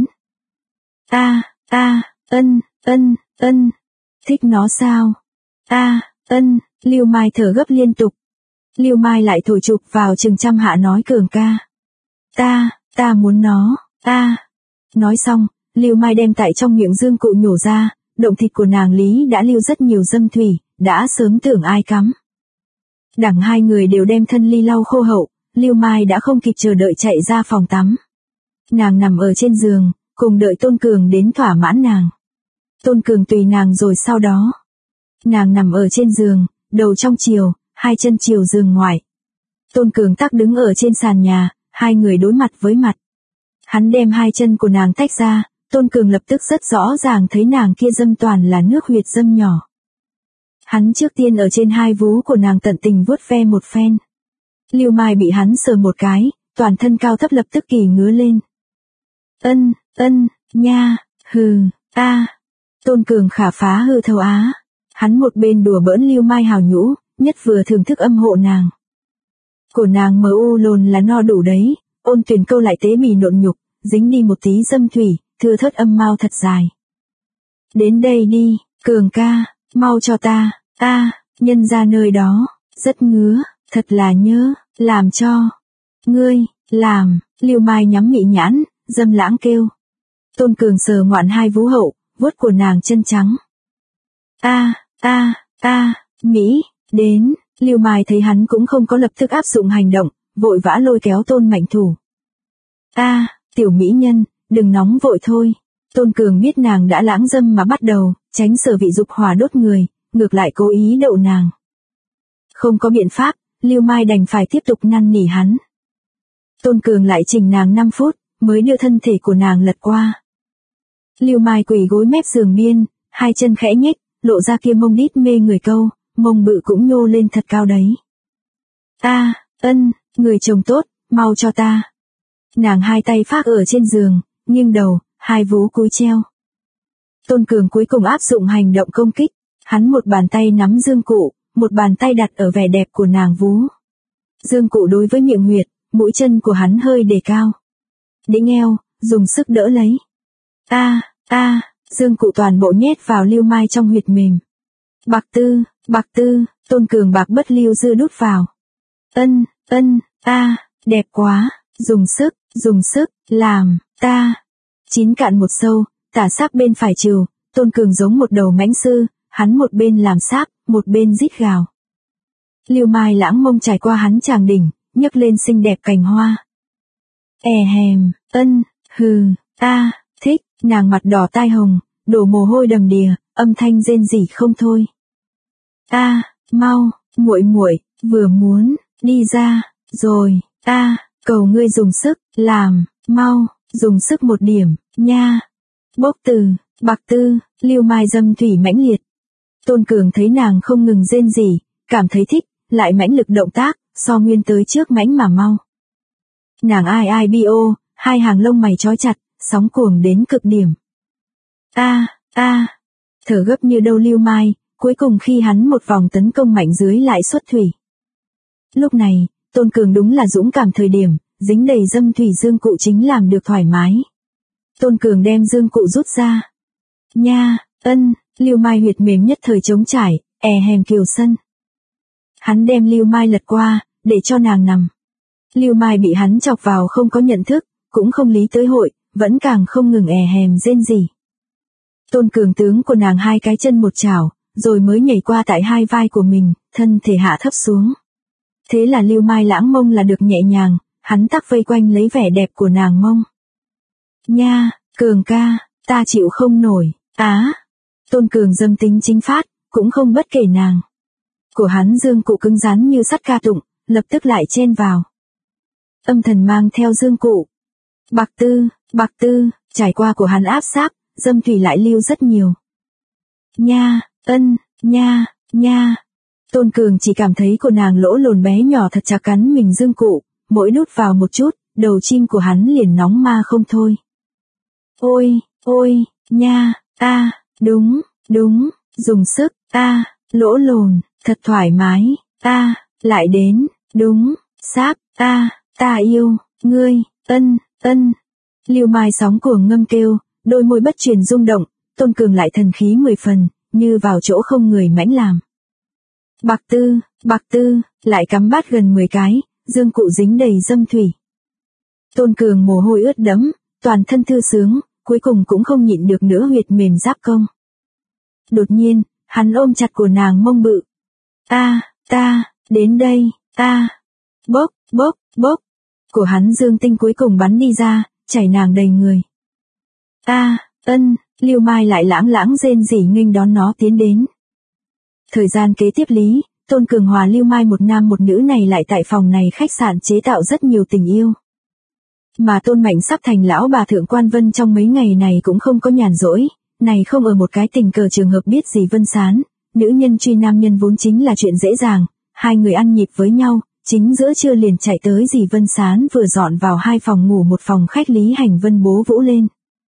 S1: Thích nó sao? Lưu Mai thở gấp liên tục. Lưu Mai lại thổi chụp vào chừng trăm hạ nói Cường ca. Ta muốn nó, Nói xong, Lưu Mai đem tại trong miệng dương cụ nhổ ra, động thịt của nàng Lý đã lưu rất nhiều dâm thủy, đã sớm tưởng ai cắm. Đẳng hai người đều đem thân ly lau khô hậu, Lưu Mai đã không kịp chờ đợi chạy ra phòng tắm. Nàng nằm ở trên giường, cùng đợi Tôn Cường đến thỏa mãn nàng. Tôn Cường tùy nàng rồi sau đó. Nàng nằm ở trên giường, đầu trong chiều, hai chân chiều giường ngoài. Tôn Cường tắc đứng ở trên sàn nhà, hai người đối mặt với mặt. Hắn đem hai chân của nàng tách ra, Tôn Cường lập tức rất rõ ràng thấy nàng kia dâm toàn là nước huyệt dâm nhỏ. Hắn trước tiên ở trên hai vú của nàng tận tình vuốt ve một phen. Lưu Mai bị hắn sờ một cái, toàn thân cao thấp lập tức kỳ ngứa lên. Nha, hừ, Tôn Cường khả phá hư thầu á. Hắn một bên đùa bỡn Lưu Mai hào nhũ, nhất vừa thưởng thức âm hộ nàng. Cổ nàng mờ u lồn là no đủ đấy, ôn tuyển câu lại tế mì nộn nhục, dính đi một tí dâm thủy, thưa thớt âm mau thật dài. Đến đây đi, Cường ca, mau cho ta, nhân ra nơi đó, rất ngứa, thật là nhớ, làm cho. Ngươi, làm, Lưu Mai nhắm mị nhãn, dâm lãng kêu. Tôn Cường sờ ngoạn hai vú hậu, vuốt của nàng chân trắng. Mỹ, đến, Lưu Mai thấy hắn cũng không có lập tức áp dụng hành động, vội vã lôi kéo Tôn Mạnh thủ. Tiểu mỹ nhân, đừng nóng vội thôi. Tôn Cường biết nàng đã lãng dâm mà bắt đầu, tránh sở vị dục hỏa đốt người, ngược lại cố ý đậu nàng. Không có biện pháp, Lưu Mai đành phải tiếp tục năn nỉ hắn. Tôn Cường lại trình nàng 5 phút, mới đưa thân thể của nàng lật qua. Lưu Mai quỳ gối mép giường biên, hai chân khẽ nhếch, lộ ra kia mông đít mê người câu, mông bự cũng nhô lên thật cao đấy. Người chồng tốt, mau cho ta. Nàng hai tay phác ở trên giường, nghiêng đầu, hai vú cúi treo. Tôn Cường cuối cùng áp dụng hành động công kích, hắn một bàn tay nắm dương cụ, một bàn tay đặt ở vẻ đẹp của nàng vú. Dương cụ đối với miệng huyệt, mũi chân của hắn hơi đề cao. Đĩnh eo, dùng sức đỡ lấy. Dương cụ toàn bộ nhét vào Lưu Mai trong huyệt mềm. Bạc tư, Tôn Cường bạc bất lưu dư đút vào. Đẹp quá, dùng sức, làm, 9 cạn một sâu, tả sáp bên phải trừ, Tôn Cường giống một đầu mãnh sư, hắn một bên làm sáp, một bên rít gào. Lưu Mai lãng mông trải qua hắn tràng đỉnh, nhấc lên xinh đẹp cành hoa. Thích, nàng mặt đỏ tai hồng, đổ mồ hôi đầm đìa, âm thanh rên rỉ không thôi. Mau, muội, vừa muốn, đi ra, rồi, cầu ngươi dùng sức, làm, mau, dùng sức một điểm, nha. Bốc từ, bạc tư, Lưu Mai dâm thủy mãnh liệt. Tôn Cường thấy nàng không ngừng rên rỉ, cảm thấy thích, lại mãnh lực động tác, so nguyên tới trước mãnh mà mau. Nàng ai bio, hai hàng lông mày trói chặt, sóng cuồng đến cực điểm. Thở gấp như đâu Lưu Mai, cuối cùng khi hắn một vòng tấn công mạnh dưới lại xuất thủy. Lúc này, Tôn Cường đúng là dũng cảm thời điểm, dính đầy dâm thủy dương cụ chính làm được thoải mái. Tôn Cường đem dương cụ rút ra. Nha, Lưu Mai huyệt mềm nhất thời trống trải, hèm kiều sân. Hắn đem Lưu Mai lật qua, để cho nàng nằm. Lưu Mai bị hắn chọc vào không có nhận thức, cũng không lý tới hội, vẫn càng không ngừng hèm rên rỉ. Tôn Cường tướng của nàng hai cái chân một chảo, rồi mới nhảy qua tại hai vai của mình, thân thể hạ thấp xuống. Thế là Lưu Mai lãng mông là được nhẹ nhàng, hắn tắc vây quanh lấy vẻ đẹp của nàng mông. Nha, Cường ca, ta chịu không nổi, Tôn Cường dâm tính chính phát, cũng không bất kể nàng. Của hắn dương cụ cứng rắn như sắt ca tụng, lập tức lại chen vào. âm thần mang theo dương cụ. Bạc Tư, trải qua của hắn áp sát, dâm thủy lại lưu rất nhiều. Nha, nha. Tôn Cường chỉ cảm thấy của nàng lỗ lồn bé nhỏ thật chặt cắn mình dương cụ, mỗi đút vào một chút, đầu chim của hắn liền nóng ma không thôi. Ôi, nha, đúng, dùng sức, lỗ lồn, thật thoải mái, lại đến, đúng, sáp, ta yêu, ngươi, ân. Lưu Mai sóng cuồng ngâm kêu, đôi môi bất truyền rung động, Tôn Cường lại thần khí 10 phần, như vào chỗ không người mãnh làm. Bạc Tư, lại cắm bát gần 10 cái, dương cụ dính đầy dâm thủy. Tôn Cường mồ hôi ướt đẫm, toàn thân thư sướng, cuối cùng cũng không nhịn được nữa huyệt mềm giáp công. Đột nhiên, hắn ôm chặt của nàng mông bự. Ta, đến đây, bốc. Của hắn dương tinh cuối cùng bắn đi ra, chảy nàng đầy người. Lưu Mai lại lãng rên rỉ nghênh đón nó tiến đến. Thời gian kế tiếp lý, Tôn Cường hòa Lưu Mai một nam một nữ này lại tại phòng này khách sạn chế tạo rất nhiều tình yêu. Mà Tôn Mạnh sắp thành lão bà Thượng Quan Vân trong mấy ngày này cũng không có nhàn rỗi, này không ở một cái tình cờ trường hợp biết gì Vân Sán, nữ nhân truy nam nhân vốn chính là chuyện dễ dàng, hai người ăn nhịp với nhau, chính giữa trưa liền chạy tới dì Vân Sán vừa dọn vào 2 phòng ngủ một phòng khách Lý Hành Vân bố vũ lên.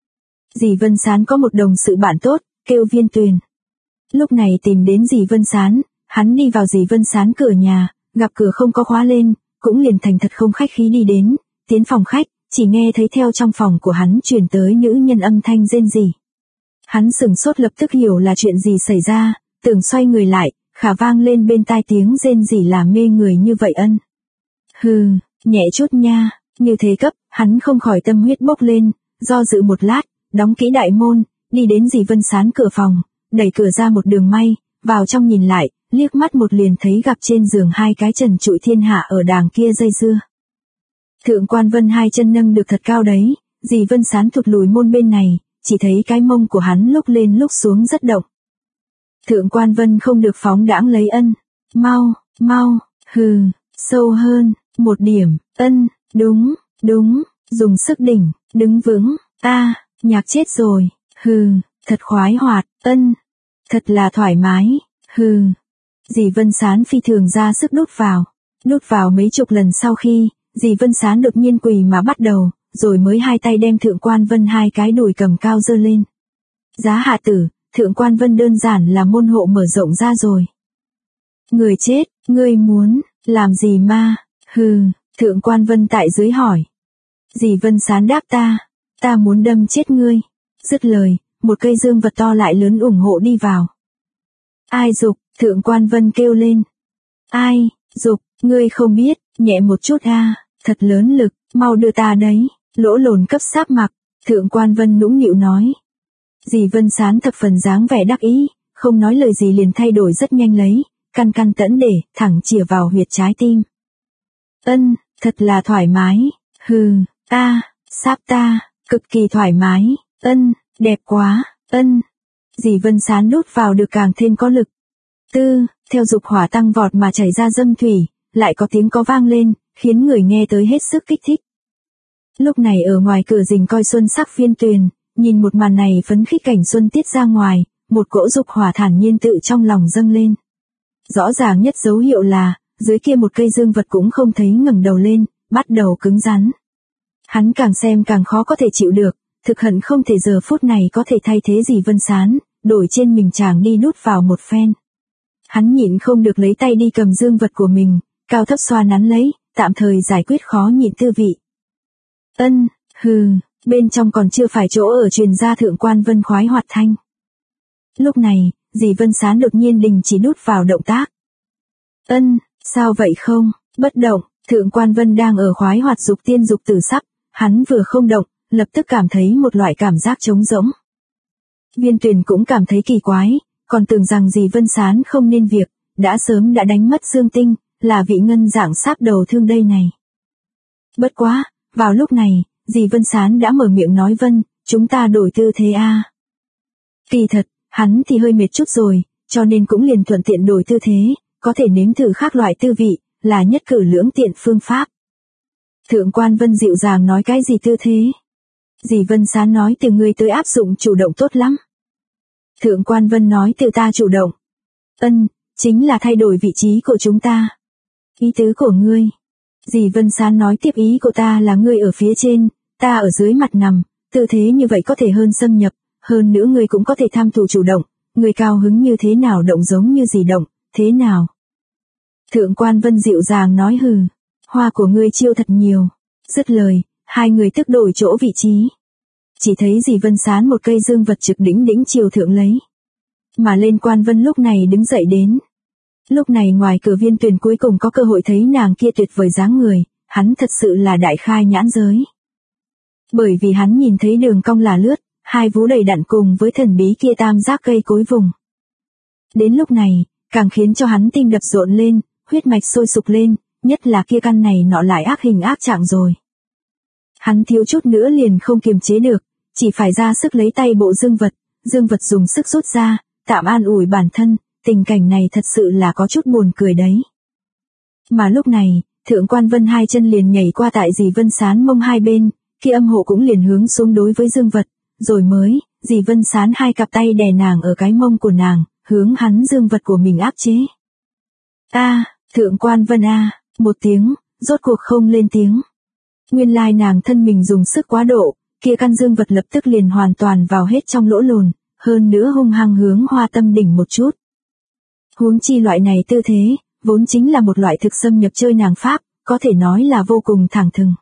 S1: Dì Vân Sán có một đồng sự bạn tốt, kêu Viên Tuyền. Lúc này tìm đến dì Vân Sán, hắn đi vào dì Vân Sán cửa nhà, gặp cửa không có khóa lên, cũng liền thành thật không khách khí đi đến, tiến phòng khách, chỉ nghe thấy theo trong phòng của hắn truyền tới nữ nhân âm thanh rên rỉ. Hắn sừng sốt lập tức hiểu là chuyện gì xảy ra, tưởng xoay người lại, khả vang lên bên tai tiếng rên rỉ làm mê người như vậy ân. Hừ, nhẹ chút nha, như thế cấp, hắn không khỏi tâm huyết bốc lên, do dự một lát, đóng kỹ đại môn, đi đến dì Vân Sán cửa phòng, đẩy cửa ra một đường may, vào trong nhìn lại, liếc mắt một liền thấy gặp trên giường 2 cái trần trụi thiên hạ ở đàng kia dây dưa. Thượng Quan Vân 2 chân nâng được thật cao đấy, dì Vân Sán thụt lùi môn bên này, chỉ thấy cái mông của hắn lúc lên lúc xuống rất động. Thượng Quan Vân không được phóng đãng lấy ân, mau, hừ, sâu hơn, một điểm, ân, đúng, dùng sức đỉnh, đứng vững, nhạc chết rồi, hừ, thật khoái hoạt, ân, thật là thoải mái, hừ. Dì Vân Sán phi thường ra sức đút vào mấy chục lần sau khi, dì Vân Sán đột nhiên quỳ mà bắt đầu, rồi mới 2 tay đem Thượng Quan Vân 2 cái đùi cầm cao giơ lên. Giá hạ tử, Thượng Quan Vân đơn giản là môn hộ mở rộng ra rồi. Người chết, ngươi muốn, làm gì ma, hừ, Thượng Quan Vân tại dưới hỏi. Dì Vân Sán đáp ta muốn đâm chết ngươi. Dứt lời, một cây dương vật to lại lớn ủng hộ đi vào. Ai dục, Thượng Quan Vân kêu lên. Ai, dục, ngươi không biết, nhẹ một chút thật lớn lực, mau đưa ta đấy, lỗ lồn cấp sáp mặc, Thượng Quan Vân nũng nịu nói. Dì Vân Sán thập phần dáng vẻ đắc ý, không nói lời gì liền thay đổi rất nhanh lấy, căn tẫn để, thẳng chìa vào huyệt trái tim. Ân, thật là thoải mái, hừ, sáp ta, cực kỳ thoải mái, ân, đẹp quá, ân. Dì Vân Sán đút vào được càng thêm có lực. Theo dục hỏa tăng vọt mà chảy ra dâm thủy, lại có tiếng có vang lên, khiến người nghe tới hết sức kích thích. Lúc này ở ngoài cửa rình coi xuân sắc Viên Tuyền, nhìn một màn này phấn khích cảnh xuân tiết ra ngoài, một cỗ dục hỏa thản nhiên tự trong lòng dâng lên. Rõ ràng nhất dấu hiệu là, dưới kia một cây dương vật cũng không thấy ngẩng đầu lên, bắt đầu cứng rắn. Hắn càng xem càng khó có thể chịu được, thực hận không thể giờ phút này có thể thay thế dì Vân Sán, đổi trên mình chàng đi đút vào một phen. Hắn nhịn không được lấy tay đi cầm dương vật của mình, cao thấp xoa nắn lấy, tạm thời giải quyết khó nhịn tư vị. Ân, hừ, bên trong còn chưa phải chỗ ở truyền ra Thượng Quan Vân khoái hoạt thanh. Lúc này, dì Vân Sán đột nhiên đình chỉ đút vào động tác. Ân, sao vậy không, bất động, Thượng Quan Vân đang ở khoái hoạt dục tiên dục tử sắp, hắn vừa không động, lập tức cảm thấy một loại cảm giác trống rỗng. Viên Tuyền cũng cảm thấy kỳ quái, còn tưởng rằng dì Vân Sán không nên việc, đã sớm đã đánh mất dương tinh, là vị ngân dạng sáp đầu thương đây này. Bất quá, vào lúc này, dì Vân Sán đã mở miệng nói Vân, chúng ta đổi tư thế Kỳ thật, hắn thì hơi mệt chút rồi, cho nên cũng liền thuận tiện đổi tư thế, có thể nếm thử khác loại tư vị, là nhất cử lưỡng tiện phương pháp. Thượng Quan Vân dịu dàng nói cái gì tư thế? Dì Vân Sán nói từ ngươi tới áp dụng chủ động tốt lắm. Thượng Quan Vân nói từ ta chủ động. Chính là thay đổi vị trí của chúng ta. Ý tứ của ngươi. Dì Vân Sán nói tiếp ý của ta là ngươi ở phía trên, ta ở dưới mặt nằm, tư thế như vậy có thể hơn xâm nhập, hơn nữa ngươi cũng có thể tham thủ chủ động, ngươi cao hứng như thế nào động giống như gì động, thế nào? Thượng Quan Vân dịu dàng nói hừ, hoa của ngươi chiêu thật nhiều. Dứt lời, hai người tức đổi chỗ vị trí. Chỉ thấy dì Vân Sán một cây dương vật trực đỉnh chiều thượng lấy. Mà lên Quan Vân lúc này đứng dậy đến. Lúc này ngoài cửa Viên Tuyền cuối cùng có cơ hội thấy nàng kia tuyệt vời dáng người, hắn thật sự là đại khai nhãn giới. Bởi vì hắn nhìn thấy đường cong là lướt, hai vú đầy đặn cùng với thần bí kia tam giác cây cối vùng. Đến lúc này, càng khiến cho hắn tim đập rộn lên, huyết mạch sôi sục lên, nhất là kia căn này nọ lại ác hình ác trạng rồi. Hắn thiếu chút nữa liền không kiềm chế được, chỉ phải ra sức lấy tay bộ dương vật dùng sức rút ra, tạm an ủi bản thân, tình cảnh này thật sự là có chút buồn cười đấy. Mà lúc này, Thượng Quan Vân hai chân liền nhảy qua tại dì Vân Sán mông hai bên, khi âm hộ cũng liền hướng xuống đối với dương vật, rồi mới, dì Vân Sán hai cặp tay đè nàng ở cái mông của nàng, hướng hắn dương vật của mình áp chế. Thượng Quan Vân một tiếng, rốt cuộc không lên tiếng. Nguyên lai nàng thân mình dùng sức quá độ, kia căn dương vật lập tức liền hoàn toàn vào hết trong lỗ lồn, hơn nữa hung hăng hướng Hoa Tâm đỉnh một chút. Huống chi loại này tư thế, vốn chính là một loại thực xâm nhập chơi nàng pháp, có thể nói là vô cùng thẳng thừng.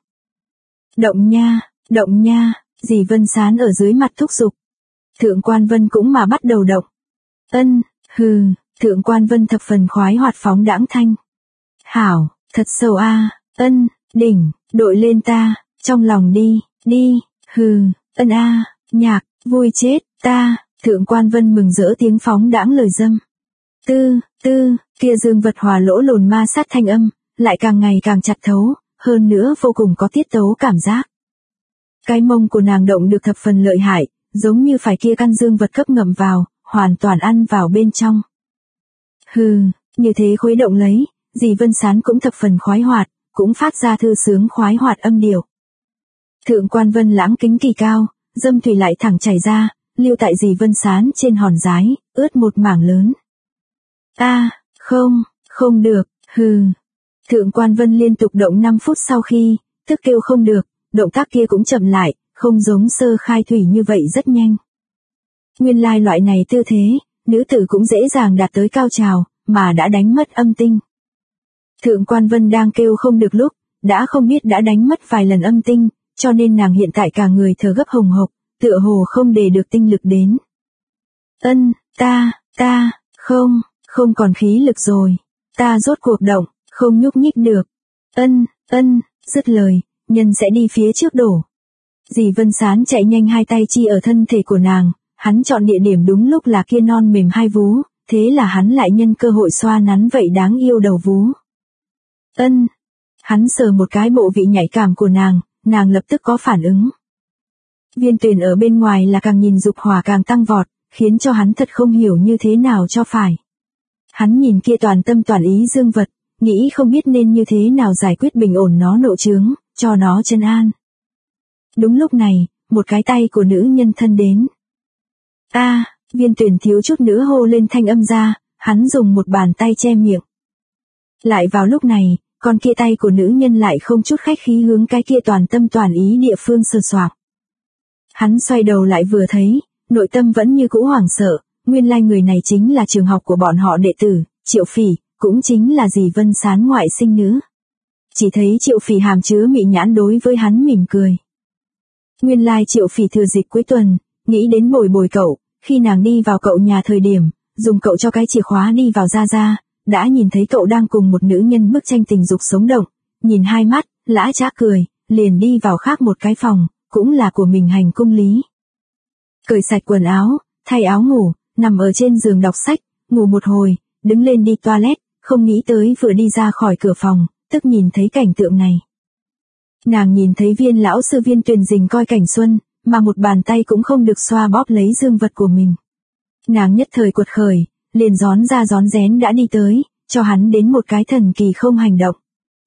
S1: Động nha, dì Vân Sán ở dưới mặt thúc giục. Thượng Quan Vân cũng mà bắt đầu động. Thượng Quan Vân thập phần khoái hoạt phóng đãng thanh. Hảo, thật sâu đỉnh, đội lên ta, trong lòng đi, nhạc, vui chết, ta, Thượng Quan Vân mừng rỡ tiếng phóng đãng lời dâm. Kia dương vật hòa lỗ lồn ma sát thanh âm, lại càng ngày càng chặt thấu, hơn nữa vô cùng có tiết tấu cảm giác. Cái mông của nàng động được thập phần lợi hại, giống như phải kia căn dương vật cấp ngậm vào, hoàn toàn ăn vào bên trong. Như thế khuấy động lấy, dì Vân Sán cũng thập phần khoái hoạt, cũng phát ra thư sướng khoái hoạt âm điệu. Thượng Quan Vân lãng kính kỳ cao, dâm thủy lại thẳng chảy ra, lưu tại dì Vân Sán trên hòn giái, ướt một mảng lớn. Không được, Thượng Quan Vân liên tục động 5 phút sau khi, tức kêu không được, động tác kia cũng chậm lại, không giống sơ khai thủy như vậy rất nhanh. Nguyên lai loại này tư thế, nữ tử cũng dễ dàng đạt tới cao trào, mà đã đánh mất âm tinh. Thượng Quan Vân đang kêu không được lúc, đã không biết đã đánh mất vài lần âm tinh, cho nên nàng hiện tại cả người thở gấp hồng hộc, tựa hồ không để được tinh lực đến. Ta, không còn khí lực rồi, ta rốt cuộc động, không nhúc nhích được. Dứt lời, nhân sẽ đi phía trước đổ. Dì Vân Sán chạy nhanh hai tay chi ở thân thể của nàng, hắn chọn địa điểm đúng lúc là kia non mềm hai vú, thế là hắn lại nhân cơ hội xoa nắn vậy đáng yêu đầu vú. Hắn sờ một cái bộ vị nhạy cảm của nàng lập tức có phản ứng. Viên Tuyền ở bên ngoài là càng nhìn dục hỏa càng tăng vọt, khiến cho hắn thật không hiểu như thế nào cho phải. Hắn nhìn kia toàn tâm toàn ý dương vật, nghĩ không biết nên như thế nào giải quyết bình ổn nó nộ trướng, cho nó chân an. Đúng lúc này, một cái tay của nữ nhân thân đến. Viên Tuyền thiếu chút nữa hô lên thanh âm ra, hắn dùng một bàn tay che miệng. Lại vào lúc này, con kia tay của nữ nhân lại không chút khách khí hướng cái kia toàn tâm toàn ý địa phương sờ soạng. Hắn xoay đầu lại vừa thấy, nội tâm vẫn như cũ hoảng sợ, nguyên lai người này chính là trường học của bọn họ đệ tử, Triệu Phỉ, cũng chính là dì Vân Sán ngoại sinh nữ. Chỉ thấy Triệu Phỉ hàm chứa mị nhãn đối với hắn mỉm cười. Nguyên lai Triệu Phỉ thừa dịp cuối tuần, nghĩ đến bồi cậu, khi nàng đi vào cậu nhà thời điểm, dùng cậu cho cái chìa khóa đi vào ra, đã nhìn thấy cậu đang cùng một nữ nhân bức tranh tình dục sống động, nhìn hai mắt, lã chã cười, liền đi vào khác một cái phòng, cũng là của mình hành cung lý. Cởi sạch quần áo, thay áo ngủ, nằm ở trên giường đọc sách, ngủ một hồi, đứng lên đi toilet, không nghĩ tới vừa đi ra khỏi cửa phòng, tức nhìn thấy cảnh tượng này. Nàng nhìn thấy Viên lão sư Viên Tuyền rình coi cảnh xuân, mà một bàn tay cũng không được xoa bóp lấy dương vật của mình. Nàng nhất thời quật khởi, liền rón ra rón rén đã đi tới, cho hắn đến một cái thần kỳ không hành động.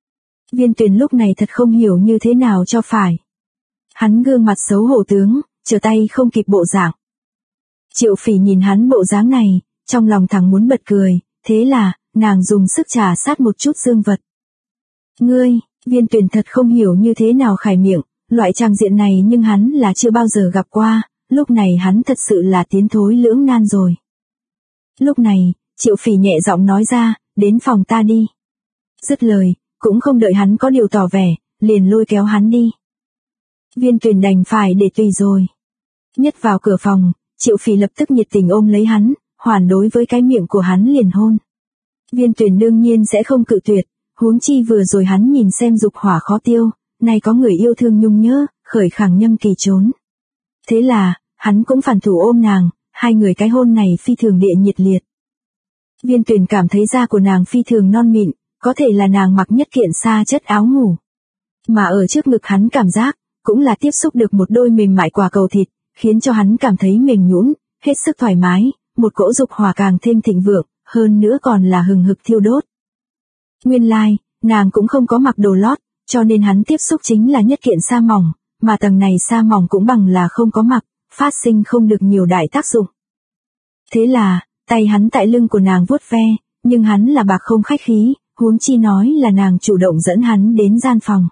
S1: Viên Tuyền lúc này thật không hiểu như thế nào cho phải. Hắn gương mặt xấu hổ tướng, trở tay không kịp bộ dạng. Triệu Phỉ nhìn hắn bộ dáng này, trong lòng thẳng muốn bật cười, thế là, nàng dùng sức trà sát một chút Dương Vật. Ngươi, Viên Tuyền thật không hiểu như thế nào khải miệng, loại trang diện này nhưng hắn là chưa bao giờ gặp qua, lúc này hắn thật sự là tiến thối lưỡng nan rồi. Lúc này, Triệu Phỉ nhẹ giọng nói ra, đến phòng ta đi. Dứt lời, cũng không đợi hắn có điều tỏ vẻ, liền lôi kéo hắn đi. Viên Tuyền đành phải để tùy rồi. Nhất vào cửa phòng, Triệu Phỉ lập tức nhiệt tình ôm lấy hắn, hoàn đối với cái miệng của hắn liền hôn. Viên Tuyền đương nhiên sẽ không cự tuyệt, huống chi vừa rồi hắn nhìn xem dục hỏa khó tiêu, nay có người yêu thương nhung nhớ, khởi khẳng nhâm kỳ trốn. Thế là, hắn cũng phản thủ ôm nàng, hai người cái hôn này phi thường địa nhiệt liệt. Viên Tuyền cảm thấy da của nàng phi thường non mịn, có thể là nàng mặc nhất kiện sa chất áo ngủ. Mà ở trước ngực hắn cảm giác, cũng là tiếp xúc được một đôi mềm mại quả cầu thịt, khiến cho hắn cảm thấy mềm nhũn, hết sức thoải mái, một cỗ dục hỏa càng thêm thịnh vượng, hơn nữa còn là hừng hực thiêu đốt. Nguyên lai, nàng cũng không có mặc đồ lót, cho nên hắn tiếp xúc chính là nhất kiện sa mỏng, mà tầng này sa mỏng cũng bằng là không có mặc, phát sinh không được nhiều đại tác dụng. Thế là, tay hắn tại lưng của nàng vuốt ve, nhưng hắn là bạc không khách khí, huống chi nói là nàng chủ động dẫn hắn đến gian phòng.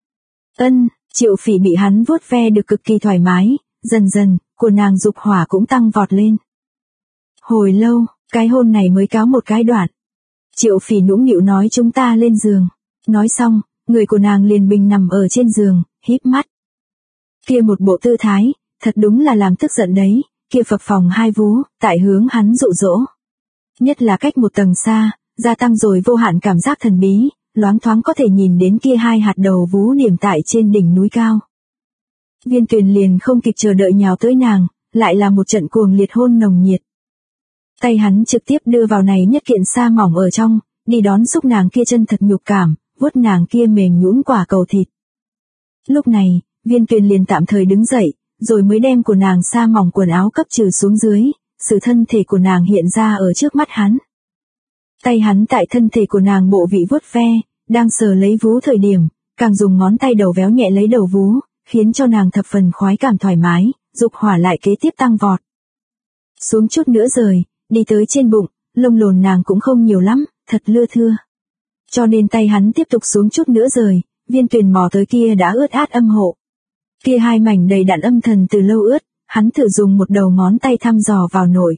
S1: Triệu Phỉ bị hắn vuốt ve được cực kỳ thoải mái, dần dần, của nàng dục hỏa cũng tăng vọt lên. Hồi lâu, cái hôn này mới cáo một cái đoạn. Triệu Phỉ nũng nịu nói chúng ta lên giường. Nói xong, người của nàng liền bình nằm ở trên giường, híp mắt. Kia một bộ tư thái, thật đúng là làm tức giận đấy, kia phập phồng hai vú, tại hướng hắn dụ dỗ. Nhất là cách một tầng xa, gia tăng rồi vô hạn cảm giác thần bí, loáng thoáng có thể nhìn đến kia hai hạt đầu vú điểm tại trên đỉnh núi cao. Viên Tuyền liền không kịp chờ đợi nhào tới nàng, lại là một trận cuồng liệt hôn nồng nhiệt. Tay hắn trực tiếp đưa vào này nhất kiện sa mỏng ở trong, đi đón xúc nàng kia chân thật nhục cảm, vuốt nàng kia mềm nhũn quả cầu thịt. Lúc này, Viên Tuyền liền tạm thời đứng dậy, rồi mới đem của nàng sa mỏng quần áo cấp trừ xuống dưới, sự thân thể của nàng hiện ra ở trước mắt hắn. Tay hắn tại thân thể của nàng bộ vị vuốt ve, đang sờ lấy vú thời điểm, càng dùng ngón tay đầu véo nhẹ lấy đầu vú, khiến cho nàng thập phần khoái cảm thoải mái, dục hỏa lại kế tiếp tăng vọt. Xuống chút nữa rời, đi tới trên bụng, lông lồn nàng cũng không nhiều lắm, thật lưa thưa. Cho nên tay hắn tiếp tục xuống chút nữa rời, Viên Tuyền mò tới kia đã ướt át âm hộ. Kia hai mảnh đầy đặn âm thần từ lâu ướt, hắn thử dùng một đầu ngón tay thăm dò vào nội.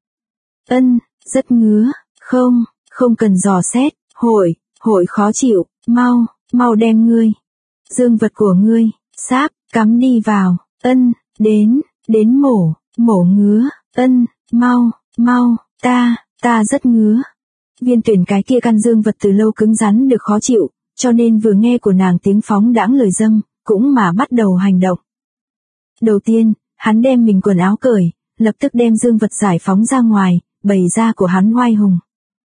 S1: Rất ngứa, không cần dò xét, hội khó chịu, mau đem ngươi. Dương vật của ngươi, sáp, cắm đi vào, đến mổ ngứa, mau, ta rất ngứa. Viên Tuyền cái kia căn dương vật từ lâu cứng rắn được khó chịu, cho nên vừa nghe của nàng tiếng phóng đãng lời dâm, cũng mà bắt đầu hành động. Đầu tiên, hắn đem mình quần áo cởi, lập tức đem dương vật giải phóng ra ngoài, bày ra của hắn oai hùng.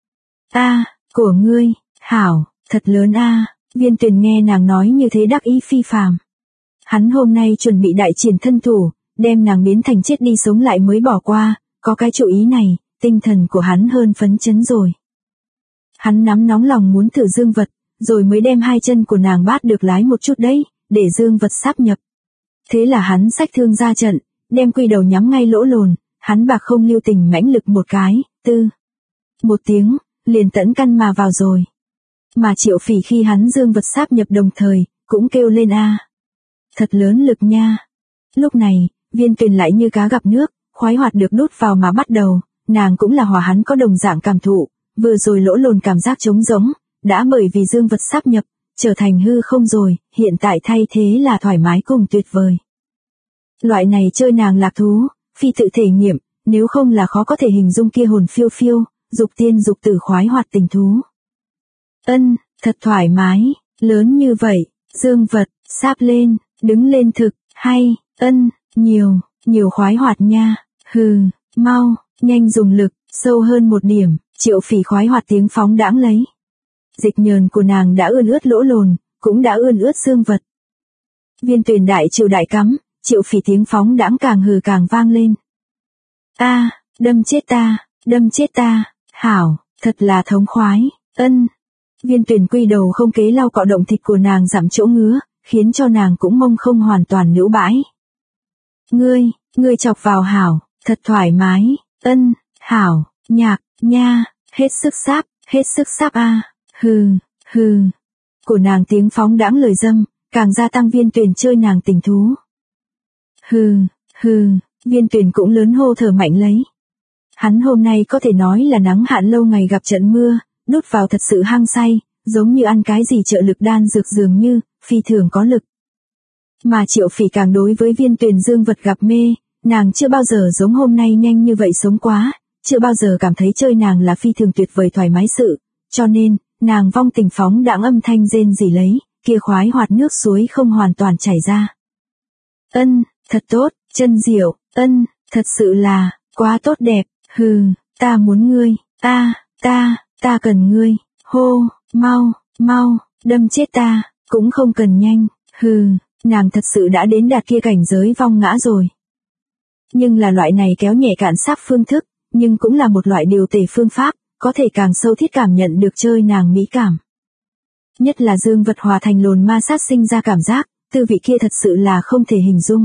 S1: Của ngươi, hảo, thật lớn Viên Tuyền nghe nàng nói như thế đắc ý phi phàm. Hắn hôm nay chuẩn bị đại triển thân thủ, đem nàng biến thành chết đi sống lại mới bỏ qua, có cái chủ ý này, tinh thần của hắn hơn phấn chấn rồi. Hắn nắm nóng lòng muốn thử dương vật, rồi mới đem hai chân của nàng bát được lái một chút đấy, để dương vật sáp nhập. Thế là hắn xách thương ra trận, đem quy đầu nhắm ngay lỗ lồn, hắn bạc không lưu tình mãnh lực một cái, một tiếng, liền tẫn căn mà vào rồi. Mà Triệu Phỉ khi hắn dương vật sáp nhập đồng thời, cũng kêu lên thật lớn lực nha. Lúc này, Viên Tuyền lại như cá gặp nước, khoái hoạt được đút vào mà bắt đầu, nàng cũng là hòa hắn có đồng dạng cảm thụ, vừa rồi lỗ lồn cảm giác trống rỗng, đã bởi vì dương vật sáp nhập, trở thành hư không rồi, hiện tại thay thế là thoải mái cùng tuyệt vời. Loại này chơi nàng lạc thú, phi tự thể nghiệm, nếu không là khó có thể hình dung kia hồn phiêu phiêu, dục tiên dục tử khoái hoạt tình thú. Thật thoải mái, lớn như vậy, dương vật, sáp lên, đứng lên thực, hay, nhiều khoái hoạt nha, mau, nhanh dùng lực, sâu hơn một điểm, Triệu Phỉ khoái hoạt tiếng phóng đãng lấy. Dịch nhờn của nàng đã ươn ướt lỗ lồn, cũng đã ươn ướt dương vật. Viên Tuyền đại chịu đại cắm, Triệu Phỉ tiếng phóng đãng càng hừ càng vang lên. Đâm chết ta, hảo, thật là thống khoái, Viên Tuyền quy đầu không kế lau cọ động thịt của nàng giảm chỗ ngứa, khiến cho nàng cũng mông không hoàn toàn nữu bãi. Ngươi chọc vào hảo, thật thoải mái, hảo, nhạc, nha, hết sức sáp a, hừ. Của nàng tiếng phóng đãng lời dâm, càng gia tăng Viên Tuyền chơi nàng tình thú. Hừ, Viên Tuyền cũng lớn hô thở mạnh lấy. Hắn hôm nay có thể nói là nắng hạn lâu ngày gặp trận mưa, đút vào thật sự hăng say, giống như ăn cái gì trợ lực đan dược dường như, phi thường có lực. Mà Triệu Phỉ càng đối với Viên Tuyền dương vật gặp mê, nàng chưa bao giờ giống hôm nay nhanh như vậy sống quá, chưa bao giờ cảm thấy chơi nàng là phi thường tuyệt vời thoải mái sự, cho nên, nàng vong tình phóng đãng âm thanh rên rỉ lấy, kia khoái hoạt nước suối không hoàn toàn chảy ra. Thật tốt, chân diệu, thật sự là, quá tốt đẹp, ta muốn ngươi, ta cần ngươi, hô, mau, đâm chết ta, cũng không cần nhanh, nàng thật sự đã đến đạt kia cảnh giới vong ngã rồi. Nhưng là loại này kéo nhẹ cạn sáp phương thức, nhưng cũng là một loại điều tể phương pháp, có thể càng sâu thiết cảm nhận được chơi nàng mỹ cảm. Nhất là dương vật hòa thành lồn ma sát sinh ra cảm giác, tư vị kia thật sự là không thể hình dung.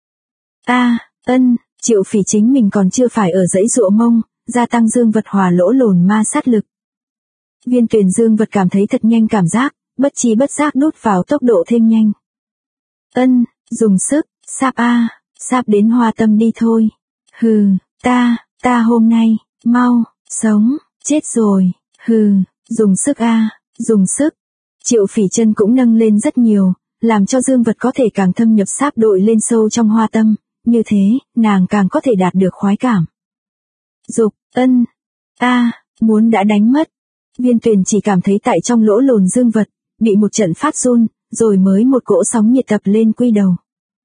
S1: Triệu Phỉ chính mình còn chưa phải ở dãy dụa mông, gia tăng dương vật hòa lỗ lồn ma sát lực. Viên Tuyền dương vật cảm thấy thật nhanh cảm giác, bất trí bất giác đút vào tốc độ thêm nhanh. Dùng sức, sáp đến hoa tâm đi thôi. Ta hôm nay, mau, sống, chết rồi, dùng sức. Triệu Phỉ chân cũng nâng lên rất nhiều, làm cho dương vật có thể càng thâm nhập sáp đội lên sâu trong hoa tâm, như thế, nàng càng có thể đạt được khoái cảm. Dục, muốn đã đánh mất. Viên Tuyền chỉ cảm thấy tại trong lỗ lồn dương vật, bị một trận phát run, rồi mới một cỗ sóng nhiệt tập lên quy đầu.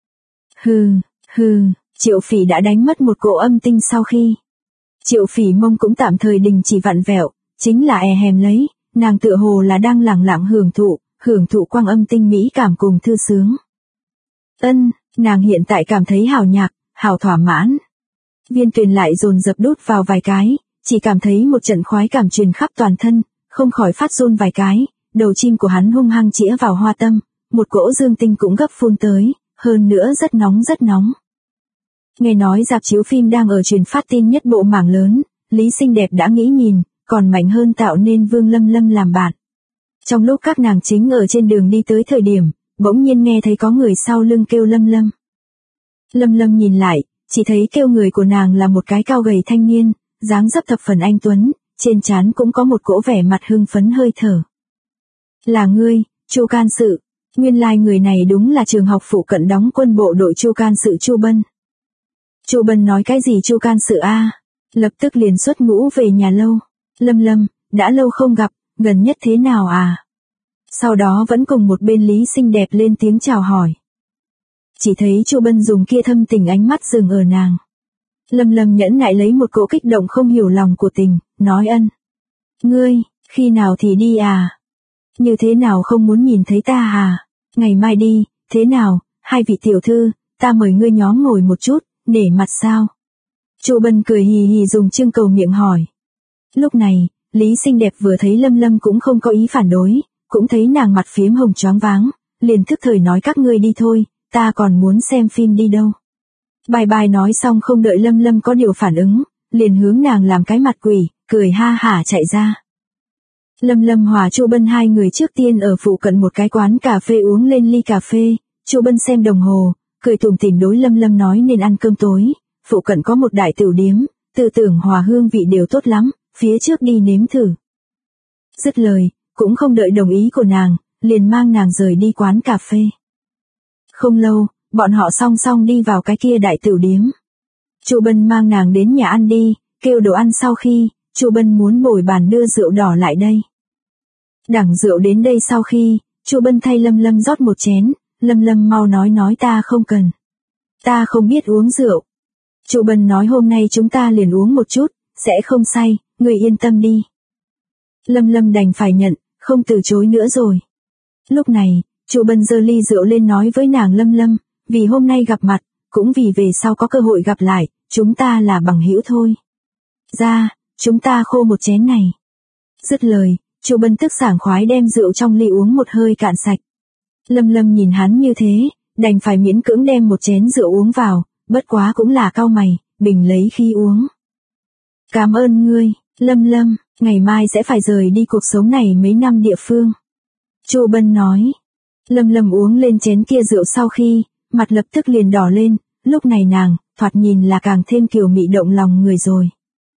S1: Triệu Phỉ đã đánh mất một cỗ âm tinh sau khi. Triệu Phỉ mông cũng tạm thời đình chỉ vặn vẹo, chính là hèm lấy, nàng tựa hồ là đang lẳng lặng hưởng thụ quang âm tinh mỹ cảm cùng thư sướng. Nàng hiện tại cảm thấy hào nhạc, hào thỏa mãn. Viên Tuyền lại dồn dập đút vào vài cái, chỉ cảm thấy một trận khoái cảm truyền khắp toàn thân, không khỏi phát run vài cái, đầu chim của hắn hung hăng chĩa vào hoa tâm, một cỗ dương tinh cũng gấp phun tới, hơn nữa rất nóng. Nghe nói rạp chiếu phim đang ở truyền phát tin nhất bộ mảng lớn, Lý Xinh Đẹp đã nghĩ nhìn, còn mạnh hơn tạo nên Vương Lâm Lâm làm bạn. Trong lúc các nàng chính ở trên đường đi tới thời điểm, bỗng nhiên nghe thấy có người sau lưng kêu Lâm Lâm. Lâm Lâm nhìn lại, chỉ thấy kêu người của nàng là một cái cao gầy thanh niên, dáng dấp thập phần anh tuấn, trên trán cũng có một cỗ vẻ mặt hưng phấn hơi thở. Là ngươi, Chu can sự, nguyên lai người này đúng là trường học phụ cận đóng quân bộ đội Chu can sự Chu Bân. Chu Bân nói cái gì Chu can sự a? Lập tức liền xuất ngũ về nhà lâu. Lâm, đã lâu không gặp, gần nhất thế nào à? Sau đó vẫn cùng một bên Lý Xinh Đẹp lên tiếng chào hỏi. Chỉ thấy Chu Bân dùng kia thâm tình ánh mắt dừng ở nàng. Lâm nhẫn nại lấy một cỗ kích động không hiểu lòng của tình, nói Ngươi, khi nào thì đi à? Như thế nào không muốn nhìn thấy ta à? Ngày mai đi, thế nào, hai vị tiểu thư, ta mời ngươi nhóm ngồi một chút, nể mặt sao? Chu Bân cười hì hì dùng trưng cầu miệng hỏi. Lúc này, Lý Xinh Đẹp vừa thấy Lâm cũng không có ý phản đối, cũng thấy nàng mặt phím hồng choáng váng, liền thức thời nói các ngươi đi thôi, ta còn muốn xem phim đi đâu. Bài nói xong không đợi Lâm có điều phản ứng, liền hướng nàng làm cái mặt quỷ, cười ha hả chạy ra. Lâm hòa Chu Bân hai người trước tiên ở phụ cận một cái quán cà phê uống lên ly cà phê, Chu Bân xem đồng hồ, cười tủm tỉm đối Lâm nói nên ăn cơm tối, phụ cận có một đại tiểu điếm, tư tưởng hòa hương vị đều tốt lắm, phía trước đi nếm thử. Dứt lời, cũng không đợi đồng ý của nàng, liền mang nàng rời đi quán cà phê. Không lâu, bọn họ song song đi vào cái kia đại tiểu điếm. Chu Bân mang nàng đến nhà ăn đi, kêu đồ ăn sau khi, Chu Bân muốn bồi bàn đưa rượu đỏ lại đây. Đẳng rượu đến đây sau khi, Chu Bân thay Lâm rót một chén, Lâm mau nói ta không cần. Ta không biết uống rượu. Chu Bân nói hôm nay chúng ta liền uống một chút, sẽ không say, người yên tâm đi. Lâm đành phải nhận, không từ chối nữa rồi. Lúc này, Chu Bân giơ ly rượu lên nói với nàng Lâm, vì hôm nay gặp mặt, cũng vì về sau có cơ hội gặp lại, chúng ta là bằng hữu thôi. Ra, chúng ta khô một chén này. Dứt lời, Chu Bân tức sảng khoái đem rượu trong ly uống một hơi cạn sạch. Lâm Lâm nhìn hắn như thế, đành phải miễn cưỡng đem một chén rượu uống vào, bất quá cũng là cau mày, bình lấy khi uống. Cảm ơn ngươi, Lâm Lâm, ngày mai sẽ phải rời đi cuộc sống này mấy năm địa phương. Chu Bân nói. Lâm Lâm uống lên chén kia rượu sau khi, mặt lập tức liền đỏ lên, lúc này nàng, thoạt nhìn là càng thêm kiều mị động lòng người rồi.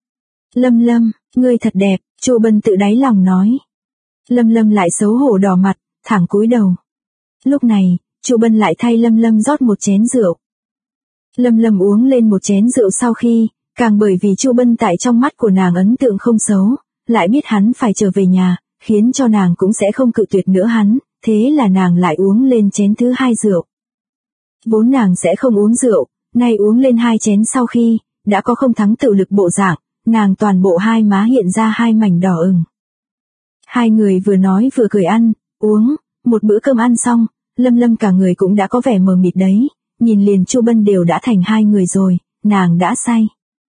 S1: Lâm Lâm, ngươi thật đẹp, Chu Bân tự đáy lòng nói. Lâm Lâm lại xấu hổ đỏ mặt, thẳng cúi đầu. Lúc này, Chu Bân lại thay Lâm Lâm rót một chén rượu. Lâm Lâm uống lên một chén rượu sau khi, càng bởi vì Chu Bân tại trong mắt của nàng ấn tượng không xấu, lại biết hắn phải trở về nhà, khiến cho nàng cũng sẽ không cự tuyệt nữa hắn, thế là nàng lại uống lên chén thứ hai rượu. Vốn nàng sẽ không uống rượu, nay uống lên hai chén sau khi, đã có không thắng tự lực bộ dạng, nàng toàn bộ hai má hiện ra hai mảnh đỏ ửng. Hai người vừa nói vừa cười ăn, uống, một bữa cơm ăn xong, Lâm Lâm cả người cũng đã có vẻ mờ mịt đấy, nhìn liền Chu Bân đều đã thành hai người rồi, nàng đã say.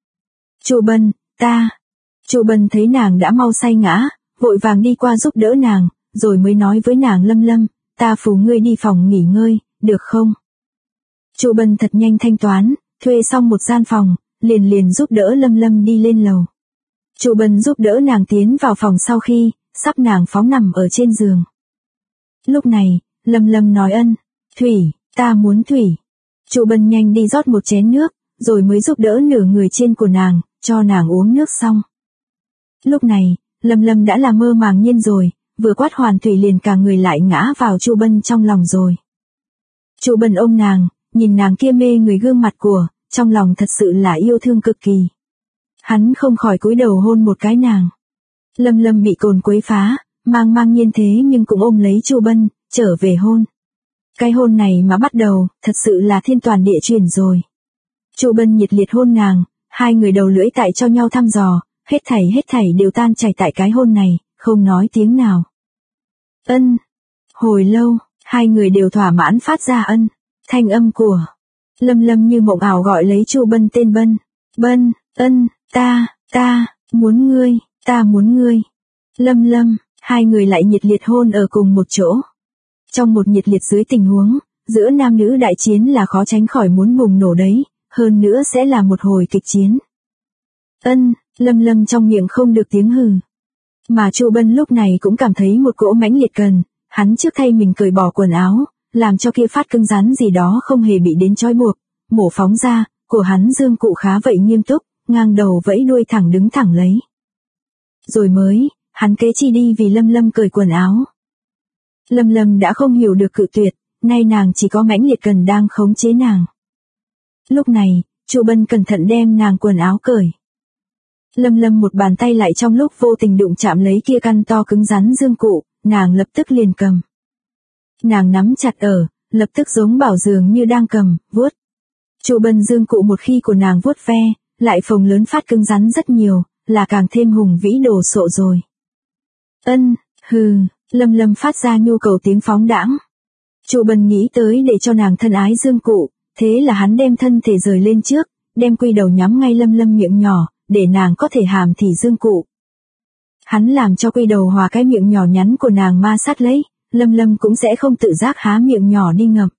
S1: Chu Bân, ta. Chu Bân thấy nàng đã mau say ngã, vội vàng đi qua giúp đỡ nàng, rồi mới nói với nàng Lâm Lâm, ta扶ngươi đi phòng nghỉ ngơi, được không? Chu Bân thật nhanh thanh toán, thuê xong một gian phòng, liền giúp đỡ Lâm Lâm đi lên lầu. Chu Bân giúp đỡ nàng tiến vào phòng sau khi, sắp nàng phóng nằm ở trên giường. Lúc này, Lâm Lâm nói ân, thủy, ta muốn thủy. Chu Bân nhanh đi rót một chén nước, rồi mới giúp đỡ nửa người trên của nàng, cho nàng uống nước xong. Lúc này, Lâm Lâm đã là mơ màng nhiên rồi, vừa quát hoàn thủy liền cả người lại ngã vào Chu Bân trong lòng rồi. Chu Bân ôm nàng, nhìn nàng kia mê người gương mặt của, trong lòng thật sự là yêu thương cực kỳ. Hắn không khỏi cúi đầu hôn một cái nàng. Lâm Lâm bị cồn quấy phá, mang nhiên thế nhưng cũng ôm lấy Chu Bân, trở về hôn. Cái hôn này mà bắt đầu, thật sự là thiên toàn địa chuyển rồi. Chu Bân nhiệt liệt hôn nàng, hai người đầu lưỡi tại cho nhau thăm dò, hết thảy đều tan chảy tại cái hôn này, không nói tiếng nào. Ân. Hồi lâu, hai người đều thỏa mãn phát ra ân. Thanh âm của Lâm Lâm như mộng ảo gọi lấy Chu Bân tên Bân. Bân, ân, ta, muốn ngươi, ta muốn ngươi. Lâm Lâm, hai người lại nhiệt liệt hôn ở cùng một chỗ. Trong một nhiệt liệt dưới tình huống, giữa nam nữ đại chiến là khó tránh khỏi muốn bùng nổ đấy, hơn nữa sẽ là một hồi kịch chiến. Ân, Lâm Lâm trong miệng không được tiếng hừ. Mà Chu Bân lúc này cũng cảm thấy một cỗ mãnh liệt cần, hắn trước thay mình cởi bỏ quần áo, làm cho kia phát cứng rắn gì đó không hề bị đến trói buộc, mổ phóng ra, của hắn dương cụ khá vậy nghiêm túc, ngang đầu vẫy đuôi thẳng đứng thẳng lấy. Rồi mới, hắn kế chi đi vì Lâm Lâm cởi quần áo. Lâm Lâm đã không hiểu được cự tuyệt, nay nàng chỉ có mãnh liệt cần đang khống chế nàng. Lúc này, Chu Bân cẩn thận đem nàng quần áo cởi. Lâm Lâm một bàn tay lại trong lúc vô tình đụng chạm lấy kia căn to cứng rắn dương cụ, nàng lập tức liền cầm. Nàng nắm chặt ở, lập tức giống bảo dường như đang cầm, vuốt. Chu Bân dương cụ một khi của nàng vuốt ve, lại phồng lớn phát cứng rắn rất nhiều, là càng thêm hùng vĩ đồ sộ rồi. Ân, hừ, Lâm Lâm phát ra nhu cầu tiếng phóng đãng. Chu Bân nghĩ tới để cho nàng thân ái dương cụ, thế là hắn đem thân thể rời lên trước, đem quy đầu nhắm ngay Lâm Lâm miệng nhỏ, để nàng có thể hàm thì dương cụ. Hắn làm cho quy đầu hòa cái miệng nhỏ nhắn của nàng ma sát lấy, Lâm Lâm cũng sẽ không tự giác há miệng nhỏ đi ngậm.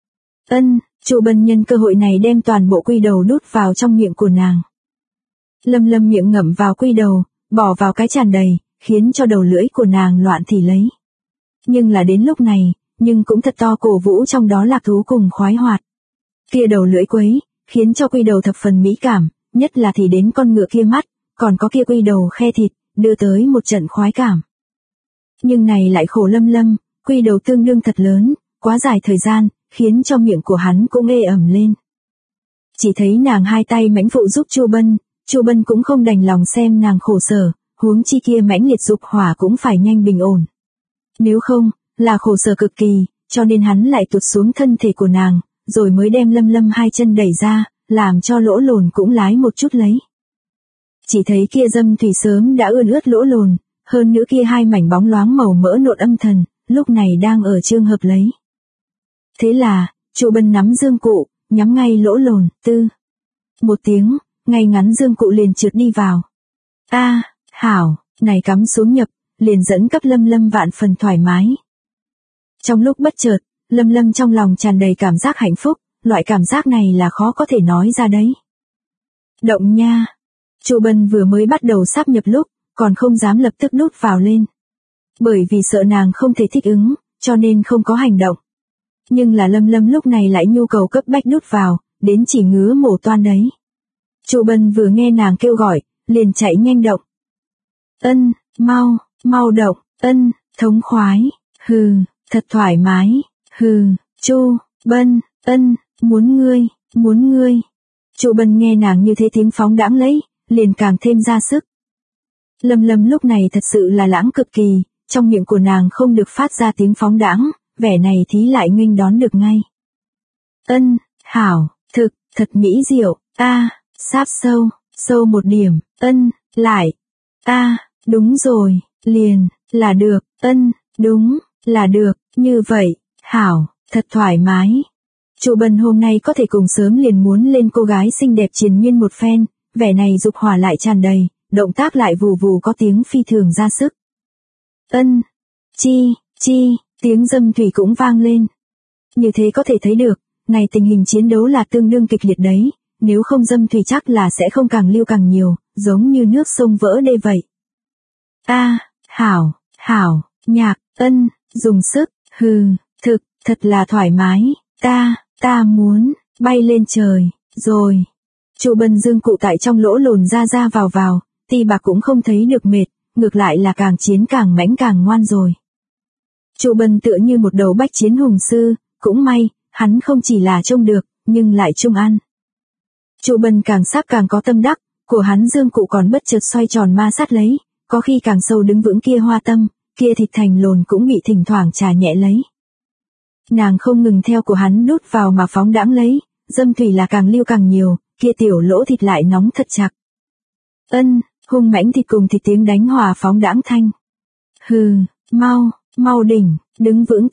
S1: Ân, Chu Bân nhân cơ hội này đem toàn bộ quy đầu đút vào trong miệng của nàng. Lâm Lâm miệng ngậm vào quy đầu, bỏ vào cái tràn đầy, khiến cho đầu lưỡi của nàng loạn thì lấy. Nhưng là đến lúc này, nhưng cũng thật to cổ vũ trong đó lạc thú cùng khoái hoạt. Kia đầu lưỡi quấy, khiến cho quy đầu thập phần mỹ cảm, nhất là thì đến con ngựa kia mắt, còn có kia quy đầu khe thịt, đưa tới một trận khoái cảm. Nhưng này lại khổ Lâm Lâm, quy đầu tương đương thật lớn, quá dài thời gian, khiến cho miệng của hắn cũng ê ẩm lên. Chỉ thấy nàng hai tay mãnh phụ giúp Chu Bân cũng không đành lòng xem nàng khổ sở, huống chi kia mãnh liệt dục hỏa cũng phải nhanh bình ổn. Nếu không, là khổ sở cực kỳ, cho nên hắn lại tụt xuống thân thể của nàng, rồi mới đem Lâm Lâm hai chân đẩy ra, làm cho lỗ lồn cũng lái một chút lấy. Chỉ thấy kia dâm thủy sớm đã ươn ướt lỗ lồn, hơn nữa kia hai mảnh bóng loáng màu mỡ nộn âm thần, lúc này đang ở trường hợp lấy. Thế là, Chu Bân nắm dương cụ, nhắm ngay lỗ lồn, tư. Một tiếng, ngay ngắn dương cụ liền trượt đi vào. A, hảo, này cắm xuống nhập, liền dẫn cấp Lâm Lâm vạn phần thoải mái. Trong lúc bất chợt, Lâm Lâm trong lòng tràn đầy cảm giác hạnh phúc, loại cảm giác này là khó có thể nói ra đấy. Động nha. Chu Bân vừa mới bắt đầu sáp nhập lúc, còn không dám lập tức đút vào lên. Bởi vì sợ nàng không thể thích ứng, cho nên không có hành động. Nhưng là Lâm Lâm lúc này lại nhu cầu cấp bách đút vào, đến chỉ ngứa mổ toan đấy. Chu Bân vừa nghe nàng kêu gọi, liền chạy nhanh động. Ân, mau động, ân, thống khoái, hừ, thật thoải mái, hừ, Chu Bân, ân, muốn ngươi. Chu Bân nghe nàng như thế tiếng phóng đãng lấy, liền càng thêm ra sức. Lâm Lâm lúc này thật sự là lãng cực kỳ, trong miệng của nàng không được phát ra tiếng phóng đãng, vẻ này thí lại nghênh đón được ngay. Ân, hảo, thực, thật mỹ diệu, sáp sâu một điểm, ân, lại, đúng rồi, liền, là được, ân, đúng, là được, như vậy, hảo, thật thoải mái. Chu Bân hôm nay có thể cùng sớm liền muốn lên cô gái xinh đẹp triền miên một phen, vẻ này dục hỏa lại tràn đầy, động tác lại vù vù có tiếng phi thường ra sức. Ân, chi, tiếng dâm thủy cũng vang lên. Như thế có thể thấy được, này tình hình chiến đấu là tương đương kịch liệt đấy, nếu không dâm thủy chắc là sẽ không càng lưu càng nhiều, giống như nước sông vỡ đê vậy. Hảo, nhạc, ân, dùng sức, hừ, thực, thật là thoải mái, ta muốn, bay lên trời, rồi. Chu Bân dương cụ tại trong lỗ lồn ra vào, Ti Bạc cũng không thấy được mệt, ngược lại là càng chiến càng mãnh càng ngoan rồi. Chu Bân tựa như một đầu bách chiến hùng sư, cũng may, hắn không chỉ là trông được, nhưng lại trông ăn. Chu Bân càng sắc càng có tâm đắc, của hắn dương cụ còn bất chợt xoay tròn ma sát lấy, có khi càng sâu đứng vững kia hoa tâm, kia thịt thành lồn cũng bị thỉnh thoảng trà nhẹ lấy. Nàng không ngừng theo của hắn đút vào mà phóng đãng lấy, dâm thủy là càng lưu càng nhiều, kia tiểu lỗ thịt lại nóng thật chặt. Ân, hung mãnh thịt cùng thịt tiếng đánh hòa phóng đãng thanh. Hừ, mau đỉnh, đứng vững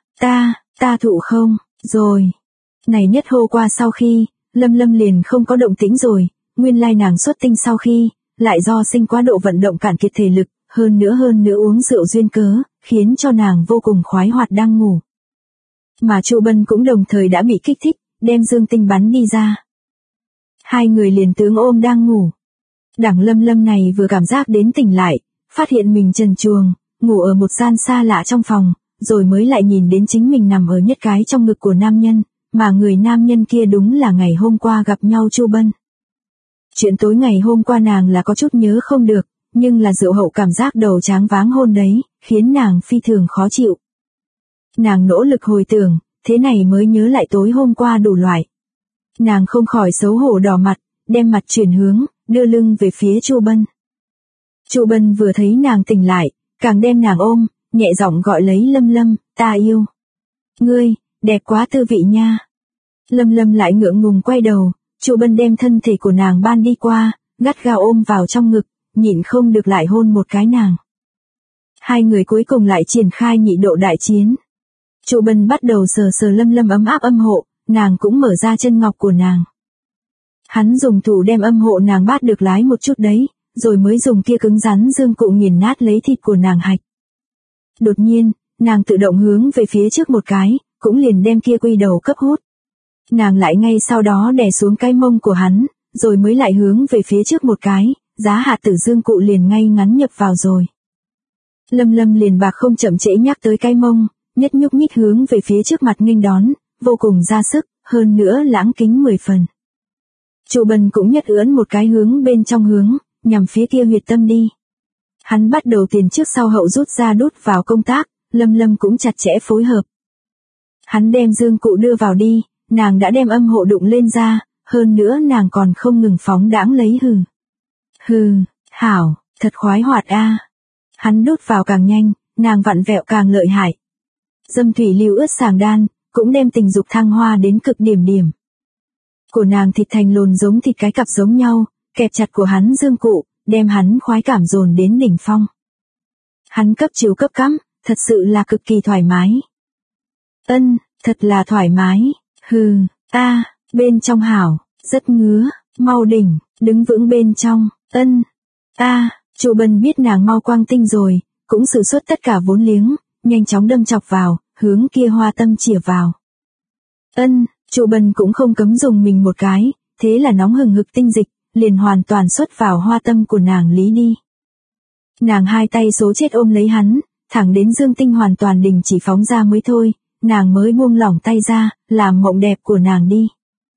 S1: ta thụ không, rồi. Này nhất hô qua sau khi, Lâm Lâm liền không có động tĩnh rồi, nguyên lai nàng xuất tinh sau khi, lại do sinh quá độ vận động cạn kiệt thể lực, hơn nữa uống rượu duyên cớ, khiến cho nàng vô cùng khoái hoạt đang ngủ. Mà Chu Bân cũng đồng thời đã bị kích thích, đem dương tinh bắn đi ra. Hai người liền tướng ôm đang ngủ. Đảng Lâm Lâm này vừa cảm giác đến tỉnh lại, phát hiện mình trần truồng, ngủ ở một gian xa lạ trong phòng, rồi mới lại nhìn đến chính mình nằm ở nhất cái trong ngực của nam nhân, mà người nam nhân kia đúng là ngày hôm qua gặp nhau Chu Bân. Chuyện tối ngày hôm qua nàng là có chút nhớ không được, nhưng là rượu hậu cảm giác đầu tráng váng hôn đấy, khiến nàng phi thường khó chịu. Nàng nỗ lực hồi tưởng, thế này mới nhớ lại tối hôm qua đủ loại. Nàng không khỏi xấu hổ đỏ mặt, đem mặt chuyển hướng, đưa lưng về phía Chu Bân. Chu Bân vừa thấy nàng tỉnh lại, càng đem nàng ôm, nhẹ giọng gọi lấy Lâm Lâm, ta yêu. Ngươi, đẹp quá tư vị nha. Lâm Lâm lại ngượng ngùng quay đầu, Chu Bân đem thân thể của nàng ban đi qua, gắt gao ôm vào trong ngực, nhịn không được lại hôn một cái nàng. Hai người cuối cùng lại triển khai nhị độ đại chiến. Chu Bân bắt đầu sờ Lâm Lâm ấm áp âm hộ, nàng cũng mở ra chân ngọc của nàng. Hắn dùng thủ đem âm hộ nàng bát được lái một chút đấy, rồi mới dùng kia cứng rắn dương cụ nghiền nát lấy thịt của nàng hạch. Đột nhiên, nàng tự động hướng về phía trước một cái, cũng liền đem kia quy đầu cấp hút. Nàng lại ngay sau đó đè xuống cái mông của hắn, rồi mới lại hướng về phía trước một cái, giá hạt tử dương cụ liền ngay ngắn nhập vào rồi. Lâm Lâm liền bạc không chậm trễ nhắc tới cái mông, nhất nhúc nhích hướng về phía trước mặt nghênh đón, vô cùng ra sức, hơn nữa lãng kính 10 phần. Chu Bân cũng nhất ưỡn một cái hướng bên trong hướng, nhằm phía kia huyệt tâm đi. Hắn bắt đầu tiền trước sau hậu rút ra đút vào công tác, Lâm Lâm cũng chặt chẽ phối hợp. Hắn đem dương cụ đưa vào đi, nàng đã đem âm hộ đụng lên ra, hơn nữa nàng còn không ngừng phóng đãng lấy hừ. Hừ, hảo, thật khoái hoạt a. Hắn đút vào càng nhanh, nàng vặn vẹo càng lợi hại. Dâm thủy lưu ướt sàng đan, cũng đem tình dục thăng hoa đến cực điểm. Của nàng thịt thành lồn giống thịt cái cặp giống nhau, kẹp chặt của hắn dương cụ, đem hắn khoái cảm dồn đến đỉnh phong. Hắn cấp chiều cấp cắm, thật sự là cực kỳ thoải mái. Ân, thật là thoải mái, hừ, bên trong hảo, rất ngứa, mau đỉnh, đứng vững bên trong, ân, Chu Bân biết nàng mau quang tinh rồi, cũng sử xuất tất cả vốn liếng, nhanh chóng đâm chọc vào, hướng kia hoa tâm chìa vào. Chu Bân cũng không cấm dùng mình một cái, thế là nóng hừng hực tinh dịch, liền hoàn toàn xuất vào hoa tâm của nàng Lý đi. Nàng hai tay số chết ôm lấy hắn, thẳng đến dương tinh hoàn toàn đình chỉ phóng ra mới thôi, nàng mới buông lỏng tay ra, làm mộng đẹp của nàng đi.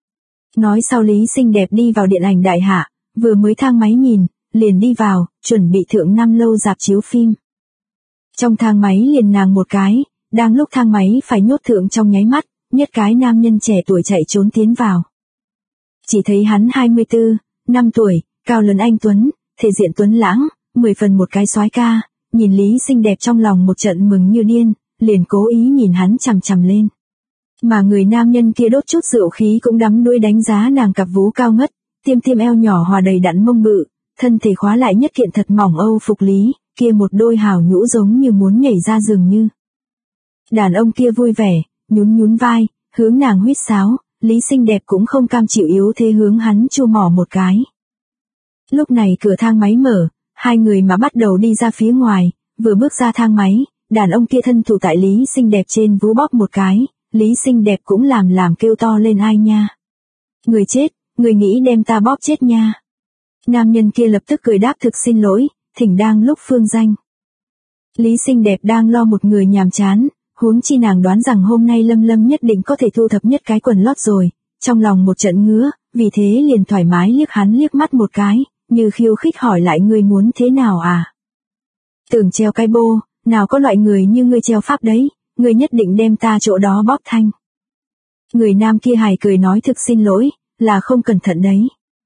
S1: Nói sau Lý xinh đẹp đi vào điện ảnh đại hạ, vừa mới thang máy nhìn, liền đi vào, chuẩn bị thượng 5 lâu rạp chiếu phim. Trong thang máy liền nàng một cái, đang lúc thang máy phải nhốt thượng trong nháy mắt, nhất cái nam nhân trẻ tuổi chạy trốn tiến vào. Chỉ thấy hắn 24, 5 tuổi, cao lớn anh tuấn, thể diện tuấn lãng, 10 phần một cái soái ca, nhìn Lý xinh đẹp trong lòng một trận mừng như điên, liền cố ý nhìn hắn chằm chằm lên. Mà người nam nhân kia đốt chút rượu khí cũng đắm đuôi đánh giá nàng cặp vú cao ngất, tiêm tiêm eo nhỏ hòa đầy đặn mông bự, thân thể khóa lại nhất kiện thật mỏng Âu phục Lý, kia một đôi hào nhũ giống như muốn nhảy ra dường như. Đàn ông kia vui vẻ, nhún nhún vai, hướng nàng huýt sáo, Lý xinh đẹp cũng không cam chịu yếu thế hướng hắn chu mỏ một cái. Lúc này cửa thang máy mở, hai người mà bắt đầu đi ra phía ngoài, vừa bước ra thang máy, đàn ông kia thân thủ tại Lý xinh đẹp trên vú bóp một cái, Lý xinh đẹp cũng làm kêu to lên ai nha. Người chết, người nghĩ đem ta bóp chết nha. Nam nhân kia lập tức cười đáp thực xin lỗi, thỉnh đang lúc phương danh. Lý xinh đẹp đang lo một người nhàm chán, huống chi nàng đoán rằng hôm nay Lâm Lâm nhất định có thể thu thập nhất cái quần lót rồi, trong lòng một trận ngứa, vì thế liền thoải mái liếc hắn liếc mắt một cái, như khiêu khích hỏi lại ngươi muốn thế nào à? Tưởng treo cái bô, nào có loại người như ngươi treo pháp đấy, ngươi nhất định đem ta chỗ đó bóp thanh. Người nam kia hài cười nói thực xin lỗi, là không cẩn thận đấy.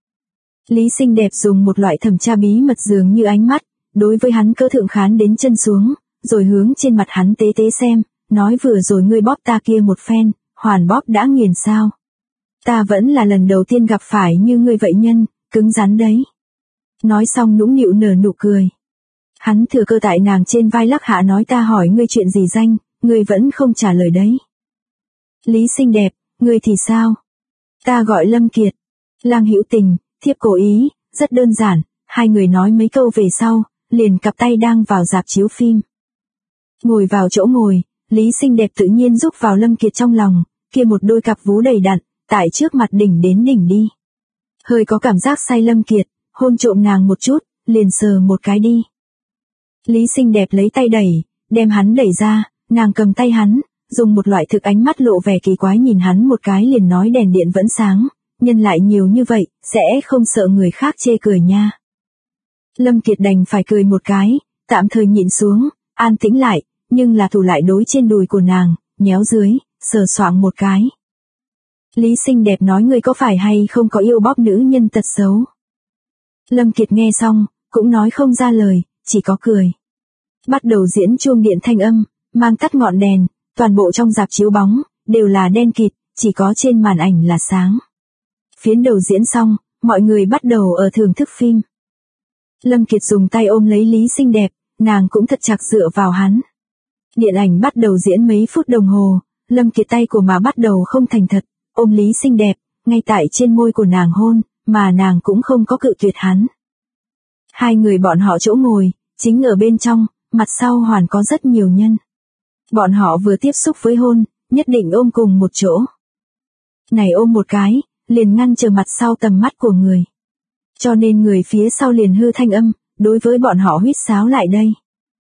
S1: Lý xinh đẹp dùng một loại thẩm tra bí mật dường như ánh mắt, đối với hắn cơ thượng khán đến chân xuống, rồi hướng trên mặt hắn tế tế xem, nói vừa rồi ngươi bóp ta kia một phen, hoàn bóp đã nghiền sao. Ta vẫn là lần đầu tiên gặp phải như ngươi vậy nhân, cứng rắn đấy. Nói xong nũng nịu nở nụ cười. Hắn thừa cơ tại nàng trên vai lắc hạ nói ta hỏi ngươi chuyện gì danh, ngươi vẫn không trả lời đấy. Lý xinh đẹp, ngươi thì sao? Ta gọi Lâm Kiệt. Lang hữu tình, thiếp cố ý, rất đơn giản, hai người nói mấy câu về sau, liền cặp tay đang vào rạp chiếu phim. Ngồi vào chỗ ngồi, Lý xinh đẹp tự nhiên rúc vào Lâm Kiệt trong lòng, kia một đôi cặp vú đầy đặn, tại trước mặt đỉnh đến đỉnh đi. Hơi có cảm giác say Lâm Kiệt, hôn trộm nàng một chút, liền sờ một cái đi. Lý xinh đẹp lấy tay đẩy, đem hắn đẩy ra, nàng cầm tay hắn, dùng một loại thực ánh mắt lộ vẻ kỳ quái nhìn hắn một cái liền nói đèn điện vẫn sáng, nhân lại nhiều như vậy, sẽ không sợ người khác chê cười nha. Lâm Kiệt đành phải cười một cái, tạm thời nhịn xuống, an tĩnh lại, nhưng là thủ lại đối trên đùi của nàng, nhéo dưới, sờ soạng một cái. Lý xinh đẹp nói ngươi có phải hay không có yêu bóp nữ nhân tật xấu. Lâm Kiệt nghe xong, cũng nói không ra lời, chỉ có cười. Bắt đầu diễn chuông điện thanh âm, mang tắt ngọn đèn, toàn bộ trong rạp chiếu bóng, đều là đen kịt, chỉ có trên màn ảnh là sáng. Phiến đầu diễn xong, mọi người bắt đầu ở thưởng thức phim. Lâm Kiệt dùng tay ôm lấy Lý xinh đẹp, nàng cũng thật chặt dựa vào hắn. Điện ảnh bắt đầu diễn mấy phút đồng hồ, Lâm Kiệt tay của mà bắt đầu không thành thật, ôm Lý xinh đẹp, ngay tại trên môi của nàng hôn, mà nàng cũng không có cự tuyệt hắn. Hai người bọn họ chỗ ngồi, chính ở bên trong, mặt sau hoàn có rất nhiều nhân. Bọn họ vừa tiếp xúc với hôn, nhất định ôm cùng một chỗ. Này ôm một cái, liền ngăn trở mặt sau tầm mắt của người. Cho nên người phía sau liền hư thanh âm, đối với bọn họ huýt sáo lại đây.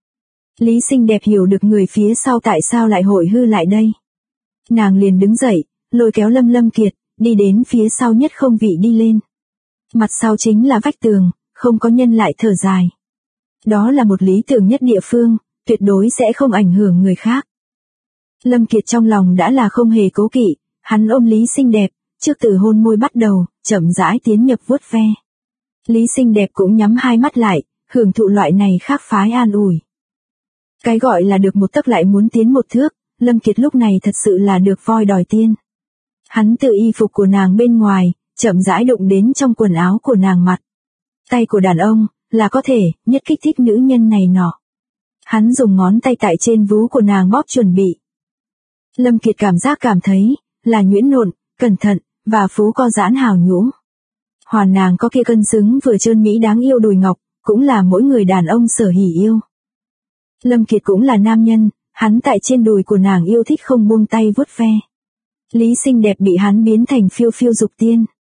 S1: Lý xinh đẹp hiểu được người phía sau tại sao lại hội hư lại đây. Nàng liền đứng dậy, lôi kéo Lâm Kiệt, đi đến phía sau nhất không vị đi lên. Mặt sau chính là vách tường, không có nhân lại thở dài. Đó là một lý tưởng nhất địa phương, tuyệt đối sẽ không ảnh hưởng người khác. Lâm Kiệt trong lòng đã là không hề cố kỵ, hắn ôm Lý xinh đẹp, trước từ hôn môi bắt đầu, chậm rãi tiến nhập vuốt ve. Lý xinh đẹp cũng nhắm hai mắt lại, hưởng thụ loại này khác phái an ủi. Cái gọi là được một tấc lại muốn tiến một thước, Lâm Kiệt lúc này thật sự là được voi đòi tiên. Hắn từ y phục của nàng bên ngoài, chậm rãi đụng đến trong quần áo của nàng mặt. Tay của đàn ông, là có thể, nhất kích thích nữ nhân này nọ. Hắn dùng ngón tay tại trên vú của nàng bóp chuẩn bị. Lâm Kiệt cảm thấy, là nhuyễn nộn, cẩn thận, và phú co giãn hào nhũn. Hoàn nàng có kia cân xứng vừa trơn mỹ đáng yêu đùi ngọc, cũng là mỗi người đàn ông sở hỉ yêu. Lâm Kiệt cũng là nam nhân, hắn tại trên đùi của nàng yêu thích không buông tay vuốt ve. Lý xinh đẹp bị hắn biến thành phiêu phiêu dục tiên.